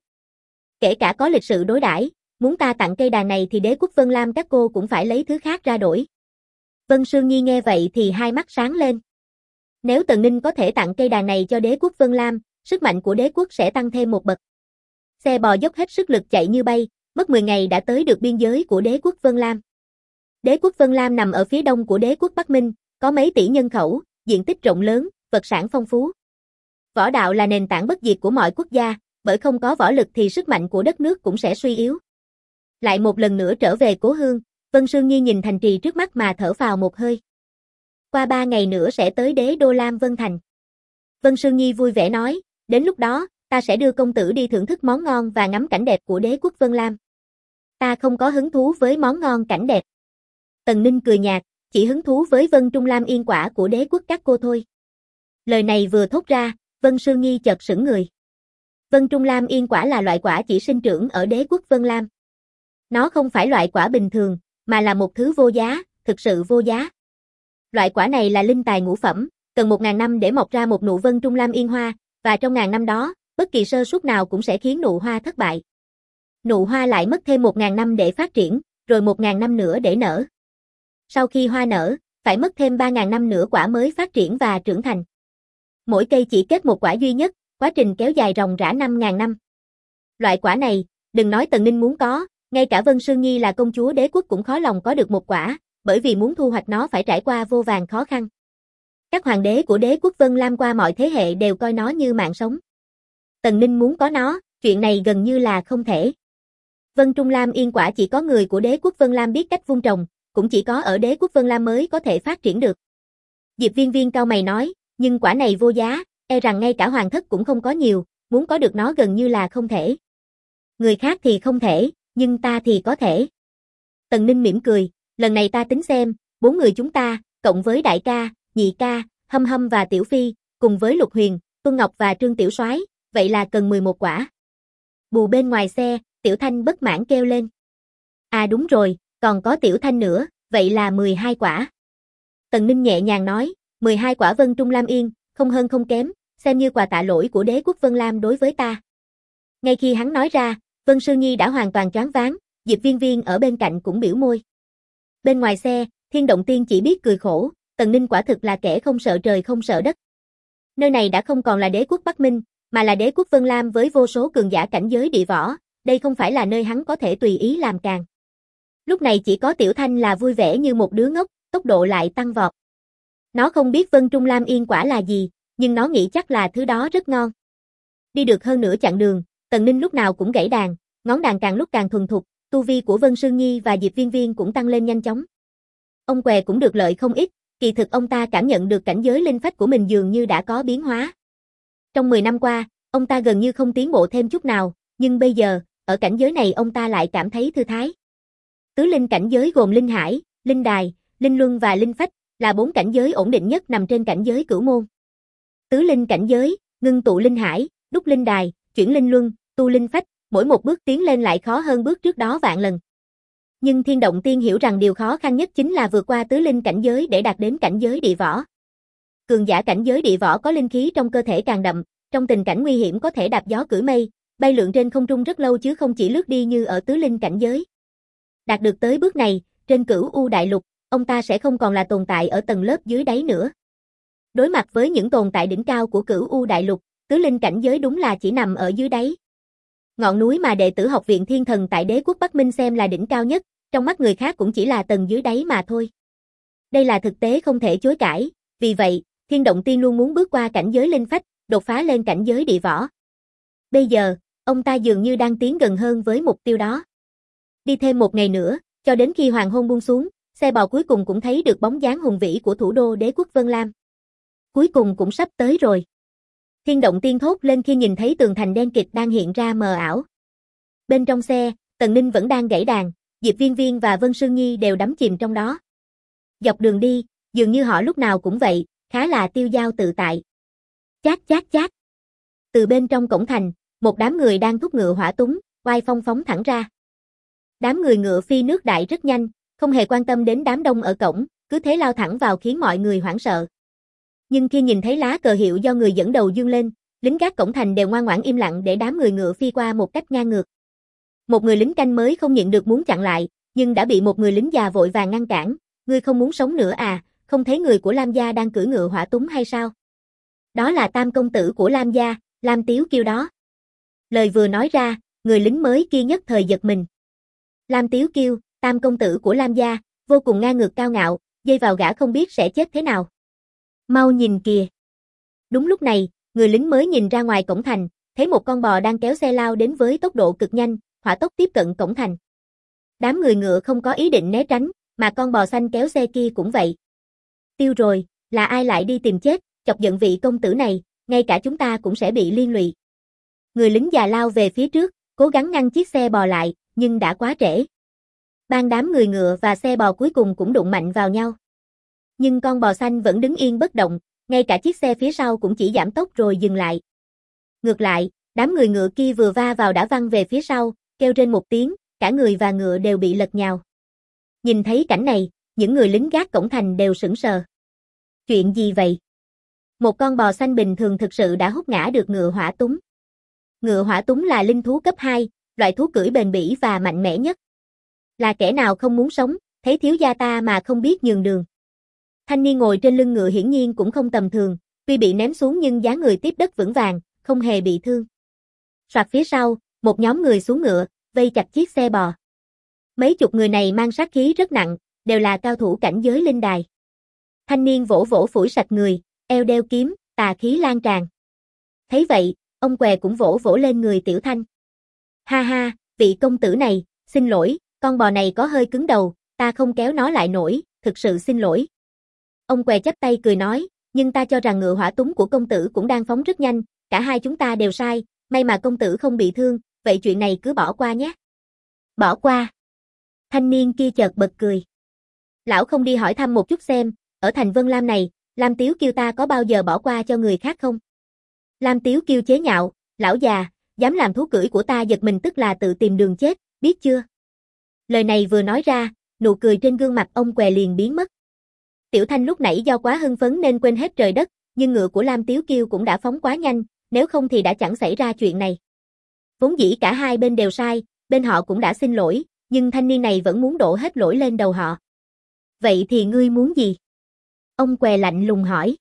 Kể cả có lịch sự đối đãi, muốn ta tặng cây đàn này thì Đế quốc Vân Lam các cô cũng phải lấy thứ khác ra đổi. Vân Sương Nhi nghe vậy thì hai mắt sáng lên. Nếu Tần Ninh có thể tặng cây đàn này cho Đế quốc Vân Lam, sức mạnh của đế quốc sẽ tăng thêm một bậc. Xe bò dốc hết sức lực chạy như bay, mất 10 ngày đã tới được biên giới của Đế quốc Vân Lam. Đế quốc Vân Lam nằm ở phía đông của Đế quốc Bắc Minh, có mấy tỷ nhân khẩu, diện tích rộng lớn, vật sản phong phú. Võ đạo là nền tảng bất diệt của mọi quốc gia, bởi không có võ lực thì sức mạnh của đất nước cũng sẽ suy yếu. Lại một lần nữa trở về cố hương, Vân Sương Nhi nhìn thành trì trước mắt mà thở phào một hơi. Qua 3 ngày nữa sẽ tới đế đô Lam Vân Thành. Vân Sương Nhi vui vẻ nói, đến lúc đó, ta sẽ đưa công tử đi thưởng thức món ngon và ngắm cảnh đẹp của đế quốc Vân Lam. Ta không có hứng thú với món ngon cảnh đẹp. Tần Ninh cười nhạt, chỉ hứng thú với Vân Trung Lam Yên quả của đế quốc các cô thôi. Lời này vừa thốt ra, Vân Sương Nhi chợt sững người. Vân Trung Lam Yên quả là loại quả chỉ sinh trưởng ở đế quốc Vân Lam. Nó không phải loại quả bình thường, mà là một thứ vô giá, thực sự vô giá. Loại quả này là linh tài ngũ phẩm, cần 1000 năm để mọc ra một nụ Vân Trung Lam Yên hoa, và trong 1000 năm đó, bất kỳ sơ suất nào cũng sẽ khiến nụ hoa thất bại. Nụ hoa lại mất thêm 1000 năm để phát triển, rồi 1000 năm nữa để nở. Sau khi hoa nở, phải mất thêm 3000 năm nữa quả mới phát triển và trưởng thành. Mỗi cây chỉ kết một quả duy nhất, quá trình kéo dài ròng rã 5000 năm. Loại quả này, đừng nói Tần Ninh muốn có, ngay cả Vân Sương Nhi là công chúa đế quốc cũng khó lòng có được một quả, bởi vì muốn thu hoạch nó phải trải qua vô vàn khó khăn. Các hoàng đế của đế quốc Vân Lam qua mọi thế hệ đều coi nó như mạng sống. Tần Ninh muốn có nó, chuyện này gần như là không thể. Vân Trung Lam Yên quả chỉ có người của đế quốc Vân Lam biết cách vun trồng, cũng chỉ có ở đế quốc Vân Lam mới có thể phát triển được. Diệp Viên Viên cau mày nói, nhưng quả này vô giá, e rằng ngay cả hoàng thất cũng không có nhiều, muốn có được nó gần như là không thể. Người khác thì không thể, nhưng ta thì có thể. Tần Ninh mỉm cười, lần này ta tính xem, 4 người chúng ta, cộng với đại ca, nhị ca, Hâm Hâm và Tiểu Phi, cùng với Lục Huyền, Tuân Ngọc và Trương Tiểu Soái, vậy là cần 11 quả. Bù bên ngoài xe, Tiểu Thanh bất mãn kêu lên. À đúng rồi, còn có Tiểu Thanh nữa, vậy là 12 quả. Tần Ninh nhẹ nhàng nói, 12 quả Vân Trung Lam Yên, không hơn không kém, xem như quà tạ lỗi của đế quốc Vân Lam đối với ta. Ngay khi hắn nói ra, Vân Sương Nhi đã hoàn toàn choáng váng, Diệp Viên Viên ở bên cạnh cũng biểu môi. Bên ngoài xe, Thiên Động Tiên chỉ biết cười khổ, Tần Ninh quả thực là kẻ không sợ trời không sợ đất. Nơi này đã không còn là đế quốc Bắc Minh, mà là đế quốc Vân Lam với vô số cường giả cảnh giới địa võ, đây không phải là nơi hắn có thể tùy ý làm càn. Lúc này chỉ có Tiểu Thanh là vui vẻ như một đứa ngốc, tốc độ lại tăng vọt. Nó không biết Vân Trung Lam Yên quả là gì, nhưng nó nghĩ chắc là thứ đó rất ngon. Đi được hơn nửa chặng đường, Tần Ninh lúc nào cũng gảy đàn, ngón đàn càng lúc càng thuần thục, tu vi của Vân Sương Nhi và Diệp Viên Viên cũng tăng lên nhanh chóng. Ông què cũng được lợi không ít, kỳ thực ông ta cảm nhận được cảnh giới linh phách của mình dường như đã có biến hóa. Trong 10 năm qua, ông ta gần như không tiến bộ thêm chút nào, nhưng bây giờ, ở cảnh giới này ông ta lại cảm thấy thư thái. Tứ linh cảnh giới gồm linh hải, linh đài, linh luân và linh phách, là 4 cảnh giới ổn định nhất nằm trên cảnh giới cửu môn. Tứ linh cảnh giới, ngưng tụ linh hải, đúc linh đài, chuyển linh luân, tu linh phách, mỗi một bước tiến lên lại khó hơn bước trước đó vạn lần. Nhưng Thiên Động Tiên hiểu rằng điều khó khăn nhất chính là vượt qua tứ linh cảnh giới để đạt đến cảnh giới địa võ. Cường giả cảnh giới địa võ có linh khí trong cơ thể càng đậm, trong tình cảnh nguy hiểm có thể đạp gió cưỡi mây, bay lượn trên không trung rất lâu chứ không chỉ lướt đi như ở tứ linh cảnh giới. Đạt được tới bước này, trên Cửu U Đại Lục, ông ta sẽ không còn là tồn tại ở tầng lớp dưới đáy nữa. Đối mặt với những tồn tại đỉnh cao của Cửu U Đại Lục, tứ linh cảnh giới đúng là chỉ nằm ở dưới đáy. Ngọn núi mà đệ tử học viện Thiên Thần tại Đế quốc Bắc Minh xem là đỉnh cao nhất, trong mắt người khác cũng chỉ là tầng dưới đáy mà thôi. Đây là thực tế không thể chối cãi, vì vậy, Thiên Động Tiên luôn muốn bước qua cảnh giới linh phách, đột phá lên cảnh giới địa võ. Bây giờ, ông ta dường như đang tiến gần hơn với mục tiêu đó. Đi thêm một ngày nữa, cho đến khi hoàng hôn buông xuống, xe bò cuối cùng cũng thấy được bóng dáng hùng vĩ của thủ đô Đế quốc Vân Lam. Cuối cùng cũng sắp tới rồi. Thiên Động Tiên thốt lên khi nhìn thấy tường thành đen kịt đang hiện ra mờ ảo. Bên trong xe, Tần Ninh vẫn đang gảy đàn, Diệp Viên Viên và Vân Sương Nhi đều đắm chìm trong đó. Dọc đường đi, dường như họ lúc nào cũng vậy, khá là tiêu dao tự tại. Chát chát chát. Từ bên trong cổng thành, một đám người đang thúc ngựa hỏa túng, oai phong phóng thẳng ra. Đám người ngựa phi nước đại rất nhanh, không hề quan tâm đến đám đông ở cổng, cứ thế lao thẳng vào khiến mọi người hoảng sợ. Nhưng khi nhìn thấy lá cờ hiệu do người dẫn đầu giương lên, lính gác cổng thành đều ngoan ngoãn im lặng để đám người ngựa phi qua một cách ngang ngược. Một người lính canh mới không nhịn được muốn chặn lại, nhưng đã bị một người lính già vội vàng ngăn cản. Ngươi không muốn sống nữa à, không thấy người của Lam gia đang cưỡi ngựa hỏa túng hay sao? Đó là tam công tử của Lam gia, Lam Tiếu Kiêu đó. Lời vừa nói ra, người lính mới kia nhất thời giật mình. Lam Tiếu Kiêu, tam công tử của Lam gia, vô cùng ngang ngược cao ngạo, dây vào gã không biết sẽ chết thế nào. Mau nhìn kìa. Đúng lúc này, người lính mới nhìn ra ngoài cổng thành, thấy một con bò đang kéo xe lao đến với tốc độ cực nhanh, hỏa tốc tiếp cận cổng thành. Đám người ngựa không có ý định né tránh, mà con bò xanh kéo xe kia cũng vậy. Tiêu rồi, là ai lại đi tìm chết, chọc giận vị công tử này, ngay cả chúng ta cũng sẽ bị liên lụy. Người lính già lao về phía trước, cố gắng ngăn chiếc xe bò lại, nhưng đã quá trễ. Ban đám người ngựa và xe bò cuối cùng cũng đụng mạnh vào nhau. Nhưng con bò xanh vẫn đứng yên bất động, ngay cả chiếc xe phía sau cũng chỉ giảm tốc rồi dừng lại. Ngược lại, đám người ngựa kia vừa va vào đã văng về phía sau, kêu trên một tiếng, cả người và ngựa đều bị lật nhào. Nhìn thấy cảnh này, những người lính gác cổng thành đều sững sờ. Chuyện gì vậy? Một con bò xanh bình thường thực sự đã hút ngã được ngựa hỏa túng. Ngựa hỏa túng là linh thú cấp 2, loại thú cưỡi bền bỉ và mạnh mẽ nhất. Là kẻ nào không muốn sống, thấy thiếu gia ta mà không biết nhường đường. Thanh niên ngồi trên lưng ngựa hiển nhiên cũng không tầm thường, tuy bị ném xuống nhưng dáng người tiếp đất vững vàng, không hề bị thương. Soạt phía sau, một nhóm người xuống ngựa, vây chặt chiếc xe bò. Mấy chục người này mang sát khí rất nặng, đều là cao thủ cảnh giới linh đài. Thanh niên vỗ vỗ phủi sạch người, eo đeo kiếm, tà khí lan tràn. Thấy vậy, ông què cũng vỗ vỗ lên người Tiểu Thanh. Ha ha, vị công tử này, xin lỗi, con bò này có hơi cứng đầu, ta không kéo nó lại nổi, thực sự xin lỗi. Ông què chắp tay cười nói, nhưng ta cho rằng ngựa hỏa túng của công tử cũng đang phóng rất nhanh, cả hai chúng ta đều sai, may mà công tử không bị thương, vậy chuyện này cứ bỏ qua nhé. Bỏ qua. Thanh niên kia chợt bật cười. Lão không đi hỏi thăm một chút xem, ở thành Vân Lam này, Lam Tiếu Kiêu ta có bao giờ bỏ qua cho người khác không? Lam Tiếu Kiêu chế nhạo, lão già, dám làm thú cưỡi của ta giật mình tức là tự tìm đường chết, biết chưa? Lời này vừa nói ra, nụ cười trên gương mặt ông què liền biến mất. Tiểu Thanh lúc nãy do quá hưng phấn nên quên hết trời đất, nhưng ngựa của Lam Tiếu Kiêu cũng đã phóng quá nhanh, nếu không thì đã chẳng xảy ra chuyện này. Vốn dĩ cả hai bên đều sai, bên họ cũng đã xin lỗi, nhưng thanh niên này vẫn muốn đổ hết lỗi lên đầu họ. Vậy thì ngươi muốn gì? Ông què lạnh lùng hỏi.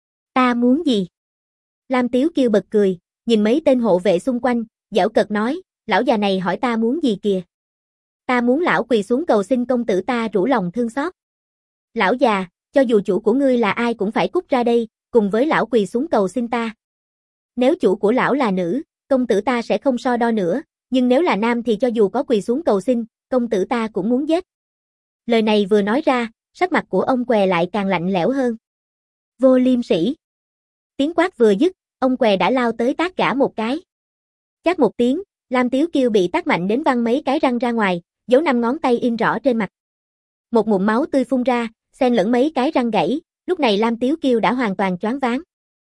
Ta muốn gì? Lam Tiếu Kiêu bật cười, nhìn mấy tên hộ vệ xung quanh, giễu cợt nói, lão già này hỏi ta muốn gì kìa. Ta muốn lão quỳ xuống cầu xin công tử ta rủ lòng thương xót. Lão già, cho dù chủ của ngươi là ai cũng phải cút ra đây, cùng với lão quỳ xuống cầu xin ta. Nếu chủ của lão là nữ, công tử ta sẽ không so đo nữa, nhưng nếu là nam thì cho dù có quỳ xuống cầu xin, công tử ta cũng muốn giết. Lời này vừa nói ra, sắc mặt của ông què lại càng lạnh lẽo hơn. Vô liêm sỉ. Tiếng quát vừa dứt, ông què đã lao tới tát gã một cái. Chát một tiếng, Lam Tiếu Kiêu bị tát mạnh đến văng mấy cái răng ra ngoài, dấu 5 ngón tay in rõ trên mặt. Một ngụm máu tươi phun ra, xen lẫn mấy cái răng gãy, lúc này Lam Tiếu Kiêu đã hoàn toàn choáng váng.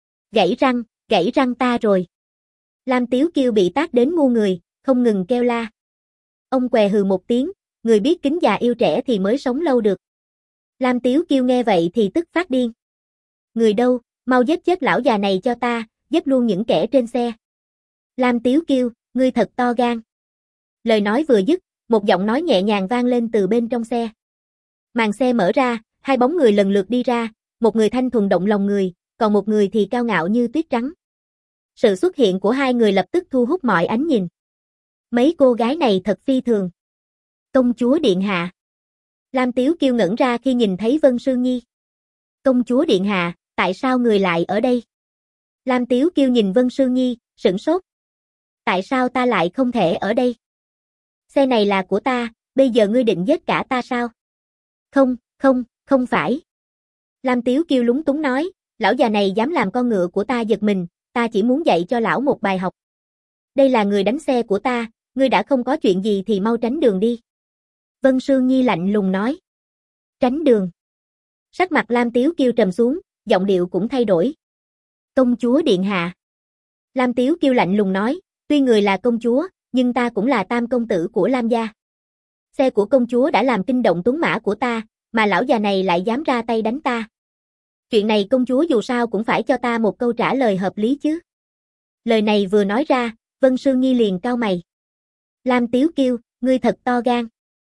Gãy răng ta rồi. Lam Tiếu Kiêu bị tát đến ngu người, không ngừng kêu la. Ông què hừ một tiếng, người biết kính già yêu trẻ thì mới sống lâu được. Lam Tiếu Kiêu nghe vậy thì tức phát điên. Người đâu, mau giết chết lão già này cho ta, giết luôn những kẻ trên xe. Lam Tiếu Kiêu, ngươi thật to gan. Lời nói vừa dứt, một giọng nói nhẹ nhàng vang lên từ bên trong xe. Màn xe mở ra, hai bóng người lần lượt đi ra, một người thanh thuần động lòng người, còn một người thì cao ngạo như tuyết trắng. Sự xuất hiện của hai người lập tức thu hút mọi ánh nhìn. Mấy cô gái này thật phi thường. Công chúa điện hạ. Lam Tiếu Kiêu ngẩn ra khi nhìn thấy Vân Sương Nhi. Công chúa điện hạ, tại sao người lại ở đây? Lam Tiếu Kiêu nhìn Vân Sương Nhi, sửng sốt. Tại sao ta lại không thể ở đây? Xe này là của ta, bây giờ ngươi định giết cả ta sao? Không phải. Lam Tiếu Kiêu lúng túng nói, lão già này dám làm con ngựa của ta giật mình, ta chỉ muốn dạy cho lão một bài học. Đây là người đánh xe của ta, ngươi đã không có chuyện gì thì mau tránh đường đi. Vân Sương Nhi lạnh lùng nói. Tránh đường. Sắc mặt Lam Tiếu Kiêu trầm xuống, giọng điệu cũng thay đổi. Công chúa điện hạ. Lam Tiếu Kiêu lạnh lùng nói, tuy người là công chúa, nhưng ta cũng là tam công tử của Lam gia. Xe của công chúa đã làm kinh động tuấn mã của ta, mà lão già này lại dám ra tay đánh ta. Chuyện này công chúa dù sao cũng phải cho ta một câu trả lời hợp lý chứ. Lời này vừa nói ra, Vân Sương Nhi liền cau mày. Lam Tiếu Kiêu, ngươi thật to gan.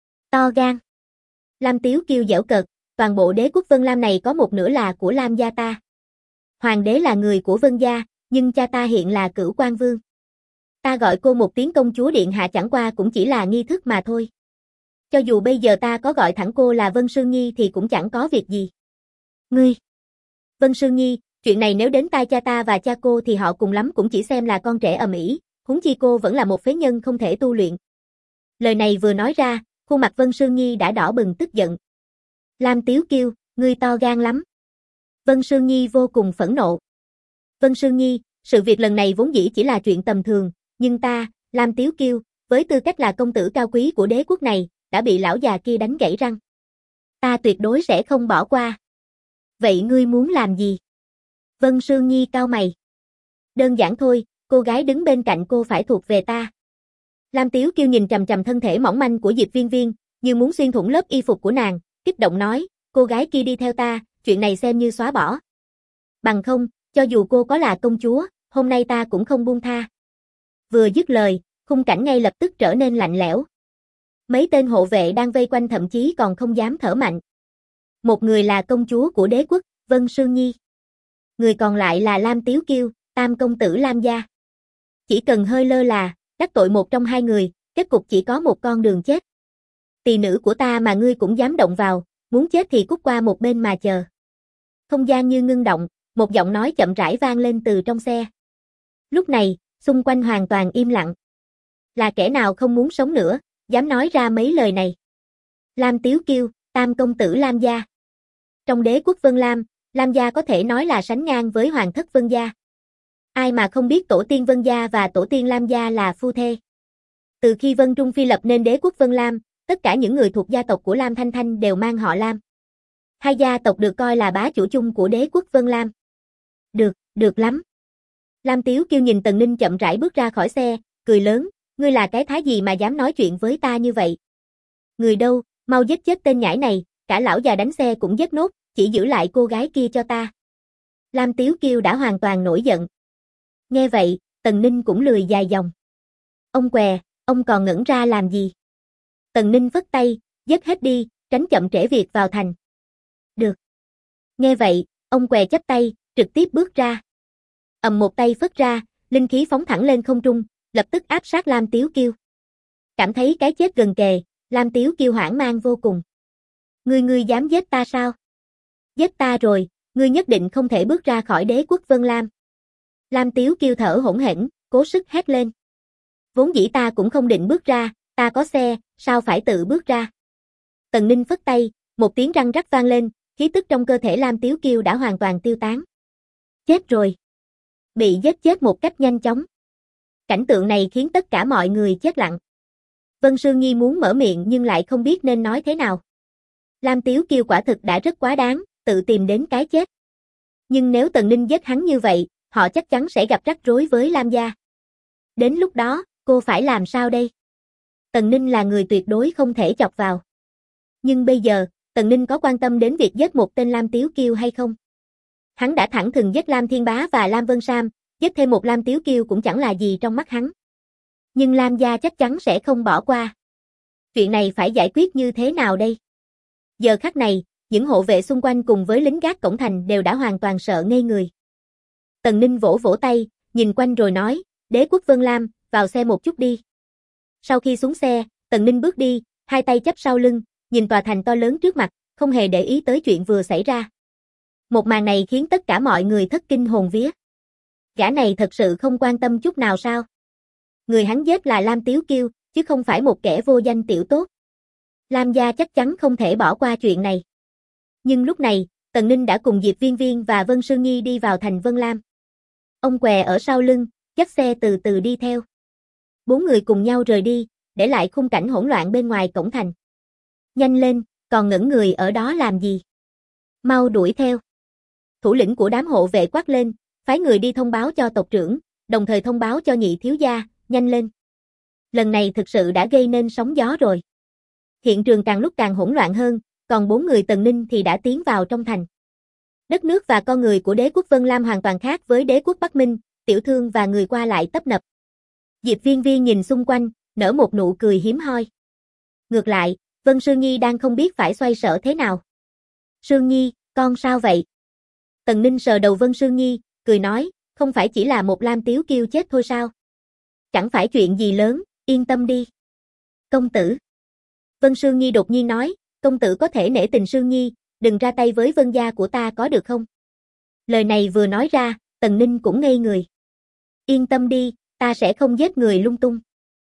To gan. Lam Tiếu Kiêu giễu cợt, toàn bộ đế quốc Vân Lam này có một nửa là của Lam gia ta. Hoàng đế là người của Vân gia, nhưng cha ta hiện là Cửu Quan Vương. Ta gọi cô một tiếng công chúa điện hạ chẳng qua cũng chỉ là nghi thức mà thôi. Cho dù bây giờ ta có gọi thẳng cô là Vân Sương Nhi thì cũng chẳng có việc gì. Ngươi! Vân Sương Nhi, chuyện này nếu đến tai cha ta và cha cô thì họ cùng lắm cũng chỉ xem là con trẻ ầm ĩ, huống chi cô vẫn là một phế nhân không thể tu luyện. Lời này vừa nói ra, khuôn mặt Vân Sương Nhi đã đỏ bừng tức giận. Lam Tiếu Kiêu, ngươi to gan lắm. Vân Sương Nhi vô cùng phẫn nộ. Vân Sương Nhi, sự việc lần này vốn dĩ chỉ là chuyện tầm thường, nhưng ta, Lam Tiếu Kiêu, với tư cách là công tử cao quý của đế quốc này, đã bị lão già kia đánh gãy răng. Ta tuyệt đối sẽ không bỏ qua. Vậy ngươi muốn làm gì? Vân Sương Nhi cau mày. Đơn giản thôi, cô gái đứng bên cạnh cô phải thuộc về ta. Lam Tiếu Kiêu nhìn trầm trầm thân thể mỏng manh của Diệp Viên Viên, như muốn xuyên thủng lớp y phục của nàng, kích động nói, cô gái kia đi theo ta, chuyện này xem như xóa bỏ. Bằng không, cho dù cô có là công chúa, hôm nay ta cũng không buông tha. Vừa dứt lời, khung cảnh ngay lập tức trở nên lạnh lẽo. Mấy tên hộ vệ đang vây quanh thậm chí còn không dám thở mạnh. Một người là công chúa của đế quốc, Vân Sương Nhi. Người còn lại là Lam Tiếu Kiêu, tam công tử Lam gia. Chỉ cần hơi lơ là, đắc tội một trong hai người, kết cục chỉ có một con đường chết. Tỳ nữ của ta mà ngươi cũng dám động vào, muốn chết thì cút qua một bên mà chờ. Không gian như ngưng động, một giọng nói chậm rãi vang lên từ trong xe. Lúc này, xung quanh hoàn toàn im lặng. Là kẻ nào không muốn sống nữa, dám nói ra mấy lời này. Lam Tiếu Kiêu, tam công tử Lam gia. Trong đế quốc Vân Lam, Lam gia có thể nói là sánh ngang với hoàng thất Vân gia. Ai mà không biết tổ tiên Vân gia và tổ tiên Lam gia là phu thê. Từ khi Vân Trung Phi lập nên đế quốc Vân Lam, tất cả những người thuộc gia tộc của Lam Thanh Thanh đều mang họ Lam. Hai gia tộc được coi là bá chủ chung của đế quốc Vân Lam. Được lắm. Lam Tiếu Kiêu nhìn Tần Ninh chậm rãi bước ra khỏi xe, cười lớn, ngươi là cái thá gì mà dám nói chuyện với ta như vậy? Người đâu, mau giết chết tên nhãi này, cả lão già đánh xe cũng giết nốt, chỉ giữ lại cô gái kia cho ta. Lam Tiếu Kiêu đã hoàn toàn nổi giận. Nghe vậy, Tần Ninh cũng lười dài dòng. Ông què, ông còn ngẩn ra làm gì? Tần Ninh phất tay, giết hết đi, tránh chậm trễ việc vào thành. Được. Nghe vậy, ông què chắp tay, trực tiếp bước ra. Ầm một tay phất ra, linh khí phóng thẳng lên không trung, lập tức áp sát Lam Tiếu Kiêu. Cảm thấy cái chết gần kề, Lam Tiếu Kiêu hoảng mang vô cùng. Ngươi dám giết ta sao? Giết ta rồi, ngươi nhất định không thể bước ra khỏi đế quốc Vân Lam. Lam Tiếu Kiêu thở hổn hển, cố sức hét lên. Vốn dĩ ta cũng không định bước ra, ta có xe, sao phải tự bước ra? Tần Ninh phất tay, một tiếng răng rắc vang lên, khí tức trong cơ thể Lam Tiếu Kiêu đã hoàn toàn tiêu tán. Chết rồi. Bị giết chết một cách nhanh chóng. Cảnh tượng này khiến tất cả mọi người chết lặng. Vân Sương Nhi muốn mở miệng nhưng lại không biết nên nói thế nào. Lam Tiếu Kiêu quả thực đã rất quá đáng, tự tìm đến cái chết. Nhưng nếu Tần Ninh giết hắn như vậy, họ chắc chắn sẽ gặp rắc rối với Lam gia. Đến lúc đó, cô phải làm sao đây? Tần Ninh là người tuyệt đối không thể chọc vào. Nhưng bây giờ, Tần Ninh có quan tâm đến việc giết một tên Lam Tiếu Kiêu hay không? Hắn đã thẳng thừng giết Lam Thiên Bá và Lam Vân Sam, giết thêm một Lam Tiếu Kiêu cũng chẳng là gì trong mắt hắn. Nhưng Lam gia chắc chắn sẽ không bỏ qua. Chuyện này phải giải quyết như thế nào đây? Giờ khắc này, những hộ vệ xung quanh cùng với lính gác cổng thành đều đã hoàn toàn sợ ngây người. Tần Ninh vỗ vỗ tay, nhìn quanh rồi nói, đế quốc Vân Lam, vào xe một chút đi. Sau khi xuống xe, Tần Ninh bước đi, hai tay chắp sau lưng, nhìn tòa thành to lớn trước mặt, không hề để ý tới chuyện vừa xảy ra. Một màn này khiến tất cả mọi người thất kinh hồn vía. Gã này thật sự không quan tâm chút nào sao? Người hắn giết là Lam Tiếu Kiêu, chứ không phải một kẻ vô danh tiểu tốt. Lam gia chắc chắn không thể bỏ qua chuyện này. Nhưng lúc này, Tần Ninh đã cùng Diệp Viên Viên và Vân Sương Nhi đi vào thành Vân Lam. Ông què ở sau lưng, dắt xe từ từ đi theo. Bốn người cùng nhau rời đi, để lại khung cảnh hỗn loạn bên ngoài cổng thành. Nhanh lên, còn ngẩn người ở đó làm gì? Mau đuổi theo. Thủ lĩnh của đám hộ vệ quát lên, phái người đi thông báo cho tộc trưởng, đồng thời thông báo cho nhị thiếu gia, nhanh lên. Lần này thực sự đã gây nên sóng gió rồi. Hiện trường càng lúc càng hỗn loạn hơn, còn bốn người Tần Ninh thì đã tiến vào trong thành. Đất nước và con người của đế quốc Vân Lam hoàn toàn khác với đế quốc Bắc Minh, tiểu thương và người qua lại tấp nập. Diệp Viên Viên nhìn xung quanh, nở một nụ cười hiếm hoi. Ngược lại, Vân Sương Nhi đang không biết phải xoay sở thế nào. Sương Nhi, con sao vậy? Tần Ninh sờ đầu Vân Sương Nhi, cười nói, không phải chỉ là một Lam Tiếu Kiêu chết thôi sao? Chẳng phải chuyện gì lớn, yên tâm đi. Công tử. Vân Sương Nhi đột nhiên nói, công tử có thể nể tình Sương Nhi, đừng ra tay với Vân gia của ta có được không? Lời này vừa nói ra, Tần Ninh cũng ngây người. Yên tâm đi, ta sẽ không giết người lung tung.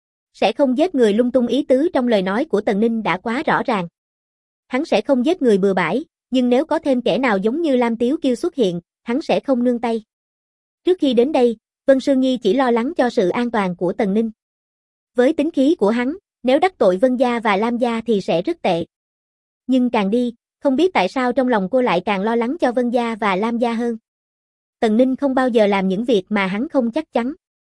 Sẽ không giết người lung tung ý tứ trong lời nói của Tần Ninh đã quá rõ ràng. Hắn sẽ không giết người bừa bãi, nhưng nếu có thêm kẻ nào giống như Lam Tiếu Kiêu xuất hiện, hắn sẽ không nương tay. Trước khi đến đây, Vân Sương Nhi chỉ lo lắng cho sự an toàn của Tần Ninh. Với tính khí của hắn, nếu đắc tội Vân gia và Lam gia thì sẽ rất tệ. Nhưng càng đi, không biết tại sao trong lòng cô lại càng lo lắng cho Vân gia và Lam gia hơn. Tần Ninh không bao giờ làm những việc mà hắn không chắc chắn.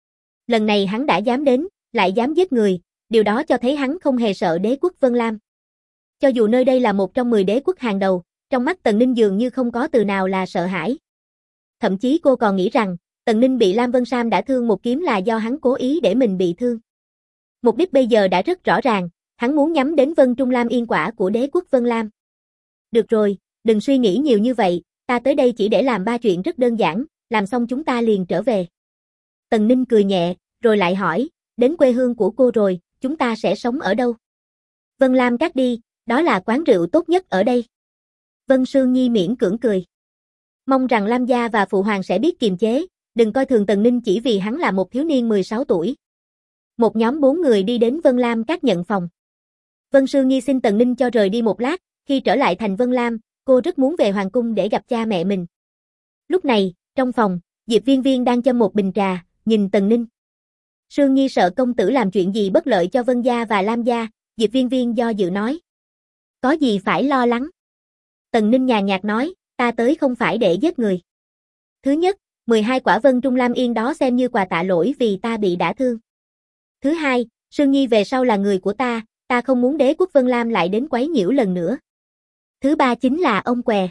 Lần này hắn đã dám đến, lại dám giết người, điều đó cho thấy hắn không hề sợ đế quốc Vân Lam. Cho dù nơi đây là một trong 10 đế quốc hàng đầu, trong mắt Tần Ninh dường như không có từ nào là sợ hãi. Thậm chí cô còn nghĩ rằng, Tần Ninh bị Lam Vân Sam đã thương một kiếm là do hắn cố ý để mình bị thương. Mục đích bây giờ đã rất rõ ràng, hắn muốn nhắm đến Vân Trung Lam Yên Quả của đế quốc Vân Lam. Được rồi, đừng suy nghĩ nhiều như vậy, ta tới đây chỉ để làm 3 chuyện rất đơn giản, làm xong chúng ta liền trở về. Tần Ninh cười nhẹ, rồi lại hỏi, đến quê hương của cô rồi, chúng ta sẽ sống ở đâu? Vân Lam Các đi, đó là quán rượu tốt nhất ở đây. Vân Sương Nhi miễn cưỡng cười. Mong rằng Lam gia và Phụ Hoàng sẽ biết kiềm chế, đừng coi thường Tần Ninh chỉ vì hắn là một thiếu niên 16 tuổi. Một nhóm 4 người đi đến Vân Lam Các nhận phòng. Vân Sương Nhi xin Tần Ninh cho rời đi một lát, khi trở lại thành Vân Lam, cô rất muốn về hoàng cung để gặp cha mẹ mình. Lúc này, trong phòng, Diệp Viên Viên đang châm một bình trà, nhìn Tần Ninh. Sương Nhi sợ công tử làm chuyện gì bất lợi cho Vân gia và Lam gia, Diệp Viên Viên do dự nói. Có gì phải lo lắng? Tần Ninh nhàn nhạt nói, ta tới không phải để giết người. Thứ nhất, 12 quả Vân Trung Lam Yên đó xem như quà tạ lỗi vì ta bị đả thương. Thứ hai, Sương Nhi về sau là người của ta không muốn đế quốc Vân Lam lại đến quấy nhiễu lần nữa. Thứ ba chính là ông què.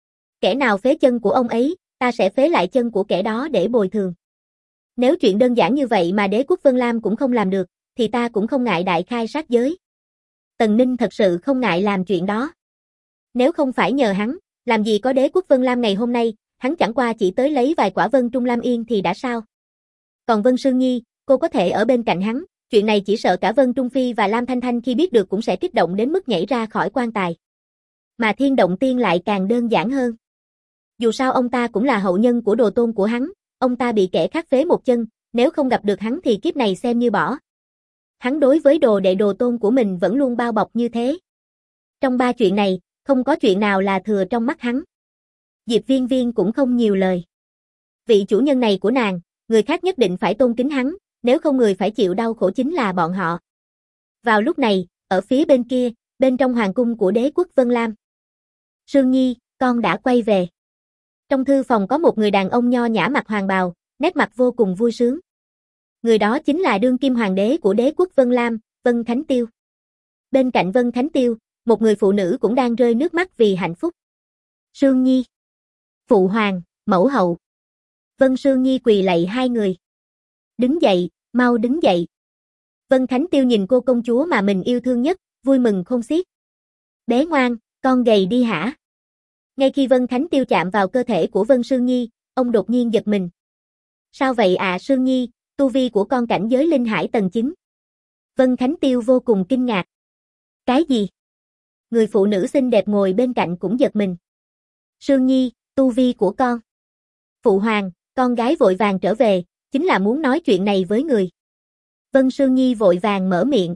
Kẻ nào phế chân của ông ấy, ta sẽ phế lại chân của kẻ đó để bồi thường. Nếu chuyện đơn giản như vậy mà đế quốc Vân Lam cũng không làm được, thì ta cũng không ngại đại khai sát giới. Tần Ninh thật sự không ngại làm chuyện đó. Nếu không phải nhờ hắn, làm gì có đế quốc Vân Lam ngày hôm nay, hắn chẳng qua chỉ tới lấy vài quả Vân Trung Lam Yên thì đã sao. Còn Vân Sương Nhi, cô có thể ở bên cạnh hắn, chuyện này chỉ sợ cả Vân Trung Phi và Lam Thanh Thanh khi biết được cũng sẽ kích động đến mức nhảy ra khỏi quan tài. Mà Thiên Động Tiên lại càng đơn giản hơn. Dù sao ông ta cũng là hậu nhân của đồ tôn của hắn, ông ta bị kẻ khác phế một chân, nếu không gặp được hắn thì kiếp này xem như bỏ. Hắn đối với đồ đệ đồ tôn của mình vẫn luôn bao bọc như thế. Trong ba chuyện này, không có chuyện nào là thừa trong mắt hắn. Diệp Viên Viên cũng không nhiều lời. Vị chủ nhân này của nàng, người khác nhất định phải tôn kính hắn, nếu không người phải chịu đau khổ chính là bọn họ. Vào lúc này, ở phía bên kia, bên trong hoàng cung của đế quốc Vân Lam. Sương Nhi, con đã quay về. Trong thư phòng có một người đàn ông nho nhã mặc hoàng bào, nét mặt vô cùng vui sướng. Người đó chính là đương kim hoàng đế của đế quốc Vân Lam, Vân Khánh Tiêu. Bên cạnh Vân Khánh Tiêu, một người phụ nữ cũng đang rơi nước mắt vì hạnh phúc. Sương Nhi. Phụ hoàng, mẫu hậu. Vân Sương Nhi quỳ lạy hai người. Đứng dậy, mau đứng dậy. Vân Khánh Tiêu nhìn cô công chúa mà mình yêu thương nhất, vui mừng khôn xiết. Bé ngoan, con gầy đi hả? Ngay khi Vân Khánh Tiêu chạm vào cơ thể của Vân Sương Nhi, ông đột nhiên giật mình. Sao vậy ạ Sương Nhi, tu vi của con cảnh giới linh hải tầng 9. Vân Khánh Tiêu vô cùng kinh ngạc. Cái gì? Người phụ nữ xinh đẹp ngồi bên cạnh cũng giật mình. Sương Nhi, tu vi của con. Phụ hoàng, con gái vội vàng trở về, chính là muốn nói chuyện này với người. Vân Sương Nhi vội vàng mở miệng.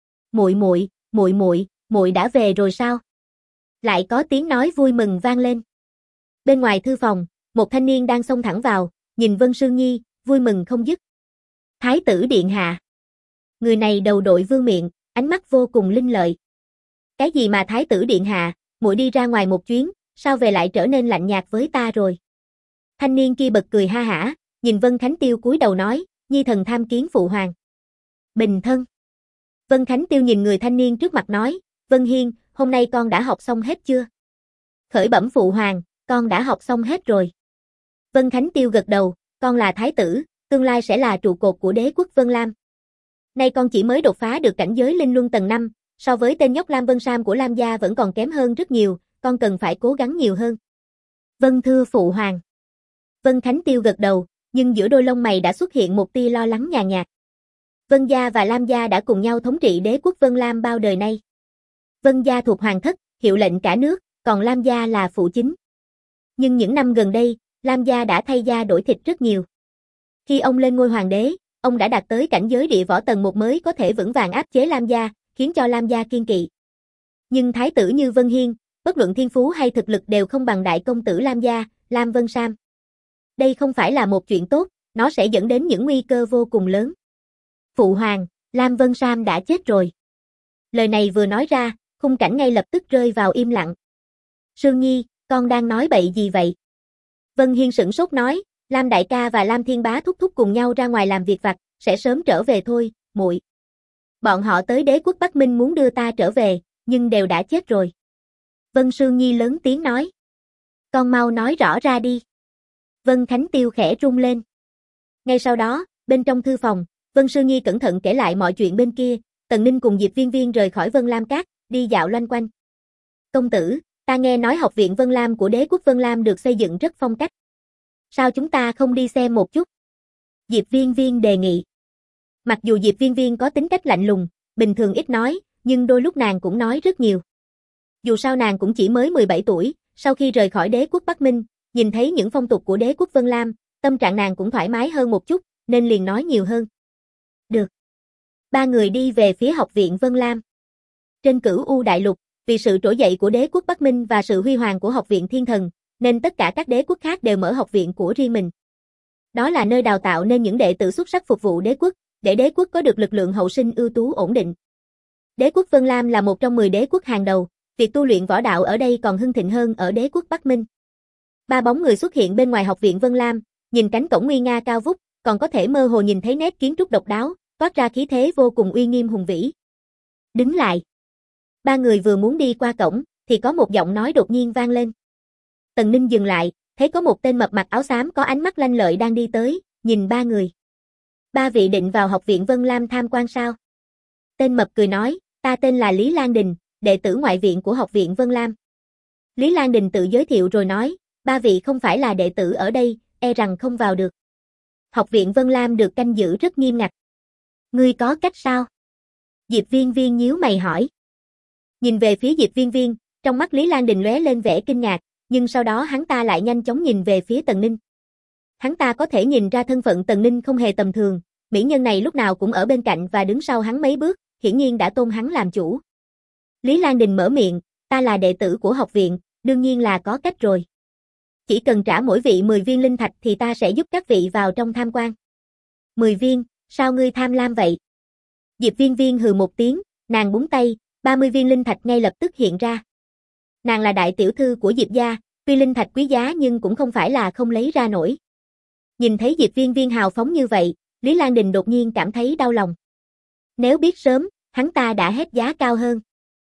Muội đã về rồi sao? Lại có tiếng nói vui mừng vang lên. Bên ngoài thư phòng, một thanh niên đang xông thẳng vào, nhìn Vân Sương Nhi, vui mừng không dứt. Thái tử điện hạ. Người này đầu đội vương miện, ánh mắt vô cùng linh lợi. Cái gì mà thái tử điện hạ, muội đi ra ngoài một chuyến, sao về lại trở nên lạnh nhạt với ta rồi? Thanh niên kia bật cười ha hả, nhìn Vân Khánh Tiêu cúi đầu nói, nhi thần tham kiến phụ hoàng. Bình thân. Vân Khánh Tiêu nhìn người thanh niên trước mặt nói, Vân Hiên, hôm nay con đã học xong hết chưa? Khởi bẩm phụ hoàng, con đã học xong hết rồi. Vân Khánh Tiêu gật đầu, con là thái tử, tương lai sẽ là trụ cột của đế quốc Vân Lam. Nay con chỉ mới đột phá được cảnh giới linh luân tầng 5, so với tên nhóc Lam Vân Sam của Lam gia vẫn còn kém hơn rất nhiều, con cần phải cố gắng nhiều hơn. Vâng thưa phụ hoàng. Vân Khánh Tiêu gật đầu, nhưng giữa đôi lông mày đã xuất hiện một tia lo lắng nhàn nhạt. Vân gia và Lam gia đã cùng nhau thống trị đế quốc Vân Lam bao đời nay. Vân gia thuộc hoàng thất, hiệu lệnh cả nước, còn Lam gia là phụ chính. Nhưng những năm gần đây, Lam gia đã thay da đổi thịt rất nhiều. Khi ông lên ngôi hoàng đế, ông đã đạt tới cảnh giới địa võ tầng 1 mới có thể vững vàng áp chế Lam gia, khiến cho Lam gia kiên kỵ. Nhưng thái tử như Vân Hiên, bất luận thiên phú hay thực lực đều không bằng đại công tử Lam gia, Lam Vân Sam. Đây không phải là một chuyện tốt, nó sẽ dẫn đến những nguy cơ vô cùng lớn. Phụ hoàng, Lam Vân Sam đã chết rồi. Lời này vừa nói ra, khung cảnh ngay lập tức rơi vào im lặng. Sương Nhi, con đang nói bậy gì vậy? Vân Hiên sửng sốt nói, Lam đại ca và Lam Thiên Bá thúc thúc cùng nhau ra ngoài làm việc vặt, sẽ sớm trở về thôi, muội. Bọn họ tới đế quốc Bắc Minh muốn đưa ta trở về, nhưng đều đã chết rồi. Vân Sương Nhi lớn tiếng nói. Con mau nói rõ ra đi. Vân Khánh Tiêu khẽ rung lên. Ngay sau đó, bên trong thư phòng, Vân Sương Nhi cẩn thận kể lại mọi chuyện bên kia, Tần Ninh cùng Diệp Viên Viên rời khỏi Vân Lam Cát, đi dạo loanh quanh. Công tử, ta nghe nói học viện Vân Lam của đế quốc Vân Lam được xây dựng rất phong cách. Sao chúng ta không đi xem một chút? Diệp Viên Viên đề nghị. Mặc dù Diệp Viên Viên có tính cách lạnh lùng, bình thường ít nói, nhưng đôi lúc nàng cũng nói rất nhiều. Dù sao nàng cũng chỉ mới 17 tuổi, sau khi rời khỏi đế quốc Bắc Minh, nhìn thấy những phong tục của đế quốc Vân Lam, tâm trạng nàng cũng thoải mái hơn một chút, nên liền nói nhiều hơn. Được. Ba người đi về phía học viện Vân Lam. Trên Cửu U Đại Lục, vì sự trỗi dậy của đế quốc Bắc Minh và sự huy hoàng của học viện Thiên Thần, nên tất cả các đế quốc khác đều mở học viện của riêng mình. Đó là nơi đào tạo nên những đệ tử xuất sắc phục vụ đế quốc, để đế quốc có được lực lượng hậu sinh ưu tú ổn định. Đế quốc Vân Lam là một trong 10 đế quốc hàng đầu, việc tu luyện võ đạo ở đây còn hưng thịnh hơn ở đế quốc Bắc Minh. Ba bóng người xuất hiện bên ngoài học viện Vân Lam, nhìn cánh cổng nguy nga cao vút, còn có thể mơ hồ nhìn thấy nét kiến trúc độc đáo, toát ra khí thế vô cùng uy nghiêm hùng vĩ. Đứng lại. Ba người vừa muốn đi qua cổng, thì có một giọng nói đột nhiên vang lên. Tần Ninh dừng lại, thấy có một tên mập mặc áo xám có ánh mắt lanh lợi đang đi tới, nhìn ba người. Ba vị định vào học viện Vân Lam tham quan sao? Tên mập cười nói, ta tên là Lý Lan Đình, đệ tử ngoại viện của học viện Vân Lam. Lý Lan Đình tự giới thiệu rồi nói, ba vị không phải là đệ tử ở đây, e rằng không vào được. Học viện Vân Lam được canh giữ rất nghiêm ngặt. Ngươi có cách sao? Diệp Viên Viên nhíu mày hỏi. Nhìn về phía Diệp Viên Viên, trong mắt Lý Lan Đình lóe lên vẻ kinh ngạc, nhưng sau đó hắn ta lại nhanh chóng nhìn về phía Tần Ninh. Hắn ta có thể nhìn ra thân phận Tần Ninh không hề tầm thường, mỹ nhân này lúc nào cũng ở bên cạnh và đứng sau hắn mấy bước, hiển nhiên đã tôn hắn làm chủ. Lý Lan Đình mở miệng, ta là đệ tử của học viện, đương nhiên là có cách rồi. Chỉ cần trả mỗi vị 10 viên linh thạch thì ta sẽ giúp các vị vào trong tham quan. 10 viên, sao ngươi tham lam vậy? Diệp Viên Viên hừ một tiếng, nàng búng tay, 30 viên linh thạch ngay lập tức hiện ra. Nàng là đại tiểu thư của Diệp gia, tuy linh thạch quý giá nhưng cũng không phải là không lấy ra nổi. Nhìn thấy Diệp Viên Viên hào phóng như vậy, Lý Lan Đình đột nhiên cảm thấy đau lòng. Nếu biết sớm, hắn ta đã hét giá cao hơn.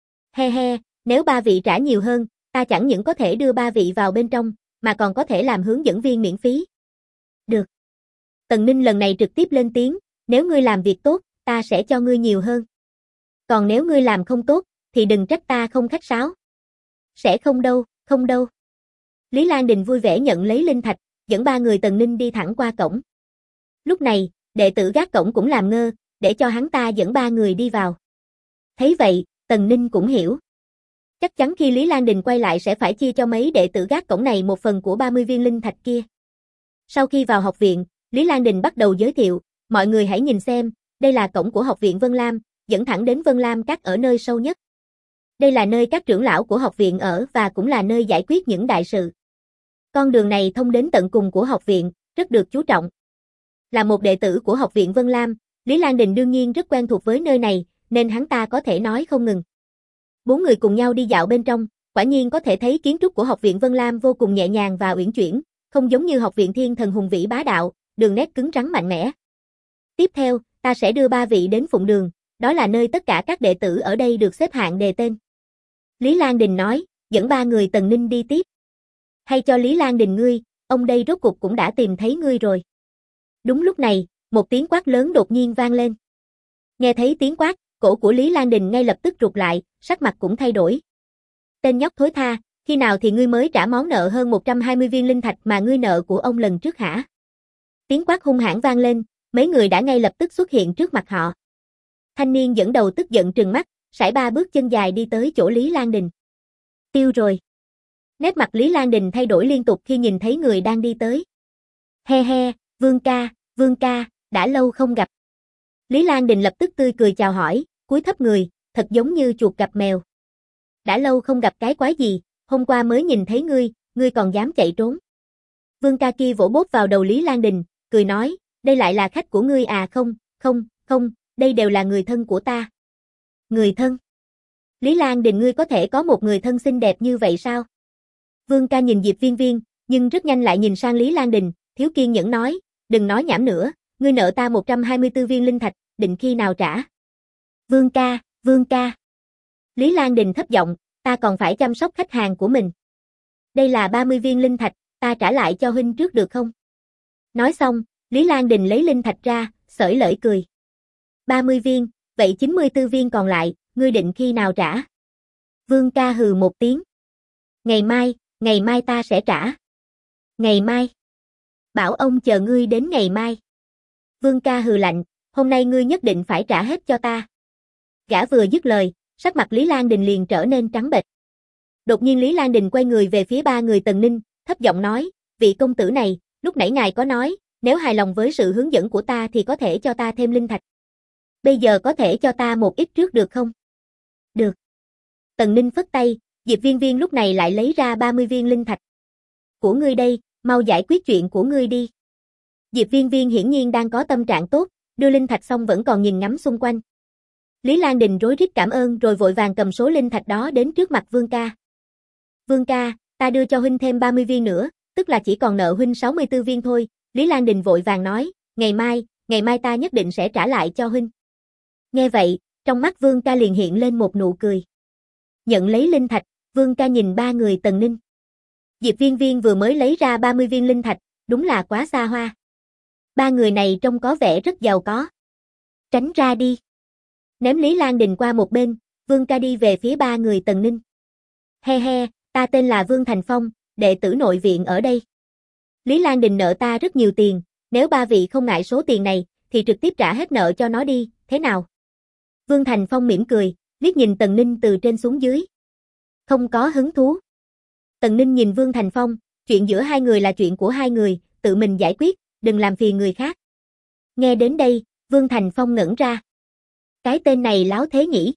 He he, nếu 3 vị trả nhiều hơn, ta chẳng những có thể đưa 3 vị vào bên trong, mà còn có thể làm hướng dẫn viên miễn phí. Được. Tần Ninh lần này trực tiếp lên tiếng, nếu ngươi làm việc tốt, ta sẽ cho ngươi nhiều hơn. Còn nếu ngươi làm không tốt, thì đừng trách ta không khách sáo. Sẽ không đâu, không đâu. Lý Lan Đình vui vẻ nhận lấy linh thạch, dẫn 3 người Tần Ninh đi thẳng qua cổng. Lúc này, đệ tử gác cổng cũng làm ngơ, để cho hắn ta dẫn 3 người đi vào. Thấy vậy, Tần Ninh cũng hiểu. Chắc chắn khi Lý Lan Đình quay lại sẽ phải chia cho mấy đệ tử gác cổng này một phần của 30 viên linh thạch kia. Sau khi vào học viện, Lý Lan Đình bắt đầu giới thiệu, mọi người hãy nhìn xem, đây là cổng của học viện Vân Lam, dẫn thẳng đến Vân Lam Các ở nơi sâu nhất. Đây là nơi các trưởng lão của học viện ở và cũng là nơi giải quyết những đại sự. Con đường này thông đến tận cùng của học viện, rất được chú trọng. Là một đệ tử của học viện Vân Lam, Lý Lan Đình đương nhiên rất quen thuộc với nơi này, nên hắn ta có thể nói không ngừng. 4 người cùng nhau đi dạo bên trong, quả nhiên có thể thấy kiến trúc của học viện Vân Lam vô cùng nhẹ nhàng và uyển chuyển, không giống như học viện Thiên Thần hùng vĩ bá đạo, đường nét cứng rắn mạnh mẽ. Tiếp theo, ta sẽ đưa 3 vị đến Phụng Đường, đó là nơi tất cả các đệ tử ở đây được xếp hạng đề tên. Lý Lan Đình nói, dẫn 3 người Tần Ninh đi tiếp. Hay cho Lý Lan Đình ngươi, ông đây rốt cuộc cũng đã tìm thấy ngươi rồi. Đúng lúc này, một tiếng quát lớn đột nhiên vang lên. Nghe thấy tiếng quát, cổ của Lý Lan Đình ngay lập tức rụt lại, sắc mặt cũng thay đổi. Tên nhóc thối tha, khi nào thì ngươi mới trả món nợ hơn 120 viên linh thạch mà ngươi nợ của ông lần trước hả? Tiếng quát hung hãn vang lên, mấy người đã ngay lập tức xuất hiện trước mặt họ. Thanh niên dẫn đầu tức giận trừng mắt, sải 3 bước chân dài đi tới chỗ Lý Lan Đình. Tiêu rồi. Nét mặt Lý Lan Đình thay đổi liên tục khi nhìn thấy người đang đi tới. He he, Vương ca, đã lâu không gặp. Lý Lan Đình lập tức tươi cười chào hỏi, cúi thấp người, thật giống như chuột gặp mèo. Đã lâu không gặp cái quái gì, hôm qua mới nhìn thấy ngươi còn dám chạy trốn. Vương ca kia vỗ bốp vào đầu Lý Lan Đình, cười nói, đây lại là khách của ngươi à? Không, đây đều là người thân của ta. Người thân? Lý Lan Đình, ngươi có thể có một người thân xinh đẹp như vậy sao? Vương ca nhìn Diệp Viên Viên, nhưng rất nhanh lại nhìn sang Lý Lan Đình, thiếu kiên nhẫn nói, đừng nói nhảm nữa, ngươi nợ ta 124 viên linh thạch, định khi nào trả? Vương ca. Lý Lan Đình thấp giọng, ta còn phải chăm sóc khách hàng của mình. Đây là 30 viên linh thạch, ta trả lại cho huynh trước được không? Nói xong, Lý Lan Đình lấy linh thạch ra, xởi lởi cười. 30 viên, vậy 94 viên còn lại, ngươi định khi nào trả? Vương ca hừ một tiếng. Ngày mai ta sẽ trả. Ngày mai? Bảo ông chờ ngươi đến ngày mai. Vương ca hừ lạnh, hôm nay ngươi nhất định phải trả hết cho ta. Gã vừa dứt lời, sắc mặt Lý Lan Đình liền trở nên trắng bệch. Đột nhiên Lý Lan Đình quay người về phía 3 người Tần Ninh, thấp giọng nói, vị công tử này, lúc nãy ngài có nói, nếu hài lòng với sự hướng dẫn của ta thì có thể cho ta thêm linh thạch. Bây giờ có thể cho ta một ít trước được không? Được. Tần Ninh phất tay, Diệp Viên Viên lúc này lại lấy ra 30 viên linh thạch. Của ngươi đây, mau giải quyết chuyện của ngươi đi. Diệp Viên Viên hiển nhiên đang có tâm trạng tốt, đưa linh thạch xong vẫn còn nhìn ngắm xung quanh. Lý Lan Đình rối rít cảm ơn rồi vội vàng cầm số linh thạch đó đến trước mặt Vương ca. Vương ca, ta đưa cho huynh thêm 30 viên nữa, tức là chỉ còn nợ huynh 64 viên thôi. Lý Lan Đình vội vàng nói, ngày mai ta nhất định sẽ trả lại cho huynh. Nghe vậy, trong mắt Vương ca liền hiện lên một nụ cười. Nhận lấy linh thạch, Vương ca nhìn 3 người Tần Ninh. Diệp Viên Viên vừa mới lấy ra 30 viên linh thạch, đúng là quá xa hoa. 3 người này trông có vẻ rất giàu có. Tránh ra đi. Ném Lý Lan Đình qua một bên, Vương ca đi về phía 3 người Tần Ninh. He he, ta tên là Vương Thành Phong, đệ tử nội viện ở đây. Lý Lan Đình nợ ta rất nhiều tiền, nếu 3 vị không ngại số tiền này, thì trực tiếp trả hết nợ cho nó đi, thế nào? Vương Thành Phong mỉm cười, liếc nhìn Tần Ninh từ trên xuống dưới. Không có hứng thú. Tần Ninh nhìn Vương Thành Phong, chuyện giữa hai người là chuyện của hai người, tự mình giải quyết, đừng làm phiền người khác. Nghe đến đây, Vương Thành Phong ngẩn ra. Cái tên này láo thế nhỉ?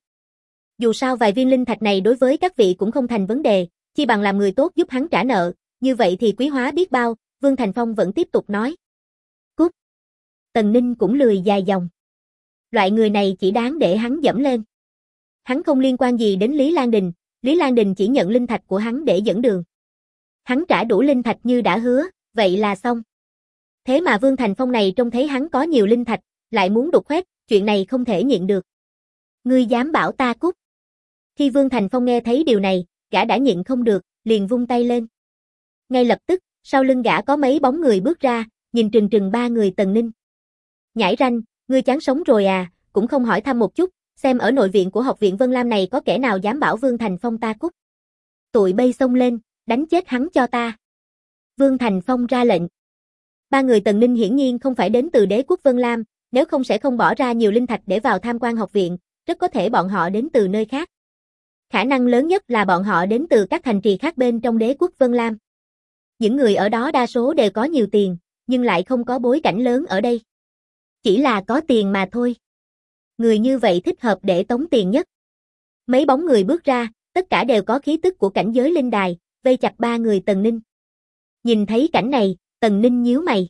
Dù sao vài viên linh thạch này đối với các vị cũng không thành vấn đề, chi bằng làm người tốt giúp hắn trả nợ, như vậy thì quý hóa biết bao, Vương Thành Phong vẫn tiếp tục nói. Cút. Tần Ninh cũng lười dài dòng. Loại người này chỉ đáng để hắn dẫm lên. Hắn không liên quan gì đến Lý Lan Đình, Lý Lan Đình chỉ nhận linh thạch của hắn để dẫn đường. Hắn trả đủ linh thạch như đã hứa, vậy là xong. Thế mà Vương Thành Phong này trông thấy hắn có nhiều linh thạch, lại muốn đục khoét, chuyện này không thể nhịn được. Ngươi dám bảo ta cút. Khi Vương Thành Phong nghe thấy điều này, gã đã nhịn không được, liền vung tay lên. Ngay lập tức, sau lưng gã có mấy bóng người bước ra, nhìn trừng trừng ba người Tần Ninh. Nhãi ranh, ngươi chán sống rồi à, cũng không hỏi thăm một chút, xem ở nội viện của học viện Vân Lam này có kẻ nào dám bảo Vương Thành Phong ta cút. Tụi bay xông lên, đánh chết hắn cho ta. Vương Thành Phong ra lệnh. Ba người Tần Ninh hiển nhiên không phải đến từ đế quốc Vân Lam, nếu không sẽ không bỏ ra nhiều linh thạch để vào tham quan học viện, rất có thể bọn họ đến từ nơi khác. Khả năng lớn nhất là bọn họ đến từ các thành trì khác bên trong đế quốc Vân Lam. Những người ở đó đa số đều có nhiều tiền, nhưng lại không có bối cảnh lớn ở đây. Chỉ là có tiền mà thôi. Người như vậy thích hợp để tống tiền nhất. Mấy bóng người bước ra, tất cả đều có khí tức của cảnh giới linh đài, vây chặt ba người Tần Ninh. Nhìn thấy cảnh này, Tần Ninh nhíu mày.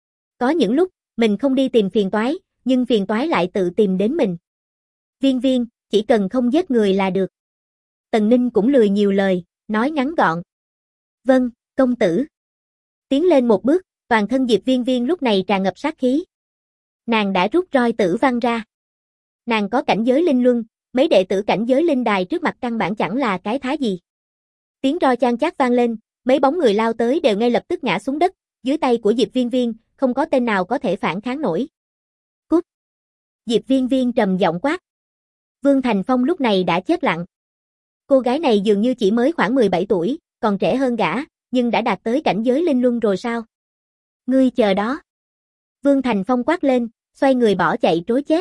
Có những lúc, mình không đi tìm phiền toái, nhưng phiền toái lại tự tìm đến mình. Viên Viên, chỉ cần không giết người là được. Tần Ninh cũng lười nhiều lời, nói ngắn gọn. Vâng, công tử. Tiến lên một bước, toàn thân Diệp Viên Viên lúc này tràn ngập sát khí. Nàng đã rút roi tử văn ra. Nàng có cảnh giới linh luân, mấy đệ tử cảnh giới linh đài trước mặt căn bản chẳng là cái thá gì. Tiếng roi chan chát vang lên, mấy bóng người lao tới đều ngay lập tức ngã xuống đất, dưới tay của Diệp Viên Viên, không có tên nào có thể phản kháng nổi. Cút! Diệp Viên Viên trầm giọng quát. Vương Thành Phong lúc này đã chết lặng. Cô gái này dường như chỉ mới khoảng 17 tuổi, còn trẻ hơn gã, nhưng đã đạt tới cảnh giới linh luân rồi sao? Ngươi chờ đó. Vương Thành Phong quát lên, xoay người bỏ chạy trối chết.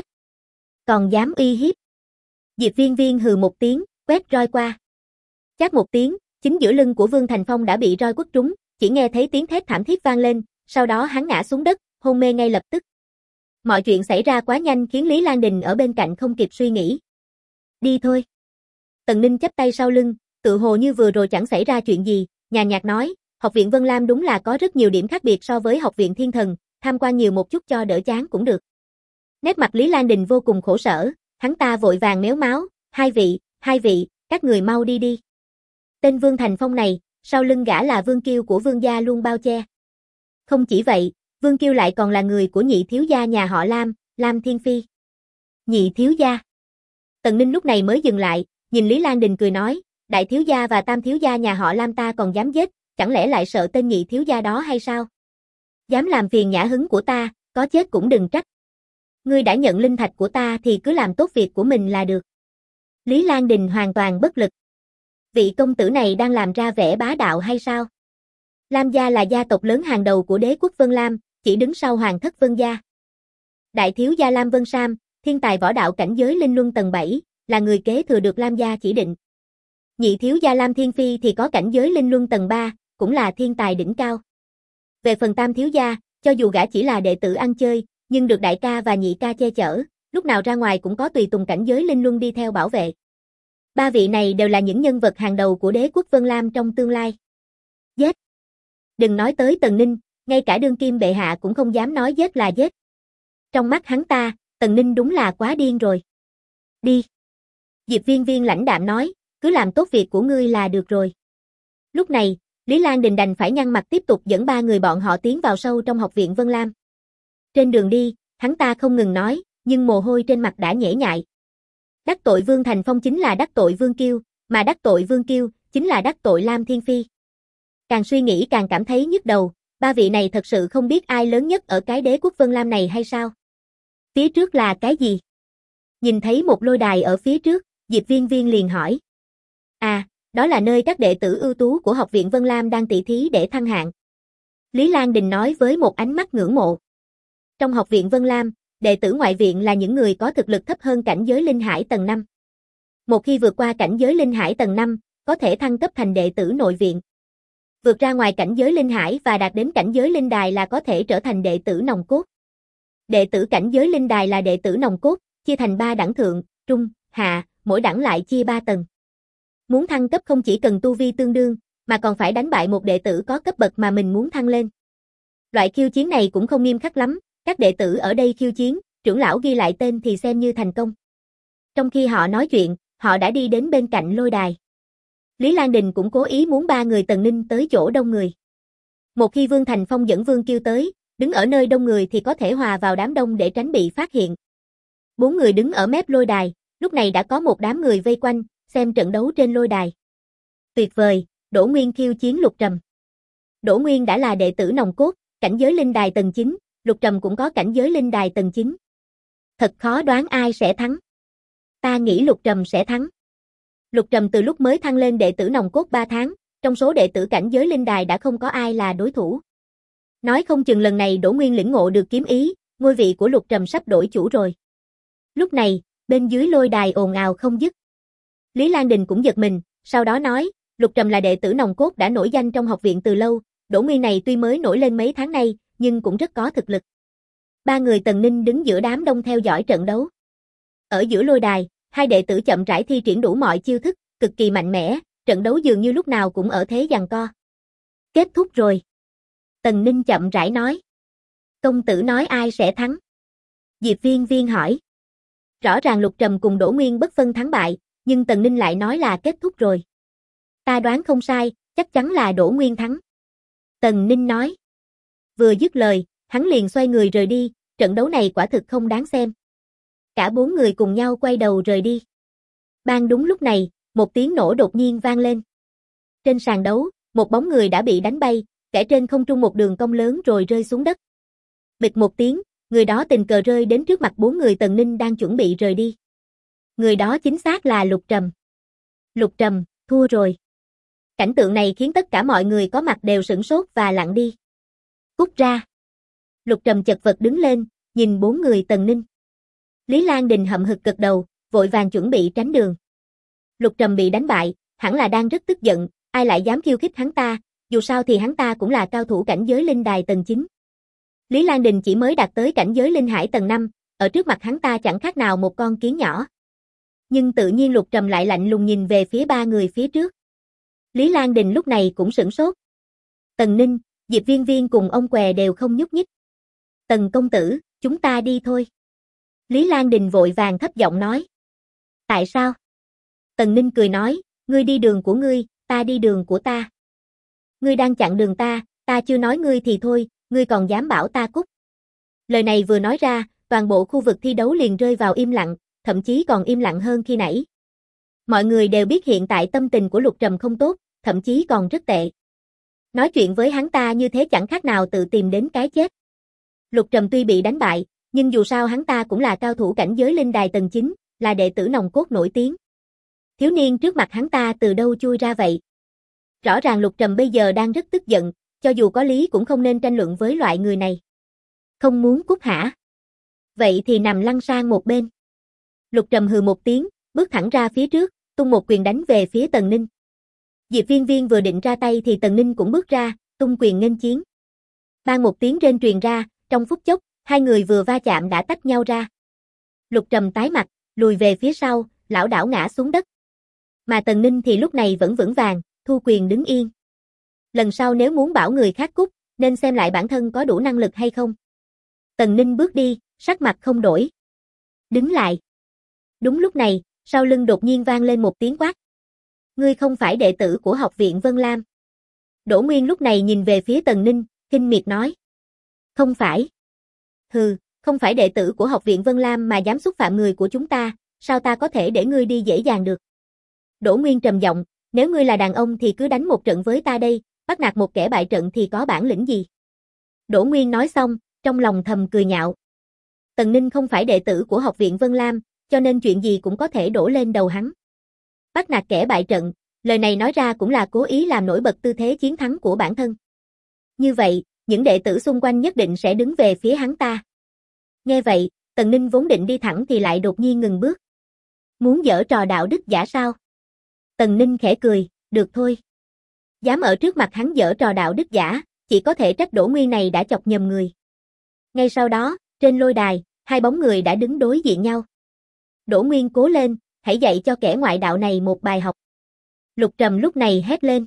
Còn dám uy hiếp. Diệp Viên Viên hừ một tiếng, quét roi qua. Chát một tiếng, chính giữa lưng của Vương Thành Phong đã bị roi quất trúng, chỉ nghe thấy tiếng thét thảm thiết vang lên, sau đó hắn ngã xuống đất, hôn mê ngay lập tức. Mọi chuyện xảy ra quá nhanh khiến Lý Lan Đình ở bên cạnh không kịp suy nghĩ. Đi thôi. Tần Ninh chắp tay sau lưng, tự hồ như vừa rồi chẳng xảy ra chuyện gì, nhàn nhạt nói, học viện Vân Lam đúng là có rất nhiều điểm khác biệt so với học viện Thiên Thần, tham quan nhiều một chút cho đỡ chán cũng được. Nét mặt Lý Lan Đình vô cùng khổ sở, hắn ta vội vàng méo máu, hai vị, các người mau đi đi. Tên Vương Thành Phong này, sau lưng gã là Vương Kiêu của Vương gia luôn bao che. Không chỉ vậy, Vương Kiêu lại còn là người của nhị thiếu gia nhà họ Lam, Lam Thiên Phi. Nhị thiếu gia. Tần Ninh lúc này mới dừng lại, nhìn Lý Lan Đình cười nói, đại thiếu gia và tam thiếu gia nhà họ Lam ta còn dám giết, chẳng lẽ lại sợ tên nhị thiếu gia đó hay sao? Dám làm phiền nhã hứng của ta, có chết cũng đừng trách. Ngươi đã nhận linh thạch của ta thì cứ làm tốt việc của mình là được. Lý Lan Đình hoàn toàn bất lực. Vị công tử này đang làm ra vẻ bá đạo hay sao? Lam gia là gia tộc lớn hàng đầu của đế quốc Vân Lam, chỉ đứng sau hoàng thất Vân gia. Đại thiếu gia Lam Vân Sam, thiên tài võ đạo cảnh giới linh luân tầng 7, là người kế thừa được Lam gia chỉ định. Nhị thiếu gia Lam Thiên Phi thì có cảnh giới linh luân tầng 3, cũng là thiên tài đỉnh cao. Về phần tam thiếu gia, cho dù gã chỉ là đệ tử ăn chơi, nhưng được đại ca và nhị ca che chở, lúc nào ra ngoài cũng có tùy tùng cảnh giới linh luân đi theo bảo vệ. Ba vị này đều là những nhân vật hàng đầu của đế quốc Vân Lam trong tương lai. Giết! Đừng nói tới Tần Ninh, ngay cả đương kim bệ hạ cũng không dám nói giết là giết. Trong mắt hắn ta, Tần Ninh đúng là quá điên rồi. Đi! Diệp Viên Viên lãnh đạm nói, cứ làm tốt việc của ngươi là được rồi. Lúc này, Lý Lan Đình đành phải nhăn mặt tiếp tục dẫn ba người bọn họ tiến vào sâu trong học viện Vân Lam. Trên đường đi, hắn ta không ngừng nói, nhưng mồ hôi trên mặt đã nhễ nhại. Đắc tội Vương Thành Phong chính là đắc tội Vương Kiêu, mà đắc tội Vương Kiêu chính là đắc tội Lam Thiên Phi. Càng suy nghĩ càng cảm thấy nhức đầu, ba vị này thật sự không biết ai lớn nhất ở cái đế quốc Vân Lam này hay sao? Phía trước là cái gì? Nhìn thấy một lôi đài ở phía trước, Diệp Viên Viên liền hỏi. À, đó là nơi các đệ tử ưu tú của học viện Vân Lam đang tỷ thí để thăng hạng. Lý Lan Đình nói với một ánh mắt ngưỡng mộ. Trong học viện Vân Lam, đệ tử ngoại viện là những người có thực lực thấp hơn cảnh giới linh hải tầng 5. Một khi vượt qua cảnh giới linh hải tầng 5, có thể thăng cấp thành đệ tử nội viện. Vượt ra ngoài cảnh giới linh hải và đạt đến cảnh giới linh đài là có thể trở thành đệ tử nòng cốt. Đệ tử cảnh giới linh đài là đệ tử nòng cốt, chia thành 3 đẳng thượng, trung, hạ, mỗi đẳng lại chia 3 tầng. Muốn thăng cấp không chỉ cần tu vi tương đương, mà còn phải đánh bại một đệ tử có cấp bậc mà mình muốn thăng lên. Loại khiêu chiến này cũng không nghiêm khắc lắm, các đệ tử ở đây khiêu chiến, trưởng lão ghi lại tên thì xem như thành công. Trong khi họ nói chuyện, họ đã đi đến bên cạnh lôi đài. Lý Lan Đình cũng cố ý muốn 3 người Tần Ninh tới chỗ đông người. Một khi Vương Thành Phong dẫn Vương Kiêu tới, đứng ở nơi đông người thì có thể hòa vào đám đông để tránh bị phát hiện. 4 người đứng ở mép lôi đài, lúc này đã có một đám người vây quanh, xem trận đấu trên lôi đài. Tuyệt vời, Đỗ Nguyên khiêu chiến Lục Trầm. Đỗ Nguyên đã là đệ tử nòng cốt, cảnh giới linh đài tầng 9, Lục Trầm cũng có cảnh giới linh đài tầng 9. Thật khó đoán ai sẽ thắng. Ta nghĩ Lục Trầm sẽ thắng. Lục Trầm từ lúc mới thăng lên đệ tử nòng cốt 3 tháng, trong số đệ tử cảnh giới linh đài đã không có ai là đối thủ. Nói không chừng lần này Đỗ Nguyên lĩnh ngộ được kiếm ý, ngôi vị của Lục Trầm sắp đổi chủ rồi. Lúc này, bên dưới lôi đài ồn ào không dứt. Lý Lan Đình cũng giật mình, sau đó nói, Lục Trầm là đệ tử nòng cốt đã nổi danh trong học viện từ lâu, Đỗ Nguyên này tuy mới nổi lên mấy tháng nay, nhưng cũng rất có thực lực. 3 người Tần Ninh đứng giữa đám đông theo dõi trận đấu. Ở giữa lôi đài, 2 đệ tử chậm rãi thi triển đủ mọi chiêu thức, cực kỳ mạnh mẽ, trận đấu dường như lúc nào cũng ở thế giằng co. Kết thúc rồi. Tần Ninh chậm rãi nói. Công tử nói ai sẽ thắng? Diệp Viên Viên hỏi. Rõ ràng Lục Trầm cùng Đỗ Nguyên bất phân thắng bại, nhưng Tần Ninh lại nói là kết thúc rồi. Ta đoán không sai, chắc chắn là Đỗ Nguyên thắng. Tần Ninh nói. Vừa dứt lời, hắn liền xoay người rời đi, trận đấu này quả thực không đáng xem. Cả 4 người cùng nhau quay đầu rời đi. Bang đúng lúc này, một tiếng nổ đột nhiên vang lên. Trên sàn đấu, một bóng người đã bị đánh bay, kẻ trên không trung một đường cong lớn rồi rơi xuống đất. Bịch một tiếng, người đó tình cờ rơi đến trước mặt 4 người Tần Ninh đang chuẩn bị rời đi. Người đó chính xác là Lục Trầm. Lục Trầm, thua rồi. Cảnh tượng này khiến tất cả mọi người có mặt đều sửng sốt và lặng đi. Cút ra. Lục Trầm chật vật đứng lên, nhìn 4 người Tần Ninh. Lý Lan Đình hậm hực gật đầu, vội vàng chuẩn bị tránh đường. Lục Trầm bị đánh bại, hẳn là đang rất tức giận, ai lại dám khiêu khích hắn ta, dù sao thì hắn ta cũng là cao thủ cảnh giới linh đài tầng 9. Lý Lan Đình chỉ mới đạt tới cảnh giới linh hải tầng 5, ở trước mặt hắn ta chẳng khác nào một con kiến nhỏ. Nhưng tự nhiên Lục Trầm lại lạnh lùng nhìn về phía 3 người phía trước. Lý Lan Đình lúc này cũng sửng sốt. Tần Ninh, Diệp Viên Viên cùng ông què đều không nhúc nhích. Tần công tử, chúng ta đi thôi. Lý Lan Đình vội vàng thấp giọng nói. Tại sao? Tần Ninh cười nói, ngươi đi đường của ngươi, ta đi đường của ta. Ngươi đang chặn đường ta chưa nói ngươi thì thôi, ngươi còn dám bảo ta cút. Lời này vừa nói ra, toàn bộ khu vực thi đấu liền rơi vào im lặng, thậm chí còn im lặng hơn khi nãy. Mọi người đều biết hiện tại tâm tình của Lục Trầm không tốt, thậm chí còn rất tệ. Nói chuyện với hắn ta như thế chẳng khác nào tự tìm đến cái chết. Lục Trầm tuy bị đánh bại, nhưng dù sao hắn ta cũng là cao thủ cảnh giới linh đài tầng 9, là đệ tử nòng cốt nổi tiếng. Thiếu niên trước mặt hắn ta từ đâu chui ra vậy? Rõ ràng Lục Trầm bây giờ đang rất tức giận, cho dù có lý cũng không nên tranh luận với loại người này. Không muốn cút hả? Vậy thì nằm lăn sang một bên. Lục Trầm hừ một tiếng, bước thẳng ra phía trước, tung một quyền đánh về phía Tần Ninh. Diệp Viên Viên vừa định ra tay thì Tần Ninh cũng bước ra, tung quyền nghênh chiến. Bang một tiếng rên truyền ra, trong phút chốc, hai người vừa va chạm đã tách nhau ra. Lục Trầm tái mặt, lùi về phía sau, lảo đảo ngã xuống đất. Mà Tần Ninh thì lúc này vẫn vững vàng, thu quyền đứng yên. Lần sau nếu muốn bảo người khác cút, nên xem lại bản thân có đủ năng lực hay không. Tần Ninh bước đi, sắc mặt không đổi. Đứng lại. Đúng lúc này, sau lưng đột nhiên vang lên một tiếng quát. Ngươi không phải đệ tử của học viện Vân Lam. Đỗ Nguyên lúc này nhìn về phía Tần Ninh, kinh miệt nói. Không phải. Hừ, không phải đệ tử của học viện Vân Lam mà dám xúc phạm người của chúng ta, sao ta có thể để ngươi đi dễ dàng được. Đỗ Nguyên trầm giọng, nếu ngươi là đàn ông thì cứ đánh một trận với ta đây, bắt nạt một kẻ bại trận thì có bản lĩnh gì. Đỗ Nguyên nói xong, trong lòng thầm cười nhạo. Tần Ninh không phải đệ tử của học viện Vân Lam, cho nên chuyện gì cũng có thể đổ lên đầu hắn. Bắt nạt kẻ bại trận, lời này nói ra cũng là cố ý làm nổi bật tư thế chiến thắng của bản thân. Như vậy, những đệ tử xung quanh nhất định sẽ đứng về phía hắn ta. Nghe vậy, Tần Ninh vốn định đi thẳng thì lại đột nhiên ngừng bước. Muốn giở trò đạo đức giả sao? Tần Ninh khẽ cười, được thôi. Dám ở trước mặt hắn giở trò đạo đức giả, chỉ có thể trách Đỗ Nguyên này đã chọc nhầm người. Ngay sau đó, trên lôi đài, hai bóng người đã đứng đối diện nhau. Đỗ Nguyên cố lên, hãy dạy cho kẻ ngoại đạo này một bài học. Lục Trầm lúc này hét lên.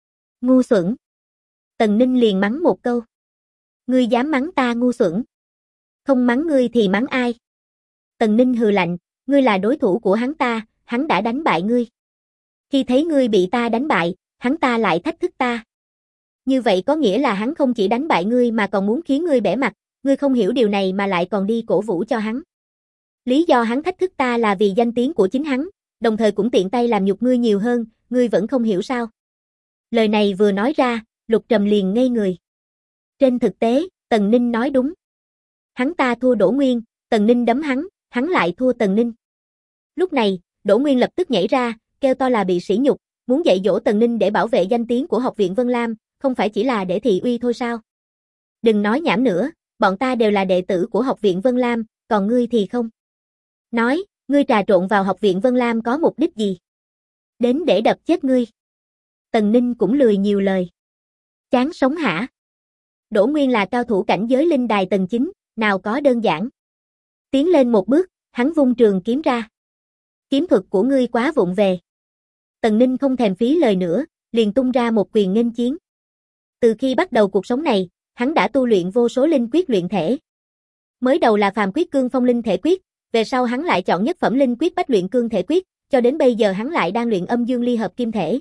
Ngu xuẩn. Tần Ninh liền mắng một câu. Ngươi dám mắng ta ngu xuẩn? Không mắng ngươi thì mắng ai? Tần Ninh hừ lạnh, ngươi là đối thủ của hắn ta, hắn đã đánh bại ngươi. Khi thấy ngươi bị ta đánh bại, hắn ta lại thách thức ta. Như vậy có nghĩa là hắn không chỉ đánh bại ngươi mà còn muốn khiến ngươi bẽ mặt, ngươi không hiểu điều này mà lại còn đi cổ vũ cho hắn. Lý do hắn thách thức ta là vì danh tiếng của chính hắn, đồng thời cũng tiện tay làm nhục ngươi nhiều hơn, ngươi vẫn không hiểu sao? Lời này vừa nói ra, Lục Trầm liền ngây người. Trên thực tế, Tần Ninh nói đúng. Hắn ta thua Đỗ Nguyên, Tần Ninh đấm hắn lại thua Tần Ninh. Lúc này, Đỗ Nguyên lập tức nhảy ra, kêu to là bị sỉ nhục, muốn dạy dỗ Tần Ninh để bảo vệ danh tiếng của Học viện Vân Lam, không phải chỉ là để thị uy thôi sao? Đừng nói nhảm nữa, bọn ta đều là đệ tử của Học viện Vân Lam, còn ngươi thì không. Nói, ngươi trà trộn vào Học viện Vân Lam có mục đích gì? Đến để đập chết ngươi. Tần Ninh cũng lười nhiều lời. Chán sống hả? Đỗ Nguyên là cao thủ cảnh giới linh đài tầng 9, nào có đơn giản. Tiến lên một bước, hắn vung trường kiếm ra. Kiếm thuật của ngươi quá vụng về. Tần Ninh không thèm phí lời nữa, liền tung ra một quyền nghênh chiến. Từ khi bắt đầu cuộc sống này, hắn đã tu luyện vô số linh quyết luyện thể. Mới đầu là phàm quyết cương phong linh thể quyết, về sau hắn lại chọn nhất phẩm linh quyết bách luyện cương thể quyết, cho đến bây giờ hắn lại đang luyện âm dương ly hợp kim thể.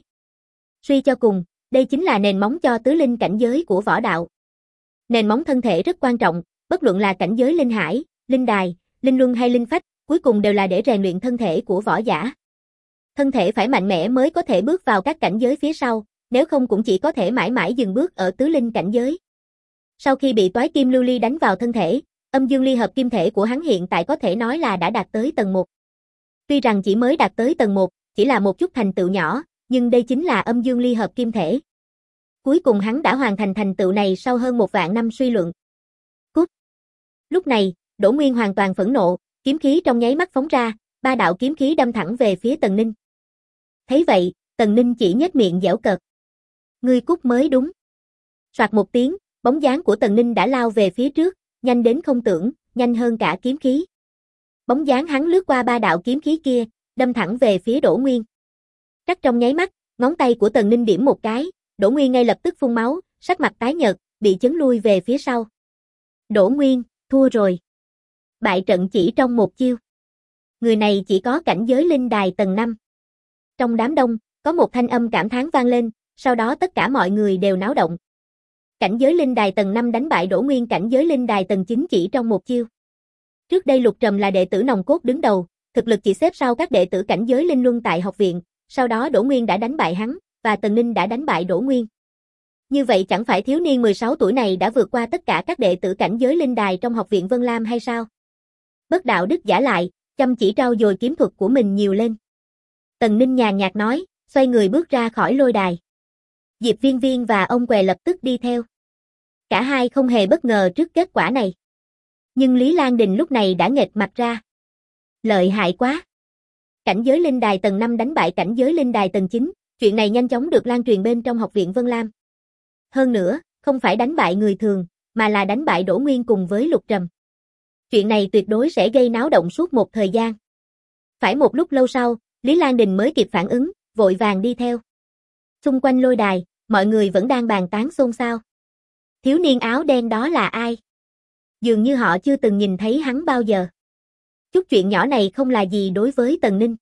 Suy cho cùng, đây chính là nền móng cho tứ linh cảnh giới của võ đạo. Nền móng thân thể rất quan trọng, bất luận là cảnh giới linh hải, linh đài, linh luân hay linh phách, cuối cùng đều là để rèn luyện thân thể của võ giả. Thân thể phải mạnh mẽ mới có thể bước vào các cảnh giới phía sau, nếu không cũng chỉ có thể mãi mãi dừng bước ở tứ linh cảnh giới. Sau khi bị toái kim lưu ly đánh vào thân thể, âm dương ly hợp kim thể của hắn hiện tại có thể nói là đã đạt tới tầng 1. Tuy rằng chỉ mới đạt tới tầng 1, chỉ là một chút thành tựu nhỏ, nhưng đây chính là âm dương ly hợp kim thể. Cuối cùng hắn đã hoàn thành thành tựu này sau hơn 1 vạn năm suy luận. Cút! Lúc này, Đỗ Nguyên hoàn toàn phẫn nộ, kiếm khí trong nháy mắt phóng ra, 3 đạo kiếm khí đâm thẳng về phía Tần Ninh. Thấy vậy, Tần Ninh chỉ nhếch miệng giễu cợt. Ngươi cút mới đúng. Soạt một tiếng, bóng dáng của Tần Ninh đã lao về phía trước, nhanh đến không tưởng, nhanh hơn cả kiếm khí. Bóng dáng hắn lướt qua 3 đạo kiếm khí kia, đâm thẳng về phía Đỗ Nguyên. Cắt trong nháy mắt, ngón tay của Tần Ninh điểm một cái, Đỗ Nguyên ngay lập tức phun máu, sắc mặt tái nhợt, bị chấn lui về phía sau. Đỗ Nguyên, thua rồi. Bại trận chỉ trong một chiêu. Người này chỉ có cảnh giới linh đài tầng 5. Trong đám đông, có một thanh âm cảm thán vang lên, sau đó tất cả mọi người đều náo động. Cảnh giới linh đài tầng 5 đánh bại Đỗ Nguyên cảnh giới linh đài tầng 9 chỉ trong một chiêu. Trước đây Lục Trầm là đệ tử nòng cốt đứng đầu, thực lực chỉ xếp sau các đệ tử cảnh giới linh luân tại học viện, sau đó Đỗ Nguyên đã đánh bại hắn, và Tần Ninh đã đánh bại Đỗ Nguyên. Như vậy chẳng phải thiếu niên 16 tuổi này đã vượt qua tất cả các đệ tử cảnh giới linh đài trong Học viện Vân Lam hay sao? Bất đạo đức giả lại, chăm chỉ trau dồi kiếm thuật của mình nhiều lên. Tần Ninh nhàn nhạt nói, xoay người bước ra khỏi lôi đài. Diệp Viên Viên và ông Què lập tức đi theo. Cả hai không hề bất ngờ trước kết quả này. Nhưng Lý Lan Đình lúc này đã nghệt mặt ra. Lợi hại quá. Cảnh giới linh đài tầng 5 đánh bại cảnh giới linh đài tầng 9, chuyện này nhanh chóng được lan truyền bên trong Học viện Vân Lam. Hơn nữa, không phải đánh bại người thường, mà là đánh bại Đỗ Nguyên cùng với Lục Trầm. Chuyện này tuyệt đối sẽ gây náo động suốt một thời gian. Phải một lúc lâu sau, Lý Lan Đình mới kịp phản ứng, vội vàng đi theo. Xung quanh lôi đài, mọi người vẫn đang bàn tán xôn xao. Thiếu niên áo đen đó là ai? Dường như họ chưa từng nhìn thấy hắn bao giờ. Chút chuyện nhỏ này không là gì đối với Tần Ninh.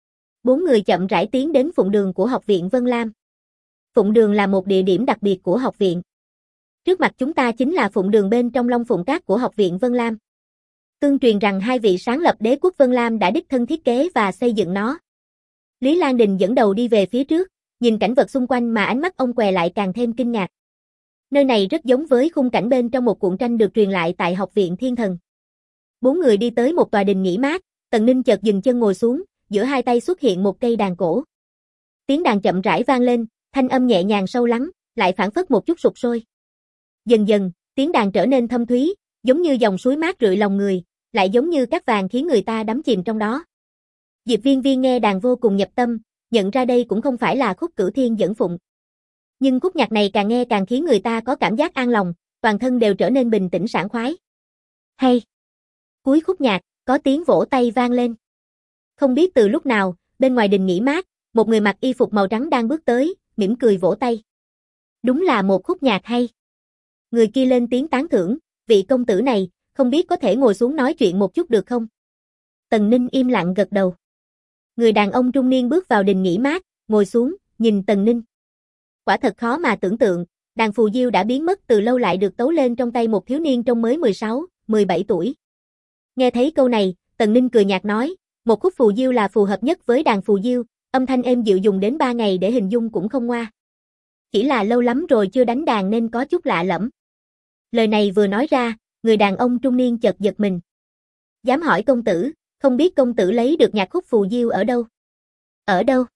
4 người chậm rãi tiến đến phụng đường của Học viện Vân Lam. Phụng đường là một địa điểm đặc biệt của học viện. Trước mặt chúng ta chính là phụng đường bên trong Long Phụng Các của Học viện Vân Lam. Tương truyền rằng hai vị sáng lập đế quốc Vân Lam đã đích thân thiết kế và xây dựng nó. Lý Lan Đình dẫn đầu đi về phía trước, nhìn cảnh vật xung quanh mà ánh mắt ông Què lại càng thêm kinh ngạc. Nơi này rất giống với khung cảnh bên trong một cuộn tranh được truyền lại tại Học viện Thiên Thần. 4 người đi tới một tòa đình nghỉ mát, Tần Ninh chợt dừng chân ngồi xuống, giữa hai tay xuất hiện một cây đàn cổ. Tiếng đàn chậm rãi vang lên, thanh âm nhẹ nhàng sâu lắng, lại phảng phất một chút sục sôi. Dần dần, tiếng đàn trở nên thâm thúy, giống như dòng suối mát rượi lòng người, lại giống như cát vàng khiến người ta đắm chìm trong đó. Diệp Viên Viên nghe đàn vô cùng nhập tâm, nhận ra đây cũng không phải là khúc Cửu Thiên dẫn phụng. Nhưng khúc nhạc này càng nghe càng khiến người ta có cảm giác an lòng, toàn thân đều trở nên bình tĩnh sảng khoái. Hay! Cuối khúc nhạc, có tiếng vỗ tay vang lên. Không biết từ lúc nào, bên ngoài đình nghỉ mát, một người mặc y phục màu trắng đang bước tới, mỉm cười vỗ tay. Đúng là một khúc nhạc hay. Người kia lên tiếng tán thưởng, vị công tử này, không biết có thể ngồi xuống nói chuyện một chút được không? Tần Ninh im lặng gật đầu. Người đàn ông trung niên bước vào đình nghỉ mát, ngồi xuống, nhìn Tần Ninh. Quả thật khó mà tưởng tượng, đàn phù diêu đã biến mất từ lâu lại được tấu lên trong tay một thiếu niên trông mới 16, 17 tuổi. Nghe thấy câu này, Tần Ninh cười nhạt nói, một khúc phù diêu là phù hợp nhất với đàn phù diêu, âm thanh êm dịu dùng đến 3 ngày để hình dung cũng không ngoa. Chỉ là lâu lắm rồi chưa đánh đàn nên có chút lạ lẫm. Lời này vừa nói ra, người đàn ông trung niên chợt giật mình. Dám hỏi công tử, không biết công tử lấy được nhạc khúc phù diêu ở đâu? Ở đâu?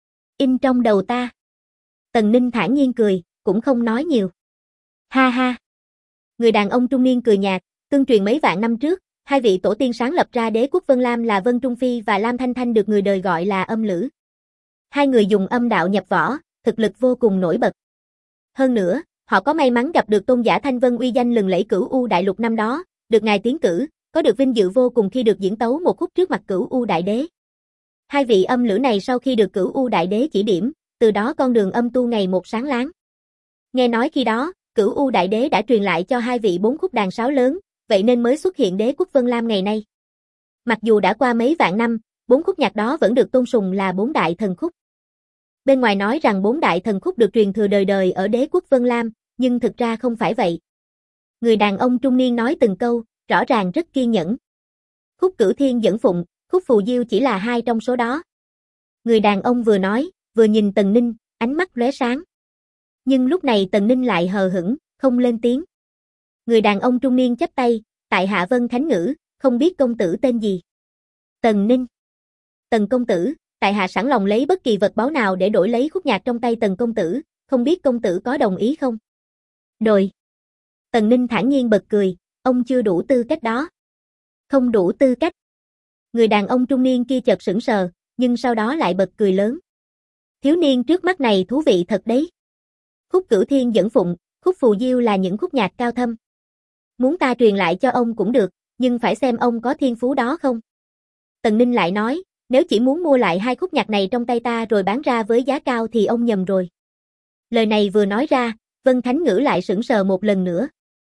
In trong đầu ta. Tần Ninh thản nhiên cười, cũng không nói nhiều. Ha ha. Người đàn ông trung niên cười nhạt, tương truyền mấy vạn năm trước, hai vị tổ tiên sáng lập ra đế quốc Vân Lam là Vân Trung Phi và Lam Thanh Thanh được người đời gọi là âm lữ. Hai người dùng âm đạo nhập võ, thực lực vô cùng nổi bật. Hơn nữa, họ có may mắn gặp được tôn giả Thanh Vân uy danh lừng lẫy Cửu U Đại Lục năm đó, được ngài tiến cử, có được vinh dự vô cùng khi được diễn tấu một khúc trước mặt Cửu U Đại Đế. Hai vị âm lữ này sau khi được Cửu U Đại Đế chỉ điểm, từ đó con đường âm tu ngày một sáng láng. Nghe nói khi đó, Cửu U Đại Đế đã truyền lại cho hai vị 4 khúc đàn sáo lớn, vậy nên mới xuất hiện đế quốc Vân Lam ngày nay. Mặc dù đã qua mấy vạn năm, 4 khúc nhạc đó vẫn được tôn sùng là 4 đại thần khúc. Bên ngoài nói rằng 4 đại thần khúc được truyền thừa đời đời ở đế quốc Vân Lam, nhưng thực ra không phải vậy. Người đàn ông trung niên nói từng câu, rõ ràng rất kiên nhẫn. Khúc Cửu Thiên dẫn phụng, khúc phù diêu chỉ là 2 trong số đó. Người đàn ông vừa nói, vừa nhìn Tần Ninh, ánh mắt lóe sáng. Nhưng lúc này Tần Ninh lại hờ hững, không lên tiếng. Người đàn ông trung niên chắp tay, tại hạ Vân Khánh Ngữ, không biết công tử tên gì. Tần Ninh. Tần công tử, tại hạ sẵn lòng lấy bất kỳ vật báu nào để đổi lấy khúc nhạc trong tay Tần công tử, không biết công tử có đồng ý không? Đồi. Tần Ninh thản nhiên bật cười, ông chưa đủ tư cách đó. Không đủ tư cách. Người đàn ông trung niên kia chợt sững sờ, nhưng sau đó lại bật cười lớn. Thiếu niên trước mắt này thú vị thật đấy. Khúc Cửu Thiên dẫn phụng, khúc phù diêu là những khúc nhạc cao thâm. Muốn ta truyền lại cho ông cũng được, nhưng phải xem ông có thiên phú đó không. Tần Ninh lại nói, nếu chỉ muốn mua lại 2 khúc nhạc này trong tay ta rồi bán ra với giá cao thì ông nhầm rồi. Lời này vừa nói ra, Vân Khánh Ngữ lại sững sờ một lần nữa.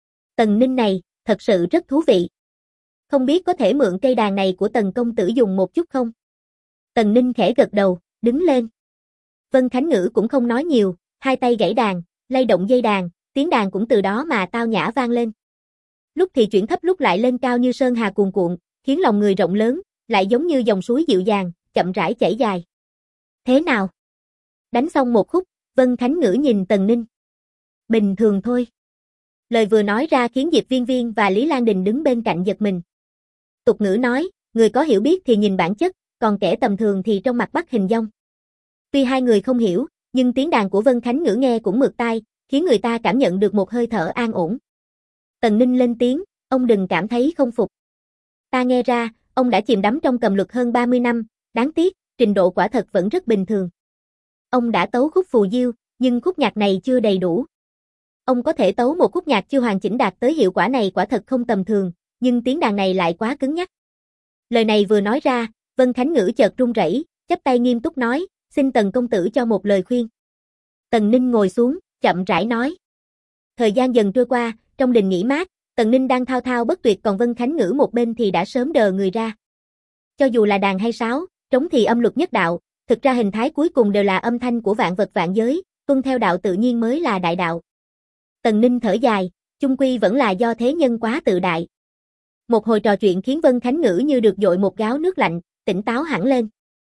Tần Ninh này, thật sự rất thú vị. Không biết có thể mượn cây đàn này của Tần công tử dùng một chút không? Tần Ninh khẽ gật đầu, đứng lên. Vân Khánh Ngữ cũng không nói nhiều, hai tay gảy đàn, lay động dây đàn, tiếng đàn cũng từ đó mà tao nhã vang lên. Lúc thì chuyển thấp lúc lại lên cao như sơn hà cuồn cuộn, khiến lòng người rộng lớn, lại giống như dòng suối dịu dàng, chậm rãi chảy dài. Thế nào? Đánh xong một khúc, Vân Khánh Ngữ nhìn Tần Ninh. Bình thường thôi. Lời vừa nói ra khiến Diệp Viên Viên và Lý Lan Đình đứng bên cạnh giật mình. Tục ngữ nói, người có hiểu biết thì nhìn bản chất, còn kẻ tầm thường thì trong mặt bắt hình dong. Tuy hai người không hiểu, nhưng tiếng đàn của Vân Khánh Ngữ nghe cũng mượt tai, khiến người ta cảm nhận được một hơi thở an ổn. Tần Ninh lên tiếng, ông đừng cảm thấy không phục. Ta nghe ra, ông đã chìm đắm trong cầm luật hơn 30 năm, đáng tiếc, trình độ quả thật vẫn rất bình thường. Ông đã tấu khúc phù diêu, nhưng khúc nhạc này chưa đầy đủ. Ông có thể tấu một khúc nhạc chưa hoàn chỉnh đạt tới hiệu quả này quả thật không tầm thường, nhưng tiếng đàn này lại quá cứng nhắc. Lời này vừa nói ra, Vân Khánh Ngữ chợt run rẩy, chắp tay nghiêm túc nói, xin Tần công tử cho một lời khuyên. Tần Ninh ngồi xuống, chậm rãi nói. Thời gian dần trôi qua, trong đình nghỉ mát, Tần Ninh đang thao thao bất tuyệt còn Vân Khánh Ngữ một bên thì đã sớm đờ người ra. Cho dù là đàn hay sáo, trống thì âm luật nhất đạo, thực ra hình thái cuối cùng đều là âm thanh của vạn vật vạn giới, tuân theo đạo tự nhiên mới là đại đạo. Tần Ninh thở dài, chung quy vẫn là do thế nhân quá tự đại. Một hồi trò chuyện khiến Vân Khánh Ngữ như được dội một gáo nước lạnh, tỉnh táo hẳn lên.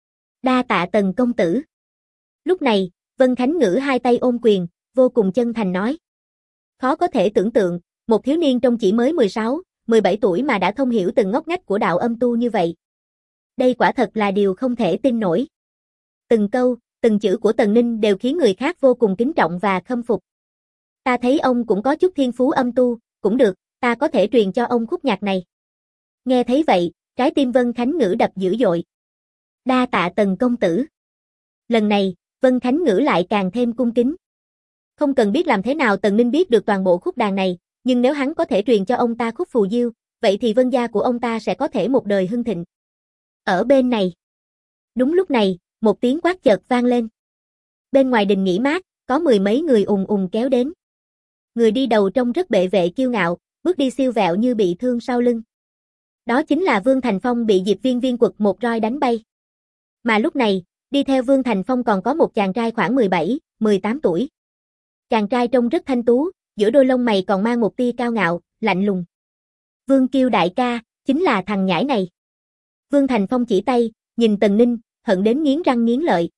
Đa tạ Tần công tử. Lúc này, Vân Khánh Ngữ hai tay ôm quyền, vô cùng chân thành nói. Khó có thể tưởng tượng, một thiếu niên trông chỉ mới 16, 17 tuổi mà đã thông hiểu từng ngóc ngách của đạo âm tu như vậy. Đây quả thật là điều không thể tin nổi. Từng câu, từng chữ của Tần Ninh đều khiến người khác vô cùng kính trọng và khâm phục. Ta thấy ông cũng có chút thiên phú âm tu, cũng được, ta có thể truyền cho ông khúc nhạc này. Nghe thấy vậy, trái tim Vân Khánh Ngữ đập dữ dội. Đa tạ Tần công tử. Lần này, Vân Khánh Ngữ lại càng thêm cung kính. Không cần biết làm thế nào Tần Ninh biết được toàn bộ khúc đàn này, nhưng nếu hắn có thể truyền cho ông ta khúc phù diêu, vậy thì Vân gia của ông ta sẽ có thể một đời hưng thịnh. Ở bên này. Đúng lúc này, một tiếng quát chợt vang lên. Bên ngoài đình nghỉ mát, có mười mấy người ùng ùng kéo đến. Người đi đầu trông rất bệ vệ kiêu ngạo, bước đi siêu vẹo như bị thương sau lưng. Đó chính là Vương Thành Phong bị Diệp Viên Viên quật một roi đánh bay. Mà lúc này, đi theo Vương Thành Phong còn có một chàng trai khoảng 17, 18 tuổi. Chàng trai trông rất thanh tú, giữa đôi lông mày còn mang một tia cao ngạo, lạnh lùng. Vương Kiêu đại ca, chính là thằng nhãi này. Vương Thành Phong chỉ tay, nhìn Tần Ninh, hận đến nghiến răng nghiến lợi.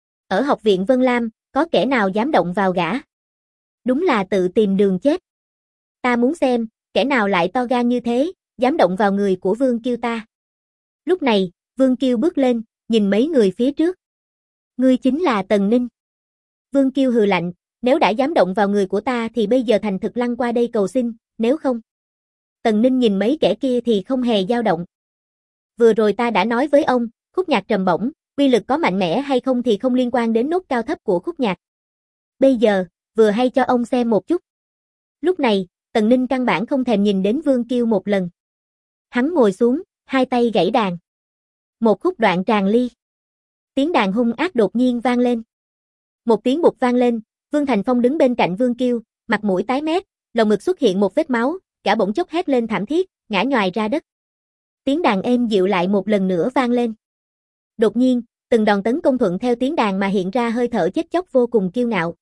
Ở học viện Vân Lam, có kẻ nào dám động vào gã? Đúng là tự tìm đường chết. Ta muốn xem, kẻ nào lại to gan như thế, dám động vào người của Vương Kiêu ta. Lúc này, Vương Kiêu bước lên, nhìn mấy người phía trước. Ngươi chính là Tần Ninh. Vương Kiêu hừ lạnh, nếu đã dám động vào người của ta thì bây giờ thành thực lăn qua đây cầu xin, nếu không. Tần Ninh nhìn mấy kẻ kia thì không hề dao động. Vừa rồi ta đã nói với ông, khúc nhạc trầm bổng, uy lực có mạnh mẽ hay không thì không liên quan đến nốt cao thấp của khúc nhạc. Bây giờ, vừa hay cho ông xem một chút. Lúc này, Tần Ninh căn bản không thèm nhìn đến Vương Kiêu một lần. Hắn ngồi xuống, hai tay gãy đàn. Một khúc đoạn tràng ly. Tiếng đàn hung ác đột nhiên vang lên. Một tiếng bụp vang lên, Vương Thành Phong đứng bên cạnh Vương Kiêu, mặt mũi tái mét, lồng ngực xuất hiện một vết máu, cả bỗng chốc hét lên thảm thiết, ngã nhoài ra đất. Tiếng đàn êm dịu lại một lần nữa vang lên. Đột nhiên, từng đòn tấn công thuận theo tiếng đàn mà hiện ra hơi thở chết chóc vô cùng kiêu ngạo.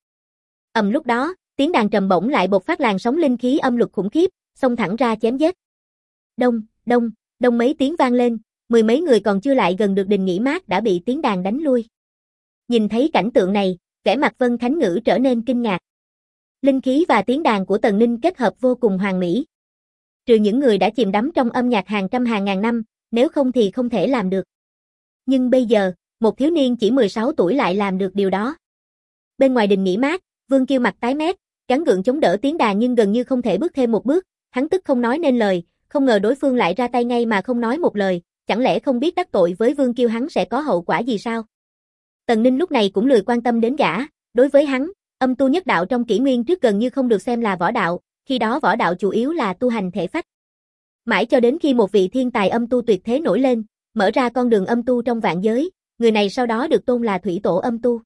Lúc đó, tiếng đàn trầm bổng lại bộc phát làn sóng linh khí âm luật khủng khiếp, xông thẳng ra chém giết. Đông, đông, đông mấy tiếng vang lên, mười mấy người còn chưa lại gần được đình nghỉ mát đã bị tiếng đàn đánh lui. Nhìn thấy cảnh tượng này, vẻ mặt Vân Khánh Ngữ trở nên kinh ngạc. Linh khí và tiếng đàn của Tần Ninh kết hợp vô cùng hoàn mỹ. Trừ những người đã chìm đắm trong âm nhạc hàng trăm hàng ngàn năm, nếu không thì không thể làm được. Nhưng bây giờ, một thiếu niên chỉ 16 tuổi lại làm được điều đó. Bên ngoài đình nghỉ mát, Vương Kiêu mặt tái mét, gắng gượng chống đỡ tiếng đàn nhưng gần như không thể bước thêm một bước, hắn tức không nói nên lời, không ngờ đối phương lại ra tay ngay mà không nói một lời, chẳng lẽ không biết đắc tội với Vương Kiêu hắn sẽ có hậu quả gì sao? Tần Ninh lúc này cũng lười quan tâm đến gã, đối với hắn, âm tu nhất đạo trong kỷ nguyên trước gần như không được xem là võ đạo, khi đó võ đạo chủ yếu là tu hành thể phách. Mãi cho đến khi một vị thiên tài âm tu tuyệt thế nổi lên, mở ra con đường âm tu trong vạn giới, người này sau đó được tôn là thủy tổ âm tu.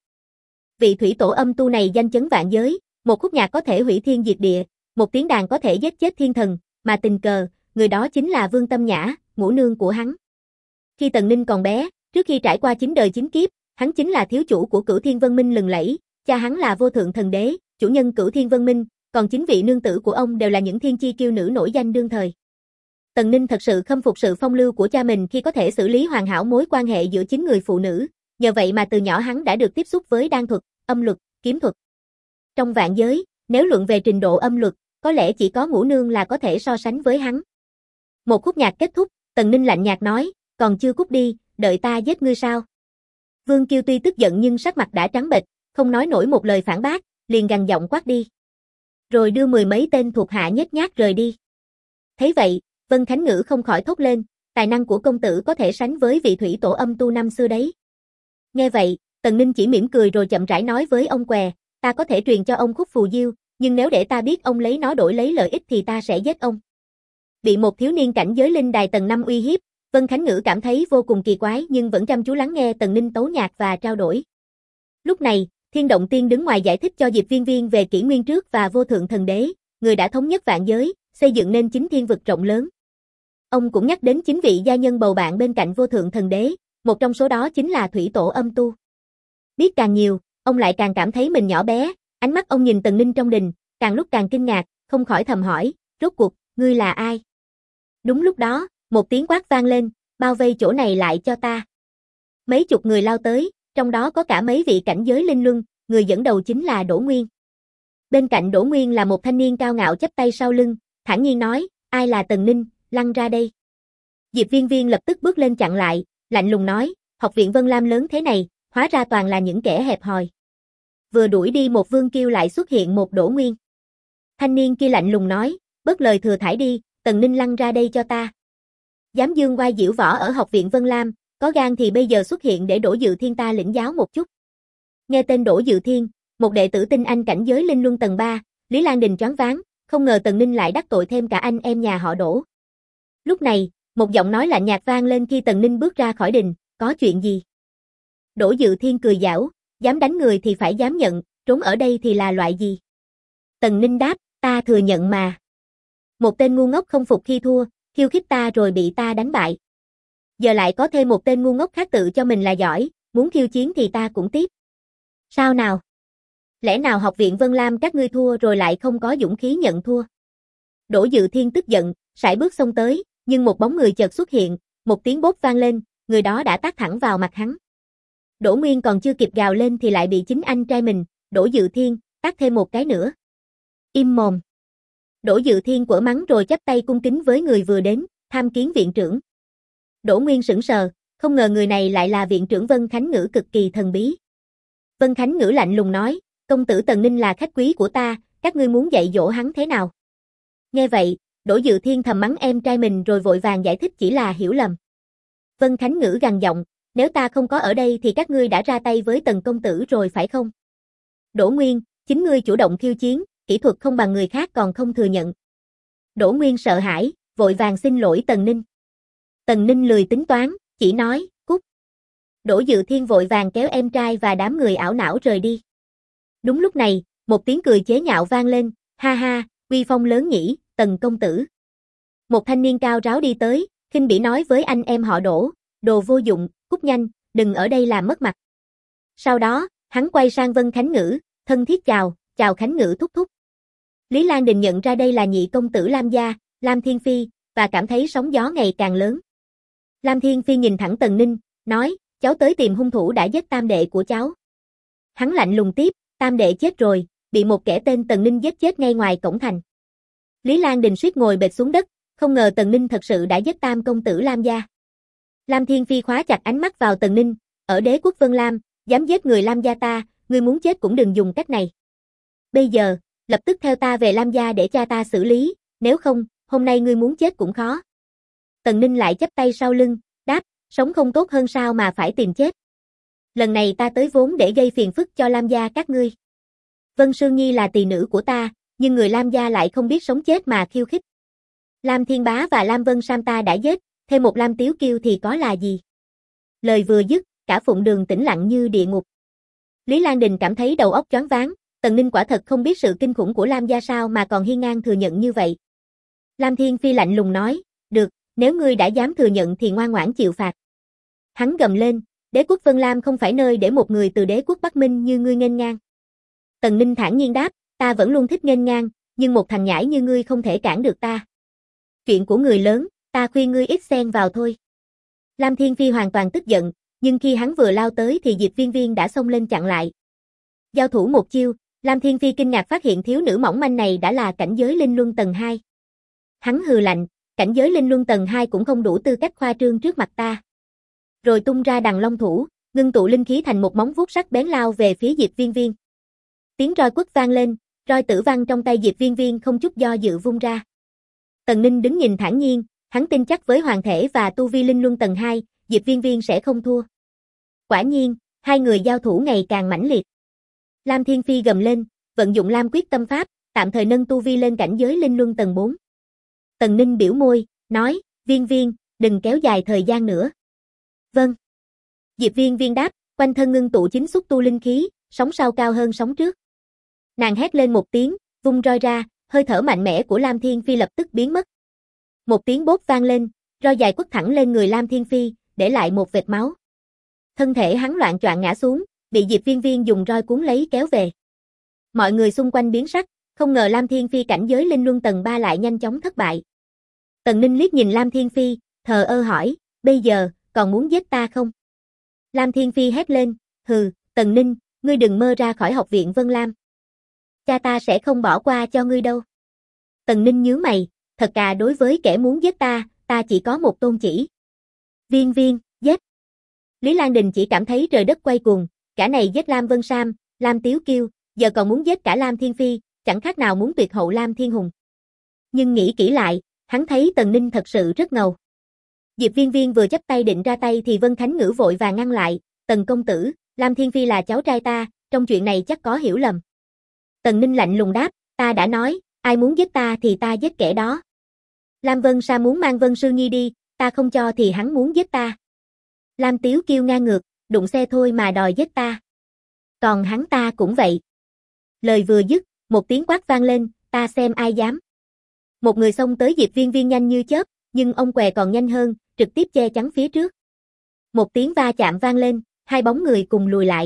Vị thủy tổ âm tu này danh chấn vạn giới, một khúc nhạc có thể hủy thiên diệt địa, một tiếng đàn có thể giết chết thiên thần, mà tình cờ, người đó chính là Vương Tâm Nhã, ngũ nương của hắn. Khi Tần Ninh còn bé, trước khi trải qua 9 đời 9 kiếp, hắn chính là thiếu chủ của Cửu Thiên Vân Minh lừng lẫy, cha hắn là Vô Thượng Thần Đế, chủ nhân Cửu Thiên Vân Minh, còn 9 vị nương tử của ông đều là những thiên chi kiêu nữ nổi danh đương thời. Tần Ninh thật sự khâm phục sự phong lưu của cha mình khi có thể xử lý hoàn hảo mối quan hệ giữa 9 người phụ nữ, nhờ vậy mà từ nhỏ hắn đã được tiếp xúc với đan thuật, âm luật, kiếm thuật. Trong vạn giới, nếu luận về trình độ âm luật, có lẽ chỉ có ngũ nương là có thể so sánh với hắn. Một khúc nhạc kết thúc, Tần Ninh lạnh nhạt nói, còn chưa cút đi, đợi ta giết ngươi sao? Vương Kiêu tuy tức giận nhưng sắc mặt đã trắng bệch, không nói nổi một lời phản bác, liền gằn giọng quát đi. Rồi đưa mười mấy tên thuộc hạ nhếch nhác rời đi. Thấy vậy, Vân Khánh Ngữ không khỏi thốt lên, tài năng của công tử có thể sánh với vị thủy tổ âm tu năm xưa đấy. Nghe vậy, Tần Ninh chỉ mỉm cười rồi chậm rãi nói với ông què, ta có thể truyền cho ông khúc phù diêu, nhưng nếu để ta biết ông lấy nó đổi lấy lợi ích thì ta sẽ giết ông. Bị một thiếu niên cảnh giới linh đài tầng 5 uy hiếp, Vân Khánh Ngữ cảm thấy vô cùng kỳ quái nhưng vẫn chăm chú lắng nghe Tần Ninh tấu nhạc và trao đổi. Lúc này, Thiên Động Tiên đứng ngoài giải thích cho Diệp Viên Viên về kỷ nguyên trước và Vô Thượng Thần Đế, người đã thống nhất vạn giới, xây dựng nên 9 thiên vực rộng lớn. Ông cũng nhắc đến 9 vị gia nhân bầu bạn bên cạnh Vô Thượng Thần Đế, một trong số đó chính là thủy tổ âm tu. Biết càng nhiều, ông lại càng cảm thấy mình nhỏ bé, ánh mắt ông nhìn Tần Ninh trong đình, càng lúc càng kinh ngạc, không khỏi thầm hỏi, rốt cuộc, ngươi là ai? Đúng lúc đó, một tiếng quát vang lên, bao vây chỗ này lại cho ta. Mấy chục người lao tới, trong đó có cả mấy vị cảnh giới linh luân, người dẫn đầu chính là Đỗ Nguyên. Bên cạnh Đỗ Nguyên là một thanh niên cao ngạo chắp tay sau lưng, thản nhiên nói, ai là Tần Ninh, lăn ra đây. Diệp Viên Viên lập tức bước lên chặn lại, lạnh lùng nói, học viện Vân Lam lớn thế này, hóa ra toàn là những kẻ hẹp hòi. Vừa đuổi đi một Vương Kiêu lại xuất hiện một Đỗ Nguyên. Thanh niên kia lạnh lùng nói, bớt lời thừa thải đi, Tần Ninh lăn ra đây cho ta. Dám dương oai diễu võ ở học viện Vân Lam, có gan thì bây giờ xuất hiện để Đỗ Dự Thiên ta lĩnh giáo một chút. Nghe tên Đỗ Dự Thiên, một đệ tử tinh anh cảnh giới linh luân tầng 3, Lý Lan Đình choáng váng, không ngờ Tần Ninh lại đắc tội thêm cả anh em nhà họ Đỗ. Lúc này, một giọng nói lạnh nhạt vang lên khi Tần Ninh bước ra khỏi đình, có chuyện gì? Đỗ Dự Thiên cười giảo, dám đánh người thì phải dám nhận, trốn ở đây thì là loại gì? Tần Ninh đáp, ta thừa nhận mà. Một tên ngu ngốc không phục khi thua, khiêu khích ta rồi bị ta đánh bại. Giờ lại có thêm một tên ngu ngốc khác tự cho mình là giỏi, muốn khiêu chiến thì ta cũng tiếp. Sao nào? Lẽ nào học viện Vân Lam các ngươi thua rồi lại không có dũng khí nhận thua? Đỗ Dự Thiên tức giận, sải bước xông tới, nhưng một bóng người chợt xuất hiện, một tiếng bốp vang lên, người đó đã tát thẳng vào mặt hắn. Đỗ Nguyên còn chưa kịp gào lên thì lại bị chính anh trai mình, Đỗ Dự Thiên, tát thêm một cái nữa. Im mồm. Đỗ Dự Thiên quở mắng rồi chắp tay cung kính với người vừa đến, tham kiến viện trưởng. Đỗ Nguyên sững sờ, không ngờ người này lại là viện trưởng Vân Khánh Ngữ cực kỳ thần bí. Vân Khánh Ngữ lạnh lùng nói, công tử Tần Ninh là khách quý của ta, các ngươi muốn dạy dỗ hắn thế nào? Nghe vậy, Đỗ Dự Thiên thầm mắng em trai mình rồi vội vàng giải thích chỉ là hiểu lầm. Vân Khánh Ngữ gằn giọng, nếu ta không có ở đây thì các ngươi đã ra tay với Tần công tử rồi phải không? Đỗ Nguyên, chính ngươi chủ động khiêu chiến, kỹ thuật không bằng người khác còn không thừa nhận. Đỗ Nguyên sợ hãi, vội vàng xin lỗi Tần Ninh. Tần Ninh lười tính toán, chỉ nói, cút. Đỗ Dự Thiên vội vàng kéo em trai và đám người ảo não rời đi. Đúng lúc này, một tiếng cười chế nhạo vang lên, ha ha, uy phong lớn nhỉ, Tần công tử. Một thanh niên cao ráo đi tới, khinh bỉ nói với anh em họ Đỗ, đồ vô dụng, cút nhanh, đừng ở đây làm mất mặt. Sau đó, hắn quay sang Vân Khánh Ngữ, thân thiết chào, chào Khánh Ngữ thúc thúc. Lý Lan Đình nhận ra đây là nhị công tử Lam gia, Lam Thiên Phi, và cảm thấy sóng gió ngày càng lớn. Lam Thiên Phi nhìn thẳng Tần Ninh, nói, cháu tới tìm hung thủ đã giết tam đệ của cháu. Hắn lạnh lùng tiếp, tam đệ chết rồi, bị một kẻ tên Tần Ninh giết chết ngay ngoài cổng thành. Lý Lan Đình suýt ngồi bệt xuống đất, không ngờ Tần Ninh thật sự đã giết tam công tử Lam gia. Lam Thiên Phi khóa chặt ánh mắt vào Tần Ninh, ở đế quốc Vân Lam, dám giết người Lam gia ta, ngươi muốn chết cũng đừng dùng cách này. Bây giờ, lập tức theo ta về Lam gia để cha ta xử lý, nếu không, hôm nay ngươi muốn chết cũng khó. Tần Ninh lại chắp tay sau lưng, đáp, sống không tốt hơn sao mà phải tìm chết. Lần này ta tới vốn để gây phiền phức cho Lam gia các ngươi. Vân Sương Nhi là tỳ nữ của ta, nhưng người Lam gia lại không biết sống chết mà khiêu khích. Lam Thiên Bá và Lam Vân Sam ta đã giết, thêm một Lam Tiếu Kiêu thì có là gì? Lời vừa dứt, cả phụng đường tĩnh lặng như địa ngục. Lý Lan Đình cảm thấy đầu óc choáng váng, Tần Ninh quả thật không biết sự kinh khủng của Lam gia sao mà còn hiên ngang thừa nhận như vậy. Lam Thiên Phi lạnh lùng nói, được, nếu ngươi đã dám thừa nhận thì ngoan ngoãn chịu phạt. Hắn gầm lên, đế quốc Vân Lam không phải nơi để một người từ đế quốc Bắc Minh như ngươi nghênh ngang. Tần Ninh thản nhiên đáp, ta vẫn luôn thích nghênh ngang, nhưng một thằng nhãi như ngươi không thể cản được ta. Chuyện của người lớn, ta khuyên ngươi ít xen vào thôi. Lam Thiên Phi hoàn toàn tức giận, nhưng khi hắn vừa lao tới thì Diệp Viên Viên đã xông lên chặn lại. Giao thủ một chiêu, Lam Thiên Phi kinh ngạc phát hiện thiếu nữ mỏng manh này đã là cảnh giới linh luân tầng 2. Hắn hừ lạnh, cảnh giới linh luân tầng 2 cũng không đủ tư cách khoa trương trước mặt ta. Rồi tung ra đằng long thủ, ngưng tụ linh khí thành một móng vuốt sắc bén lao về phía Diệp Viên Viên. Tiếng roi quất vang lên, roi tử văn trong tay Diệp Viên Viên không chút do dự vung ra. Tần Ninh đứng nhìn thản nhiên, hắn tin chắc với hoàng thể và tu vi linh luân tầng 2, Diệp Viên Viên sẽ không thua. Quả nhiên, hai người giao thủ ngày càng mãnh liệt. Lam Thiên Phi gầm lên, vận dụng Lam Quyết Tâm Pháp, tạm thời nâng tu vi lên cảnh giới linh luân tầng 4. Tần Ninh biểu môi, nói, Viên Viên, đừng kéo dài thời gian nữa. Vâng. Diệp Viên Viên đáp, quanh thân ngưng tụ chính xúc tu linh khí, sóng sau cao hơn sóng trước. Nàng hét lên một tiếng, vung roi ra, hơi thở mạnh mẽ của Lam Thiên Phi lập tức biến mất. Một tiếng bốp vang lên, roi dài quất thẳng lên người Lam Thiên Phi, để lại một vệt máu. Thân thể hắn loạng choạng ngã xuống, bị Diệp Viên Viên dùng roi cuốn lấy kéo về. Mọi người xung quanh biến sắc, không ngờ Lam Thiên Phi cảnh giới linh luân tầng 3 lại nhanh chóng thất bại. Tần Ninh liếc nhìn Lam Thiên Phi, thờ ơ hỏi, bây giờ, còn muốn giết ta không? Lam Thiên Phi hét lên, hừ, Tần Ninh, ngươi đừng mơ ra khỏi học viện Vân Lam. Cha ta sẽ không bỏ qua cho ngươi đâu. Tần Ninh nhướng mày, thật cả đối với kẻ muốn giết ta, ta chỉ có một tôn chỉ. Viên Viên, giết. Lý Lan Đình chỉ cảm thấy trời đất quay cuồng, cả này giết Lam Vân Sam, Lam Tiếu Kiêu, giờ còn muốn giết cả Lam Thiên Phi, chẳng khác nào muốn tuyệt hậu Lam Thiên Hùng. Nhưng nghĩ kỹ lại, hắn thấy Tần Ninh thật sự rất ngầu. Diệp Viên Viên vừa chắp tay định ra tay thì Vân Khánh Ngữ vội vàng ngăn lại, Tần công tử, Lam Thiên Phi là cháu trai ta, trong chuyện này chắc có hiểu lầm. Tần Ninh lạnh lùng đáp, ta đã nói, ai muốn giết ta thì ta giết kẻ đó. Lam Vân Sa muốn mang Vân Sư Nhi đi, ta không cho thì hắn muốn giết ta. Lam Tiếu Kiêu ngang ngược, đụng xe thôi mà đòi giết ta. Còn hắn ta cũng vậy. Lời vừa dứt, một tiếng quát vang lên, ta xem ai dám. Một người xông tới Diệp Viên Viên nhanh như chớp, nhưng ông què còn nhanh hơn, trực tiếp che chắn phía trước. Một tiếng va chạm vang lên, hai bóng người cùng lùi lại.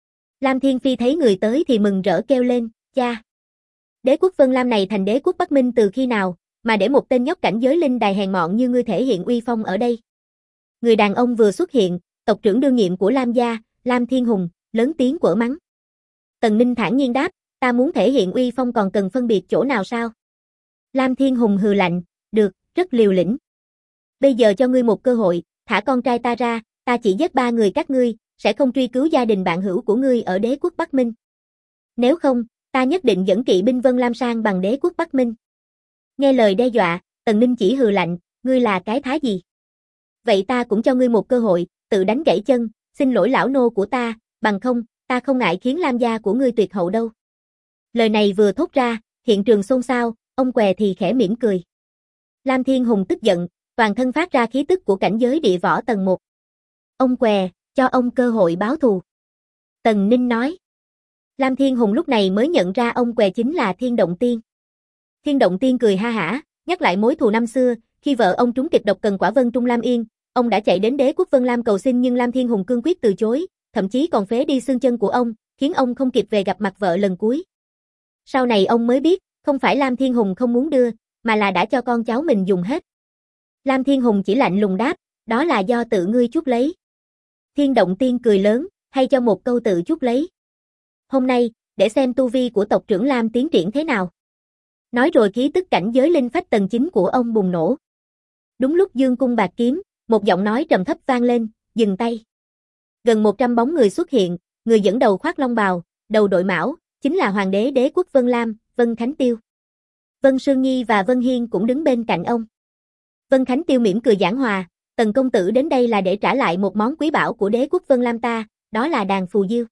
Lam Thiên Phi thấy người tới thì mừng rỡ kêu lên, cha. Đế quốc Vân Lam này thành đế quốc Bắc Minh từ khi nào, mà để một tên nhóc cảnh giới linh đài hèn mọn như ngươi thể hiện uy phong ở đây. Người đàn ông vừa xuất hiện, tộc trưởng đương nhiệm của Lam gia, Lam Thiên Hùng, lớn tiếng quở mắng. Tần Ninh thản nhiên đáp, ta muốn thể hiện uy phong còn cần phân biệt chỗ nào sao? Lam Thiên Hùng hừ lạnh, được, rất liều lĩnh. Bây giờ cho ngươi một cơ hội, thả con trai ta ra, ta chỉ giết 3 người các ngươi, sẽ không truy cứu gia đình bạn hữu của ngươi ở đế quốc Bắc Minh. Nếu không, ta nhất định dẫn kỵ binh Vân Lam sang bằng đế quốc Bắc Minh. Nghe lời đe dọa, Tần Ninh chỉ hừ lạnh, ngươi là cái thá gì? Vậy ta cũng cho ngươi một cơ hội, tự đánh gãy chân, xin lỗi lão nô của ta, bằng không, ta không ngại khiến Lam gia của ngươi tuyệt hậu đâu. Lời này vừa thốt ra, hiện trường xôn xao, ông què thì khẽ mỉm cười. Lam Thiên Hùng tức giận, toàn thân phát ra khí tức của cảnh giới địa võ tầng 1. Ông què, cho ông cơ hội báo thù. Tần Ninh nói. Lam Thiên Hùng lúc này mới nhận ra ông què chính là Thiên Động Tiên. Thiên Động Tiên cười ha hả, nhắc lại mối thù năm xưa, khi vợ ông trúng kịch độc cần quả Vân Trung Lam Yên, ông đã chạy đến đế quốc Vân Lam cầu xin nhưng Lam Thiên Hùng cương quyết từ chối, thậm chí còn phế đi xương chân của ông, khiến ông không kịp về gặp mặt vợ lần cuối. Sau này ông mới biết, không phải Lam Thiên Hùng không muốn đưa, mà là đã cho con cháu mình dùng hết. Lam Thiên Hùng chỉ lạnh lùng đáp, đó là do tự ngươi chuốc lấy. Thiên Động Tiên cười lớn, hay cho một câu tự chuốc lấy. Hôm nay, để xem tu vi của tộc trưởng Lam tiến triển thế nào. Nói rồi khí tức cảnh giới linh phách tầng 9 của ông bùng nổ. Đúng lúc dương cung bạc kiếm, một giọng nói trầm thấp vang lên, dừng tay. Gần 100 bóng người xuất hiện, người dẫn đầu khoác long bào, đầu đội mão, chính là hoàng đế đế quốc Vân Lam, Vân Khánh Tiêu. Vân Sương Nhi và Vân Hiên cũng đứng bên cạnh ông. Vân Khánh Tiêu mỉm cười giảng hòa, Tần công tử đến đây là để trả lại một món quý báu của đế quốc Vân Lam ta, đó là đàn phù diêu.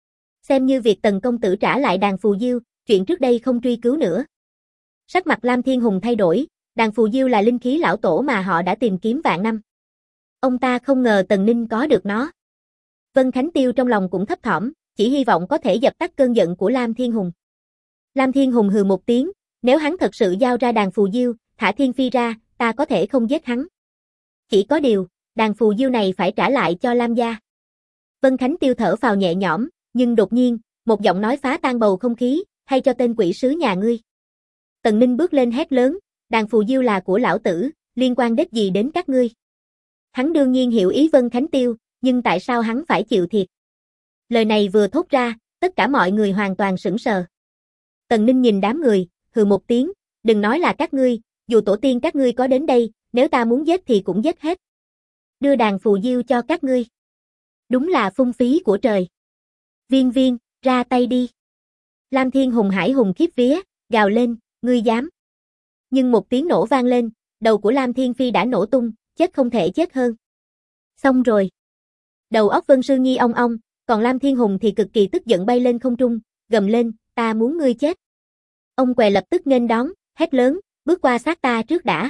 Xem như việc Tần công tử trả lại đàn phù diêu, chuyện trước đây không truy cứu nữa. Sắc mặt Lam Thiên Hùng thay đổi, đàn phù diêu là linh khí lão tổ mà họ đã tìm kiếm vạn năm. Ông ta không ngờ Tần Ninh có được nó. Vân Khánh Tiêu trong lòng cũng thấp thỏm, chỉ hy vọng có thể dập tắt cơn giận của Lam Thiên Hùng. Lam Thiên Hùng hừ một tiếng, nếu hắn thật sự giao ra đàn phù diêu, thả Thiên Phi ra, ta có thể không giết hắn. Chỉ có điều, đàn phù diêu này phải trả lại cho Lam gia. Vân Khánh Tiêu thở phào nhẹ nhõm, nhưng đột nhiên, một giọng nói phá tan bầu không khí, hay cho tên quỷ sứ nhà ngươi. Tần Ninh bước lên hét lớn, đàn phù diêu là của lão tử, liên quan đếch gì đến các ngươi. Hắn đương nhiên hiểu ý Vân Khánh Tiêu, nhưng tại sao hắn phải chịu thiệt? Lời này vừa thốt ra, tất cả mọi người hoàn toàn sững sờ. Tần Ninh nhìn đám người, hừ một tiếng, đừng nói là các ngươi, dù tổ tiên các ngươi có đến đây, nếu ta muốn giết thì cũng giết hết. Đưa đàn phù diêu cho các ngươi. Đúng là phung phí của trời. Viên Viên, ra tay đi. Lam Thiên Hùng hải hùng khiếp vía, gào lên, ngươi dám. Nhưng một tiếng nổ vang lên, đầu của Lam Thiên Phi đã nổ tung, chết không thể chết hơn. Xong rồi. Đầu óc Vân Sư Nhi ong ong, còn Lam Thiên Hùng thì cực kỳ tức giận bay lên không trung, gầm lên, ta muốn ngươi chết. Ông què lập tức nghênh đón, hét lớn, bước qua sát ta trước đã.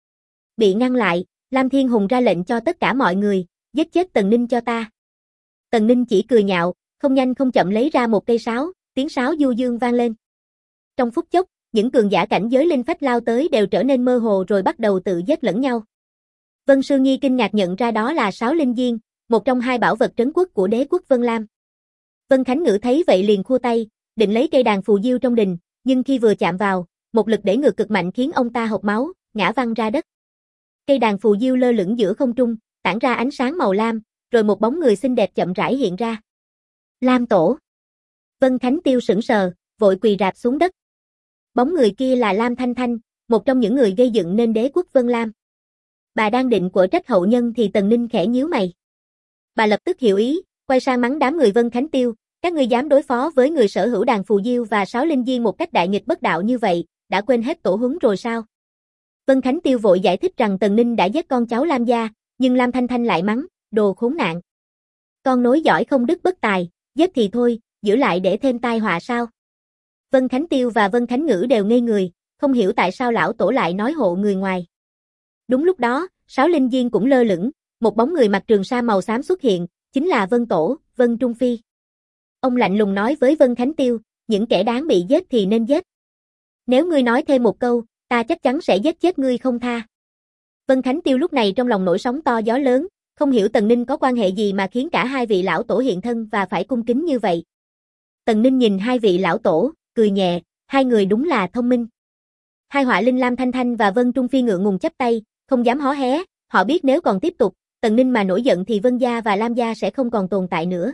Bị ngăn lại, Lam Thiên Hùng ra lệnh cho tất cả mọi người, giết chết Tần Ninh cho ta. Tần Ninh chỉ cười nhạo, không nhanh không chậm lấy ra một cây sáo, tiếng sáo du dương vang lên. Trong phút chốc, những cường giả cảnh giới linh phách lao tới đều trở nên mơ hồ rồi bắt đầu tự giết lẫn nhau. Vân Sương Nhi kinh ngạc nhận ra đó là sáo linh diên, một trong 2 bảo vật trấn quốc của đế quốc Vân Lam. Vân Khánh Ngữ thấy vậy liền khua tay, định lấy cây đàn phù diêu trong đình, nhưng khi vừa chạm vào, một lực đẩy ngược cực mạnh khiến ông ta hộc máu, ngã văng ra đất. Cây đàn phù diêu lơ lửng giữa không trung, tản ra ánh sáng màu lam, rồi một bóng người xinh đẹp chậm rãi hiện ra. Lam Tổ. Vân Khánh Tiêu sững sờ, vội quỳ rạp xuống đất. Bóng người kia là Lam Thanh Thanh, một trong những người gây dựng nên đế quốc Vân Lam. Bà đang định quở trách hậu nhân thì Tần Ninh khẽ nhíu mày. Bà lập tức hiểu ý, quay sang mắng đám người Vân Khánh Tiêu, các ngươi dám đối phó với người sở hữu đàn phù diêu và sáo linh diên một cách đại nghịch bất đạo như vậy, đã quên hết tổ huấn rồi sao? Vân Khánh Tiêu vội giải thích rằng Tần Ninh đã giết con cháu Lam gia, nhưng Lam Thanh Thanh lại mắng, đồ khốn nạn. Con nối giỏi không đức bất tài, giết thì thôi, giữ lại để thêm tai họa sao? Vân Khánh Tiêu và Vân Khánh Ngữ đều ngây người, không hiểu tại sao lão tổ lại nói hộ người ngoài. Đúng lúc đó, Sáu Linh Diên cũng lơ lửng, một bóng người mặc trường sa màu xám xuất hiện, chính là Vân Tổ, Vân Trung Phi. Ông lạnh lùng nói với Vân Khánh Tiêu, những kẻ đáng bị giết thì nên giết. Nếu ngươi nói thêm một câu, ta chắc chắn sẽ giết chết ngươi không tha. Vân Khánh Tiêu lúc này trong lòng nổi sóng to gió lớn, không hiểu Tần Ninh có quan hệ gì mà khiến cả hai vị lão tổ hiện thân và phải cung kính như vậy. Tần Ninh nhìn hai vị lão tổ, cười nhẹ, hai người đúng là thông minh. Hai họa linh Lam Thanh Thanh và Vân Trung Phi ngượng ngùng chắp tay, không dám hó hé, họ biết nếu còn tiếp tục, Tần Ninh mà nổi giận thì Vân gia và Lam gia sẽ không còn tồn tại nữa.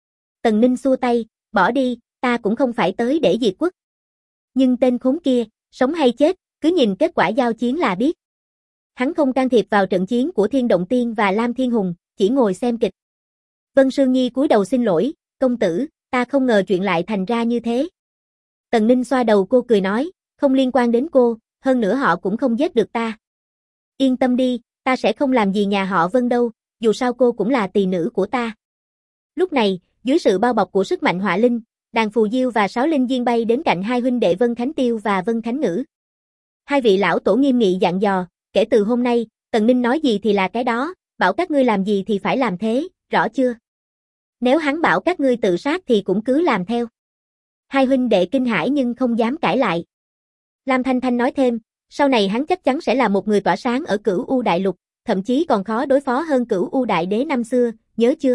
Tần Ninh xua tay, bỏ đi, ta cũng không phải tới để diệt quốc. Nhưng tên khốn kia, sống hay chết, cứ nhìn kết quả giao chiến là biết. Hắn không can thiệp vào trận chiến của Thiên Động Tiên và Lam Thiên Hùng, chỉ ngồi xem kịch. Vân Sương Nhi cúi đầu xin lỗi, công tử, ta không ngờ chuyện lại thành ra như thế. Tần Ninh xoa đầu cô cười nói, không liên quan đến cô, hơn nữa họ cũng không giết được ta. Yên tâm đi, ta sẽ không làm gì nhà họ Vân đâu, dù sao cô cũng là tỳ nữ của ta. Lúc này, dưới sự bao bọc của sức mạnh họa linh, đàn phù diêu và Sáu Linh Diên bay đến cạnh hai huynh đệ Vân Khánh Tiêu và Vân Khánh Ngữ. Hai vị lão tổ nghiêm nghị dặn dò, kể từ hôm nay, Tần Ninh nói gì thì là cái đó, bảo các ngươi làm gì thì phải làm thế, rõ chưa? Nếu hắn bảo các ngươi tự sát thì cũng cứ làm theo. Hai huynh đệ kinh hãi nhưng không dám cãi lại. Lam Thanh Thanh nói thêm, sau này hắn chắc chắn sẽ là một người tỏa sáng ở Cửu U Đại Lục, thậm chí còn khó đối phó hơn Cửu U Đại Đế năm xưa, nhớ chưa?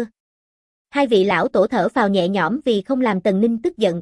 Hai vị lão tổ thở phào nhẹ nhõm vì không làm Tần Ninh tức giận.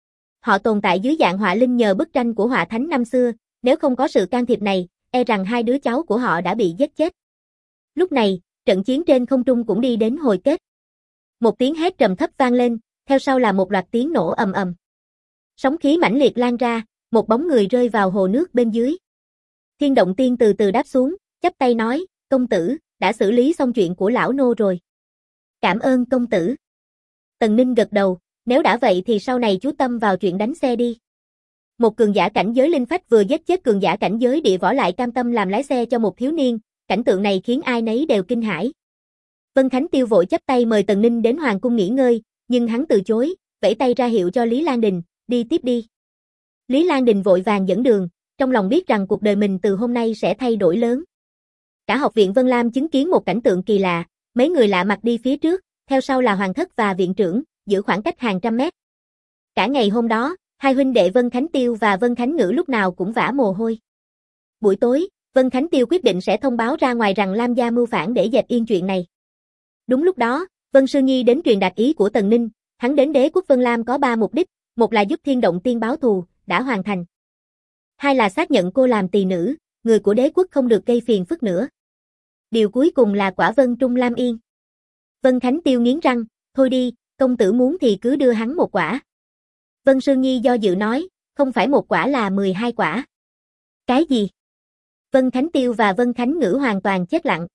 Họ tồn tại dưới dạng họa linh nhờ bức tranh của họa thánh năm xưa, nếu không có sự can thiệp này, e rằng hai đứa cháu của họ đã bị giết chết. Lúc này, trận chiến trên không trung cũng đi đến hồi kết. Một tiếng hét trầm thấp vang lên, theo sau là một loạt tiếng nổ ầm ầm. Sóng khí mãnh liệt lan ra, một bóng người rơi vào hồ nước bên dưới. Thiên Động Tiên từ từ đáp xuống, chắp tay nói, công tử, đã xử lý xong chuyện của lão nô rồi. Cảm ơn công tử. Tần Ninh gật đầu, nếu đã vậy thì sau này chú tâm vào chuyện đánh xe đi. Một cường giả cảnh giới linh phách vừa giết chết cường giả cảnh giới địa võ lại cam tâm làm lái xe cho một thiếu niên, cảnh tượng này khiến ai nấy đều kinh hãi. Vân Khánh Tiêu vội chắp tay mời Tần Ninh đến hoàng cung nghỉ ngơi, nhưng hắn từ chối, vẫy tay ra hiệu cho Lý Lan Đình, đi tiếp đi. Lý Lan Đình vội vàng dẫn đường, trong lòng biết rằng cuộc đời mình từ hôm nay sẽ thay đổi lớn. Cả học viện Vân Lam chứng kiến một cảnh tượng kỳ lạ, mấy người lạ mặt đi phía trước, theo sau là hoàng thất và viện trưởng, giữ khoảng cách hàng trăm mét. Cả ngày hôm đó, hai huynh đệ Vân Khánh Tiêu và Vân Khánh Ngữ lúc nào cũng vã mồ hôi. Buổi tối, Vân Khánh Tiêu quyết định sẽ thông báo ra ngoài rằng Lam gia mưu phản để dẹp yên chuyện này. Đúng lúc đó, Vân Sương Nhi đến truyền đạt ý của Tần Ninh, hắn đến đế quốc Vân Lam có 3 mục đích, một là giúp Thiên Động Tiên báo thù, đã hoàn thành. Hai là xác nhận cô làm tỳ nữ, người của đế quốc không được gây phiền phức nữa. Điều cuối cùng là quả Vân Trung Lam Yên. Vân Khánh Tiêu nghiến răng, thôi đi, công tử muốn thì cứ đưa hắn một quả. Vân Sương Nhi do dự nói, không phải một quả là 12 quả. Cái gì? Vân Khánh Tiêu và Vân Khánh Ngữ hoàn toàn chết lặng.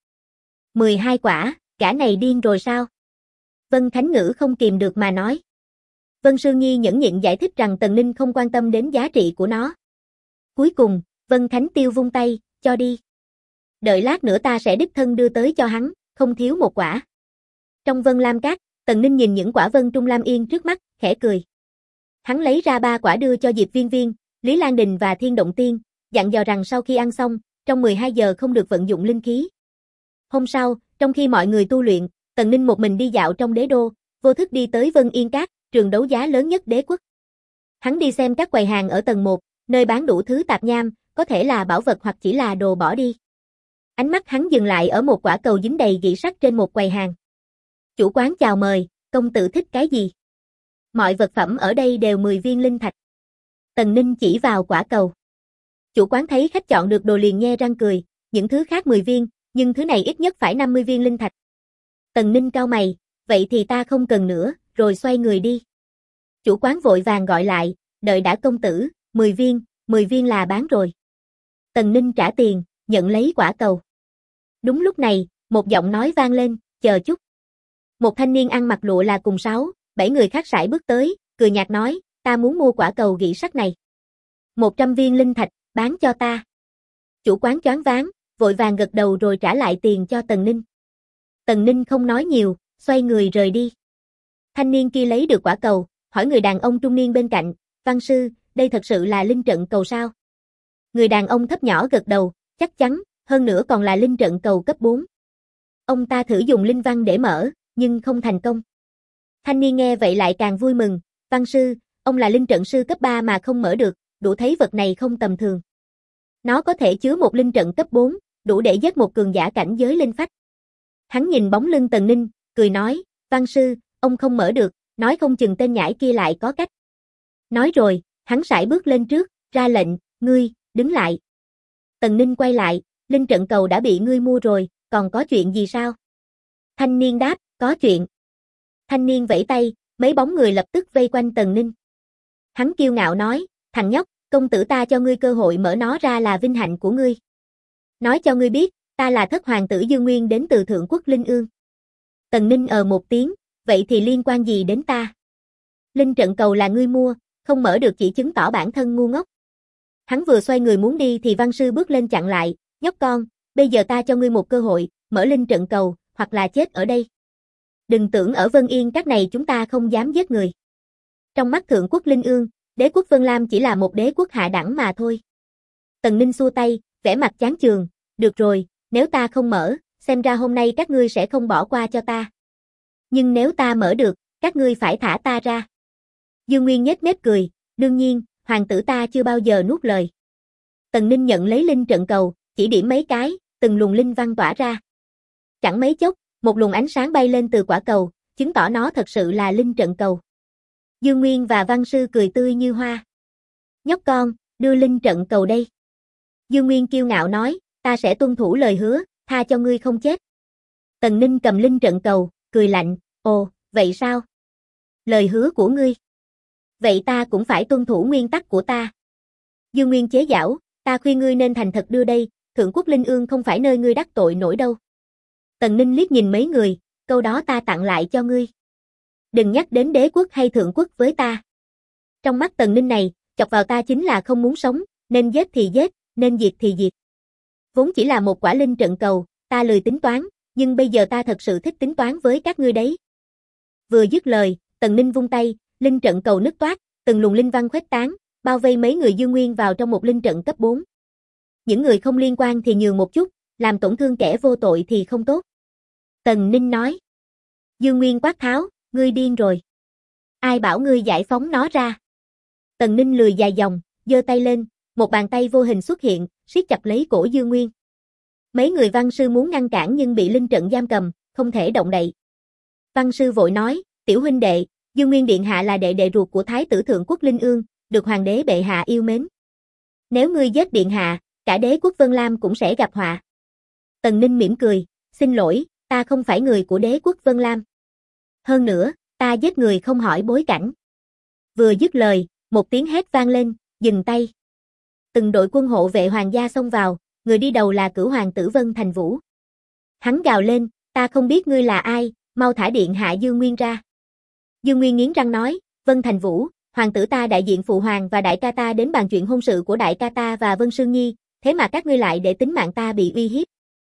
12 quả, gã này điên rồi sao? Vân Khánh Ngữ không kìm được mà nói. Vân Sương Nhi nhẫn nhịn giải thích rằng Tần Ninh không quan tâm đến giá trị của nó. Cuối cùng, Vân Khánh Tiêu vung tay, cho đi. Đợi lát nữa ta sẽ đích thân đưa tới cho hắn, không thiếu một quả. Trong Vân Lam Các, Tần Ninh nhìn những quả Vân Trung Lam Yên trước mắt, khẽ cười. Hắn lấy ra 3 quả đưa cho Diệp Viên Viên, Lý Lan Đình và Thiên Động Tiên, dặn dò rằng sau khi ăn xong, trong 12 giờ không được vận dụng linh khí. Hôm sau, trong khi mọi người tu luyện, Tần Ninh một mình đi dạo trong đế đô, vô thức đi tới Vân Yên Các, trường đấu giá lớn nhất đế quốc. Hắn đi xem các quầy hàng ở tầng 1, nơi bán đủ thứ tạp nham, có thể là bảo vật hoặc chỉ là đồ bỏ đi. Ánh mắt hắn dừng lại ở một quả cầu dính đầy gỉ sắt trên một quầy hàng. Chủ quán chào mời, công tử thích cái gì? Mọi vật phẩm ở đây đều 10 viên linh thạch. Tần Ninh chỉ vào quả cầu. Chủ quán thấy khách chọn được đồ liền nhe răng cười, những thứ khác 10 viên, nhưng thứ này ít nhất phải 50 viên linh thạch. Tần Ninh cau mày, vậy thì ta không cần nữa, rồi xoay người đi. Chủ quán vội vàng gọi lại, đợi đã công tử, 10 viên là bán rồi. Tần Ninh trả tiền, nhận lấy quả cầu. Đúng lúc này, một giọng nói vang lên, chờ chút. Một thanh niên ăn mặc lụa là cùng 6-7 người khác sải bước tới, cười nhạt nói, ta muốn mua quả cầu gỉ sắt này. 100 viên linh thạch, bán cho ta. Chủ quán choáng váng, vội vàng gật đầu rồi trả lại tiền cho Tần Ninh. Tần Ninh không nói nhiều, xoay người rời đi. Thanh niên kia lấy được quả cầu, hỏi người đàn ông trung niên bên cạnh, văn sư, đây thật sự là linh trận cầu sao? Người đàn ông thấp nhỏ gật đầu, chắc chắn, hơn nữa còn là linh trận cầu cấp 4. Ông ta thử dùng linh văn để mở, nhưng không thành công. Thanh niên nghe vậy lại càng vui mừng, văn sư, ông là linh trận sư cấp 3 mà không mở được, đủ thấy vật này không tầm thường. Nó có thể chứa một linh trận cấp 4, đủ để giết một cường giả cảnh giới linh phách. Hắn nhìn bóng lưng Tần Ninh, cười nói, văn sư, ông không mở được, nói không chừng tên nhãi kia lại có cách. Nói rồi, hắn sải bước lên trước, ra lệnh, ngươi, đứng lại. Tần Ninh quay lại, linh trận cầu đã bị ngươi mua rồi, còn có chuyện gì sao? Thanh niên đáp, có chuyện. Thanh niên vẫy tay, mấy bóng người lập tức vây quanh Tần Ninh. Hắn kiêu ngạo nói, thằng nhóc, công tử ta cho ngươi cơ hội mở nó ra là vinh hạnh của ngươi. Nói cho ngươi biết, ta là thất hoàng tử Dương Nguyên đến từ Thượng Quốc Linh Ương. Tần Ninh một tiếng, vậy thì liên quan gì đến ta? Linh trận cầu là ngươi mua, không mở được chỉ chứng tỏ bản thân ngu ngốc. Hắn vừa xoay người muốn đi thì văn sư bước lên chặn lại, nhóc con, bây giờ ta cho ngươi một cơ hội, mở linh trận cầu, hoặc là chết ở đây. Đừng tưởng ở Vân Yên các này chúng ta không dám giết người. Trong mắt Thượng Quốc Linh Ương, đế quốc Vân Lam chỉ là một đế quốc hạ đẳng mà thôi. Tần Ninh xua tay, vẻ mặt chán chường, được rồi, nếu ta không mở, xem ra hôm nay các ngươi sẽ không bỏ qua cho ta. Nhưng nếu ta mở được, các ngươi phải thả ta ra. Dương Nguyên nhếch mép cười, đương nhiên, hoàng tử ta chưa bao giờ nuốt lời. Tần Ninh nhận lấy linh trận cầu, chỉ điểm mấy cái, từng luồng linh văn tỏa ra. Chẳng mấy chốc, một luồng ánh sáng bay lên từ quả cầu, chứng tỏ nó thật sự là linh trận cầu. Dương Nguyên và văn sư cười tươi như hoa. Nhóc con, đưa linh trận cầu đây. Dương Nguyên kiêu ngạo nói, ta sẽ tuân thủ lời hứa, tha cho ngươi không chết. Tần Ninh cầm linh trận cầu, cười lạnh, ồ, vậy sao? Lời hứa của ngươi. Vậy ta cũng phải tuân thủ nguyên tắc của ta. Dương Nguyên chế giảo, ta khuyên ngươi nên thành thật đưa đây, Thượng Quốc Linh Ương không phải nơi ngươi đắc tội nổi đâu. Tần Ninh liếc nhìn mấy người, câu đó ta tặng lại cho ngươi. Đừng nhắc đến đế quốc hay thượng quốc với ta. Trong mắt Tần Ninh này, chọc vào ta chính là không muốn sống, nên giết thì giết, nên diệt thì diệt. Vốn chỉ là một quả linh trận cầu, ta lười tính toán, nhưng bây giờ ta thật sự thích tính toán với các ngươi đấy. Vừa dứt lời, Tần Ninh vung tay, linh trận cầu nứt toác, từng luồng linh văn khuếch tán, bao vây mấy người Dương Nguyên vào trong một linh trận cấp 4. Những người không liên quan thì nhường một chút, làm tổn thương kẻ vô tội thì không tốt. Tần Ninh nói. Dương Nguyên quát tháo, ngươi điên rồi. Ai bảo ngươi giải phóng nó ra? Tần Ninh lười dài dòng, giơ tay lên, một bàn tay vô hình xuất hiện, siết chặt lấy cổ Dương Nguyên. Mấy người văn sư muốn ngăn cản nhưng bị linh trận giam cầm, không thể động đậy. Văn sư vội nói, tiểu huynh đệ, Dương Nguyên điện hạ là đệ đệ ruột của Thái tử Thượng Quốc Linh Ương, được hoàng đế bệ hạ yêu mến. Nếu ngươi giết điện hạ, cả đế quốc Vân Lam cũng sẽ gặp họa. Tần Ninh mỉm cười, xin lỗi, ta không phải người của đế quốc Vân Lam. Hơn nữa, ta giết người không hỏi bối cảnh. Vừa dứt lời, một tiếng hét vang lên, dừng tay. Từng đội quân hộ vệ hoàng gia xông vào, người đi đầu là cửu hoàng tử Vân Thành Vũ. Hắn gào lên, ta không biết ngươi là ai, mau thả điện hạ Dương Nguyên ra. Dương Nguyên nghiến răng nói, Vân Thành Vũ, hoàng tử ta đại diện phụ hoàng và đại ca ta đến bàn chuyện hôn sự của đại ca ta và Vân Sương Nhi, thế mà các ngươi lại để tính mạng ta bị uy hiếp.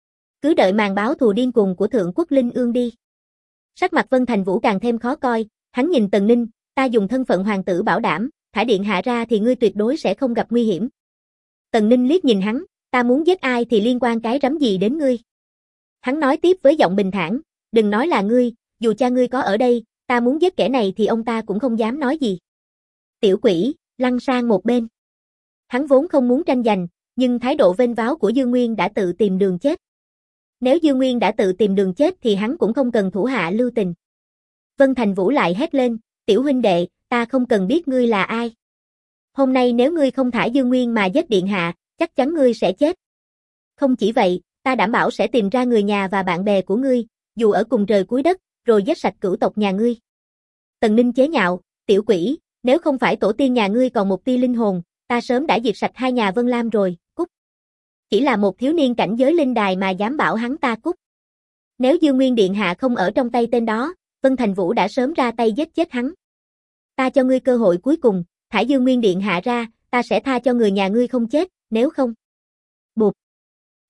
Cứ đợi màn báo thù điên cuồng của Thượng Quốc Linh Ương đi. Sắc mặt Vân Thành Vũ càng thêm khó coi, hắn nhìn Tần Ninh, ta dùng thân phận hoàng tử bảo đảm, thả điện hạ ra thì ngươi tuyệt đối sẽ không gặp nguy hiểm. Tần Ninh liếc nhìn hắn, ta muốn giết ai thì liên quan cái rắm gì đến ngươi. Hắn nói tiếp với giọng bình thản, đừng nói là ngươi, dù cha ngươi có ở đây, ta muốn giết kẻ này thì ông ta cũng không dám nói gì. Tiểu quỷ, lăn sang một bên. Hắn vốn không muốn tranh giành, nhưng thái độ vênh váo của Dương Nguyên đã tự tìm đường chết. Nếu Dương Nguyên đã tự tìm đường chết thì hắn cũng không cần thủ hạ lưu tình. Vân Thành Vũ lại hét lên, tiểu huynh đệ, ta không cần biết ngươi là ai. Hôm nay nếu ngươi không thả Dương Nguyên mà giết điện hạ, chắc chắn ngươi sẽ chết. Không chỉ vậy, ta đảm bảo sẽ tìm ra người nhà và bạn bè của ngươi, dù ở cùng trời cuối đất, rồi giết sạch cửu tộc nhà ngươi. Tần Ninh chế nhạo, tiểu quỷ, nếu không phải tổ tiên nhà ngươi còn một tia linh hồn, ta sớm đã diệt sạch hai nhà Vân Lam rồi, cút. Chỉ là một thiếu niên cảnh giới linh đài mà dám bảo hắn ta cút. Nếu Dương Nguyên điện hạ không ở trong tay tên đó, Vân Thành Vũ đã sớm ra tay giết chết hắn. Ta cho ngươi cơ hội cuối cùng, thả Dương Nguyên điện hạ ra, ta sẽ tha cho người nhà ngươi không chết, nếu không. Bụp.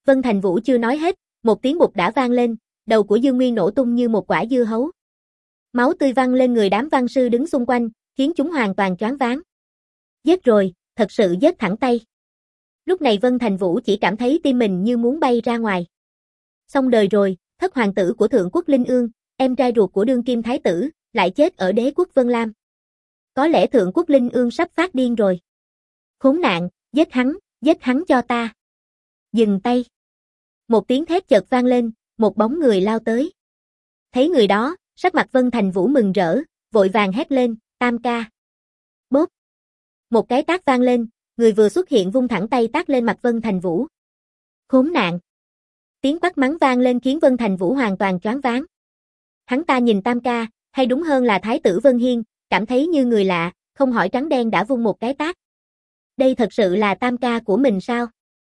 Vân Thành Vũ chưa nói hết, một tiếng bụp đã vang lên, đầu của Dương Nguyên nổ tung như một quả dưa hấu. Máu tươi văng lên người đám văn sư đứng xung quanh, khiến chúng hoàn toàn choáng váng. Giết rồi, thật sự giết thẳng tay. Lúc này Vân Thành Vũ chỉ cảm thấy tim mình như muốn bay ra ngoài. Xong đời rồi, thất hoàng tử của Thượng Quốc Linh Ương, em trai ruột của đương kim thái tử, lại chết ở đế quốc Vân Lam. Có lẽ Thượng Quốc Linh Ương sắp phát điên rồi. Khốn nạn, giết hắn cho ta. Dừng tay. Một tiếng thét chợt vang lên, một bóng người lao tới. Thấy người đó, sắc mặt Vân Thành Vũ mừng rỡ, vội vàng hét lên, Tam ca. Bốp. Một cái tát vang lên, người vừa xuất hiện vung thẳng tay tát lên mặt Vân Thành Vũ. Khốn nạn. Tiếng quát mắng vang lên khiến Vân Thành Vũ hoàn toàn choáng váng. Hắn ta nhìn Tam ca, hay đúng hơn là Thái tử Vân Hiên, cảm thấy như người lạ, không hỏi trắng đen đã vung một cái tát. Đây thật sự là Tam ca của mình sao?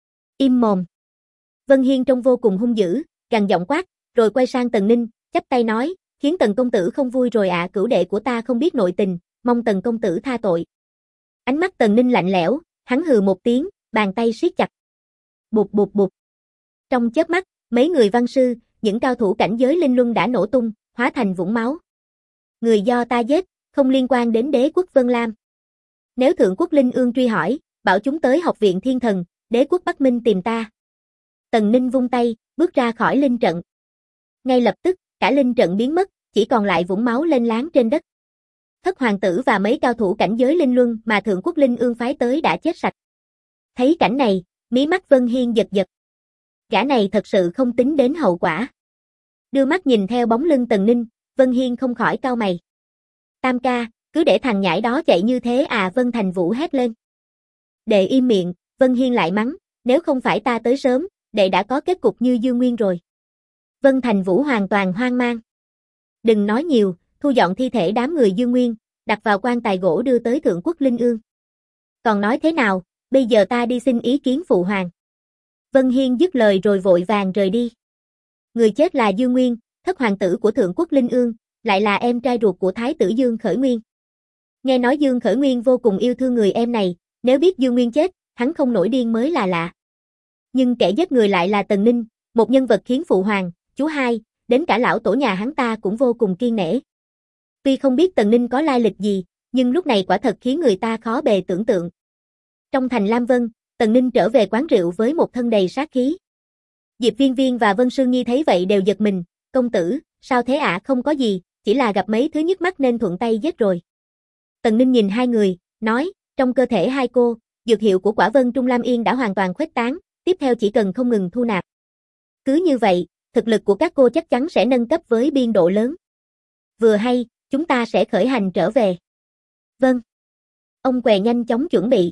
Im mồm. Vân Hiên trông vô cùng hung dữ, gằn giọng quát, rồi quay sang Tần Ninh, chắp tay nói, khiến Tần công tử không vui rồi ạ, cửu đệ của ta không biết nội tình, mong Tần công tử tha tội. Ánh mắt Tần Ninh lạnh lẽo, hắn hừ một tiếng, bàn tay siết chặt. Bụp bụp bụp. Trong chớp mắt, mấy người văn sư, những cao thủ cảnh giới linh luân đã nổ tung, hóa thành vũng máu. Người do ta giết, không liên quan đến đế quốc Vân Lam. Nếu Thượng Quốc Linh Ương truy hỏi, bảo chúng tới học viện Thiên Thần, đế quốc Bắc Minh tìm ta. Tần Ninh vung tay, bước ra khỏi linh trận. Ngay lập tức, cả linh trận biến mất, chỉ còn lại vũng máu lênh láng trên đất. Thất hoàng tử và mấy cao thủ cảnh giới linh luân mà Thượng Quốc Linh Ương phái tới đã chết sạch. Thấy cảnh này, mí mắt Vân Hiên giật giật. Gã này thật sự không tính đến hậu quả. Đưa mắt nhìn theo bóng lưng Tần Ninh, Vân Hiên không khỏi cau mày. Tam ca, cứ để thằng nhãi đó chạy như thế à, Vân Thành Vũ hét lên. Đệ im miệng, Vân Hiên lại mắng, nếu không phải ta tới sớm, đệ đã có kết cục như Dương Nguyên rồi. Vân Thành Vũ hoàn toàn hoang mang. Đừng nói nhiều, thu dọn thi thể đám người Dương Nguyên, đặt vào quan tài gỗ đưa tới Thượng Quốc Linh Ương. Còn nói thế nào, bây giờ ta đi xin ý kiến phụ hoàng. Vân Hiên dứt lời rồi vội vàng rời đi. Người chết là Dương Nguyên, thất hoàng tử của Thượng Quốc Linh Ương, lại là em trai ruột của Thái tử Dương Khởi Nguyên. Nghe nói Dương Khởi Nguyên vô cùng yêu thương người em này, nếu biết Dương Nguyên chết, hắn không nổi điên mới là lạ. Nhưng kẻ giết người lại là Tần Ninh, một nhân vật khiến phụ hoàng, chú hai, đến cả lão tổ nhà hắn ta cũng vô cùng kiêng nể. Tuy không biết Tần Ninh có lai lịch gì, nhưng lúc này quả thật khiến người ta khó bề tưởng tượng. Trong thành Lam Vân, Tần Ninh trở về quán rượu với một thân đầy sát khí. Diệp Viên Viên và Vân Sương Nhi thấy vậy đều giật mình, công tử, sao thế ạ? Không có gì, chỉ là gặp mấy thứ nhức mắt nên thuận tay giết rồi. Tần Ninh nhìn hai người, nói, trong cơ thể hai cô, dược hiệu của quả Vân Trung Lam Yên đã hoàn toàn khuếch tán, tiếp theo chỉ cần không ngừng thu nạp. Cứ như vậy, thực lực của các cô chắc chắn sẽ nâng cấp với biên độ lớn. Vừa hay, chúng ta sẽ khởi hành trở về. Vâng. Ông què nhanh chóng chuẩn bị.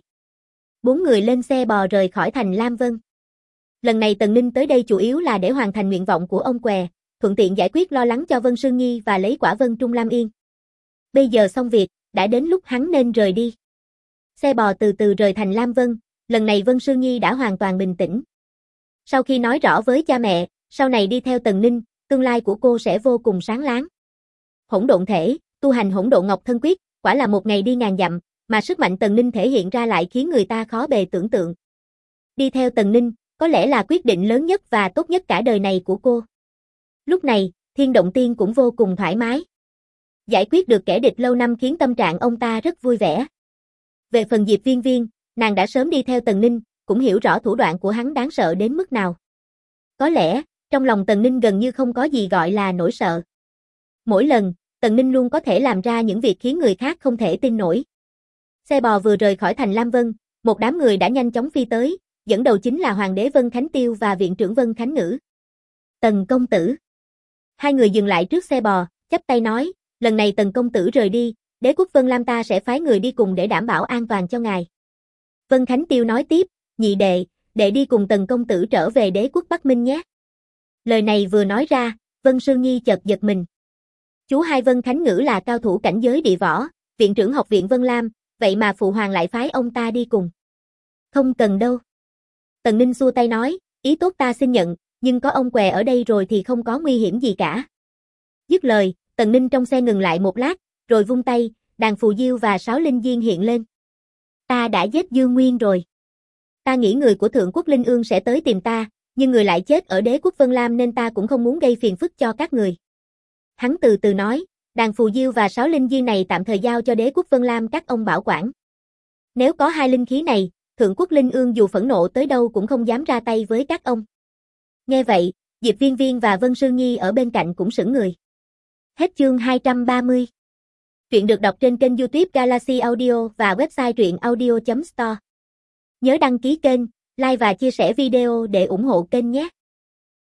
4 người lên xe bò rời khỏi thành Lam Vân. Lần này Tần Ninh tới đây chủ yếu là để hoàn thành nguyện vọng của ông què, thuận tiện giải quyết lo lắng cho Vân Sương Nhi và lấy quả Vân Trung Lam Yên. Bây giờ xong việc, đã đến lúc hắn nên rời đi. Xe bò từ từ rời thành Lam Vân, lần này Vân Sương Nhi đã hoàn toàn bình tĩnh. Sau khi nói rõ với cha mẹ, sau này đi theo Tần Ninh, tương lai của cô sẽ vô cùng sáng láng. Hỗn độn thể, tu hành Hỗn Độn Ngọc Thân Quyết, quả là một ngày đi ngàn dặm, mà sức mạnh Tần Ninh thể hiện ra lại khiến người ta khó bề tưởng tượng. Đi theo Tần Ninh, có lẽ là quyết định lớn nhất và tốt nhất cả đời này của cô. Lúc này, Thiên Động Tiên cũng vô cùng thoải mái. Giải quyết được kẻ địch lâu năm khiến tâm trạng ông ta rất vui vẻ. Về phần Diệp Viên Viên, nàng đã sớm đi theo Tần Ninh, cũng hiểu rõ thủ đoạn của hắn đáng sợ đến mức nào. Có lẽ, trong lòng Tần Ninh gần như không có gì gọi là nỗi sợ. Mỗi lần, Tần Ninh luôn có thể làm ra những việc khiến người khác không thể tin nổi. Xe bò vừa rời khỏi thành Lam Vân, một đám người đã nhanh chóng phi tới, dẫn đầu chính là Hoàng đế Vân Khánh Tiêu và Viện trưởng Vân Khánh Ngữ. Tần công tử. Hai người dừng lại trước xe bò, chắp tay nói, lần này Tần công tử rời đi, đế quốc Vân Lam ta sẽ phái người đi cùng để đảm bảo an toàn cho ngài. Vân Khánh Tiêu nói tiếp, nhị đệ, đệ đi cùng Tần công tử trở về đế quốc Bắc Minh nhé. Lời này vừa nói ra, Vân Sương Nhi chợt giật mình. Chú hai Vân Khánh Ngữ là cao thủ cảnh giới địa võ, viện trưởng học viện Vân Lam, vậy mà phụ hoàng lại phái ông ta đi cùng. Không cần đâu. Tần Ninh xua tay nói, ý tốt ta xin nhận, nhưng có ông què ở đây rồi thì không có nguy hiểm gì cả. Dứt lời, Tần Ninh trong xe ngừng lại một lát, rồi vung tay, đàn phù diêu và 6 linh diên hiện lên. Ta đã giết Dương Nguyên rồi. Ta nghĩ người của Thượng Quốc Linh Ương sẽ tới tìm ta, Nhưng người lại chết ở Đế quốc Vân Lam nên ta cũng không muốn gây phiền phức cho các người. Hắn từ từ nói, đàn phù diêu và 6 linh diên này tạm thời giao cho Đế quốc Vân Lam các ông bảo quản. Nếu có 2 linh khí này, Thượng quốc Linh Ương dù phẫn nộ tới đâu cũng không dám ra tay với các ông. Nghe vậy, Diệp Viên Viên và Vân Sương Nhi ở bên cạnh cũng sững người. Hết chương 230. Truyện được đọc trên kênh YouTube Galaxy Audio và website truyệnaudio.store. Nhớ đăng ký kênh, like và chia sẻ video để ủng hộ kênh nhé.